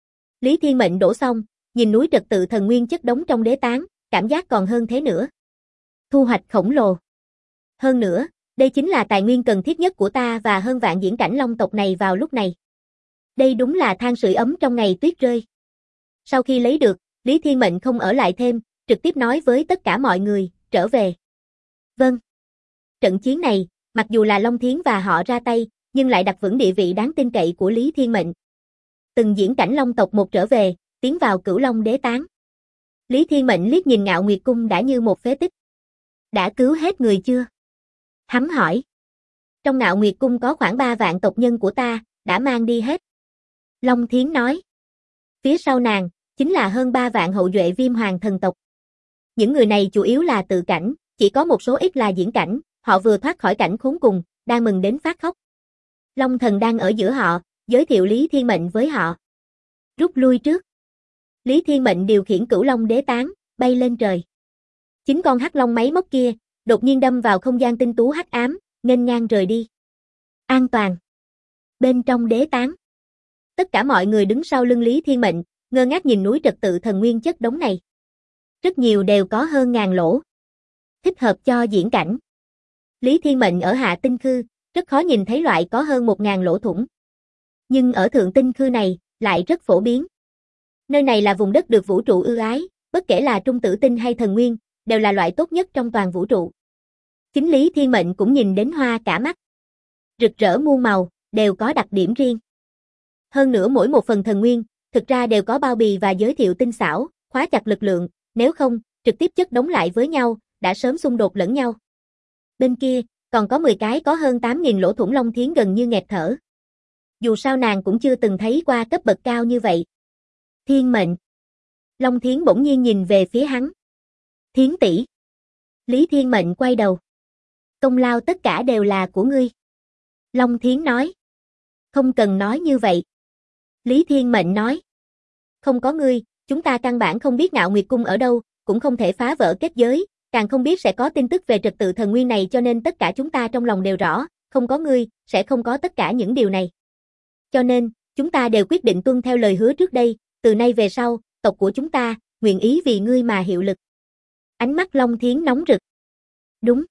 Lý Thiên Mệnh đổ xong, nhìn núi trật tự thần nguyên chất đống trong đế tán, cảm giác còn hơn thế nữa. Thu hoạch khổng lồ. Hơn nữa, đây chính là tài nguyên cần thiết nhất của ta và hơn vạn diễn cảnh long tộc này vào lúc này. Đây đúng là than sưởi ấm trong ngày tuyết rơi. Sau khi lấy được, Lý Thiên Mệnh không ở lại thêm, trực tiếp nói với tất cả mọi người, trở về. Vâng. Trận chiến này, mặc dù là Long Thiến và họ ra tay, nhưng lại đặt vững địa vị đáng tin cậy của Lý Thiên Mệnh. Từng diễn cảnh long tộc một trở về, tiến vào Cửu Long Đế Tán. Lý Thiên Mệnh liếc nhìn Ngạo Nguyệt Cung đã như một phế tích. Đã cứu hết người chưa? Hắn hỏi. Trong Ngạo Nguyệt Cung có khoảng 3 vạn tộc nhân của ta, đã mang đi hết. Long Thiến nói. Phía sau nàng, chính là hơn 3 vạn hậu duệ Viêm Hoàng thần tộc. Những người này chủ yếu là tự cảnh, chỉ có một số ít là diễn cảnh, họ vừa thoát khỏi cảnh khốn cùng, đang mừng đến phát khóc. Long Thần đang ở giữa họ, giới thiệu Lý Thiên Mệnh với họ. Rút lui trước. Lý Thiên Mệnh điều khiển Cửu Long Đế Tán, bay lên trời. Chính con hắc long máy móc kia, đột nhiên đâm vào không gian tinh tú hắc ám, nghênh ngang rời đi. An toàn. Bên trong đế tán. Tất cả mọi người đứng sau lưng Lý Thiên Mệnh, ngơ ngác nhìn núi trật tự thần nguyên chất đống này. Rất nhiều đều có hơn ngàn lỗ. Thích hợp cho diễn cảnh. Lý Thiên Mệnh ở Hạ Tinh Khư, rất khó nhìn thấy loại có hơn 1000 lỗ thủng. Nhưng ở Thượng Tinh Khư này, lại rất phổ biến. Nơi này là vùng đất được vũ trụ ưu ái, bất kể là trung tử tinh hay thần nguyên, đều là loại tốt nhất trong toàn vũ trụ. Chính Lý Thiên Mệnh cũng nhìn đến hoa cả mắt. Rực rỡ muôn màu, đều có đặc điểm riêng. Hơn nữa mỗi một phần thần nguyên, thực ra đều có bao bì và giới thiệu tinh xảo, khóa chặt lực lượng, nếu không, trực tiếp chất đống lại với nhau, đã sớm xung đột lẫn nhau. Bên kia, còn có 10 cái có hơn 8000 lỗ thủng. Long Thiến gần như nghẹt thở. Dù sao nàng cũng chưa từng thấy qua cấp bậc cao như vậy. Thiên Mệnh. Long Thiến bỗng nhiên nhìn về phía hắn. Thiến tỷ. Lý Thiên Mệnh quay đầu. Công lao tất cả đều là của ngươi. Long Thiến nói. Không cần nói như vậy. Lý Thiên Mệnh nói. Không có ngươi, chúng ta căn bản không biết Ngạo Nguyệt Cung ở đâu, cũng không thể phá vỡ kết giới, càng không biết sẽ có tin tức về trật tự thần nguyên này, cho nên tất cả chúng ta trong lòng đều rõ, không có ngươi, sẽ không có tất cả những điều này. Cho nên, chúng ta đều quyết định tuân theo lời hứa trước đây, từ nay về sau, tộc của chúng ta, nguyện ý vì ngươi mà hiệu lực. Ánh mắt Long Thiến nóng rực. Đúng.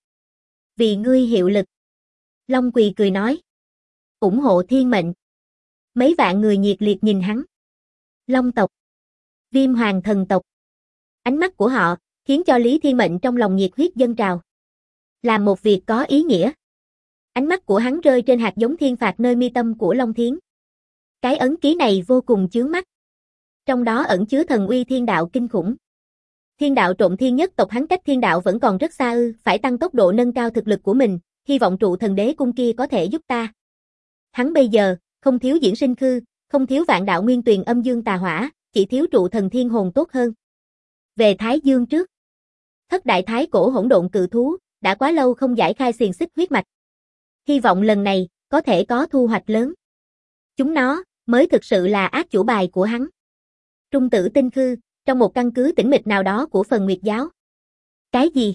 Vì ngươi hiệu lực. Long Quỳ cười nói. Ủng hộ Thiên Mệnh. Mấy vạn người nhiệt liệt nhìn hắn. Long tộc. Viêm Hoàng thần tộc. Ánh mắt của họ, khiến cho Lý Thiên Mệnh trong lòng nhiệt huyết dâng trào. Làm một việc có ý nghĩa. Ánh mắt của hắn rơi trên hạt giống thiên phạt nơi mi tâm của Long Thiến. Cái ấn ký này vô cùng chướng mắt. Trong đó ẩn chứa thần uy thiên đạo kinh khủng. Thiên đạo trộn thiên nhất tộc hắn cách thiên đạo vẫn còn rất xa phải tăng tốc độ nâng cao thực lực của mình, hy vọng trụ thần đế cung kia có thể giúp ta. Hắn bây giờ, không thiếu diễn sinh khư, không thiếu vạn đạo nguyên tuyền âm dương tà hỏa, chỉ thiếu trụ thần thiên hồn tốt hơn. Về Thái Dương trước. Thất đại thái cổ hỗn độn cự thú, đã quá lâu không giải khai xiềng xích huyết mạch. Hy vọng lần này, có thể có thu hoạch lớn. Chúng nó, mới thực sự là ác chủ bài của hắn. Trung tử tinh khư, trong một căn cứ tĩnh mịch nào đó của phần Nguyệt giáo. Cái gì?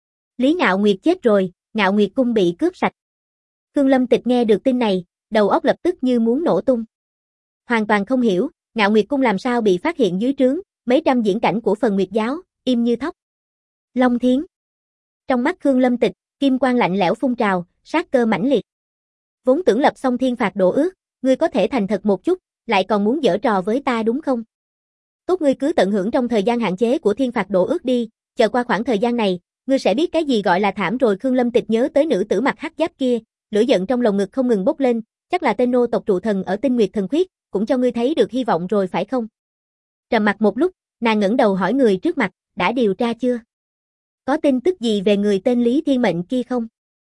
Lý Ngạo Nguyệt chết rồi, Ngạo Nguyệt cung bị cướp sạch. Khương Lâm Tịch nghe được tin này, đầu óc lập tức như muốn nổ tung. Hoàn toàn không hiểu, Ngạo Nguyệt cung làm sao bị phát hiện dưới trướng, mấy trăm diễn cảnh của phần Nguyệt giáo, im như thóc. Long Thiến. Trong mắt Khương Lâm Tịch, kim quang lạnh lẽo phun trào, sát cơ mãnh liệt. Vốn tưởng lập xong thiên phạt độ ước, ngươi có thể thành thật một chút, lại còn muốn giở trò với ta đúng không? Tốt, ngươi cứ tận hưởng trong thời gian hạn chế của thiên phạt độ ước đi, chờ qua khoảng thời gian này, ngươi sẽ biết cái gì gọi là thảm rồi. Khương Lâm Tịch nhớ tới nữ tử mặc hắc giáp kia, lửa giận trong lồng ngực không ngừng bốc lên, chắc là tên nô tộc trụ thần ở Tinh Nguyệt Thần Khuyết, cũng cho ngươi thấy được hy vọng rồi phải không? Trầm mặc một lúc, nàng ngẩng đầu hỏi người trước mặt, đã điều tra chưa? Có tin tức gì về người tên Lý Thiên Mệnh kia không?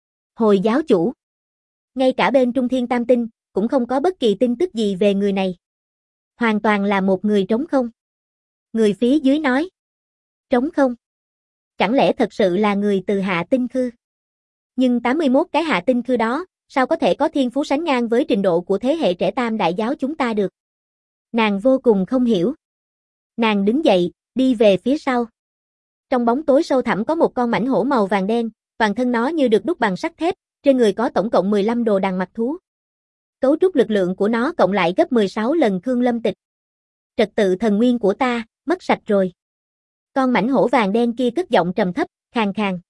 Hồi giáo chủ. Ngay cả bên Trung Thiên Tam Tinh, cũng không có bất kỳ tin tức gì về người này. Hoàn toàn là một người trống không. Người phía dưới nói. Trống không? Chẳng lẽ thật sự là người từ Hạ Tinh Khư? Nhưng 81 cái Hạ Tinh Khư đó, sao có thể có thiên phú sánh ngang với trình độ của thế hệ trẻ Tam Đại giáo chúng ta được? Nàng vô cùng không hiểu. Nàng đứng dậy, đi về phía sau. Trong bóng tối sâu thẳm có một con mãnh hổ màu vàng đen, toàn thân nó như được đúc bằng sắt thép, trên người có tổng cộng 15 đồ đằng mặc thú. Cấu trúc lực lượng của nó cộng lại gấp 16 lần Khương Lâm Tịch. Trật tự thần nguyên của ta, mất sạch rồi. Con mãnh hổ vàng đen kia cất giọng trầm thấp, khàn khàn.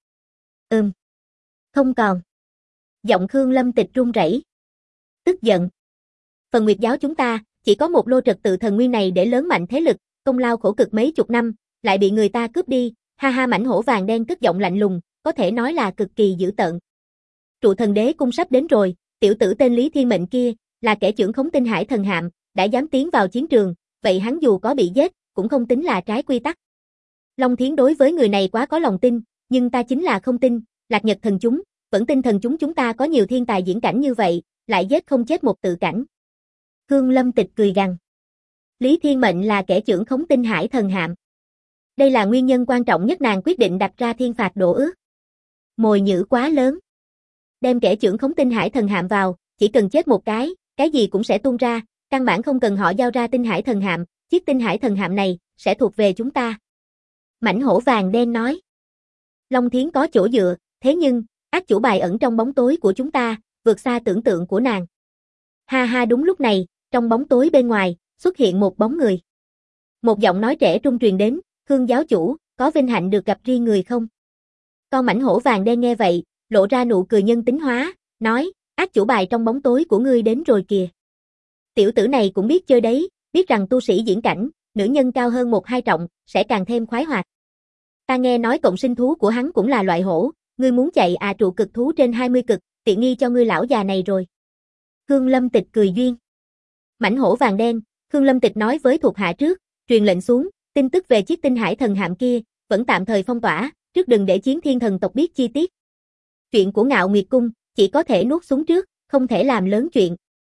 Không còn. Giọng Khương Lâm Tịch run rẩy. Tức giận. Phần Nguyệt giáo chúng ta, chỉ có một lô trật tự thần nguyên này để lớn mạnh thế lực, công lao khổ cực mấy chục năm, lại bị người ta cướp đi, ha ha. Mãnh hổ vàng đen cất giọng lạnh lùng, có thể nói là cực kỳ dữ tợn. Trụ thần đế cung sắp đến rồi, tiểu tử tên Lý Thiên Mệnh kia, là kẻ trưởng khống Tinh Hải thần hạm, đã dám tiến vào chiến trường, vậy hắn dù có bị giết, cũng không tính là trái quy tắc. Long Thiến đối với người này quá có lòng tin, nhưng ta chính là không tin, Lạc Nhật thần chúng, vẫn tin thần chúng ta có nhiều thiên tài diễn cảnh như vậy, lại giết không chết một tự cảnh. Khương Lâm Tịch cười gằn. Lý Thiên Mệnh là kẻ trưởng khống Tinh Hải thần hạm. Đây là nguyên nhân quan trọng nhất nàng quyết định đặt ra thiên phạt độ ước. Mồi nhử quá lớn. Đem kẻ trưởng khống tinh hải thần hạm vào, chỉ cần chết một cái gì cũng sẽ tuôn ra, căn bản không cần họ giao ra tinh hải thần hạm, chiếc tinh hải thần hạm này sẽ thuộc về chúng ta. Mãnh hổ vàng đen nói. Long Thiến có chỗ dựa, thế nhưng, ác chủ bài ẩn trong bóng tối của chúng ta, vượt xa tưởng tượng của nàng. Ha ha, đúng lúc này, trong bóng tối bên ngoài, xuất hiện một bóng người. Một giọng nói trẻ trung truyền đến, Khương giáo chủ, có vinh hạnh được gặp riêng người không? Con mãnh hổ vàng đen nghe vậy, lộ ra nụ cười nhân tính hóa, nói, ác chủ bài trong bóng tối của ngươi đến rồi kìa. Tiểu tử này cũng biết chơi đấy, biết rằng tu sĩ diễn cảnh, nữ nhân cao hơn 1-2 trọng, sẽ càng thêm khoái hoạt. Ta nghe nói cộng sinh thú của hắn cũng là loại hổ, ngươi muốn chạy à, trụ cực thú trên 20 cực, tiện nghi cho ngươi lão già này rồi. Khương Lâm Tịch cười duyên. Mãnh hổ vàng đen, Khương Lâm Tịch nói với thuộc hạ trước, truyền lệnh xuống, tin tức về chiếc tinh hải thần hạm kia, vẫn tạm thời phong tỏa, trước đừng để Chiến Thiên thần tộc biết chi tiết. Chuyện của Ngạo Nguyệt cung, chỉ có thể nuốt xuống trước, không thể làm lớn chuyện.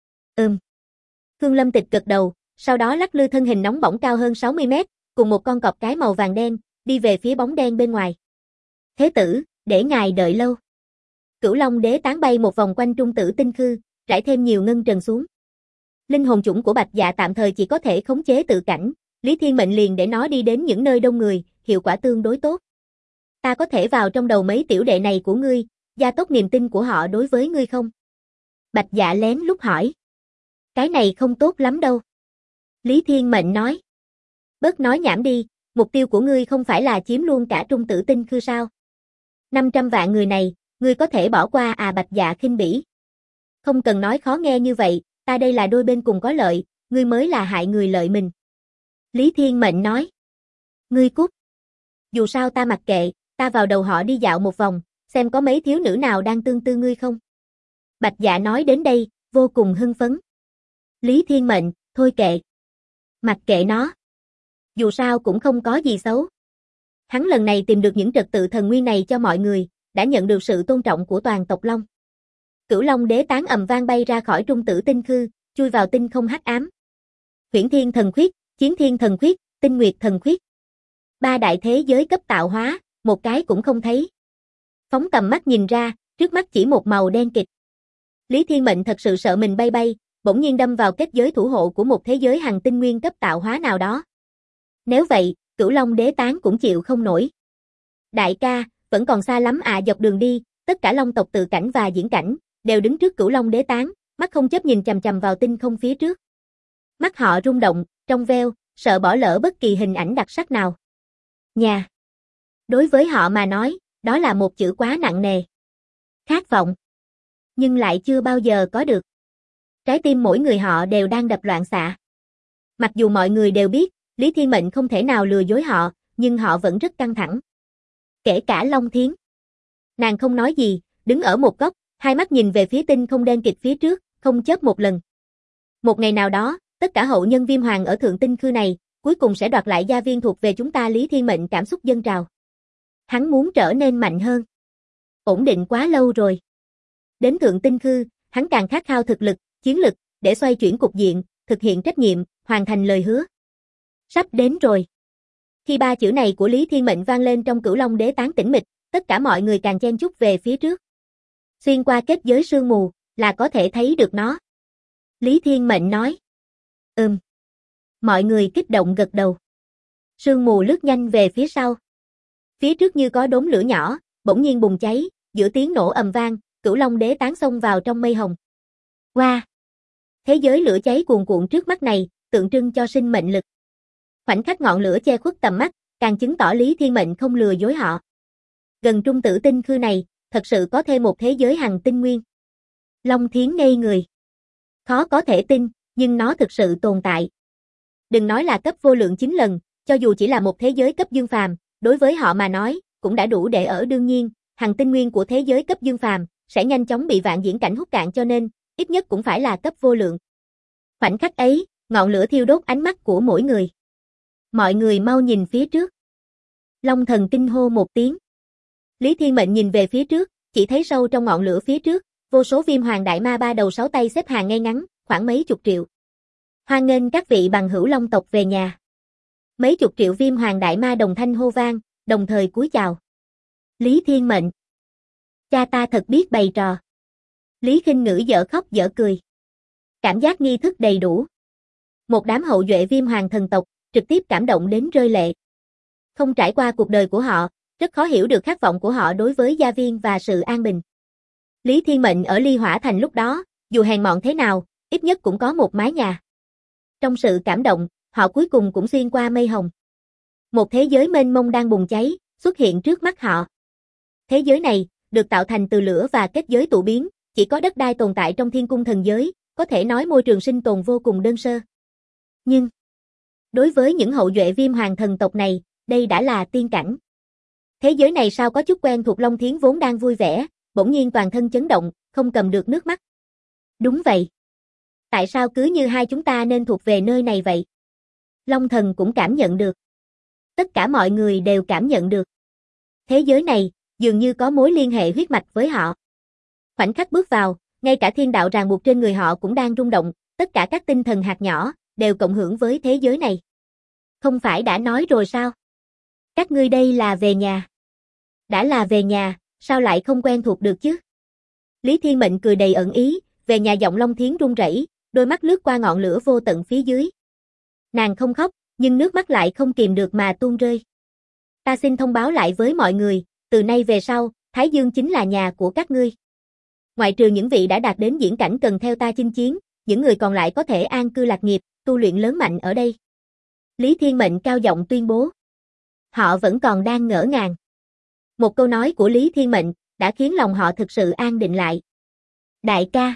Khương Lâm Tịch gật đầu, sau đó lắc lư thân hình nóng bỏng cao hơn 60 mét, cùng một con cọp cái màu vàng đen, đi về phía bóng đen bên ngoài. Thế tử, để ngài đợi lâu. Cửu Long đế tán bay một vòng quanh trung tử tinh khư, rải thêm nhiều ngân trần xuống. Linh hồn chủng của Bạch Dạ tạm thời chỉ có thể khống chế tự cảnh, Lý Thiên mệnh liền để nó đi đến những nơi đông người, hiệu quả tương đối tốt. Ta có thể vào trong đầu mấy tiểu đệ này của ngươi, gia tốc niềm tin của họ đối với ngươi không? Bạch Dạ lén lút hỏi. Cái này không tốt lắm đâu. Lý Thiên mệnh nói. Bớt nói nhảm đi, mục tiêu của ngươi không phải là chiếm luôn cả trung tử tinh khư sao? 500 vạn người này, ngươi có thể bỏ qua à? Bạch Dạ khinh bỉ. Không cần nói khó nghe như vậy, ta đây là đôi bên cùng có lợi, ngươi mới là hại người lợi mình. Lý Thiên mệnh nói. Ngươi cút. Dù sao ta mặc kệ, ta vào đầu họ đi dạo một vòng, xem có mấy thiếu nữ nào đang tương tư ngươi không. Bạch Dạ nói đến đây, vô cùng hưng phấn. Lý Thiên mệnh, thôi kệ. Mặc kệ nó. Dù sao cũng không có gì xấu. Hắn lần này tìm được những trật tự thần nguyên này cho mọi người, đã nhận được sự tôn trọng của toàn tộc Long. Cửu Long đế tán ầm vang bay ra khỏi trung tử tinh khư, chui vào tinh không hắc ám. Huyễn Thiên thần khuyết, Chiến Thiên thần khuyết, Tinh Nguyệt thần khuyết. 3 đại thế giới cấp tạo hóa, một cái cũng không thấy. Phóng tầm mắt nhìn ra, trước mắt chỉ một màu đen kịt. Lý Thiên mệnh thật sự sợ mình bay, bỗng nhiên đâm vào kết giới thủ hộ của một thế giới hằng tinh nguyên cấp tạo hóa nào đó. Nếu vậy, Cửu Long đế tán cũng chịu không nổi. Đại ca, vẫn còn xa lắm à? Dọc đường đi, tất cả Long tộc tự cảnh và diễn cảnh, đều đứng trước Cửu Long đế tán, mắt không chớp nhìn chằm chằm vào tinh không phía trước. Mắt họ rung động, trong veo, sợ bỏ lỡ bất kỳ hình ảnh đặc sắc nào. Nhà. Đối với họ mà nói, đó là một chữ quá nặng nề. Khát vọng. Nhưng lại chưa bao giờ có được. Trái tim mỗi người họ đều đang đập loạn xạ. Mặc dù mọi người đều biết, Lý Thiên mệnh không thể nào lừa dối họ, nhưng họ vẫn rất căng thẳng. Kể cả Long Thiến. Nàng không nói gì, đứng ở một góc, hai mắt nhìn về phía tinh không đen kịt phía trước, không chớp một lần. Một ngày nào đó, tất cả hậu nhân Viêm Hoàng ở thượng tinh khư này, cuối cùng sẽ đoạt lại gia viên thuộc về chúng ta. Lý Thiên mệnh cảm xúc dâng trào. Hắn muốn trở nên mạnh hơn. Ổn định quá lâu rồi. Đến thượng tinh khư, hắn càng khát khao thực lực, chiến lực, để xoay chuyển cục diện, thực hiện trách nhiệm, hoàn thành lời hứa. Sắp đến rồi. Khi 3 chữ này của Lý Thiên mệnh vang lên trong Cửu Long đế tán tĩnh mịch, tất cả mọi người càng chen chúc về phía trước. Xuyên qua kết giới sương mù, là có thể thấy được nó. Lý Thiên mệnh nói. Mọi người kích động gật đầu. Sương mù lướt nhanh về phía sau. Phía trước như có đốm lửa nhỏ, bỗng nhiên bùng cháy, giữa tiếng nổ ầm vang, Cửu Long đế tán xông vào trong mây hồng. Wow! Thế giới lửa cháy cuồn cuộn trước mắt này, tượng trưng cho sinh mệnh lực. Khoảnh khắc ngọn lửa che khuất tầm mắt, càng chứng tỏ Lý Thiên mệnh không lừa dối họ. Gần trung tử tinh khư này, thật sự có thêm một thế giới hằng tinh nguyên. Long Thiến ngây người. Khó có thể tin, nhưng nó thực sự tồn tại. Đừng nói là cấp vô lượng 9 lần, cho dù chỉ là một thế giới cấp dương phàm, đối với họ mà nói, cũng đã đủ để ở. Đương nhiên, hằng tinh nguyên của thế giới cấp dương phàm sẽ nhanh chóng bị vạn diễn cảnh hút cạn, cho nên, ít nhất cũng phải là cấp vô lượng. Khoảnh khắc ấy, ngọn lửa thiêu đốt ánh mắt của mỗi người. Mọi người mau nhìn phía trước. Long thần kinh hô một tiếng. Lý Thiên mệnh nhìn về phía trước, chỉ thấy sâu trong ngọn lửa phía trước, vô số Viêm Hoàng đại ma 3 đầu 6 tay xếp hàng ngay ngắn, khoảng mấy chục triệu. Hoan nghênh các vị bằng hữu Long tộc về nhà. Mấy chục triệu Viêm Hoàng đại ma đồng thanh hô vang, đồng thời cúi chào. Lý Thiên mệnh. Cha ta thật biết bày trò. Lý Khinh Ngữ dở khóc dở cười. Cảm giác nghi thức đầy đủ. Một đám hậu duệ Viêm Hoàng thần tộc, trực tiếp cảm động đến rơi lệ. Không trải qua cuộc đời của họ, rất khó hiểu được khát vọng của họ đối với gia viên và sự an bình. Lý Thiên Mệnh ở Ly Hỏa Thành lúc đó, dù hèn mọn thế nào, ít nhất cũng có một mái nhà. Trong sự cảm động, họ cuối cùng cũng xuyên qua mây hồng. Một thế giới mênh mông đang bùng cháy, xuất hiện trước mắt họ. Thế giới này, được tạo thành từ lửa và kết giới tụ biến, chỉ có đất đai tồn tại trong thiên cung thần giới, có thể nói môi trường sinh tồn vô cùng đơn sơ. Nhưng, đối với những hậu duệ Viêm Hoàng thần tộc này, đây đã là tiên cảnh. Thế giới này sao có chút quen thuộc. Long Thiến vốn đang vui vẻ, bỗng nhiên toàn thân chấn động, không cầm được nước mắt. Đúng vậy. Tại sao cứ như hai chúng ta nên thuộc về nơi này vậy? Long Thần cũng cảm nhận được. Tất cả mọi người đều cảm nhận được. Thế giới này, dường như có mối liên hệ huyết mạch với họ. Khoảnh khắc bước vào, ngay cả thiên đạo ràng buộc trên người họ cũng đang rung động, tất cả các tinh thần hạt nhỏ, đều cộng hưởng với thế giới này. Không phải đã nói rồi sao? Các ngươi đây là về nhà. Đã là về nhà, sao lại không quen thuộc được chứ? Lý Thiên Mệnh cười đầy ẩn ý, về nhà. Giọng Long Thiến run rẩy, đôi mắt lướt qua ngọn lửa vô tận phía dưới. Nàng không khóc, nhưng nước mắt lại không kìm được mà tuôn rơi. Ta xin thông báo lại với mọi người, từ nay về sau, Thái Dương chính là nhà của các ngươi. Ngoại trừ những vị đã đạt đến diễn cảnh cần theo ta chinh chiến, những người còn lại có thể an cư lạc nghiệp, tu luyện lớn mạnh ở đây. Lý Thiên Mệnh cao giọng tuyên bố. Họ vẫn còn đang ngỡ ngàng. Một câu nói của Lý Thiên Mệnh đã khiến lòng họ thực sự an định lại. Đại ca,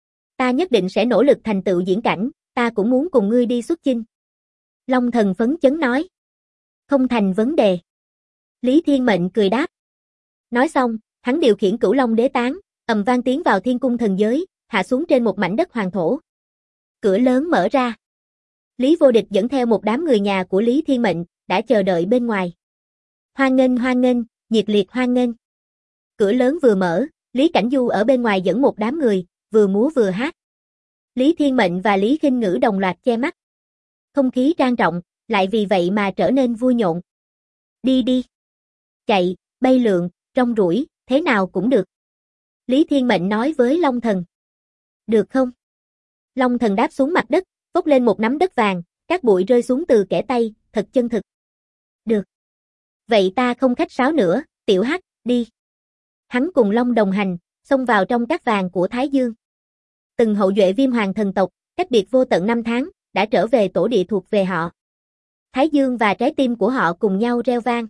ta nhất định sẽ nỗ lực thành tựu diễn cảnh, ta cũng muốn cùng ngươi đi xuất chinh. Long Thần phấn chấn nói. Không thành vấn đề. Lý Thiên Mệnh cười đáp. Nói xong, hắn điều khiển Cửu Long Đế Tán, ầm vang tiến vào thiên cung thần giới, hạ xuống trên một mảnh đất hoàng thổ. Cửa lớn mở ra. Lý Vô Địch dẫn theo một đám người nhà của Lý Thiên Mệnh, đã chờ đợi bên ngoài. Hoan nghênh, nhiệt liệt hoan nghênh. Cửa lớn vừa mở, Lý Cảnh Du ở bên ngoài dẫn một đám người, vừa múa vừa hát. Lý Thiên Mệnh và Lý Khinh Ngữ đồng loạt che mắt. Không khí trang trọng, lại vì vậy mà trở nên vui nhộn. Đi. Chạy, bay lượn, rong ruổi, thế nào cũng được. Lý Thiên Mệnh nói với Long Thần. Được không? Long Thần đáp xuống mặt đất, vốc lên một nắm đất vàng, các bụi rơi xuống từ kẽ tay, thật chân thực. Được. Vậy ta không khách sáo nữa, Tiểu Hắc, đi. Hắn cùng Long đồng hành, xông vào trong cát vàng của Thái Dương. Từng hậu duệ Viêm Hoàng thần tộc, cách biệt vô tận 5 tháng, đã trở về tổ địa thuộc về họ. Thái Dương và trái tim của họ cùng nhau reo vang.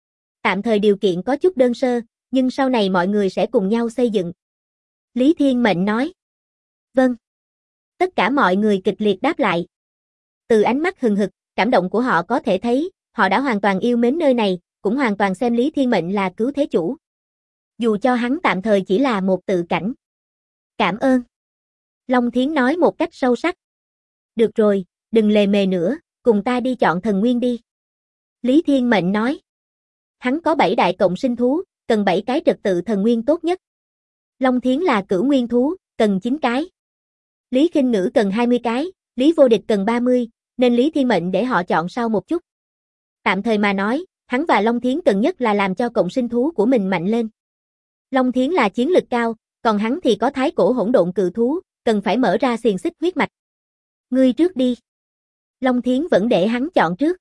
Tạm thời điều kiện có chút đơn sơ, nhưng sau này mọi người sẽ cùng nhau xây dựng. Lý Thiên Mệnh nói. Vâng. Tất cả mọi người kịch liệt đáp lại. Từ ánh mắt hừng hực, cảm động của họ có thể thấy, họ đã hoàn toàn yêu mến nơi này, cũng hoàn toàn xem Lý Thiên Mệnh là cứu thế chủ. Dù cho hắn tạm thời chỉ là một tự cảnh. Cảm ơn. Long Thiến nói một cách sâu sắc. Được rồi, đừng lề mề nữa, cùng ta đi chọn thần nguyên đi. Lý Thiên Mệnh nói. Hắn có 7 đại cộng sinh thú, cần 7 cái trật tự thần nguyên tốt nhất. Long Thiến là cửu nguyên thú, cần 9 cái. Lý Khinh Ngữ cần 20 cái, Lý Vô Địch cần 30, nên Lý Thiên Mệnh để họ chọn sau một chút. Tạm thời mà nói, hắn và Long Thiến cần nhất là làm cho cộng sinh thú của mình mạnh lên. Long Thiến là chiến lực cao, còn hắn thì có thái cổ hỗn độn cự thú, cần phải mở ra xiềng xích huyết mạch. Ngươi trước đi. Long Thiến vẫn để hắn chọn trước.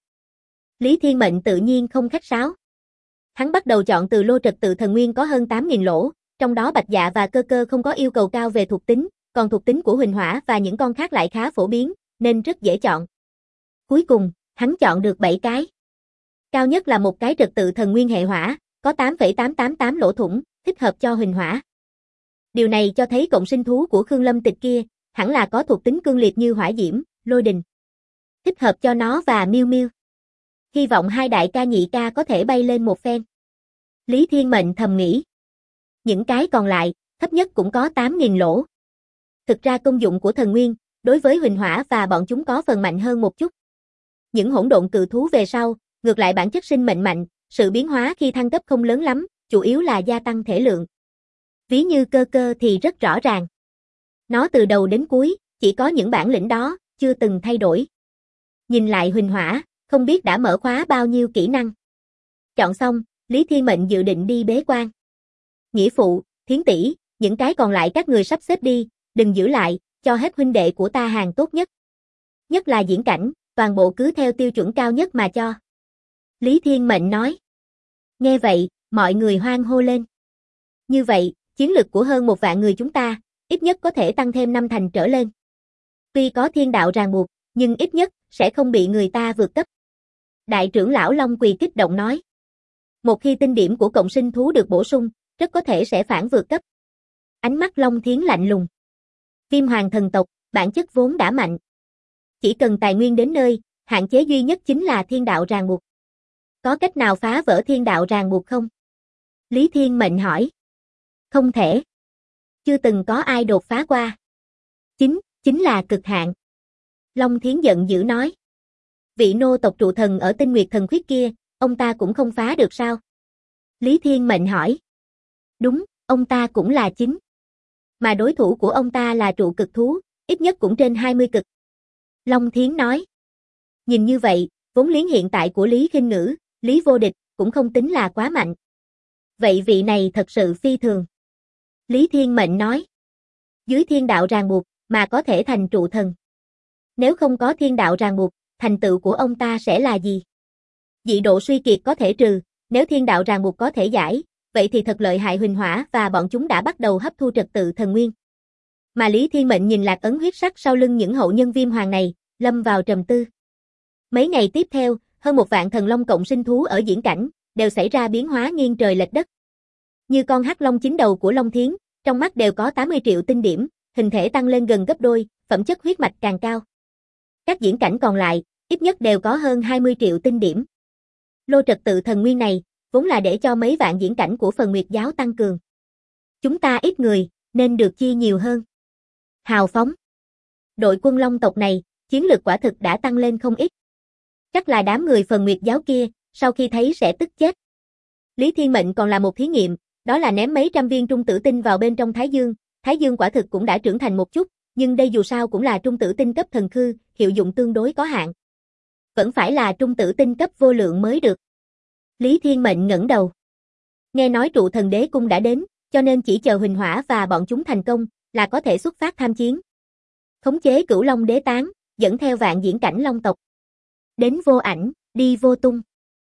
Lý Thiên Mệnh tự nhiên không khách sáo. Hắn bắt đầu chọn từ lô trật tự thần nguyên có hơn 8.000 lỗ, trong đó Bạch Dạ và Cơ Cơ không có yêu cầu cao về thuộc tính, còn thuộc tính của Huỳnh Hỏa và những con khác lại khá phổ biến, nên rất dễ chọn. Cuối cùng, hắn chọn được 7 cái. Cao nhất là một cái trật tự thần nguyên hệ hỏa, có 8,888 lỗ thủng, thích hợp cho Huỳnh Hỏa. Điều này cho thấy cộng sinh thú của Khương Lâm Tịch kia, hẳn là có thuộc tính cương liệt như hỏa diễm, lôi đình. Thích hợp cho nó và Miêu Miêu. Hy vọng hai đại ca nhị ca có thể bay lên một phen. Lý Thiên Mệnh thầm nghĩ. Những cái còn lại, thấp nhất cũng có 8.000 lỗ. Thực ra công dụng của thần nguyên, đối với Huỳnh Hỏa và bọn chúng có phần mạnh hơn một chút. Những hỗn độn cự thú về sau, ngược lại bản chất sinh mệnh mạnh, sự biến hóa khi thăng cấp không lớn lắm, chủ yếu là gia tăng thể lượng. Ví như Cơ Cơ thì rất rõ ràng. Nó từ đầu đến cuối, chỉ có những bản lĩnh đó, chưa từng thay đổi. Nhìn lại Huỳnh Hỏa, không biết đã mở khóa bao nhiêu kỹ năng. Chọn xong, Lý Thiên Mệnh dự định đi bế quan. Nghĩa phụ, Thiến tỷ, những cái còn lại các người sắp xếp đi, đừng giữ lại, cho hết huynh đệ của ta hàng tốt nhất. Nhất là diễn cảnh, toàn bộ cứ theo tiêu chuẩn cao nhất mà cho. Lý Thiên Mệnh nói. Nghe vậy, mọi người hoan hô lên. Như vậy, chiến lực của hơn 1 vạn người chúng ta, ít nhất có thể tăng thêm 5 thành trở lên. Tuy có thiên đạo ràng buộc, nhưng ít nhất sẽ không bị người ta vượt cấp. Đại trưởng lão Long Quỳ kích động nói. Một khi tinh điểm của cộng sinh thú được bổ sung, rất có thể sẽ phản vượt cấp. Ánh mắt Long Thiến lạnh lùng. Viêm hoàng thần tộc, bản chất vốn đã mạnh. Chỉ cần tài nguyên đến nơi, hạn chế duy nhất chính là thiên đạo ràng buộc. Có cách nào phá vỡ thiên đạo ràng buộc không? Lý Thiên Mệnh hỏi. Không thể. Chưa từng có ai đột phá qua. Chính là cực hạn. Long Thiến giận dữ nói. Vị nô tộc trụ thần ở Tinh Nguyệt Thần Khuyết kia, ông ta cũng không phá được sao? Lý Thiên Mệnh hỏi. Đúng, ông ta cũng là chính. Mà đối thủ của ông ta là trụ cực thú, ít nhất cũng trên 20 cực. Long Thiến nói. Nhìn như vậy, vốn liếng hiện tại của Lý Khinh Ngữ, Lý Vô Địch, cũng không tính là quá mạnh. Vậy vị này thật sự phi thường. Lý Thiên Mệnh nói. Dưới thiên đạo ràng buộc, mà có thể thành trụ thần. Nếu không có thiên đạo ràng buộc, thành tựu của ông ta sẽ là gì? Dị độ suy kiệt có thể trừ, nếu thiên đạo ràng buộc có thể giải, vậy thì thật lợi hại Huỳnh Hỏa và bọn chúng đã bắt đầu hấp thu trật tự thần nguyên. Mà Lý Thiên Mệnh nhìn lạc ấn huyết sắc sau lưng những hậu nhân Viêm Hoàng này, lâm vào trầm tư. Mấy ngày tiếp theo, hơn 1 vạn thần long cộng sinh thú ở diễn cảnh, đều xảy ra biến hóa nghiêng trời lệch đất. Như con hắc long 9 đầu của Long Thiến, trong mắt đều có 80 triệu tinh điểm, hình thể tăng lên gần gấp đôi, phẩm chất huyết mạch càng cao. Các diễn cảnh còn lại, ít nhất đều có hơn 20 triệu tinh điểm. Lô trật tự thần nguyên này, vốn là để cho mấy vạn diễn cảnh của phần Nguyệt giáo tăng cường. Chúng ta ít người, nên được chia nhiều hơn. Hào phóng. Đội quân Long tộc này, chiến lược quả thực đã tăng lên không ít. Chắc là đám người phần Nguyệt giáo kia, sau khi thấy sẽ tức chết. Lý Thiên Mệnh còn là một thí nghiệm, đó là ném mấy trăm viên trung tử tinh vào bên trong Thái Dương quả thực cũng đã trưởng thành một chút, nhưng đây dù sao cũng là trung tử tinh cấp thần khư, hiệu dụng tương đối có hạn. Vẫn phải là trung tử tinh cấp vô lượng mới được. Lý Thiên Mệnh ngẩng đầu. Nghe nói trụ thần đế cung đã đến, cho nên chỉ chờ Huỳnh Hỏa và bọn chúng thành công, là có thể xuất phát tham chiến. Khống chế Cửu Long đế tán, dẫn theo vạn diễn cảnh Long tộc. Đến vô ảnh, đi vô tung.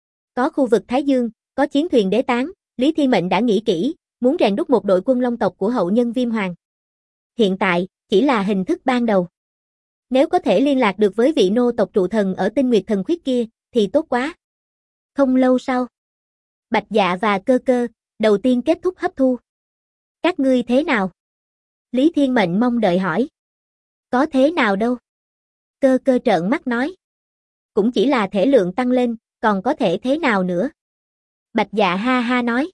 Có khu vực Thái Dương, có chiến thuyền đế tán, Lý Thiên Mệnh đã nghĩ kỹ, muốn rèn đúc một đội quân Long tộc của hậu nhân Viêm Hoàng. Hiện tại, chỉ là hình thức ban đầu. Nếu có thể liên lạc được với vị nô tộc trụ thần ở Tinh Nguyệt Thần Khuyết kia, thì tốt quá. Không lâu sau, Bạch Dạ và Cơ Cơ, đầu tiên kết thúc hấp thu. Các ngươi thế nào? Lý Thiên Mệnh mong đợi hỏi. Có thế nào đâu? Cơ Cơ trợn mắt nói. Cũng chỉ là thể lượng tăng lên, còn có thể thế nào nữa? Bạch Dạ ha ha nói.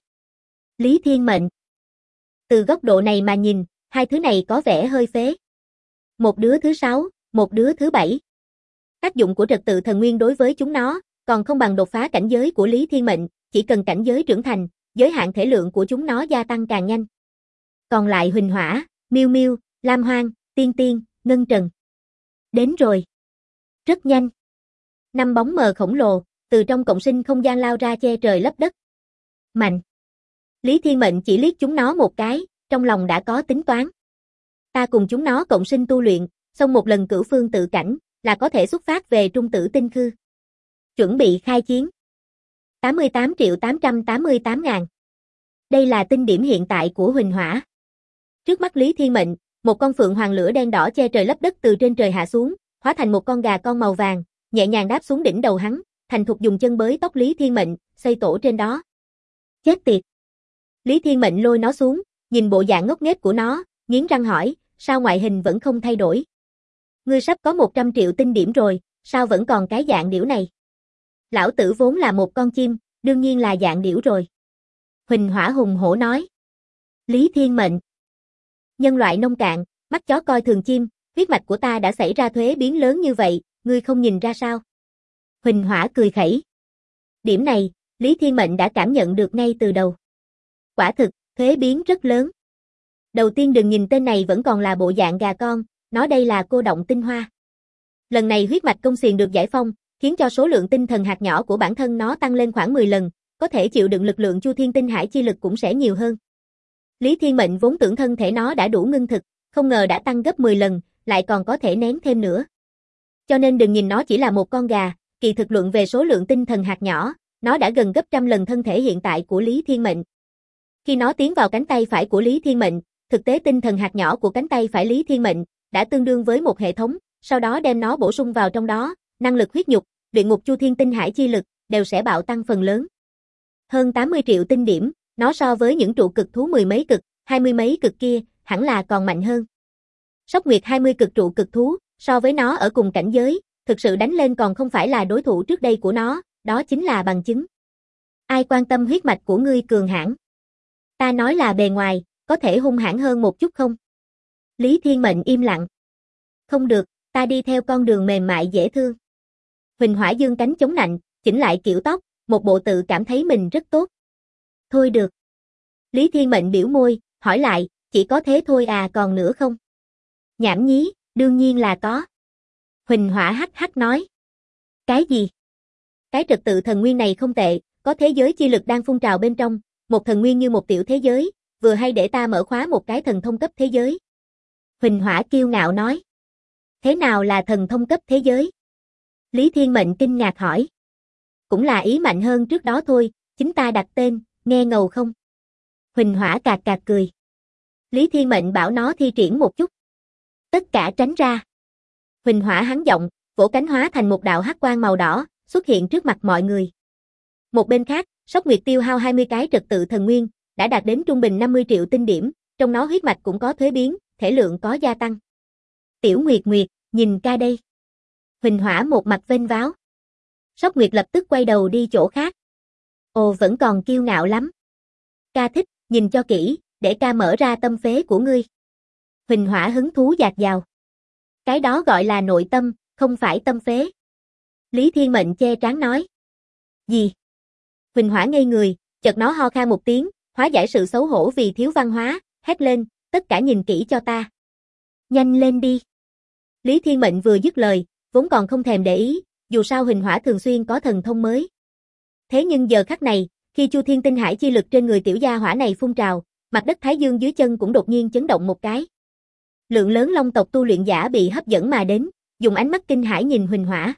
Lý Thiên Mệnh. Từ góc độ này mà nhìn, hai thứ này có vẻ hơi phế. Một đứa thứ 6, một đứa thứ 7. Tác dụng của trật tự thần nguyên đối với chúng nó, còn không bằng đột phá cảnh giới của Lý Thiên Mệnh, chỉ cần cảnh giới trưởng thành, giới hạn thể lượng của chúng nó gia tăng càng nhanh. Còn lại Huỳnh Hỏa, Miêu Miêu, Lam Hoang, Tiên Tiên, Ngân Trần. Đến rồi. Rất nhanh. 5 bóng mờ khổng lồ, từ trong cộng sinh không gian lao ra che trời lấp đất. Mạnh. Lý Thiên Mệnh chỉ liếc chúng nó một cái, trong lòng đã có tính toán. Ta cùng chúng nó cộng sinh tu luyện, xong một lần cửu phương tự cảnh, là có thể xuất phát về trung tử tinh khư. Chuẩn bị khai chiến. 88.888.000. Đây là tinh điểm hiện tại của Huỳnh Hỏa. Trước mắt Lý Thiên Mệnh, một con phượng hoàng lửa đen đỏ che trời lấp đất từ trên trời hạ xuống, hóa thành một con gà con màu vàng, nhẹ nhàng đáp xuống đỉnh đầu hắn, thành thục dùng chân bới tóc Lý Thiên Mệnh, xây tổ trên đó. Chết tiệt. Lý Thiên Mệnh lôi nó xuống, nhìn bộ dạng ngốc nghếch của nó, nghiến răng hỏi, sao ngoại hình vẫn không thay đổi? Ngươi sắp có 100 triệu tinh điểm rồi, sao vẫn còn cái dạng điểu này? Lão tử vốn là một con chim, đương nhiên là dạng điểu rồi. Huỳnh Hỏa hùng hổ nói. Lý Thiên Mệnh. Nhân loại nông cạn, mắt chó coi thường chim, huyết mạch của ta đã xảy ra thuế biến lớn như vậy, ngươi không nhìn ra sao? Huỳnh Hỏa cười khẩy. Điểm này, Lý Thiên Mệnh đã cảm nhận được ngay từ đầu. Quả thực, thuế biến rất lớn. Đầu tiên đừng nhìn tên này vẫn còn là bộ dạng gà con, nó đây là cô động tinh hoa. Lần này huyết mạch công xiềng được giải phong, khiến cho số lượng tinh thần hạt nhỏ của bản thân nó tăng lên khoảng 10 lần, có thể chịu đựng lực lượng Chu Thiên Tinh Hải chi lực cũng sẽ nhiều hơn. Lý Thiên Mệnh vốn tưởng thân thể nó đã đủ ngưng thực, không ngờ đã tăng gấp 10 lần, lại còn có thể nén thêm nữa. Cho nên đừng nhìn nó chỉ là một con gà, kỳ thực luận về số lượng tinh thần hạt nhỏ, nó đã gần gấp trăm lần thân thể hiện tại của Lý Thiên Mệnh. Khi nó tiến vào cánh tay phải của Lý Thiên Mệnh, thực tế tinh thần hạt nhỏ của cánh tay phải Lý Thiên Mệnh đã tương đương với một hệ thống, sau đó đem nó bổ sung vào trong đó, năng lực huyết nhục, luyện ngục chu thiên tinh hải chi lực đều sẽ bạo tăng phần lớn. Hơn 80 triệu tinh điểm, nó so với những trụ cực thú 10 mấy cực, 20 mấy cực kia, hẳn là còn mạnh hơn. Sóc Nguyệt 20 cực trụ cực thú, so với nó ở cùng cảnh giới, thực sự đánh lên còn không phải là đối thủ trước đây của nó, đó chính là bằng chứng. Ai quan tâm huyết mạch của ngươi cường hãn? Ta nói là bề ngoài, có thể hung hãn hơn một chút không? Lý Thiên Mệnh im lặng. Không được, ta đi theo con đường mềm mại dễ thương. Huỳnh Hỏa dương cánh chống nạnh, chỉnh lại kiểu tóc, một bộ tự cảm thấy mình rất tốt. Thôi được. Lý Thiên Mệnh biểu môi, hỏi lại, chỉ có thế thôi à còn nữa không? Nhảm nhí, đương nhiên là có. Huỳnh Hỏa hắc hắc nói. Cái gì? Cái trật tự thần nguyên này không tệ, có thế giới chi lực đang phun trào bên trong, một thần nguyên như một tiểu thế giới, vừa hay để ta mở khóa một cái thần thông cấp thế giới. Huỳnh Hỏa kiêu ngạo nói. Thế nào là thần thông cấp thế giới? Lý Thiên Mệnh kinh ngạc hỏi. Cũng là ý mạnh hơn trước đó thôi, chính ta đặt tên, nghe ngầu không? Huỳnh Hỏa cạc cạc cười. Lý Thiên Mệnh bảo nó thi triển một chút. Tất cả tránh ra. Huỳnh Hỏa hắn giọng, vỗ cánh hóa thành một đạo hắc quang màu đỏ, xuất hiện trước mặt mọi người. Một bên khác, Sóc Nguyệt tiêu hao 20 cái trật tự thần nguyên, đã đạt đến trung bình 50 triệu tinh điểm, trong nó huyết mạch cũng có thuế biến, thể lượng có gia tăng. Tiểu Nguyệt Nguyệt, nhìn ca đây. Huỳnh Hỏa một mặt vênh váo. Sóc Nguyệt lập tức quay đầu đi chỗ khác. Ồ vẫn còn kiêu ngạo lắm. Ca thích, nhìn cho kỹ, để ca mở ra tâm phế của ngươi. Huỳnh Hỏa hứng thú dạt dào. Cái đó gọi là nội tâm, không phải tâm phế. Lý Thiên Mệnh che trán nói. Gì? Huỳnh Hỏa ngây người, chợt nó ho khan một tiếng, hóa giải sự xấu hổ vì thiếu văn hóa, hét lên, tất cả nhìn kỹ cho ta. Nhanh lên đi. Lý Thiên Mệnh vừa dứt lời, vốn còn không thèm để ý, dù sao Huỳnh Hỏa thường xuyên có thần thông mới. Thế nhưng giờ khắc này, khi Chu Thiên Tinh Hải chi lực trên người tiểu gia hỏa này phun trào, mặt đất Thái Dương dưới chân cũng đột nhiên chấn động một cái. Lượng lớn long tộc tu luyện giả bị hấp dẫn mà đến, dùng ánh mắt kinh hãi nhìn Huỳnh Hỏa.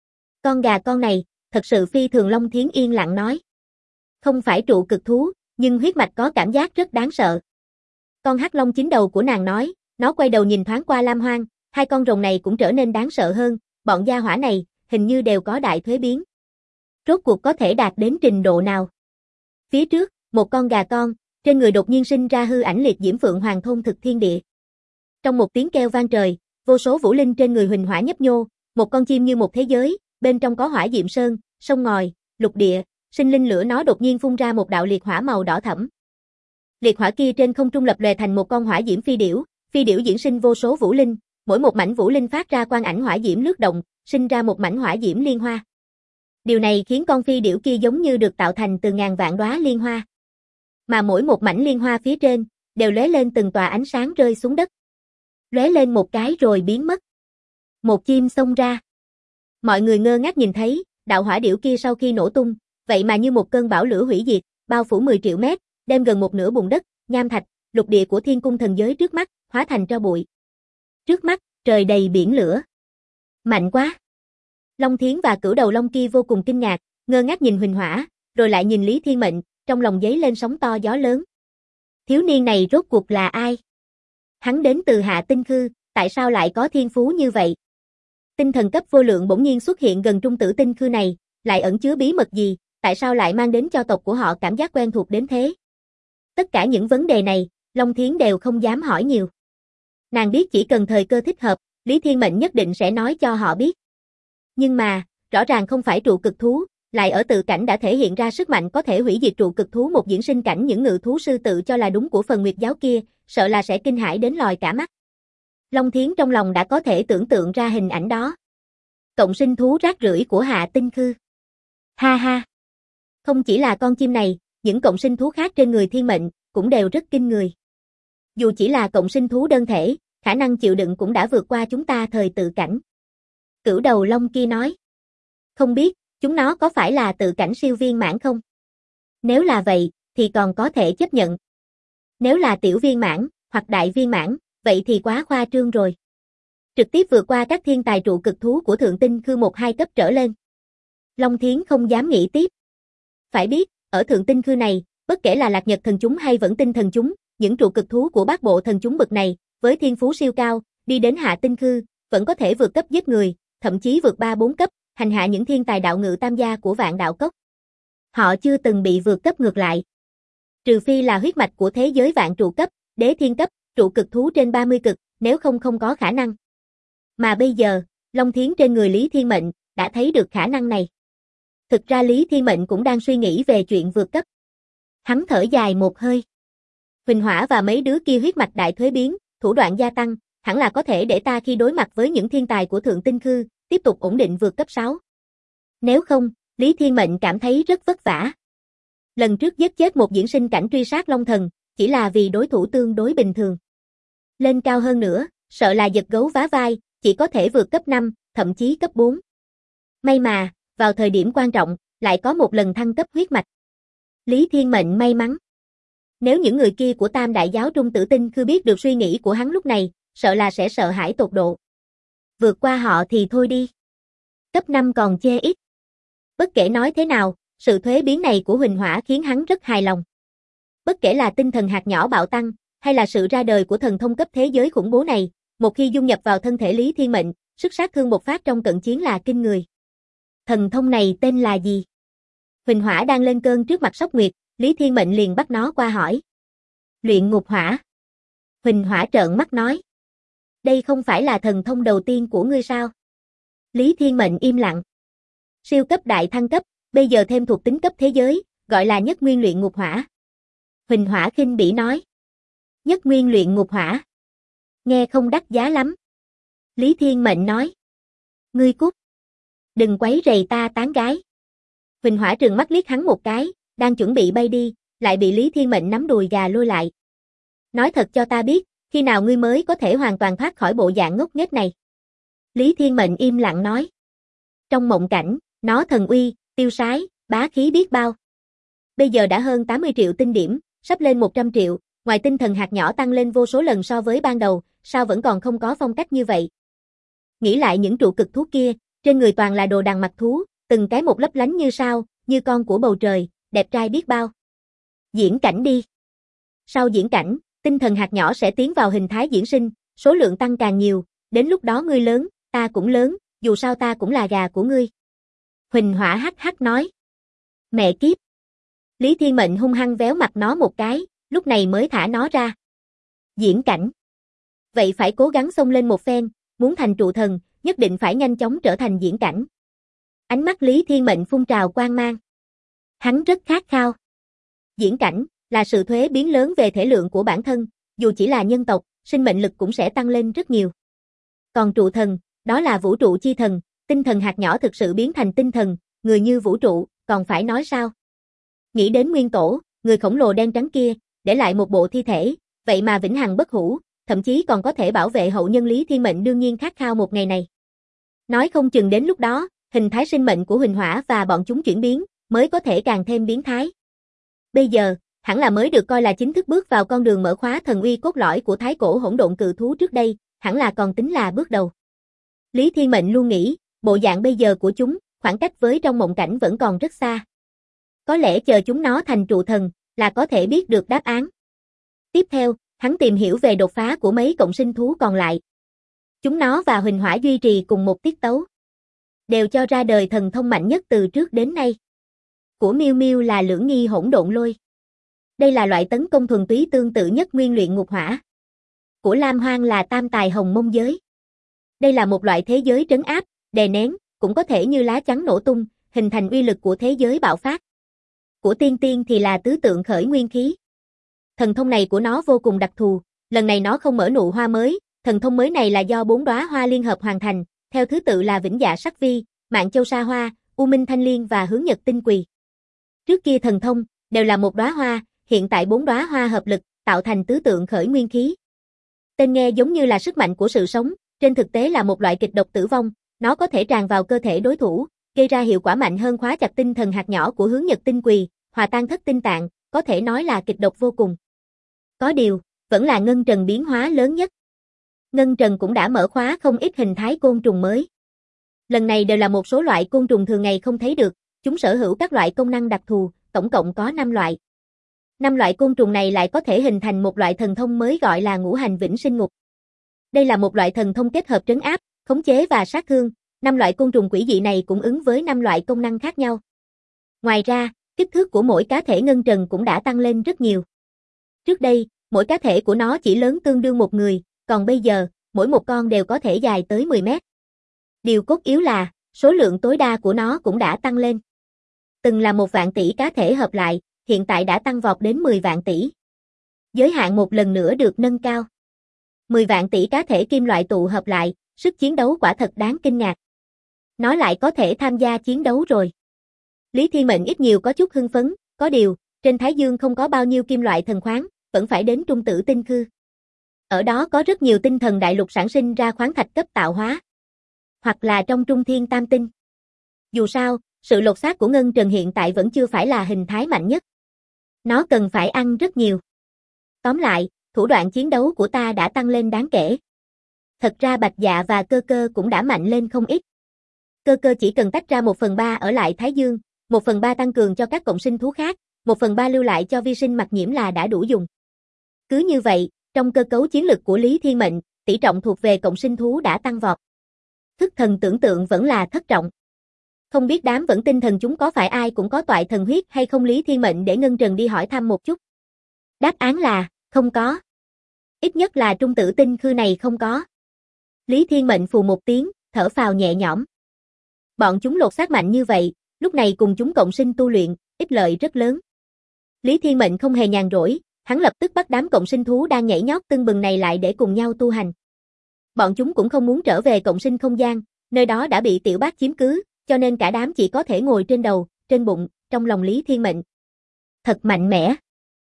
Con gà con này, thật sự phi thường. Long Thiến yên lặng nói. Không phải trụ cực thú, nhưng huyết mạch có cảm giác rất đáng sợ. Con hắc long chín đầu của nàng nói, nó quay đầu nhìn thoáng qua Lam Hoang, hai con rồng này cũng trở nên đáng sợ hơn, bọn gia hỏa này, hình như đều có đại thuế biến. Rốt cuộc có thể đạt đến trình độ nào? Phía trước, một con gà con, trên người đột nhiên sinh ra hư ảnh liệt diễm phượng hoàng thôn thực thiên địa. Trong một tiếng kêu vang trời, vô số vũ linh trên người Huỳnh Hỏa nhấp nhô, một con chim như một thế giới, bên trong có hỏa diệm sơn, sông ngòi, lục địa, sinh linh lửa nó đột nhiên phun ra một đạo liệt hỏa màu đỏ thẫm. Liệt hỏa kia trên không trung lập lòe thành một con hỏa diễm phi điểu diễn sinh vô số vũ linh, mỗi một mảnh vũ linh phát ra quang ảnh hỏa diễm lướt động, sinh ra một mảnh hỏa diễm liên hoa. Điều này khiến con phi điểu kia giống như được tạo thành từ ngàn vạn đóa liên hoa. Mà mỗi một mảnh liên hoa phía trên, đều lóe lên từng tòa ánh sáng rơi xuống đất. Lóe lên một cái rồi biến mất. Một chim xông ra. Mọi người ngơ ngác nhìn thấy, đạo hỏa điểu kia sau khi nổ tung, vậy mà như một cơn bão lửa hủy diệt, bao phủ 10 triệu mét, đem gần một nửa bùn đất, nham thạch, lục địa của thiên cung thần giới trước mắt, hóa thành tro bụi. Trước mắt, trời đầy biển lửa. Mạnh quá. Long Thiến và Cửu Đầu Long kia vô cùng kinh ngạc, ngơ ngác nhìn Huỳnh Hỏa, rồi lại nhìn Lý Thiên Mệnh, trong lòng dấy lên sóng to gió lớn. Thiếu niên này rốt cuộc là ai? Hắn đến từ Hạ Tinh Khư, tại sao lại có thiên phú như vậy? Tinh thần cấp vô lượng bỗng nhiên xuất hiện gần Trung Tử Tinh Khư này, lại ẩn chứa bí mật gì, tại sao lại mang đến cho tộc của họ cảm giác quen thuộc đến thế? Tất cả những vấn đề này, Long Thiến đều không dám hỏi nhiều. Nàng biết chỉ cần thời cơ thích hợp, Lý Thiên Mệnh nhất định sẽ nói cho họ biết. Nhưng mà, rõ ràng không phải trụ cực thú, lại ở tự cảnh đã thể hiện ra sức mạnh có thể hủy diệt trụ cực thú một diễn sinh cảnh. Những ngự thú sư tự cho là đúng của phần Nguyệt giáo kia, sợ là sẽ kinh hãi đến lòi cả mắt. Long Thiến trong lòng đã có thể tưởng tượng ra hình ảnh đó. Cộng sinh thú rác rưởi của Hạ Tinh Khư. Ha ha. Không chỉ là con chim này, những cộng sinh thú khác trên người Thiên Mệnh cũng đều rất kinh người. Dù chỉ là cộng sinh thú đơn thể, khả năng chịu đựng cũng đã vượt qua chúng ta thời tự cảnh. Cửu Đầu Long kia nói. Không biết, chúng nó có phải là tự cảnh siêu viên mãn không? Nếu là vậy, thì còn có thể chấp nhận. Nếu là tiểu viên mãn, hoặc đại viên mãn, vậy thì quá khoa trương rồi. Trực tiếp vượt qua các thiên tài trụ cực thú của thượng tinh khư 1-2 cấp trở lên. Long Thiến không dám nghĩ tiếp. Phải biết, ở thượng tinh khư này, bất kể là Lạc Nhật thần chúng hay Vẫn Tinh thần chúng, những trụ cực thú của bát bộ thần chúng bậc này, với thiên phú siêu cao, đi đến hạ tinh khư, vẫn có thể vượt cấp giết người, thậm chí vượt 3-4 cấp, hành hạ những thiên tài đạo ngự tam gia của Vạn Đạo Cốc. Họ chưa từng bị vượt cấp ngược lại. Trừ phi là huyết mạch của thế giới vạn trụ cấp, đế thiên cấp, trụ cực thú trên 30 cực, nếu không có khả năng. Mà bây giờ, Long Thiến trên người Lý Thiên Mệnh, đã thấy được khả năng này. Thực ra Lý Thiên Mệnh cũng đang suy nghĩ về chuyện vượt cấp. Hắn thở dài một hơi. Huỳnh Hỏa và mấy đứa kia huyết mạch đại thuế biến, thủ đoạn gia tăng, hẳn là có thể để ta khi đối mặt với những thiên tài của thượng tinh khư, tiếp tục ổn định vượt cấp 6. Nếu không, Lý Thiên Mệnh cảm thấy rất vất vả. Lần trước giết chết một diễn sinh cảnh truy sát Long Thần, chỉ là vì đối thủ tương đối bình thường. Lên cao hơn nữa, sợ là giật gấu vá vai, chỉ có thể vượt cấp 5, thậm chí cấp 4. May mà, vào thời điểm quan trọng, lại có một lần thăng cấp huyết mạch. Lý Thiên Mệnh may mắn. Nếu những người kia của Tam Đại Giáo Trung Tử Tinh Khư biết được suy nghĩ của hắn lúc này, sợ là sẽ sợ hãi tột độ. Vượt qua họ thì thôi đi. Cấp 5 còn chê ít. Bất kể nói thế nào, sự thuế biến này của Huỳnh Hỏa khiến hắn rất hài lòng. Bất kể là tinh thần hạt nhỏ bạo tăng, hay là sự ra đời của thần thông cấp thế giới khủng bố này, một khi dung nhập vào thân thể Lý Thiên Mệnh, sức sát thương bộc phát trong cận chiến là kinh người. Thần thông này tên là gì? Huỳnh Hỏa đang lên cơn trước mặt Sóc Nguyệt, Lý Thiên Mệnh liền bắt nó qua hỏi. Luyện ngục hỏa. Huỳnh Hỏa trợn mắt nói. Đây không phải là thần thông đầu tiên của ngươi sao? Lý Thiên Mệnh im lặng. Siêu cấp đại thăng cấp, bây giờ thêm thuộc tính cấp thế giới, gọi là nhất nguyên luyện ngục hỏa. Huỳnh Hỏa khinh bỉ nói. Nhất nguyên luyện ngục hỏa. Nghe không đắt giá lắm. Lý Thiên Mệnh nói. Ngươi cút. Đừng quấy rầy ta tán gái. Huỳnh Hỏa trừng mắt liếc hắn một cái, đang chuẩn bị bay đi, lại bị Lý Thiên Mệnh nắm đùi gà lôi lại. Nói thật cho ta biết, khi nào ngươi mới có thể hoàn toàn thoát khỏi bộ dạng ngốc nghếch này? Lý Thiên Mệnh im lặng nói. Trong mộng cảnh, nó thần uy, tiêu sái, bá khí biết bao. Bây giờ đã hơn 80 triệu tinh điểm, sắp lên 100 triệu, ngoài tinh thần hạt nhỏ tăng lên vô số lần so với ban đầu, sao vẫn còn không có phong cách như vậy? Nghĩ lại những trụ cực thú kia, trên người toàn là đồ đằng mặt thú, từng cái một lấp lánh như sao, như con của bầu trời, đẹp trai biết bao. Diễn cảnh đi. Sau diễn cảnh, tinh thần hạt nhỏ sẽ tiến vào hình thái diễn sinh, số lượng tăng càng nhiều, đến lúc đó ngươi lớn, ta cũng lớn, dù sao ta cũng là gà của ngươi. Huỳnh Hỏa hắc hắc nói. Mẹ kiếp. Lý Thiên Mệnh hung hăng véo mặt nó một cái, lúc này mới thả nó ra. Diễn cảnh. Vậy phải cố gắng xông lên một phen, muốn thành trụ thần, nhất định phải nhanh chóng trở thành diễn cảnh. Ánh mắt Lý Thiên Mệnh phun trào quang mang. Hắn rất khát khao. Diễn cảnh là sự thuế biến lớn về thể lượng của bản thân, dù chỉ là nhân tộc, sinh mệnh lực cũng sẽ tăng lên rất nhiều. Còn trụ thần, đó là vũ trụ chi thần, tinh thần hạt nhỏ thực sự biến thành tinh thần, người như vũ trụ, còn phải nói sao? Nghĩ đến nguyên tổ, người khổng lồ đen trắng kia, để lại một bộ thi thể, vậy mà vĩnh hằng bất hủ, thậm chí còn có thể bảo vệ hậu nhân. Lý Thiên Mệnh đương nhiên khát khao một ngày này. Nói không chừng đến lúc đó, hình thái sinh mệnh của Huỳnh Hỏa và bọn chúng chuyển biến, mới có thể càng thêm biến thái. Bây giờ, hẳn là mới được coi là chính thức bước vào con đường mở khóa thần uy cốt lõi của thái cổ hỗn độn cự thú. Trước đây, hẳn là còn tính là bước đầu. Lý Thiên Mệnh luôn nghĩ, bộ dạng bây giờ của chúng, khoảng cách với trong mộng cảnh vẫn còn rất xa. Có lẽ chờ chúng nó thành trụ thần, là có thể biết được đáp án. Tiếp theo, hắn tìm hiểu về đột phá của mấy cộng sinh thú còn lại. Chúng nó và Huỳnh Hỏa duy trì cùng một tiết tấu. Đều cho ra đời thần thông mạnh nhất từ trước đến nay. Của Miêu Miêu là Lưỡng Nghi Hỗn Độn Lôi. Đây là loại tấn công thuần túy tương tự nhất nguyên luyện ngục hỏa. Của Lam Hoang là Tam Tài Hồng Mông Giới. Đây là một loại thế giới trấn áp, đè nén, cũng có thể như lá chắn nổ tung, hình thành uy lực của thế giới bạo phát. Của Tiên Tiên thì là tứ tượng khởi nguyên khí. Thần thông này của nó vô cùng đặc thù, lần này nó không mở nụ hoa mới, thần thông mới này là do 4 đóa hoa liên hợp hoàn thành, theo thứ tự là Vĩnh Dạ Sắc Vi, Mạng Châu Sa Hoa, U Minh Thanh Liên và Hướng Nhật Tinh Quỳ. Trước kia thần thông đều là một đóa hoa, hiện tại 4 đóa hoa hợp lực, tạo thành tứ tượng khởi nguyên khí. Tên nghe giống như là sức mạnh của sự sống, trên thực tế là một loại kịch độc tử vong, nó có thể tràn vào cơ thể đối thủ, gây ra hiệu quả mạnh hơn khóa chặt tinh thần hạt nhỏ của Hướng Nhật Tinh Quỳ, hòa tan thất tinh tạng, có thể nói là kịch độc vô cùng. Có điều, vẫn là ngân trần biến hóa lớn nhất. Ngân trần cũng đã mở khóa không ít hình thái côn trùng mới. Lần này đều là một số loại côn trùng thường ngày không thấy được, chúng sở hữu các loại công năng đặc thù, tổng cộng có 5 loại. 5 loại côn trùng này lại có thể hình thành một loại thần thông mới gọi là ngũ hành vĩnh sinh ngục. Đây là một loại thần thông kết hợp trấn áp, khống chế và sát thương. 5 loại côn trùng quỷ dị này cũng ứng với 5 loại công năng khác nhau. Ngoài ra, kích thước của mỗi cá thể ngân trần cũng đã tăng lên rất nhiều. Trước đây, mỗi cá thể của nó chỉ lớn tương đương một người, còn bây giờ, mỗi một con đều có thể dài tới 10 mét. Điều cốt yếu là, số lượng tối đa của nó cũng đã tăng lên. Từng là 1 vạn tỷ cá thể hợp lại, hiện tại đã tăng vọt đến 10 vạn tỷ. Giới hạn một lần nữa được nâng cao. 10 vạn tỷ cá thể kim loại tụ hợp lại, sức chiến đấu quả thật đáng kinh ngạc. Nó lại có thể tham gia chiến đấu rồi. Lý Thiên Mệnh ít nhiều có chút hưng phấn, có điều, trên Thái Dương không có bao nhiêu kim loại thần khoáng, vẫn phải đến Trung Tử Tinh Khư. Ở đó có rất nhiều tinh thần đại lục sản sinh ra khoáng thạch cấp tạo hóa. Hoặc là trong Trung Thiên Tam Tinh. Dù sao, sự lột xác của ngân trần hiện tại vẫn chưa phải là hình thái mạnh nhất. Nó cần phải ăn rất nhiều. Tóm lại, thủ đoạn chiến đấu của ta đã tăng lên đáng kể. Thật ra Bạch Dạ và Cơ Cơ cũng đã mạnh lên không ít. Cơ Cơ chỉ cần tách ra 1/3 ở lại Thái Dương, 1/3 tăng cường cho các cộng sinh thú khác, 1/3 lưu lại cho vi sinh mặc nhiễm là đã đủ dùng. Cứ như vậy, trong cơ cấu chiến lực của Lý Thiên Mệnh, tỷ trọng thuộc về cộng sinh thú đã tăng vọt. Thức thần tưởng tượng vẫn là thất trọng. Không biết đám vẫn tinh thần chúng có phải ai cũng có toại thần huyết hay không. Lý Thiên Mệnh để Ngân Trần đi hỏi thăm một chút. Đáp án là, không có. Ít nhất là Trung Tử Tinh Khư này không có. Lý Thiên Mệnh phù một tiếng, thở phào nhẹ nhõm. Bọn chúng lột xác mạnh như vậy, lúc này cùng chúng cộng sinh tu luyện, ích lợi rất lớn. Lý Thiên Mệnh không hề nhàn rỗi, hắn lập tức bắt đám cộng sinh thú đang nhảy nhót tưng bừng này lại để cùng nhau tu hành. Bọn chúng cũng không muốn trở về cộng sinh không gian, nơi đó đã bị tiểu bác chiếm cứ, cho nên cả đám chỉ có thể ngồi trên đầu, trên bụng, trong lòng Lý Thiên Mệnh. Thật mạnh mẽ.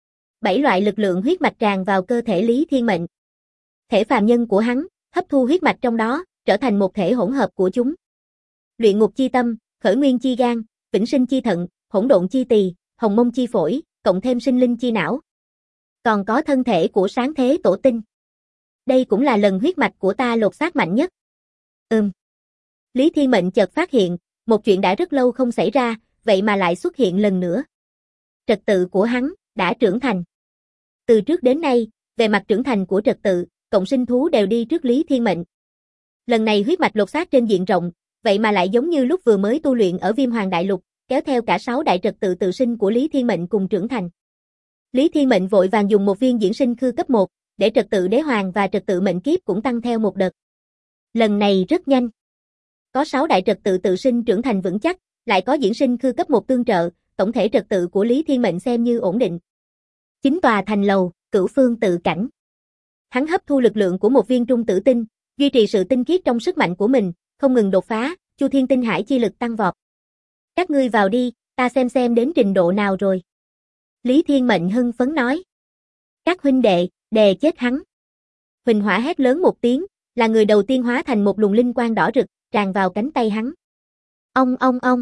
7 loại lực lượng huyết mạch tràn vào cơ thể Lý Thiên Mệnh. Thể phàm nhân của hắn, hấp thu huyết mạch trong đó, trở thành một thể hỗn hợp của chúng. Luyện ngục chi tâm, khởi nguyên chi gan, vĩnh sinh chi thận, hỗn độn chi tỳ, hồng mông chi phổi, cộng thêm sinh linh chi não. Còn có thân thể của sáng thế tổ tinh. Đây cũng là lần huyết mạch của ta lột xác mạnh nhất. Lý Thiên Mệnh chợt phát hiện, một chuyện đã rất lâu không xảy ra, vậy mà lại xuất hiện lần nữa. Trật tự của hắn, đã trưởng thành. Từ trước đến nay, về mặt trưởng thành của trật tự, cộng sinh thú đều đi trước Lý Thiên Mệnh. Lần này huyết mạch lột xác trên diện rộng, vậy mà lại giống như lúc vừa mới tu luyện ở Viêm Hoàng Đại Lục, kéo theo cả 6 đại trật tự tự sinh của Lý Thiên Mệnh cùng trưởng thành. Lý Thiên Mệnh vội vàng dùng một viên diễn sinh khư cấp 1, để trật tự đế hoàng và trật tự mệnh kiếp cũng tăng theo một đợt. Lần này rất nhanh. Có 6 đại trật tự tự sinh trưởng thành vững chắc, lại có diễn sinh khư cấp 1 tương trợ, tổng thể trật tự của Lý Thiên Mệnh xem như ổn định. 9 tòa thành lầu, cửu phương tự cảnh. Hắn hấp thu lực lượng của một viên trung tử tinh, duy trì sự tinh khiết trong sức mạnh của mình, không ngừng đột phá, Chu Thiên Tinh Hải chi lực tăng vọt. Các ngươi vào đi, ta xem đến trình độ nào rồi. Lý Thiên Mệnh hưng phấn nói. Các huynh đệ, đè chết hắn. Huỳnh Hỏa hét lớn một tiếng, là người đầu tiên hóa thành một luồng linh quang đỏ rực, tràn vào cánh tay hắn. Ông.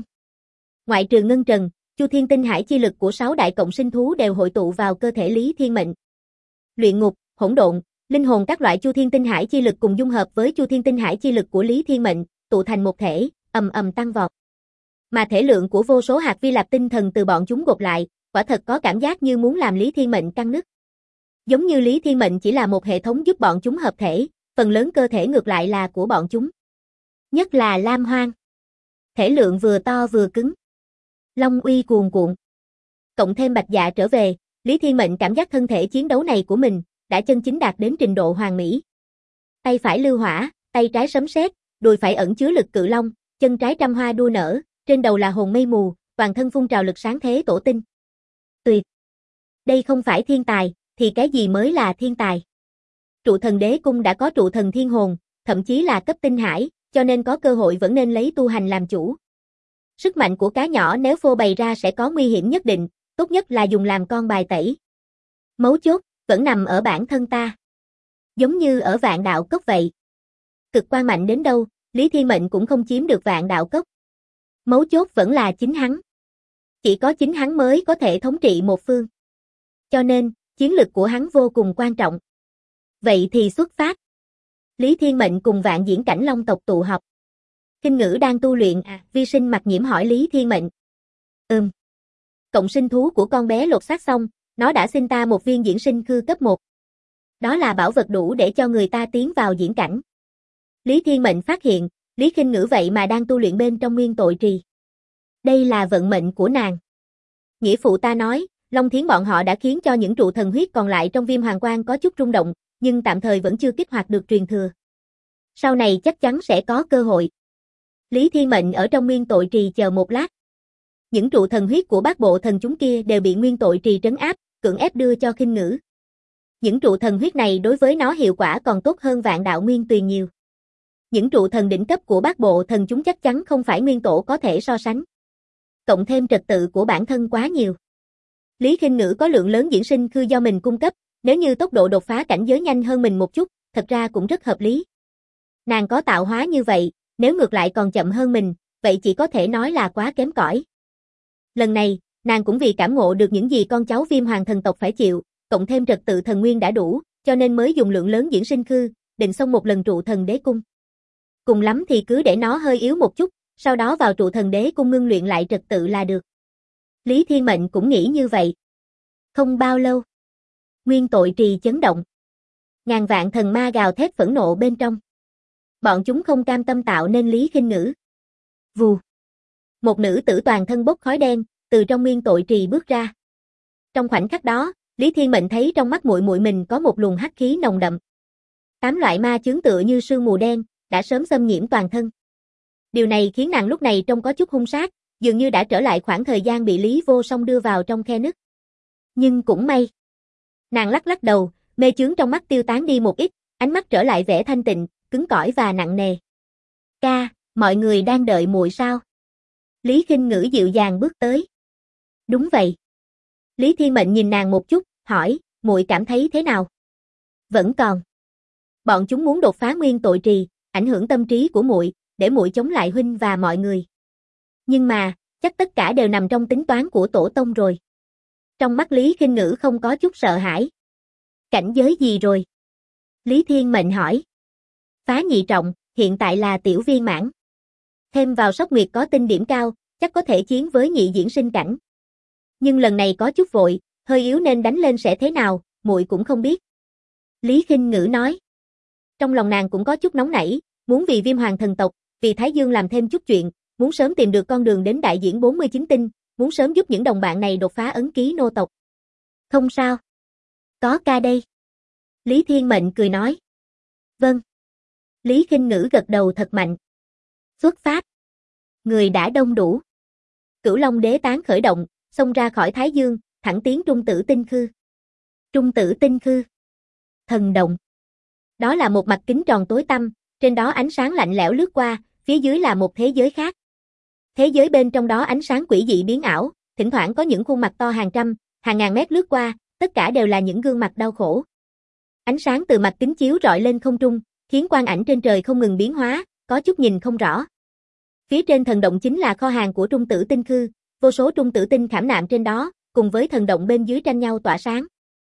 Ngoại trừ Ngân Trần, Chu Thiên Tinh Hải chi lực của 6 đại cộng sinh thú đều hội tụ vào cơ thể Lý Thiên Mệnh. Luyện ngục, hỗn độn, linh hồn các loại Chu Thiên Tinh Hải chi lực cùng dung hợp với Chu Thiên Tinh Hải chi lực của Lý Thiên Mệnh, tụ thành một thể, ầm tăng vọt. Mà thể lượng của vô số hạt vi lạp tinh thần từ bọn chúng gộp lại, quả thật có cảm giác như muốn làm Lý Thiên Mệnh căng nứt. Giống như Lý Thiên Mệnh chỉ là một hệ thống giúp bọn chúng hợp thể, phần lớn cơ thể ngược lại là của bọn chúng. Nhất là Lam Hoang. Thể lượng vừa to vừa cứng. Long uy cuồn cuộn. Cộng thêm Bạch Dạ trở về, Lý Thiên Mệnh cảm giác thân thể chiến đấu này của mình đã chân chính đạt đến trình độ hoàn mỹ. Tay phải lưu hỏa, tay trái sấm sét, đùi phải ẩn chứa lực cự long, chân trái trăm hoa đua nở, trên đầu là hồn mây mù, toàn thân phun trào lực sáng thế tổ tinh. Tuyệt. Đây không phải thiên tài, thì cái gì mới là thiên tài? Trụ thần đế cung đã có trụ thần thiên hồn, thậm chí là cấp tinh hải, cho nên có cơ hội vẫn nên lấy tu hành làm chủ. Sức mạnh của cá nhỏ nếu phô bày ra sẽ có nguy hiểm nhất định, tốt nhất là dùng làm con bài tẩy. Mấu chốt, vẫn nằm ở bản thân ta. Giống như ở Vạn Đạo Cốc vậy. Cực quan mạnh đến đâu, Lý Thiên Mệnh cũng không chiếm được Vạn Đạo Cốc. Mấu chốt vẫn là chính hắn. Chỉ có chính hắn mới có thể thống trị một phương. Cho nên, Chiến lực của hắn vô cùng quan trọng. Vậy thì xuất phát. Lý Thiên Mệnh cùng Vạn Diễn Cảnh Long tộc tụ họp. Kinh Ngữ đang tu luyện Vi Sinh Mặc Nhiễm hỏi Lý Thiên Mệnh. Cộng sinh thú của con bé lột xác xong, nó đã xin ta một viên diễn sinh khư cấp 1. Đó là bảo vật đủ để cho người ta tiến vào diễn cảnh. Lý Thiên Mệnh phát hiện, Lý Kinh Ngữ vậy mà đang tu luyện bên trong nguyên tội trì. Đây là vận mệnh của nàng. Nghĩa phụ ta nói, Long Thiến bọn họ đã khiến cho những trụ thần huyết còn lại trong Viêm Hoàng Quang có chút rung động, nhưng tạm thời vẫn chưa kích hoạt được truyền thừa. Sau này chắc chắn sẽ có cơ hội. Lý Thiên Mệnh ở trong nguyên tội trì chờ một lát. Những trụ thần huyết của bát bộ thần chúng kia đều bị nguyên tội trì trấn áp, cưỡng ép đưa cho Kinh Ngữ. Những trụ thần huyết này đối với nó hiệu quả còn tốt hơn Vạn Đạo Nguyên Tuyền nhiều. Những trụ thần đỉnh cấp của bát bộ thần chúng chắc chắn không phải nguyên tổ có thể so sánh. Cộng thêm trật tự của bản thân quá nhiều. Lý Kinh Ngữ có lượng lớn diễn sinh khư do mình cung cấp, nếu như tốc độ đột phá cảnh giới nhanh hơn mình một chút, thật ra cũng rất hợp lý. Nàng có tạo hóa như vậy, nếu ngược lại còn chậm hơn mình, vậy chỉ có thể nói là quá kém cỏi. Lần này, nàng cũng vì cảm ngộ được những gì con cháu Viêm Hoàng thần tộc phải chịu, cộng thêm trật tự thần nguyên đã đủ, cho nên mới dùng lượng lớn diễn sinh khư, định xong một lần trụ thần đế cung. Cùng lắm thì cứ để nó hơi yếu một chút, sau đó vào trụ thần đế cung ngưng luyện lại trật tự là được. Lý Thiên Mệnh cũng nghĩ như vậy. Không bao lâu, nguyên tội trì chấn động. Ngàn vạn thần ma gào thét phẫn nộ bên trong. Bọn chúng không cam tâm tạo nên Lý Kinh Ngữ. Vù. Một nữ tử toàn thân bốc khói đen, từ trong nguyên tội trì bước ra. Trong khoảnh khắc đó, Lý Thiên Mệnh thấy trong mắt muội muội mình có một luồng hắc khí nồng đậm. 8 loại ma chướng tựa như sương mù đen, đã sớm xâm nhiễm toàn thân. Điều này khiến nàng lúc này trông có chút hung sát, dường như đã trở lại khoảng thời gian bị Lý Vô Song đưa vào trong khe nứt. Nhưng cũng may. Nàng lắc lắc đầu, mê chướng trong mắt tiêu tán đi một ít, ánh mắt trở lại vẻ thanh tịnh, cứng cỏi và nặng nề. Ca, mọi người đang đợi muội sao? Lý Kinh Ngữ dịu dàng bước tới. Đúng vậy. Lý Thiên Mệnh nhìn nàng một chút, hỏi, muội cảm thấy thế nào? Vẫn còn. Bọn chúng muốn đột phá nguyên tội trì, ảnh hưởng tâm trí của muội, để muội chống lại huynh và mọi người. Nhưng mà, chắc tất cả đều nằm trong tính toán của tổ tông rồi. Trong mắt Lý Kinh Ngữ không có chút sợ hãi. Cảnh giới gì rồi? Lý Thiên Mệnh hỏi. Phá nhị trọng, hiện tại là tiểu viên mãn. Thêm vào Sóc Nguyệt có tinh điểm cao, chắc có thể chiến với nhị diễn sinh cảnh. Nhưng lần này có chút vội, hơi yếu nên đánh lên sẽ thế nào, muội cũng không biết. Lý Kinh Ngữ nói. Trong lòng nàng cũng có chút nóng nảy, muốn vì Viêm Hoàng thần tộc, vì Thái Dương làm thêm chút chuyện, muốn sớm tìm được con đường đến đại diễn 49 tinh, muốn sớm giúp những đồng bạn này đột phá ấn ký nô tộc. Không sao. Có ca đây. Lý Thiên Mệnh cười nói. Vâng. Lý Kinh Ngữ gật đầu thật mạnh. Xuất phát. Người đã đông đủ. Cửu Long Đế tán khởi động, xông ra khỏi Thái Dương, thẳng tiến Trung Tử Tinh Khư. Trung Tử Tinh Khư. Thần động. Đó là một mặt kính tròn tối tăm, trên đó ánh sáng lạnh lẽo lướt qua, phía dưới là một thế giới khác. Thế giới bên trong đó ánh sáng quỷ dị biến ảo, thỉnh thoảng có những khuôn mặt to hàng trăm, hàng ngàn mét lướt qua, tất cả đều là những gương mặt đau khổ. Ánh sáng từ mặt kính chiếu rọi lên không trung, khiến quang ảnh trên trời không ngừng biến hóa, có chút nhìn không rõ. Phía trên thần động chính là kho hàng của Trung Tử Tinh Khư, vô số trung tử tinh khảm nạm trên đó, cùng với thần động bên dưới tranh nhau tỏa sáng.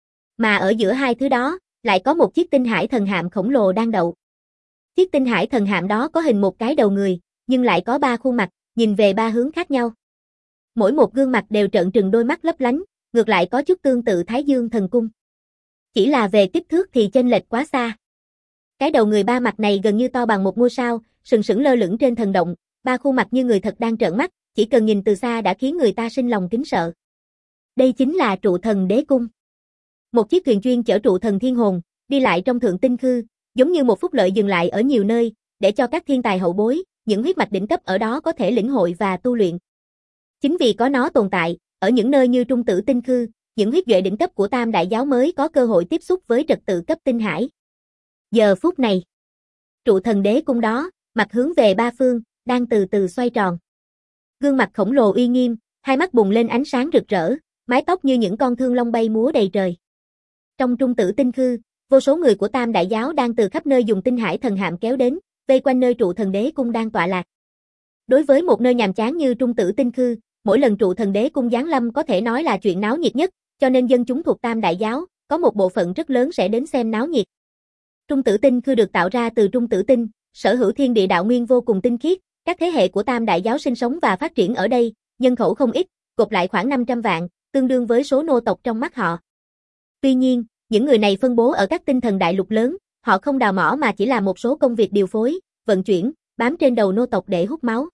Mà ở giữa hai thứ đó, lại có một chiếc tinh hải thần hạm khổng lồ đang đậu. Chiếc tinh hải thần hạm đó có hình một cái đầu người, nhưng lại có 3 khuôn mặt, nhìn về 3 hướng khác nhau. Mỗi một gương mặt đều trợn trừng đôi mắt lấp lánh, ngược lại có chút tương tự Thái Dương thần cung. Chỉ là về kích thước thì chênh lệch quá xa. Cái đầu người 3 mặt này gần như to bằng một ngôi sao, sừng sững lơ lửng trên thần động, 3 khuôn mặt như người thật đang trợn mắt, chỉ cần nhìn từ xa đã khiến người ta sinh lòng kính sợ. Đây chính là trụ thần đế cung. Một chiếc thuyền chuyên chở trụ thần thiên hồn, đi lại trong thượng tinh khư, giống như một phúc lợi dừng lại ở nhiều nơi, để cho các thiên tài hậu bối, những huyết mạch đỉnh cấp ở đó có thể lĩnh hội và tu luyện. Chính vì có nó tồn tại, ở những nơi như Trung Tử Tinh Khư, những huyết duệ đỉnh cấp của Tam Đại Giáo mới có cơ hội tiếp xúc với trật tự cấp tinh hải. Giờ phút này, trụ thần đế cung đó, mặt hướng về 3 phương, đang từ từ xoay tròn. Gương mặt khổng lồ uy nghiêm, hai mắt bùng lên ánh sáng rực rỡ, mái tóc như những con thương long bay múa đầy trời. Trong Trung Tử Tinh Khư, vô số người của Tam Đại Giáo đang từ khắp nơi dùng tinh hải thần hạm kéo đến, vây quanh nơi trụ thần đế cung đang tọa lạc. Đối với một nơi nhàm chán như Trung Tử Tinh Khư, mỗi lần trụ thần đế cung giáng lâm có thể nói là chuyện náo nhiệt nhất, cho nên dân chúng thuộc Tam Đại Giáo, có một bộ phận rất lớn sẽ đến xem náo nhiệt. Trung tử tinh khư được tạo ra từ trung tử tinh, sở hữu thiên địa đạo nguyên vô cùng tinh khiết, các thế hệ của Tam Đại Giáo sinh sống và phát triển ở đây, nhân khẩu không ít, gộp lại khoảng 500 vạn, tương đương với số nô tộc trong mắt họ. Tuy nhiên, những người này phân bố ở các tinh thần đại lục lớn, họ không đào mỏ mà chỉ làm một số công việc điều phối, vận chuyển, bám trên đầu nô tộc để hút máu.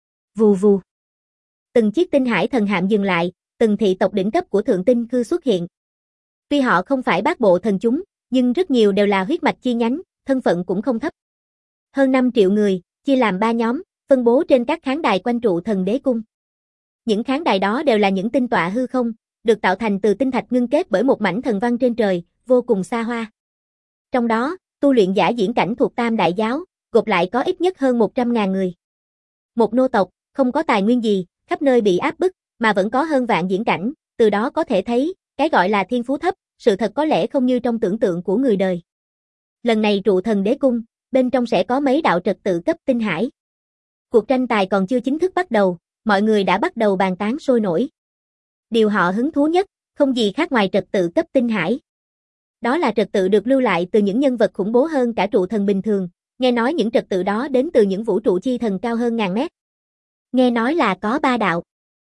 Vù vù. Từng chiếc tinh hải thần hạm dừng lại, từng thị tộc đỉnh cấp của thượng tinh khư xuất hiện. Tuy họ không phải bát bộ thần chúng, nhưng rất nhiều đều là huyết mạch chi nhánh, thân phận cũng không thấp. Hơn 5 triệu người, chia làm 3 nhóm, phân bố trên các khán đài quanh trụ thần đế cung. Những khán đài đó đều là những tinh tọa hư không, được tạo thành từ tinh thạch ngưng kết bởi một mảnh thần văn trên trời, vô cùng xa hoa. Trong đó, tu luyện giả diễn cảnh thuộc Tam Đại Giáo, gộp lại có ít nhất hơn 100.000 người. Một nô tộc, không có tài nguyên gì, khắp nơi bị áp bức, mà vẫn có hơn vạn diễn cảnh, từ đó có thể thấy, cái gọi là thiên phú thấp, sự thật có lẽ không như trong tưởng tượng của người đời. Lần này trụ thần đế cung, bên trong sẽ có mấy đạo trật tự cấp tinh hải. Cuộc tranh tài còn chưa chính thức bắt đầu, mọi người đã bắt đầu bàn tán sôi nổi. Điều họ hứng thú nhất, không gì khác ngoài trật tự cấp tinh hải. Đó là trật tự được lưu lại từ những nhân vật khủng bố hơn cả trụ thần bình thường, nghe nói những trật tự đó đến từ những vũ trụ chi thần cao hơn ngàn mét. Nghe nói là có 3 đạo.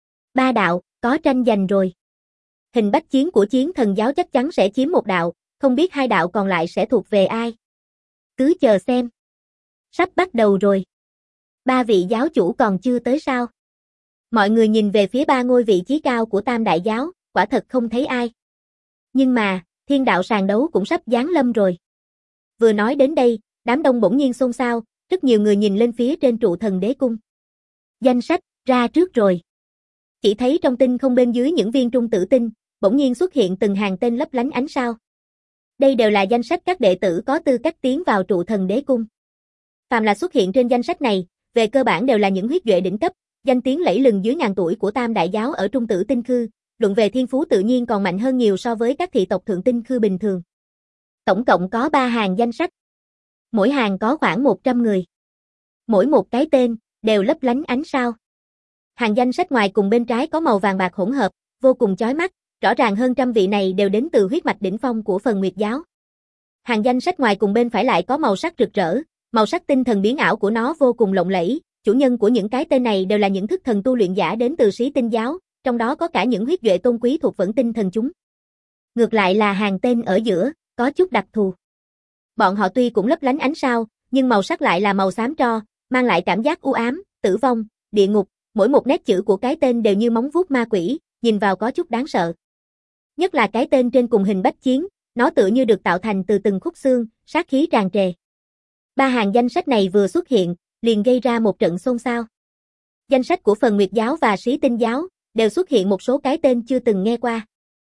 3 đạo, có tranh giành rồi. Hình bách chiến của chiến thần giáo chắc chắn sẽ chiếm một đạo, không biết 2 đạo còn lại sẽ thuộc về ai. Cứ chờ xem. Sắp bắt đầu rồi. 3 vị giáo chủ còn chưa tới sao? Mọi người nhìn về phía 3 ngôi vị trí cao của Tam Đại Giáo, quả thật không thấy ai. Nhưng mà, thiên đạo sàn đấu cũng sắp giáng lâm rồi. Vừa nói đến đây, đám đông bỗng nhiên xôn xao, rất nhiều người nhìn lên phía trên trụ thần đế cung. Danh sách, ra trước rồi. Chỉ thấy trong tinh không bên dưới những viên trung tử tinh, bỗng nhiên xuất hiện từng hàng tên lấp lánh ánh sao. Đây đều là danh sách các đệ tử có tư cách tiến vào trụ thần đế cung. Phàm là xuất hiện trên danh sách này, về cơ bản đều là những huyết duệ đỉnh cấp, danh tiếng lẫy lừng dưới ngàn tuổi của Tam Đại Giáo ở trung tử tinh khư, luận về thiên phú tự nhiên còn mạnh hơn nhiều so với các thị tộc thượng tinh khư bình thường. Tổng cộng có 3 hàng danh sách. Mỗi hàng có khoảng 100 người. Mỗi một cái tên, đều lấp lánh ánh sao. Hàng danh sách ngoài cùng bên trái có màu vàng bạc hỗn hợp, vô cùng chói mắt, rõ ràng hơn trăm vị này đều đến từ huyết mạch đỉnh phong của phần Nguyệt Giáo. Hàng danh sách ngoài cùng bên phải lại có màu sắc rực rỡ, màu sắc tinh thần biến ảo của nó vô cùng lộng lẫy, chủ nhân của những cái tên này đều là những thức thần tu luyện giả đến từ Sĩ Tinh Giáo, trong đó có cả những huyết duệ tôn quý thuộc Vẫn Tinh thần chúng. Ngược lại là hàng tên ở giữa, có chút đặc thù. Bọn họ tuy cũng lấp lánh ánh sao, nhưng màu sắc lại là màu xám tro, mang lại cảm giác u ám, tử vong, địa ngục, mỗi một nét chữ của cái tên đều như móng vuốt ma quỷ, nhìn vào có chút đáng sợ. Nhất là cái tên trên cùng hình bách chiến, nó tựa như được tạo thành từ từng khúc xương, sát khí tràn trề. 3 hàng danh sách này vừa xuất hiện, liền gây ra một trận xôn xao. Danh sách của phần Nguyệt Giáo và Sĩ Tinh Giáo đều xuất hiện một số cái tên chưa từng nghe qua,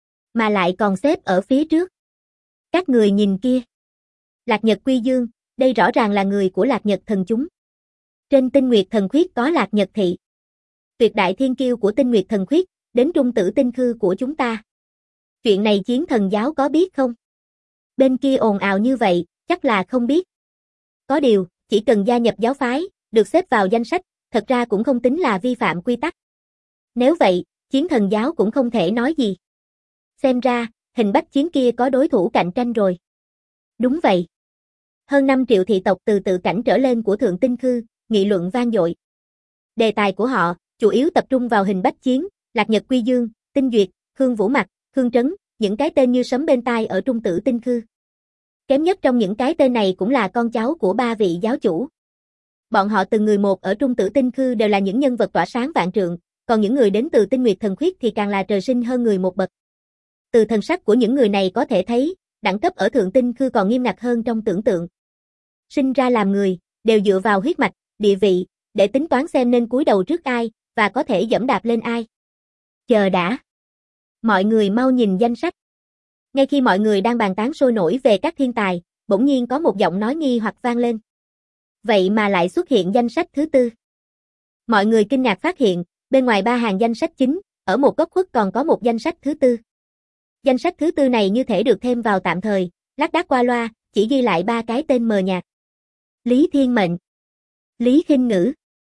mà lại còn xếp ở phía trước. Các người nhìn kia. Lạc Nhật Quy Dương, đây rõ ràng là người của Lạc Nhật thần chúng. Trên Tinh Nguyệt thần khuyết có Lạc Nhật thị. Tuyệt đại thiên kiêu của Tinh Nguyệt thần khuyết, đến trung tử tinh khư của chúng ta. Chuyện này chiến thần giáo có biết không? Bên kia ồn ào như vậy, chắc là không biết. Có điều, chỉ cần gia nhập giáo phái, được xếp vào danh sách, thật ra cũng không tính là vi phạm quy tắc. Nếu vậy, chiến thần giáo cũng không thể nói gì. Xem ra, hình bách chiến kia có đối thủ cạnh tranh rồi. Đúng vậy. Hơn 5 triệu thị tộc từ tự cảnh trở lên của Thượng Tinh Khư, nghị luận vang dội. Đề tài của họ, chủ yếu tập trung vào hình bách chiến, Lạc Nhật Quy Dương, Tinh Duyệt, Khương Vũ Mặc, Khương Trấn, những cái tên như sấm bên tai ở trung tử tinh khư. Kém nhất trong những cái tên này cũng là con cháu của 3 vị giáo chủ. Bọn họ từng người một ở trung tử tinh khư đều là những nhân vật tỏa sáng vạn trượng, còn những người đến từ Tinh Nguyệt thần khuyết thì càng là trời sinh hơn người một bậc. Từ thần sắc của những người này có thể thấy, đẳng cấp ở thượng tinh khư còn nghiêm ngặt hơn trong tưởng tượng. Sinh ra làm người, đều dựa vào huyết mạch, địa vị, để tính toán xem nên cúi đầu trước ai, và có thể dẫm đạp lên ai. Chờ đã. Mọi người mau nhìn danh sách. Ngay khi mọi người đang bàn tán sôi nổi về các thiên tài, bỗng nhiên có một giọng nói nghi hoặc vang lên. Vậy mà lại xuất hiện danh sách thứ 4. Mọi người kinh ngạc phát hiện, bên ngoài 3 hàng danh sách chính, ở một góc khuất còn có một danh sách thứ 4. Danh sách thứ 4 này như thể được thêm vào tạm thời, lác đác qua loa, chỉ ghi lại 3 cái tên mờ nhạt. Lý Thiên Mệnh, Lý Khinh Ngữ,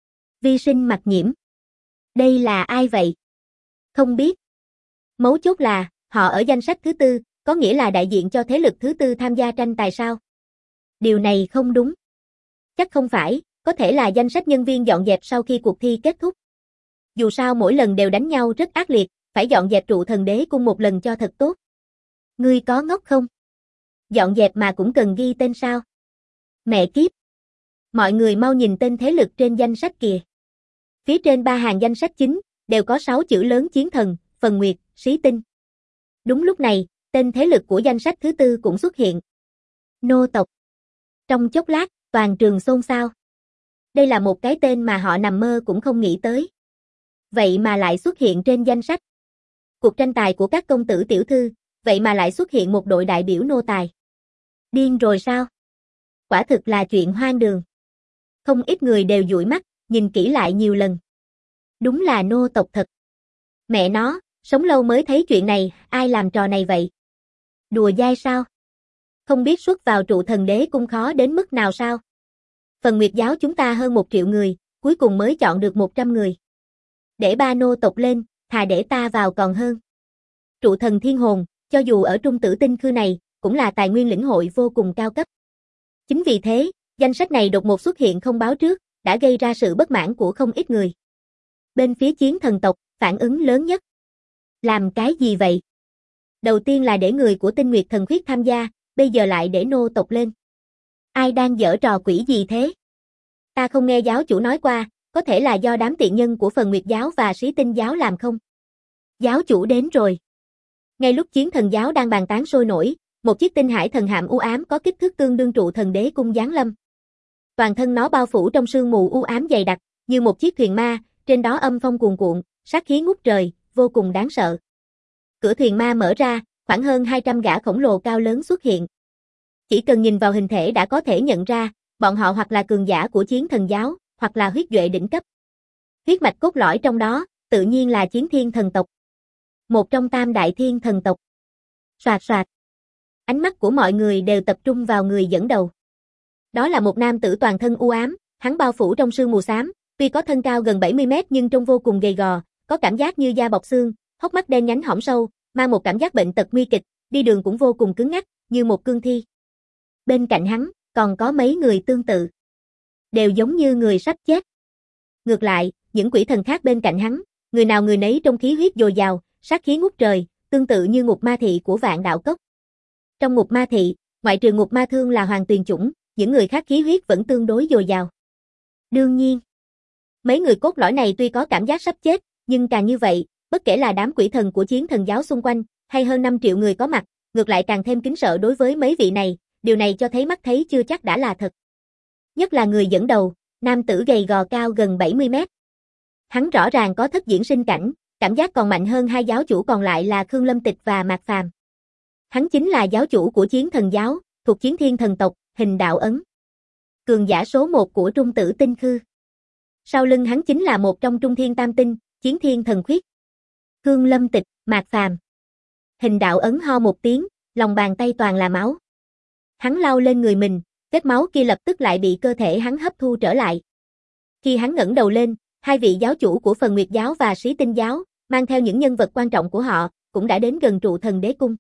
Vi Sinh Mặc Nhiễm. Đây là ai vậy? Không biết. Mấu chốt là, họ ở danh sách thứ 4, có nghĩa là đại diện cho thế lực thứ tư tham gia tranh tài sao? Điều này không đúng. Chắc không phải, có thể là danh sách nhân viên dọn dẹp sau khi cuộc thi kết thúc. Dù sao mỗi lần đều đánh nhau rất ác liệt, phải dọn dẹp trụ thần đế cung một lần cho thật tốt. Ngươi có ngốc không? Dọn dẹp mà cũng cần ghi tên sao? Mẹ kiếp! Mọi người mau nhìn tên thế lực trên danh sách kìa. Phía trên 3 hàng danh sách chính, đều có 6 chữ lớn chiến thần, phần nguyệt, xí tinh. Đúng lúc này, tên thế lực của danh sách thứ tư cũng xuất hiện. Nô tộc. Trong chốc lát, toàn trường xôn xao. Đây là một cái tên mà họ nằm mơ cũng không nghĩ tới. Vậy mà lại xuất hiện trên danh sách. Cuộc tranh tài của các công tử tiểu thư, vậy mà lại xuất hiện một đội đại biểu nô tài. Điên rồi sao? Quả thực là chuyện hoang đường. Không ít người đều dụi mắt, nhìn kỹ lại nhiều lần. Đúng là nô tộc thật. Mẹ nó, sống lâu mới thấy chuyện này, ai làm trò này vậy? Đùa dai sao? Không biết xuất vào trụ thần đế cung khó đến mức nào sao? Phần Nguyệt giáo chúng ta hơn 1 triệu người, cuối cùng mới chọn được 100 người. Để 3 nô tộc lên, thà để ta vào còn hơn. Trụ thần thiên hồn, cho dù ở trung tử tinh khư này, cũng là tài nguyên lĩnh hội vô cùng cao cấp. Chính vì thế, danh sách này đột ngột xuất hiện không báo trước, đã gây ra sự bất mãn của không ít người. Bên phía chiến thần tộc, phản ứng lớn nhất. Làm cái gì vậy? Đầu tiên là để người của Tinh Nguyệt Thần Khuyết tham gia, bây giờ lại để nô tộc lên. Ai đang giở trò quỷ gì thế? Ta không nghe giáo chủ nói qua, có thể là do đám tiện nhân của Phần Nguyệt giáo và Sĩ Tinh giáo làm không? Giáo chủ đến rồi. Ngay lúc chiến thần giáo đang bàn tán sôi nổi, một chiếc tinh hải thần hạm u ám có kích thước tương đương trụ thần đế cung giáng lâm. Toàn thân nó bao phủ trong sương mù u ám dày đặc, như một chiếc thuyền ma, trên đó âm phong cuồn cuộn, sát khí ngút trời, vô cùng đáng sợ. Cửa thuyền ma mở ra, khoảng hơn 200 gã khổng lồ cao lớn xuất hiện. Chỉ cần nhìn vào hình thể đã có thể nhận ra, bọn họ hoặc là cường giả của chiến thần giáo, hoặc là huyết duệ đỉnh cấp. Huyết mạch cốt lõi trong đó, tự nhiên là chiến thiên thần tộc. Một trong 3 đại thiên thần tộc. Soạt soạt. Ánh mắt của mọi người đều tập trung vào người dẫn đầu. Đó là một nam tử toàn thân u ám, hắn bao phủ trong sương mù xám, tuy có thân cao gần 70 mét nhưng trông vô cùng gầy gò, có cảm giác như da bọc xương, hốc mắt đen nhánh hõm sâu, mang một cảm giác bệnh tật nguy kịch, đi đường cũng vô cùng cứng ngắc, như một cương thi. Bên cạnh hắn, còn có mấy người tương tự. Đều giống như người sắp chết. Ngược lại, những quỷ thần khác bên cạnh hắn, người nào người nấy trong khí huyết dồi dào, sát khí ngút trời, tương tự như ngục ma thị của Vạn Đạo Cốc. Trong ngục ma thị, ngoại trừ ngục ma thương là hoàng tuyền chủng, những người khác khí huyết vẫn tương đối dồi dào. Đương nhiên, mấy người cốt lõi này tuy có cảm giác sắp chết, nhưng càng như vậy, bất kể là đám quỷ thần của chiến thần giáo xung quanh, hay hơn 5 triệu người có mặt, ngược lại càng thêm kính sợ đối với mấy vị này, điều này cho thấy mắt thấy chưa chắc đã là thật. Nhất là người dẫn đầu, nam tử gầy gò cao gần 70 mét. Hắn rõ ràng có thất diễn sinh cảnh, cảm giác còn mạnh hơn 2 giáo chủ còn lại là Khương Lâm Tịch và Mạc Phàm. Hắn chính là giáo chủ của chiến thần giáo, thuộc chiến thiên thần tộc, Hình Đạo Ấn. Cường giả số 1 của trung tử tinh khư. Sau lưng hắn chính là một trong trung thiên tam tinh, chiến thiên thần khuyết. Khương Lâm Tịch, Mạc Phàm. Hình Đạo Ấn ho một tiếng, lòng bàn tay toàn là máu. Hắn lau lên người mình, vết máu kia lập tức lại bị cơ thể hắn hấp thu trở lại. Khi hắn ngẩng đầu lên, 2 vị giáo chủ của Phần Nguyệt giáo và Sĩ Tinh giáo, mang theo những nhân vật quan trọng của họ, cũng đã đến gần trụ thần đế cung.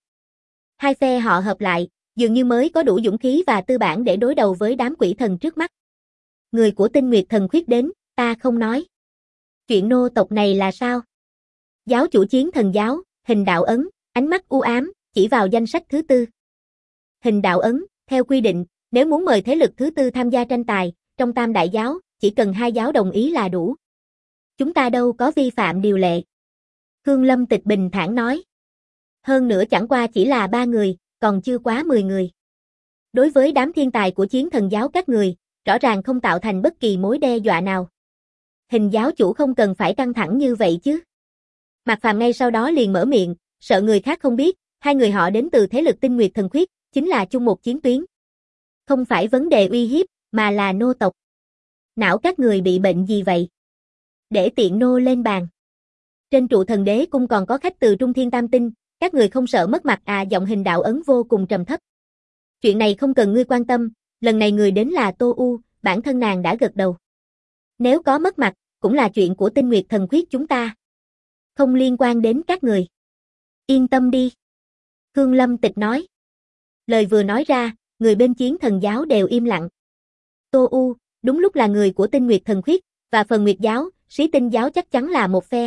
2 phe họ hợp lại, dường như mới có đủ dũng khí và tư bản để đối đầu với đám quỷ thần trước mắt. Người của Tinh Nguyệt thần khuyết đến, ta không nói. Chuyện nô tộc này là sao? Giáo chủ chiến thần giáo, Hình Đạo Ấn, ánh mắt u ám, chỉ vào danh sách thứ tư. Hình Đạo Ấn, theo quy định, nếu muốn mời thế lực thứ tư tham gia tranh tài, trong Tam đại giáo, chỉ cần 2 giáo đồng ý là đủ. Chúng ta đâu có vi phạm điều lệ. Khương Lâm Tịch bình thản nói. Hơn nữa chẳng qua chỉ là 3 người, còn chưa quá 10 người. Đối với đám thiên tài của chiến thần giáo các người, rõ ràng không tạo thành bất kỳ mối đe dọa nào. Hình giáo chủ không cần phải căng thẳng như vậy chứ. Mạc Phàm ngay sau đó liền mở miệng, sợ người khác không biết, 2 người họ đến từ thế lực Tinh Nguyệt thần khuyết, chính là chung một chiến tuyến. Không phải vấn đề uy hiếp, mà là nô tộc. Não các người bị bệnh gì vậy? Để tiện nô lên bàn. Trên trụ thần đế cung còn có khách từ Trung Thiên Tam Tinh, các người không sợ mất mặt à? Giọng Hình Đạo Ấn vô cùng trầm thấp. Chuyện này không cần ngươi quan tâm, lần này người đến là Tô U, bản thân nàng đã gật đầu. Nếu có mất mặt, cũng là chuyện của Tinh Nguyệt thần khuyết chúng ta. Không liên quan đến các người. Yên tâm đi. Khương Lâm Tịch nói. Lời vừa nói ra, người bên Chiến Thần giáo đều im lặng. Tô U, đúng lúc là người của Tinh Nguyệt Thần Khuyết, và phần Nguyệt giáo, Sĩ Tinh giáo chắc chắn là một phe.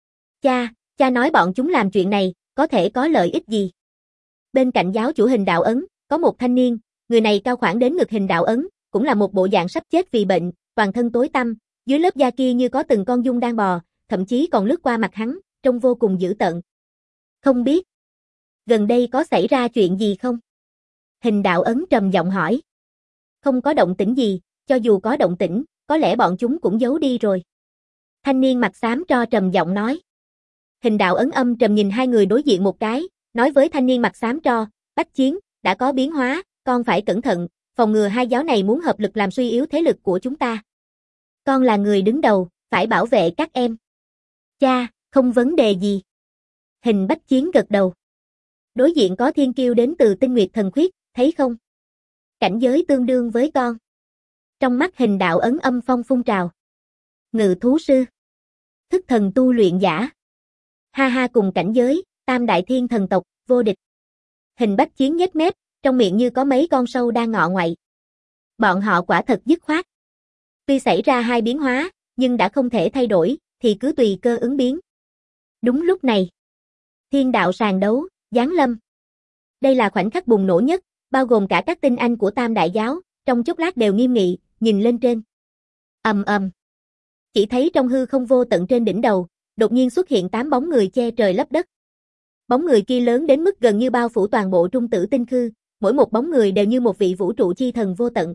Cha nói bọn chúng làm chuyện này, có thể có lợi ích gì? Bên cạnh giáo chủ Hình Đạo Ấn, có một thanh niên, người này cao khoảng đến ngực Hình Đạo Ấn, cũng là một bộ dạng sắp chết vì bệnh, toàn thân tối tăm, dưới lớp da kia như có từng con giun đang bò, thậm chí còn lướt qua mặt hắn, trông vô cùng dữ tợn. Không biết, gần đây có xảy ra chuyện gì không? Hình Đạo Ấn trầm giọng hỏi. Không có động tĩnh gì, cho dù có động tĩnh, có lẽ bọn chúng cũng giấu đi rồi. Thanh niên mặt xám tro trầm giọng nói. Hình Đạo Ấn âm trầm nhìn hai người đối diện một cái, nói với thanh niên mặt xám tro, Bách Chiến, đã có biến hóa, con phải cẩn thận, phòng ngừa hai giáo này muốn hợp lực làm suy yếu thế lực của chúng ta. Con là người đứng đầu, phải bảo vệ các em. Cha, không vấn đề gì. Hình Bách Chiến gật đầu. Đối diện có thiên kiêu đến từ Tinh Nguyệt Thần Khuyết, thấy không? Cảnh giới tương đương với con. Trong mắt Hình Đạo Ấn âm phong phun trào. Ngự thú sư. Thức thần tu luyện giả. Ha ha, cùng cảnh giới, tam đại thiên thần tộc, vô địch. Hình Bách Chiến nhếch mép, trong miệng như có mấy con sâu đang ngọ ngoậy. Bọn họ quả thật dứt khoát. Tuy xảy ra hai biến hóa, nhưng đã không thể thay đổi, thì cứ tùy cơ ứng biến. Đúng lúc này, thiên đạo sàn đấu, giáng lâm. Đây là khoảnh khắc bùng nổ nhất, bao gồm cả các tinh anh của tam đại giáo, trong chốc lát đều nghiêm nghị, nhìn lên trên. Ầm ầm. Chỉ thấy trong hư không vô tận trên đỉnh đầu, đột nhiên xuất hiện 8 bóng người che trời lấp đất. Bóng người kia lớn đến mức gần như bao phủ toàn bộ Trung Tử Tinh Khư, mỗi một bóng người đều như một vị vũ trụ chi thần vô tận.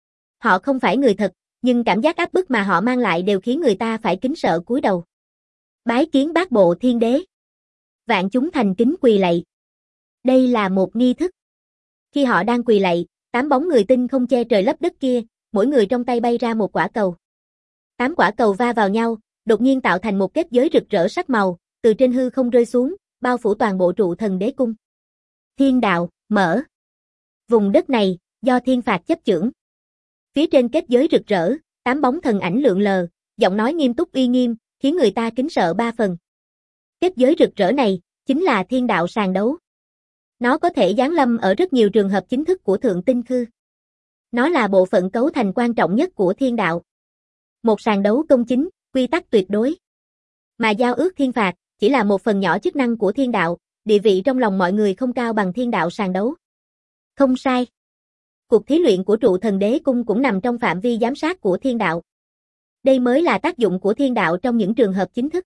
Họ không phải người thật, nhưng cảm giác áp bức mà họ mang lại đều khiến người ta phải kính sợ cúi đầu. Bái kiến bát bộ thiên đế. Vạn chúng thành kính quỳ lạy. Đây là một nghi thức. Khi họ đang quỳ lạy, 8 bóng người tinh không che trời lấp đất kia, mỗi người trong tay bay ra một quả cầu. 8 quả cầu va vào nhau, đột nhiên tạo thành một kết giới rực rỡ sắc màu, từ trên hư không rơi xuống, bao phủ toàn bộ trụ thần đế cung. Thiên đạo, mở. Vùng đất này, do thiên phạt chấp chưởng. Phía trên kết giới rực rỡ, 8 bóng thần ảnh lượn lờ, giọng nói nghiêm túc uy nghiêm, khiến người ta kính sợ 3 phần. Kết giới rực rỡ này, chính là thiên đạo sàn đấu. Nó có thể giáng lâm ở rất nhiều trường hợp chính thức của Thượng Tinh Khư. Nó là bộ phận cấu thành quan trọng nhất của thiên đạo. Một sàn đấu công chính, quy tắc tuyệt đối. Mà giao ước thiên phạt, chỉ là một phần nhỏ chức năng của thiên đạo, địa vị trong lòng mọi người không cao bằng thiên đạo sàn đấu. Không sai. Cuộc thí luyện của trụ thần đế cung cũng nằm trong phạm vi giám sát của thiên đạo. Đây mới là tác dụng của thiên đạo trong những trường hợp chính thức.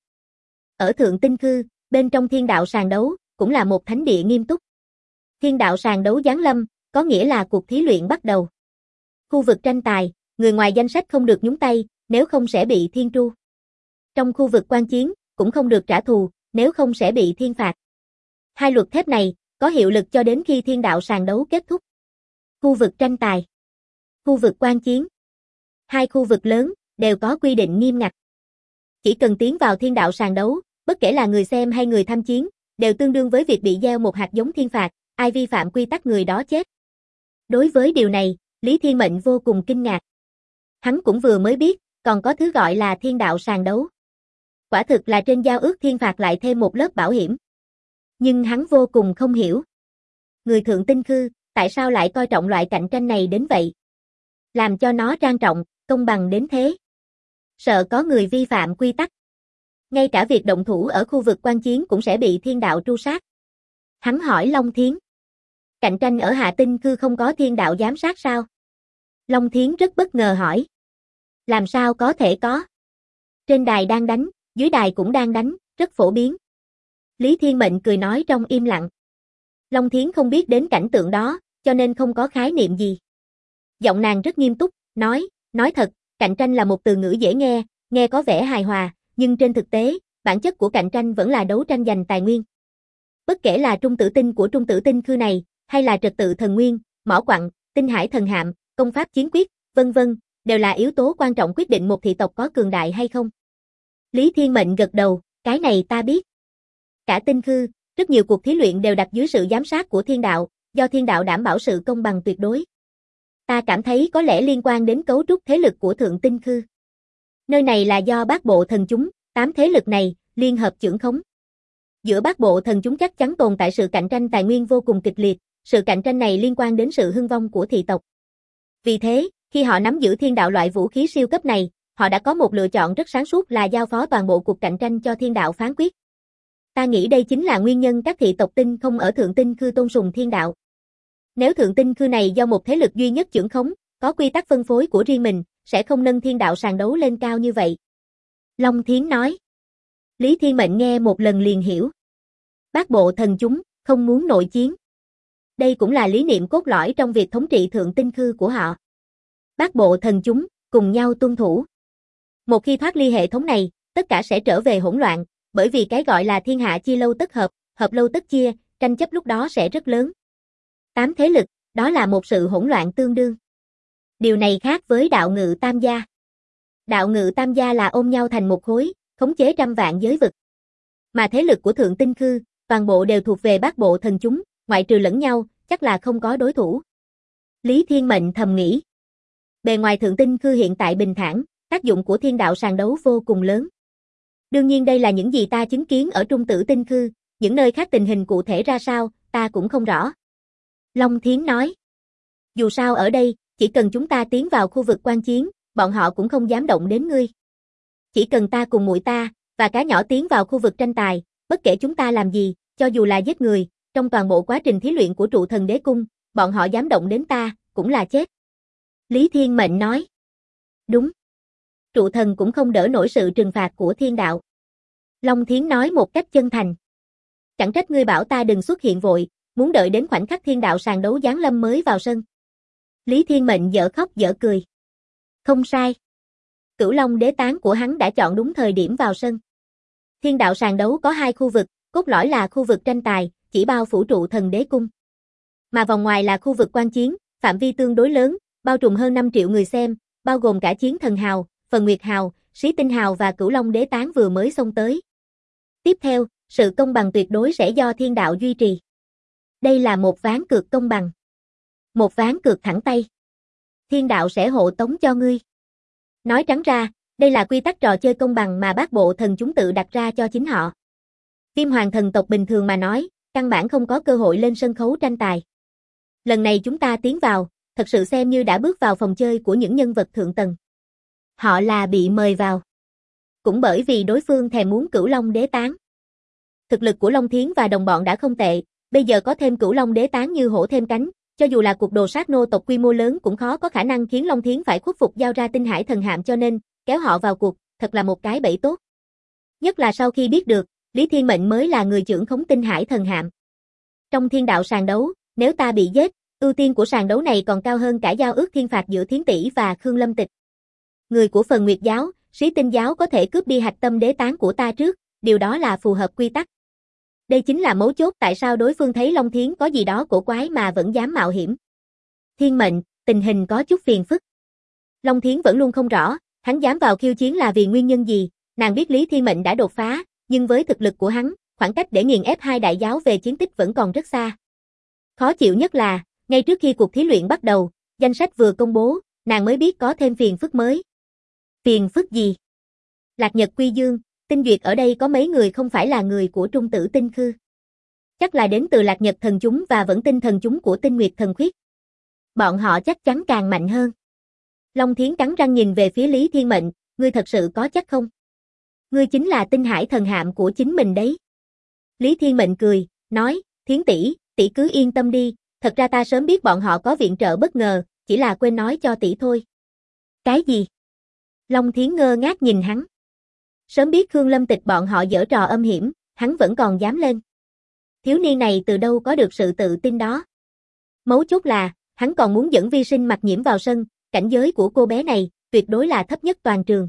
Ở Thượng Tinh Khư, bên trong thiên đạo sàn đấu, cũng là một thánh địa nghiêm túc. Thiên đạo sàn đấu giáng lâm, có nghĩa là cuộc thí luyện bắt đầu. Khu vực tranh tài, người ngoài danh sách không được nhúng tay, nếu không sẽ bị thiên tru. Trong khu vực quan chiến, cũng không được trả thù, nếu không sẽ bị thiên phạt. Hai luật thép này, có hiệu lực cho đến khi thiên đạo sàn đấu kết thúc. Khu vực tranh tài, khu vực quan chiến. Hai khu vực lớn, đều có quy định nghiêm ngặt. Chỉ cần tiến vào thiên đạo sàn đấu, bất kể là người xem hay người tham chiến, đều tương đương với việc bị gieo một hạt giống thiên phạt, ai vi phạm quy tắc người đó chết. Đối với điều này, Lý Thiên Mệnh vô cùng kinh ngạc. Hắn cũng vừa mới biết, còn có thứ gọi là thiên đạo sàn đấu. Quả thực là trên giao ước thiên phạt lại thêm một lớp bảo hiểm. Nhưng hắn vô cùng không hiểu. Người Thượng Tinh Khư, tại sao lại coi trọng loại cạnh tranh này đến vậy? Làm cho nó trang trọng, công bằng đến thế. Sợ có người vi phạm quy tắc. Ngay cả việc động thủ ở khu vực quan chiến cũng sẽ bị thiên đạo tru sát. Hắn hỏi Long Thiến. Cạnh tranh ở Hạ Tinh Khư không có thiên đạo giám sát sao? Long Thiến rất bất ngờ hỏi. Làm sao có thể có? Trên đài đang đánh, dưới đài cũng đang đánh, rất phổ biến. Lý Thiên Mệnh cười nói trong im lặng. Long Thiến không biết đến cảnh tượng đó, cho nên không có khái niệm gì. Giọng nàng rất nghiêm túc, nói thật, cạnh tranh là một từ ngữ dễ nghe, nghe có vẻ hài hòa, nhưng trên thực tế, bản chất của cạnh tranh vẫn là đấu tranh giành tài nguyên. Bất kể là trung tử tinh của Trung Tử Tinh Khư này, hay là trật tự thần nguyên, mỏ quặng, tinh hải thần hạm, công pháp chiến quyết, vân vân, đều là yếu tố quan trọng quyết định một thị tộc có cường đại hay không. Lý Thiên Mệnh gật đầu, cái này ta biết. Cả Tinh Khư, rất nhiều cuộc thí luyện đều đặt dưới sự giám sát của thiên đạo, do thiên đạo đảm bảo sự công bằng tuyệt đối. Ta cảm thấy có lẽ liên quan đến cấu trúc thế lực của Thượng Tinh Khư. Nơi này là do bát bộ thần chúng, 8 thế lực này, liên hợp chưởng khống. Giữa bát bộ thần chúng chắc chắn tồn tại sự cạnh tranh tài nguyên vô cùng kịch liệt, sự cạnh tranh này liên quan đến sự hưng vong của thị tộc. Vì thế, khi họ nắm giữ thiên đạo loại vũ khí siêu cấp này, họ đã có một lựa chọn rất sáng suốt là giao phó toàn bộ cuộc cạnh tranh cho thiên đạo phán quyết. Ta nghĩ đây chính là nguyên nhân các thị tộc tinh không ở thượng tinh khư tôn sùng thiên đạo. Nếu thượng tinh khư này do một thế lực duy nhất chưởng khống, có quy tắc phân phối của riêng mình, sẽ không nâng thiên đạo sàn đấu lên cao như vậy. Long Thiến nói. Lý Thiên Mệnh nghe một lần liền hiểu. Bát bộ thần chúng, không muốn nội chiến. Đây cũng là lý niệm cốt lõi trong việc thống trị thượng tinh khư của họ. Bát bộ thần chúng, cùng nhau tuân thủ. Một khi thoát ly hệ thống này, tất cả sẽ trở về hỗn loạn, bởi vì cái gọi là thiên hạ chia lâu tất hợp, hợp lâu tất chia, tranh chấp lúc đó sẽ rất lớn. 8 thế lực, đó là một sự hỗn loạn tương đương. Điều này khác với đạo ngự tam gia. Đạo ngự tam gia là ôm nhau thành một khối, khống chế trăm vạn giới vực. Mà thế lực của thượng tinh khư, toàn bộ đều thuộc về bát bộ thần chúng, ngoại trừ lẫn nhau, chắc là không có đối thủ. Lý Thiên Mệnh thầm nghĩ. Bề ngoài thượng tinh khư hiện tại bình thản, tác dụng của thiên đạo sàn đấu vô cùng lớn. Đương nhiên đây là những gì ta chứng kiến ở trung tử tinh khư, những nơi khác tình hình cụ thể ra sao, ta cũng không rõ. Long Thiến nói. Dù sao ở đây, chỉ cần chúng ta tiến vào khu vực quan chiến, bọn họ cũng không dám động đến ngươi. Chỉ cần ta cùng muội ta, và cá nhỏ tiến vào khu vực tranh tài, bất kể chúng ta làm gì, cho dù là giết người, trong toàn bộ quá trình thí luyện của trụ thần đế cung, bọn họ dám động đến ta, cũng là chết. Lý Thiên Mệnh nói. Đúng. Trụ thần cũng không đỡ nổi sự trừng phạt của thiên đạo. Long Thiến nói một cách chân thành. Chẳng trách ngươi bảo ta đừng xuất hiện vội, muốn đợi đến khoảnh khắc thiên đạo sàn đấu giáng lâm mới vào sân. Lý Thiên Mệnh dở khóc dở cười. Không sai. Cửu Long đế tán của hắn đã chọn đúng thời điểm vào sân. Thiên đạo sàn đấu có 2 khu vực, cốt lõi là khu vực tranh tài, chỉ bao phủ trụ thần đế cung. Mà vòng ngoài là khu vực quan chiến, phạm vi tương đối lớn, bao trùm hơn 5 triệu người xem, bao gồm cả chiến thần hào, phần nguyệt hào, xí tinh hào và cửu long đế tán vừa mới xông tới. Tiếp theo, sự công bằng tuyệt đối sẽ do thiên đạo duy trì. Đây là một ván cược công bằng. Một ván cược thẳng tay. Thiên đạo sẽ hộ tống cho ngươi. Nói trắng ra, đây là quy tắc trò chơi công bằng mà bát bộ thần chúng tự đặt ra cho chính họ. Viêm hoàng thần tộc bình thường mà nói, căn bản không có cơ hội lên sân khấu tranh tài. Lần này chúng ta tiến vào, thật sự xem như đã bước vào phòng chơi của những nhân vật thượng tầng. Họ là bị mời vào. Cũng bởi vì đối phương thèm muốn cửu long đế tán. Thực lực của Long Thiến và đồng bọn đã không tệ, bây giờ có thêm cửu long đế tán như hổ thêm cánh, cho dù là cuộc đồ sát nô tộc quy mô lớn cũng khó có khả năng khiến Long Thiến phải khuất phục giao ra tinh hải thần hạm, cho nên, kéo họ vào cuộc, thật là một cái bẫy tốt. Nhất là sau khi biết được, Lý Thiên Mệnh mới là người trưởng khống tinh hải thần hạm. Trong thiên đạo sàn đấu, nếu ta bị giết, ưu tiên của sàn đấu này còn cao hơn cả giao ước thiên phạt giữa Thiến Tỷ và Khương Lâm Tịch. Người của phần Nguyệt giáo, Sĩ Tinh giáo có thể cướp đi hạch tâm đế tán của ta trước, điều đó là phù hợp quy tắc. Đây chính là mấu chốt tại sao đối phương thấy Long Thiến có gì đó cổ quái mà vẫn dám mạo hiểm. Thiên Mệnh, tình hình có chút phiền phức. Long Thiến vẫn luôn không rõ, hắn dám vào khiêu chiến là vì nguyên nhân gì, nàng biết Lý Thiên Mệnh đã đột phá, nhưng với thực lực của hắn, khoảng cách để nghiền ép 2 đại giáo về chiến tích vẫn còn rất xa. Khó chịu nhất là, ngay trước khi cuộc thí luyện bắt đầu, danh sách vừa công bố, nàng mới biết có thêm phiền phức mới. Phiền phức gì? Lạc Nhật Quy Dương, Tinh Duyệt ở đây có mấy người không phải là người của Trung Tử Tinh Khư. Chắc là đến từ Lạc Nhật thần chúng và Vẫn Tinh thần chúng của Tinh Nguyệt thần khuyết. Bọn họ chắc chắn càng mạnh hơn. Long Thiến cắn răng nhìn về phía Lý Thiên Mệnh, ngươi thật sự có chắc không? Ngươi chính là tinh hải thần hạm của chính mình đấy. Lý Thiên Mệnh cười, nói, Thiến tỷ, tỷ cứ yên tâm đi, thật ra ta sớm biết bọn họ có viện trợ bất ngờ, chỉ là quên nói cho tỷ thôi. Cái gì? Long Thiến ngơ ngác nhìn hắn. Sớm biết Khương Lâm Tịch bọn họ giở trò âm hiểm, hắn vẫn còn dám lên. Thiếu niên này từ đâu có được sự tự tin đó. Mấu chốt là, hắn còn muốn dẫn Vi Sinh Mặc Nhiễm vào sân, cảnh giới của cô bé này, tuyệt đối là thấp nhất toàn trường.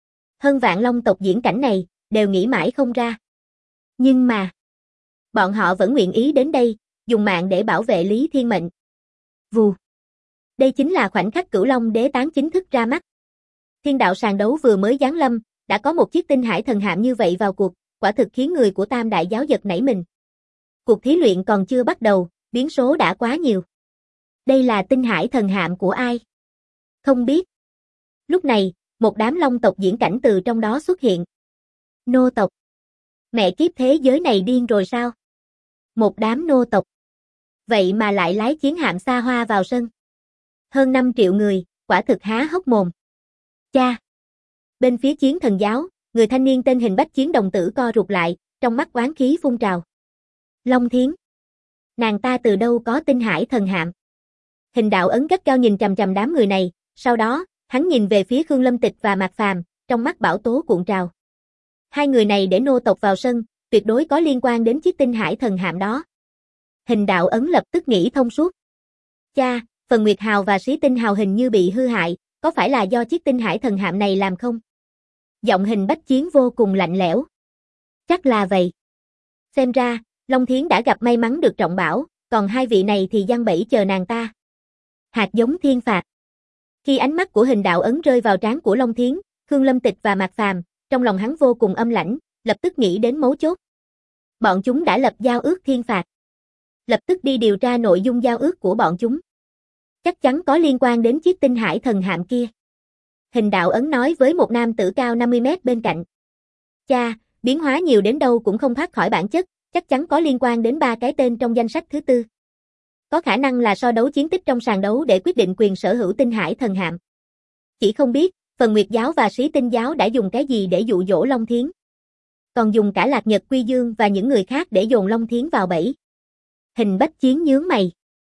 Hơn vạn long tộc diễn cảnh này, đều nghĩ mãi không ra. Nhưng mà, bọn họ vẫn nguyện ý đến đây, dùng mạng để bảo vệ Lý Thiên Mệnh. Vù. Đây chính là khoảnh khắc Cửu Long đế tán chính thức ra mắt. Thiên đạo sàn đấu vừa mới giáng lâm, đã có một chiếc tinh hải thần hạm như vậy vào cuộc, quả thực khiến người của Tam đại giáo giật nảy mình. Cuộc thí luyện còn chưa bắt đầu, biến số đã quá nhiều. Đây là tinh hải thần hạm của ai? Không biết. Lúc này, một đám long tộc diễn cảnh từ trong đó xuất hiện. Nô tộc. Mẹ kiếp, thế giới này điên rồi sao? Một đám nô tộc. Vậy mà lại lái chiến hạm xa hoa vào sân. Hơn 5 triệu người, quả thực há hốc mồm. Cha! Bên phía Chiến Thần giáo, người thanh niên tên Hình Bách Chiến đồng tử co rụt lại, trong mắt oán khí phun trào. Long Thiến! Nàng ta từ đâu có tinh hải thần hạm? Hình Đạo Ấn gắt cao nhìn chằm chằm đám người này, sau đó, hắn nhìn về phía Khương Lâm Tịch và Mạc Phàm, trong mắt bão tố cuộn trào. Hai người này để nô tộc vào sân, tuyệt đối có liên quan đến chiếc tinh hải thần hạm đó. Hình Đạo Ấn lập tức nghĩ thông suốt. Cha, phần Nguyệt Hào và Sĩ Tinh Hào hình như bị hư hại, có phải là do chiếc tinh hải thần hạm này làm không? Giọng Hình Bách Chiến vô cùng lạnh lẽo. Chắc là vậy. Xem ra, Long Thiến đã gặp may mắn được trọng bảo, còn hai vị này thì giăng bẫy chờ nàng ta. Hạt giống thiên phạt. Khi ánh mắt của Hình Đạo Ấn rơi vào trán của Long Thiến, Khương Lâm Tịch và Mạc Phàm, trong lòng hắn vô cùng âm lãnh, lập tức nghĩ đến mấu chốt. Bọn chúng đã lập giao ước thiên phạt. Lập tức đi điều tra nội dung giao ước của bọn chúng. Chắc chắn có liên quan đến chiếc tinh hải thần hạm kia. Hình Đạo Ấn nói với một nam tử cao 50 mét bên cạnh. Cha, biến hóa nhiều đến đâu cũng không thoát khỏi bản chất, chắc chắn có liên quan đến 3 cái tên trong danh sách thứ tư. Có khả năng là so đấu chiến tích trong sàn đấu để quyết định quyền sở hữu tinh hải thần hạm. Chỉ không biết, phần Nguyệt giáo và Sĩ Tinh giáo đã dùng cái gì để dụ dỗ Long Thiến. Còn dùng cả Lạc Nhật Quy Dương và những người khác để dồn Long Thiến vào bẫy. Hình Bách Chiến nhướng mày.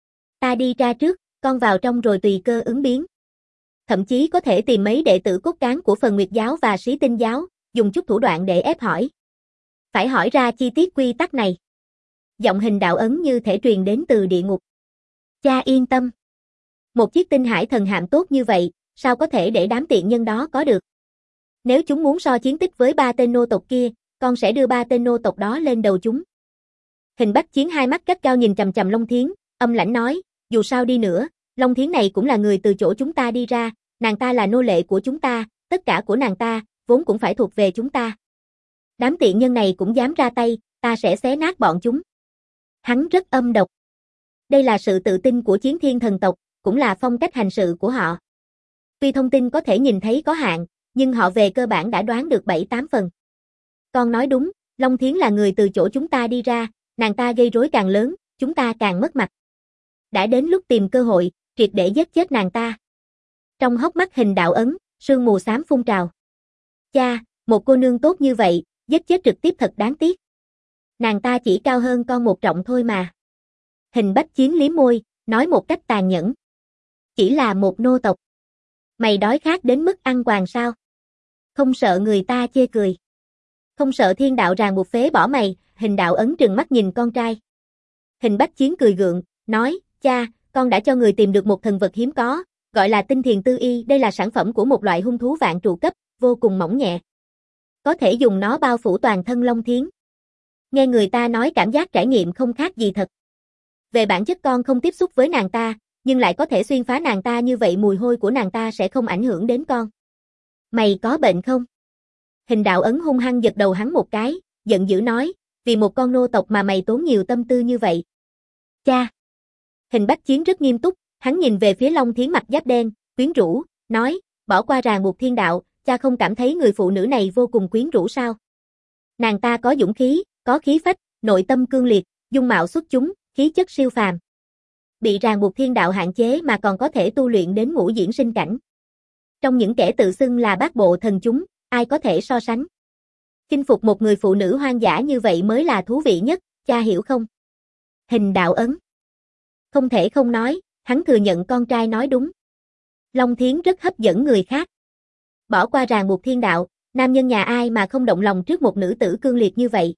Ta đi ra trước, con vào trong rồi tùy cơ ứng biến. Thậm chí có thể tìm mấy đệ tử cốt cán của phần Nguyệt giáo và Sĩ Tinh giáo, dùng chút thủ đoạn để ép hỏi. Phải hỏi ra chi tiết quy tắc này. Giọng Hình Đạo Ấn như thể truyền đến từ địa ngục. Cha yên tâm. Một chiếc tinh hải thần hạm tốt như vậy, sao có thể để đám tiện nhân đó có được? Nếu chúng muốn so chiến tích với 3 tên nô tộc kia, con sẽ đưa 3 tên nô tộc đó lên đầu chúng. Hình Bách Chiến hai mắt gắt cao nhìn chằm chằm Long Thiến, âm lãnh nói, dù sao đi nữa, Long Thiến này cũng là người từ chỗ chúng ta đi ra, nàng ta là nô lệ của chúng ta, tất cả của nàng ta, vốn cũng phải thuộc về chúng ta. Đám tiện nhân này cũng dám ra tay, ta sẽ xé nát bọn chúng. Hắn rất âm độc. Đây là sự tự tin của Chiến Thiên thần tộc, cũng là phong cách hành sự của họ. Tuy thông tin có thể nhìn thấy có hạn, nhưng họ về cơ bản đã đoán được 7-8 phần. Con nói đúng, Long Thiến là người từ chỗ chúng ta đi ra, nàng ta gây rối càng lớn, chúng ta càng mất mặt. Đã đến lúc tìm cơ hội, triệt để giết chết nàng ta. Trong hốc mắt Hình Đạo Ấn, sương mù xám phun trào. Cha, một cô nương tốt như vậy, giết chết trực tiếp thật đáng tiếc. Nàng ta chỉ cao hơn con một trọng thôi mà. Hình Bách Chiến liếm môi, nói một cách tàn nhẫn. Chỉ là một nô tộc. Mày đói khát đến mức ăn quàng sao? Không sợ người ta chê cười. Không sợ thiên đạo ràng buộc phế bỏ mày, Hình Đạo Ấn trừng mắt nhìn con trai. Hình Bách Chiến cười gượng, nói, cha, con đã cho người tìm được một thần vật hiếm có, gọi là tinh thiền tư y, đây là sản phẩm của một loại hung thú vạn trụ cấp, vô cùng mỏng nhẹ. Có thể dùng nó bao phủ toàn thân Long Thiến. Nghe người ta nói cảm giác trải nghiệm không khác gì thật. Về bản chất con không tiếp xúc với nàng ta, nhưng lại có thể xuyên phá nàng ta như vậy mùi hôi của nàng ta sẽ không ảnh hưởng đến con. Mày có bệnh không? Hình Đạo Ấn hung hăng giật đầu hắn một cái, giận dữ nói, vì một con nô tộc mà mày tốn nhiều tâm tư như vậy. Cha! Hình Bách Chiến rất nghiêm túc, hắn nhìn về phía Long Thiến mặt giáp đen, quyến rũ, nói, bỏ qua ràng buộc thiên đạo, cha không cảm thấy người phụ nữ này vô cùng quyến rũ sao? Nàng ta có dũng khí, có khí phách, nội tâm cương liệt, dung mạo xuất chúng, khí chất siêu phàm. Bị ràng buộc thiên đạo hạn chế mà còn có thể tu luyện đến ngũ diễn sinh cảnh. Trong những kẻ tự xưng là bát bộ thần chúng, ai có thể so sánh? Chinh phục một người phụ nữ hoang dã như vậy mới là thú vị nhất, cha hiểu không? Hình Đạo Ấn. Không thể không nói, hắn thừa nhận con trai nói đúng. Long Thiến rất hấp dẫn người khác. Bỏ qua ràng buộc thiên đạo, nam nhân nhà ai mà không động lòng trước một nữ tử cương liệt như vậy?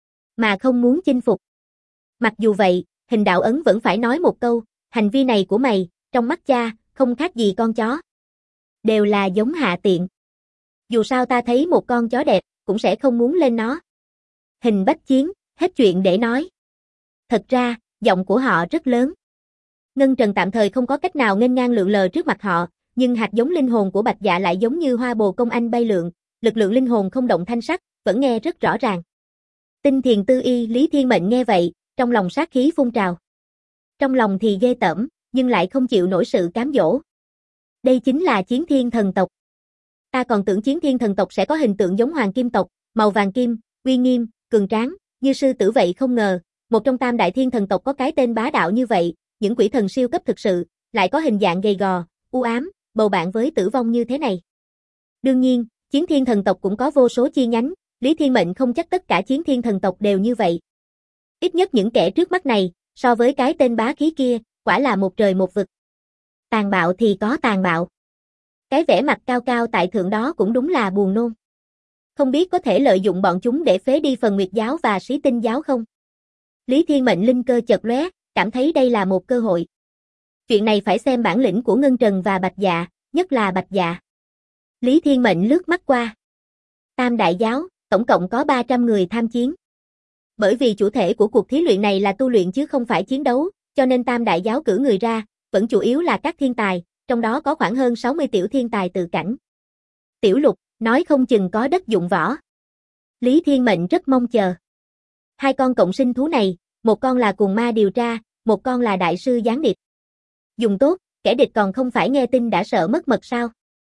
Mà không muốn chinh phục. Mặc dù vậy, Hình Đạo Ấn vẫn phải nói một câu, hành vi này của mày, trong mắt cha, không khác gì con chó. Đều là giống hạ tiện. Dù sao ta thấy một con chó đẹp, cũng sẽ không muốn lên nó. Hình Bách Chiến, hết chuyện để nói. Thật ra, giọng của họ rất lớn. Ngân Trần tạm thời không có cách nào nghênh ngang lượn lờ trước mặt họ, nhưng hạt giống linh hồn của Bạch Dạ lại giống như hoa bồ công anh bay lượn, lực lượng linh hồn không động thanh sắc, vẫn nghe rất rõ ràng. Tinh thiền tư y Lý Thiên Mệnh nghe vậy, trong lòng sát khí phun trào. Trong lòng thì ghê tởm, nhưng lại không chịu nổi sự cám dỗ. Đây chính là Chiến Thiên thần tộc. Ta còn tưởng Chiến Thiên thần tộc sẽ có hình tượng giống Hoàng Kim tộc, màu vàng kim, uy nghiêm, cường tráng, như sư tử vậy không ngờ, một trong tam đại thiên thần tộc có cái tên bá đạo như vậy, những quỷ thần siêu cấp thực sự, lại có hình dạng gầy gò, u ám, bầu bạn với tử vong như thế này. Đương nhiên, chiến thiên thần tộc cũng có vô số chi nhánh, Lý Thiên Mệnh không chắc tất cả chiến thiên thần tộc đều như vậy. Ít nhất những kẻ trước mắt này, so với cái tên bá khí kia, quả là một trời một vực. Tàn bạo thì có tàn bạo. Cái vẻ mặt cao cao tại thượng đó cũng đúng là buồn nôn. Không biết có thể lợi dụng bọn chúng để phế đi phần Nguyệt giáo và Sĩ Tinh giáo không? Lý Thiên Mệnh linh cơ chợt lóe, cảm thấy đây là một cơ hội. Chuyện này phải xem bản lĩnh của Ngân Trần và Bạch Dạ, nhất là Bạch Dạ. Lý Thiên Mệnh lướt mắt qua. Tam đại giáo, tổng cộng có 300 người tham chiến. Bởi vì chủ thể của cuộc thí luyện này là tu luyện chứ không phải chiến đấu, cho nên Tam đại giáo cử người ra, vẫn chủ yếu là các thiên tài, trong đó có khoảng hơn 60 tiểu thiên tài tự cảnh. Tiểu Lục, nói không chừng có đất dụng võ. Lý Thiên Mệnh rất mong chờ. Hai con cộng sinh thú này, một con là cùng ma điều tra, một con là đại sư gián điệp. Dùng tốt, kẻ địch còn không phải nghe tin đã sợ mất mật sao?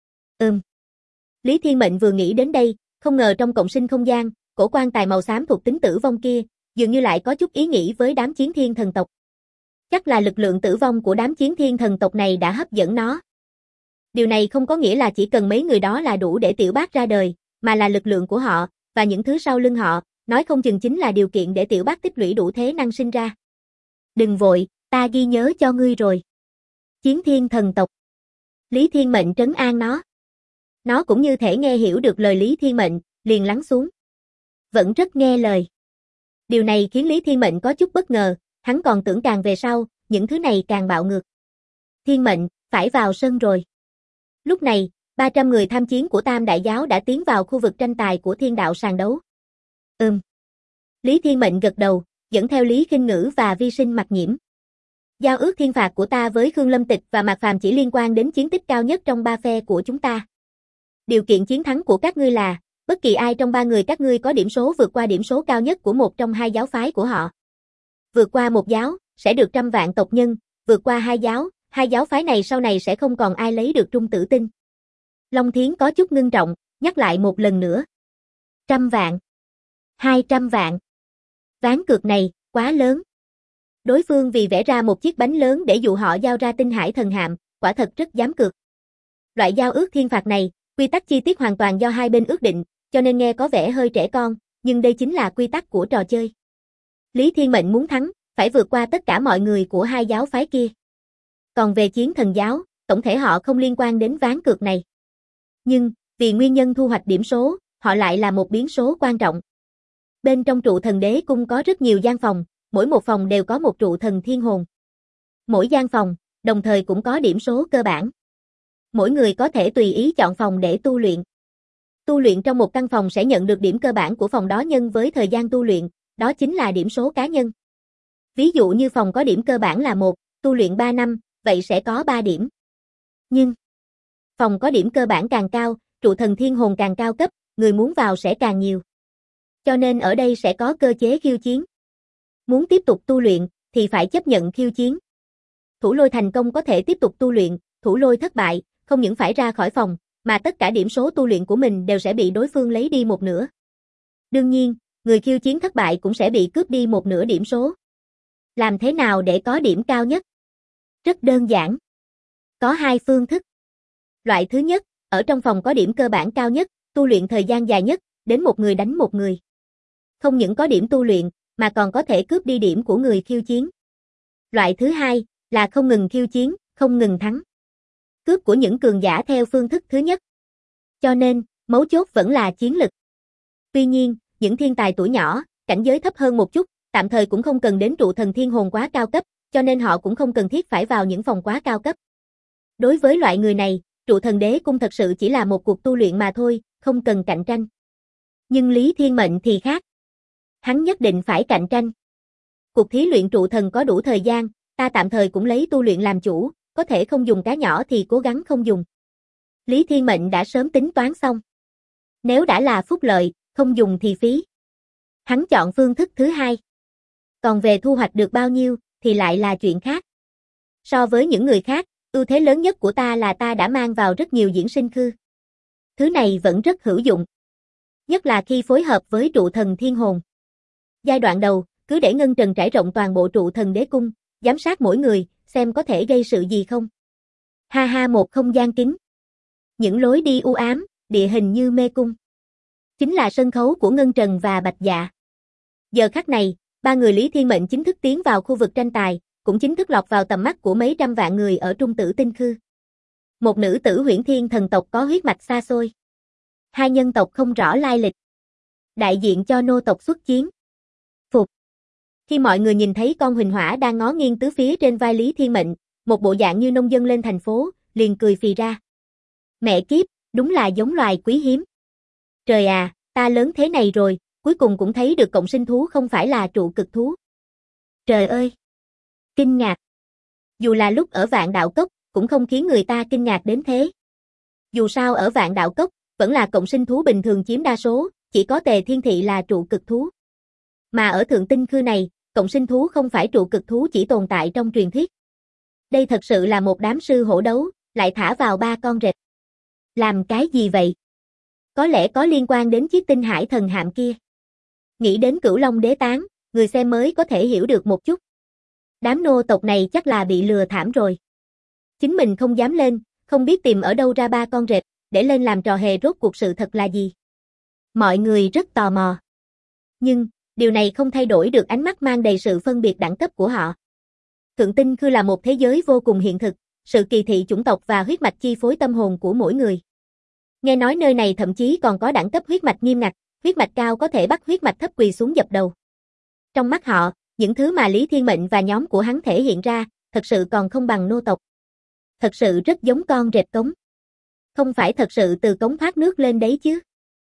Lý Thiên Mệnh vừa nghĩ đến đây, không ngờ trong cộng sinh không gian, cổ quan tài màu xám thuộc tính tử vong kia, dường như lại có chút ý nghĩ với đám chiến thiên thần tộc. Chắc là lực lượng tử vong của đám chiến thiên thần tộc này đã hấp dẫn nó. Điều này không có nghĩa là chỉ cần mấy người đó là đủ để tiểu bác ra đời, mà là lực lượng của họ, và những thứ sau lưng họ, nói không chừng chính là điều kiện để tiểu bác tích lũy đủ thế năng sinh ra. Đừng vội, ta ghi nhớ cho ngươi rồi. Chiến thiên thần tộc. Lý Thiên Mệnh trấn an nó. Nó cũng như thể nghe hiểu được lời Lý Thiên Mệnh, liền lắng xuống. Vẫn rất nghe lời. Điều này khiến Lý Thiên Mệnh có chút bất ngờ, hắn còn tưởng càng về sau, những thứ này càng bạo ngược. Thiên Mệnh, phải vào sân rồi. Lúc này, 300 người tham chiến của Tam Đại Giáo đã tiến vào khu vực tranh tài của thiên đạo sàn đấu. Lý Thiên Mệnh gật đầu, dẫn theo Lý Kinh Ngữ và Vi Sinh Mặc Nhiễm. Giao ước thiên phạt của ta với Khương Lâm Tịch và Mạc Phàm chỉ liên quan đến chiến tích cao nhất trong ba phe của chúng ta. Điều kiện chiến thắng của các ngươi là, bất kỳ ai trong ba người các ngươi có điểm số vượt qua điểm số cao nhất của một trong hai giáo phái của họ. Vượt qua một giáo, sẽ được 100 vạn tộc nhân, vượt qua hai giáo phái này sau này sẽ không còn ai lấy được trung tử tinh. Long Thiến có chút ngưng trọng, nhắc lại một lần nữa. 100 vạn. 200 vạn. Ván cược này, quá lớn. Đối phương vì vẽ ra một chiếc bánh lớn để dụ họ giao ra tinh hải thần hạm, quả thật rất dám cược. Loại giao ước thiên phạt này, quy tắc chi tiết hoàn toàn do hai bên ước định, cho nên nghe có vẻ hơi trẻ con, nhưng đây chính là quy tắc của trò chơi. Lý Thiên Mệnh muốn thắng, phải vượt qua tất cả mọi người của hai giáo phái kia. Còn về chiến thần giáo, tổng thể họ không liên quan đến ván cược này. Nhưng, vì nguyên nhân thu hoạch điểm số, họ lại là một biến số quan trọng. Bên trong trụ thần đế cung có rất nhiều gian phòng, mỗi một phòng đều có một trụ thần thiên hồn. Mỗi gian phòng, đồng thời cũng có điểm số cơ bản. Mỗi người có thể tùy ý chọn phòng để tu luyện. Tu luyện trong một căn phòng sẽ nhận được điểm cơ bản của phòng đó nhân với thời gian tu luyện, đó chính là điểm số cá nhân. Ví dụ như phòng có điểm cơ bản là 1, tu luyện 3 năm, vậy sẽ có 3 điểm. Nhưng, phòng có điểm cơ bản càng cao, trụ thần thiên hồn càng cao cấp, người muốn vào sẽ càng nhiều. Cho nên ở đây sẽ có cơ chế khiêu chiến. Muốn tiếp tục tu luyện, thì phải chấp nhận khiêu chiến. Thủ lôi thành công có thể tiếp tục tu luyện, thủ lôi thất bại, không những phải ra khỏi phòng, mà tất cả điểm số tu luyện của mình đều sẽ bị đối phương lấy đi một nửa. Đương nhiên, người khiêu chiến thất bại cũng sẽ bị cướp đi một nửa điểm số. Làm thế nào để có điểm cao nhất? Rất đơn giản. Có hai phương thức. Loại thứ nhất, ở trong phòng có điểm cơ bản cao nhất, tu luyện thời gian dài nhất, đến một người đánh một người. Không những có điểm tu luyện, mà còn có thể cướp đi điểm của người khiêu chiến. Loại thứ hai, là không ngừng khiêu chiến, không ngừng thắng. Cướp của những cường giả theo phương thức thứ nhất. Cho nên, mấu chốt vẫn là chiến lực. Tuy nhiên, những thiên tài tuổi nhỏ, cảnh giới thấp hơn một chút, tạm thời cũng không cần đến trụ thần thiên hồn quá cao cấp, cho nên họ cũng không cần thiết phải vào những phòng quá cao cấp. Đối với loại người này, trụ thần đế cung thật sự chỉ là một cuộc tu luyện mà thôi, không cần cạnh tranh. Nhưng Lý Thiên Mệnh thì khác. Hắn nhất định phải cạnh tranh. Cuộc thí luyện trụ thần có đủ thời gian, ta tạm thời cũng lấy tu luyện làm chủ, có thể không dùng cá nhỏ thì cố gắng không dùng. Lý Thiên Mệnh đã sớm tính toán xong. Nếu đã là phúc lợi, không dùng thì phí. Hắn chọn phương thức thứ hai. Còn về thu hoạch được bao nhiêu, thì lại là chuyện khác. So với những người khác, ưu thế lớn nhất của ta là ta đã mang vào rất nhiều diễn sinh khư. Thứ này vẫn rất hữu dụng. Nhất là khi phối hợp với trụ thần thiên hồn. Giai đoạn đầu, cứ để Ngân Trần trải rộng toàn bộ trụ thần đế cung, giám sát mỗi người, xem có thể gây sự gì không. Ha ha, một không gian kín. Những lối đi u ám, địa hình như mê cung. Chính là sân khấu của Ngân Trần và Bạch Dạ. Giờ khắc này, ba người Lý Thiên Mệnh chính thức tiến vào khu vực tranh tài, cũng chính thức lọt vào tầm mắt của mấy trăm vạn người ở Trung Tử Tinh Khư. Một nữ tử Huyễn Thiên thần tộc có huyết mạch xa xôi. Hai nhân tộc không rõ lai lịch. Đại diện cho nô tộc xuất chiến. Phục. Khi mọi người nhìn thấy con Huỳnh Hỏa đang ngó nghiêng tứ phía trên vai Lý Thiên Mệnh, một bộ dạng như nông dân lên thành phố, liền cười phì ra. Mẹ kiếp, đúng là giống loài quý hiếm. Trời à, ta lớn thế này rồi, cuối cùng cũng thấy được cộng sinh thú không phải là trụ cực thú. Trời ơi! Kinh ngạc. Dù là lúc ở Vạn Đạo Cốc, cũng không khiến người ta kinh ngạc đến thế. Dù sao ở Vạn Đạo Cốc, vẫn là cộng sinh thú bình thường chiếm đa số, chỉ có Tề Thiên Thị là trụ cực thú. Mà ở Thượng Tinh Khư này, cộng sinh thú không phải trụ cực thú chỉ tồn tại trong truyền thuyết. Đây thật sự là một đám sư hổ đấu, lại thả vào ba con rệp. Làm cái gì vậy? Có lẽ có liên quan đến chiếc tinh hải thần hạm kia. Nghĩ đến Cửu Long Đế Tán, người xem mới có thể hiểu được một chút. Đám nô tộc này chắc là bị lừa thảm rồi. Chính mình không dám lên, không biết tìm ở đâu ra ba con rệp, để lên làm trò hề rốt cuộc sự thật là gì. Mọi người rất tò mò. Nhưng, điều này không thay đổi được ánh mắt mang đầy sự phân biệt đẳng cấp của họ. Thượng Tinh Khư là một thế giới vô cùng hiện thực, sự kỳ thị chủng tộc và huyết mạch chi phối tâm hồn của mỗi người. Nghe nói nơi này thậm chí còn có đẳng cấp huyết mạch nghiêm ngặt, huyết mạch cao có thể bắt huyết mạch thấp quỳ xuống dập đầu. Trong mắt họ, những thứ mà Lý Thiên Mệnh và nhóm của hắn thể hiện ra, thật sự còn không bằng nô tộc. Thật sự rất giống con rệp cống. Không phải thật sự từ cống thoát nước lên đấy chứ.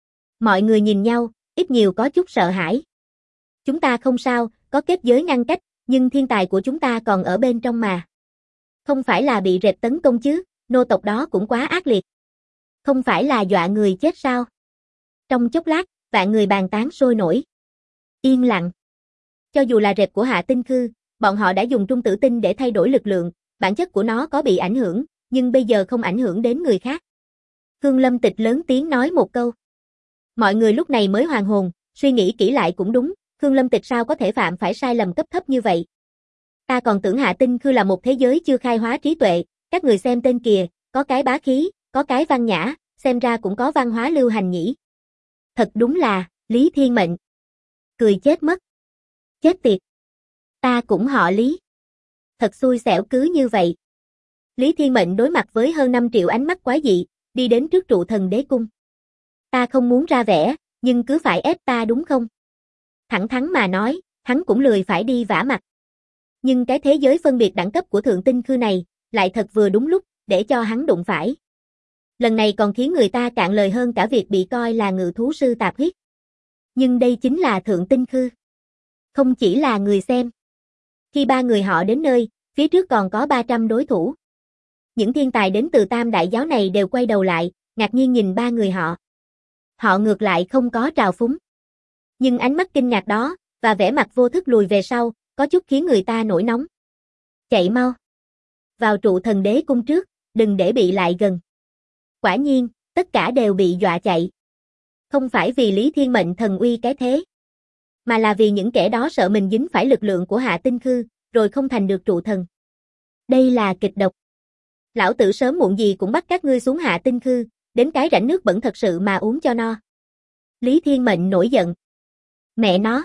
Mọi người nhìn nhau, ít nhiều có chút sợ hãi. Chúng ta không sao, có kết giới ngăn cách, nhưng thiên tài của chúng ta còn ở bên trong mà. Không phải là bị rệp tấn công chứ, nô tộc đó cũng quá ác liệt. Không phải là dọa người chết sao? Trong chốc lát, vạn người bàn tán sôi nổi. Yên lặng. Cho dù là rệp của Hạ Tinh Khư, bọn họ đã dùng trung tử tinh để thay đổi lực lượng, bản chất của nó có bị ảnh hưởng, nhưng bây giờ không ảnh hưởng đến người khác. Khương Lâm Tịch lớn tiếng nói một câu. Mọi người lúc này mới hoàn hồn, suy nghĩ kỹ lại cũng đúng, Khương Lâm Tịch sao có thể phạm phải sai lầm cấp thấp như vậy. Ta còn tưởng Hạ Tinh Khư là một thế giới chưa khai hóa trí tuệ, các người xem tên kìa, có cái bá khí, có cái văn nhã, xem ra cũng có văn hóa lưu hành nhỉ. Thật đúng là, Lý Thiên Mệnh. Cười chết mất. Chết tiệt. Ta cũng họ Lý. Thật xui xẻo cứ như vậy. Lý Thiên Mệnh đối mặt với hơn 5 triệu ánh mắt quái dị, đi đến trước trụ thần đế cung. Ta không muốn ra vẻ, nhưng cứ phải ép ta đúng không? Thẳng thắn mà nói, hắn cũng lười phải đi vả mặt. Nhưng cái thế giới phân biệt đẳng cấp của Thượng Tinh Khư này, lại thật vừa đúng lúc, để cho hắn đụng phải. Lần này còn khiến người ta cạn lời hơn cả việc bị coi là ngự thú sư tạp huyết. Nhưng đây chính là Thượng Tinh Khư. Không chỉ là người xem. Khi ba người họ đến nơi, phía trước còn có 300 đối thủ. Những thiên tài đến từ Tam Đại Giáo này đều quay đầu lại, ngạc nhiên nhìn ba người họ. Họ ngược lại không có trào phúng. Nhưng ánh mắt kinh ngạc đó, và vẻ mặt vô thức lùi về sau, có chút khiến người ta nổi nóng. Chạy mau. Vào trụ thần đế cung trước, đừng để bị lại gần. Quả nhiên, tất cả đều bị dọa chạy. Không phải vì Lý Thiên Mệnh thần uy cái thế, mà là vì những kẻ đó sợ mình dính phải lực lượng của Hạ Tinh Khư, rồi không thành được trụ thần. Đây là kịch độc. Lão tử sớm muộn gì cũng bắt các ngươi xuống Hạ Tinh Khư, đến cái rãnh nước bẩn thật sự mà uống cho no. Lý Thiên Mệnh nổi giận. Mẹ nó.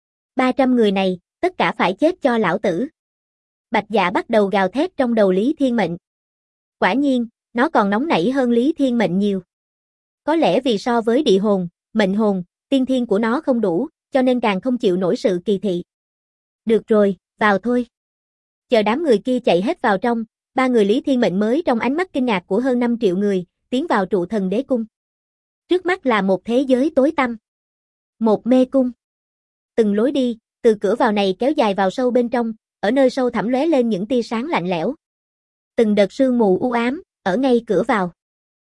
300 người này, tất cả phải chết cho lão tử. Bạch Dạ bắt đầu gào thét trong đầu Lý Thiên Mệnh. Quả nhiên, nó còn nóng nảy hơn Lý Thiên Mệnh nhiều. Có lẽ vì so với địa hồn, mệnh hồn, tiên thiên của nó không đủ, cho nên càng không chịu nổi sự kỳ thị. Được rồi, vào thôi. Chờ đám người kia chạy hết vào trong, ba người Lý Thiên Mệnh mới trong ánh mắt kinh ngạc của hơn 5 triệu người, tiến vào trụ thần đế cung. Trước mắt là một thế giới tối tăm. Một mê cung. Từng lối đi, từ cửa vào này kéo dài vào sâu bên trong, ở nơi sâu thẳm lóe lên những tia sáng lạnh lẽo. Từng đợt sương mù u ám, ở ngay cửa vào.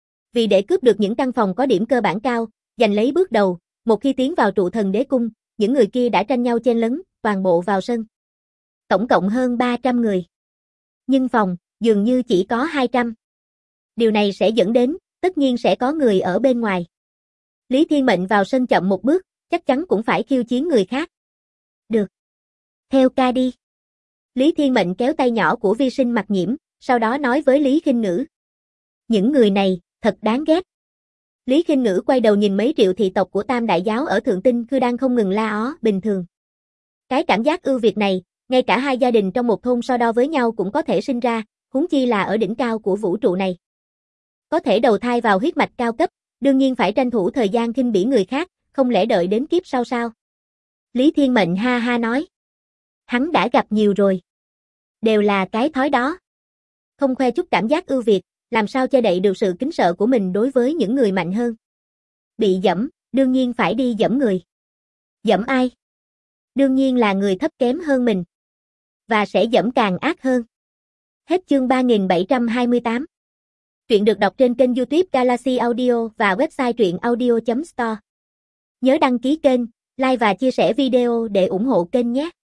Vì để cướp được những căn phòng có điểm cơ bản cao, giành lấy bước đầu, một khi tiến vào trụ thần đế cung, những người kia đã tranh nhau chen lấn, toàn bộ vào sân. Tổng cộng hơn 300 người. Nhưng phòng, dường như chỉ có 200. Điều này sẽ dẫn đến, tất nhiên sẽ có người ở bên ngoài. Lý Thiên Mệnh vào sân chậm một bước, chắc chắn cũng phải khiêu chiến người khác. Được. Theo ca đi. Lý Thiên Mệnh kéo tay nhỏ của Vi Sinh Mặc Nhiễm, sau đó nói với Lý Khinh Ngữ. Những người này, thật đáng ghét. Lý Khinh Ngữ quay đầu nhìn mấy triệu thị tộc của Tam Đại Giáo ở Thượng Tinh Khư đang không ngừng la ó, bình thường. Cái cảm giác ưu việt này, ngay cả hai gia đình trong một thôn so đo với nhau cũng có thể sinh ra, huống chi là ở đỉnh cao của vũ trụ này. Có thể đầu thai vào huyết mạch cao cấp, đương nhiên phải tranh thủ thời gian khinh bỉ người khác, không lẽ đợi đến kiếp sau sao? Lý Thiên Mệnh ha ha nói. Hắn đã gặp nhiều rồi. Đều là cái thói đó. Không khoe chút cảm giác ưu việt, làm sao che đậy được sự kính sợ của mình đối với những người mạnh hơn. Bị giẫm, đương nhiên phải đi giẫm người. Giẫm ai? Đương nhiên là người thấp kém hơn mình. Và sẽ giẫm càng ác hơn. Hết chương 3728. Truyện được đọc trên kênh YouTube Galaxy Audio và website truyệnaudio.store. Nhớ đăng ký kênh, like và chia sẻ video để ủng hộ kênh nhé.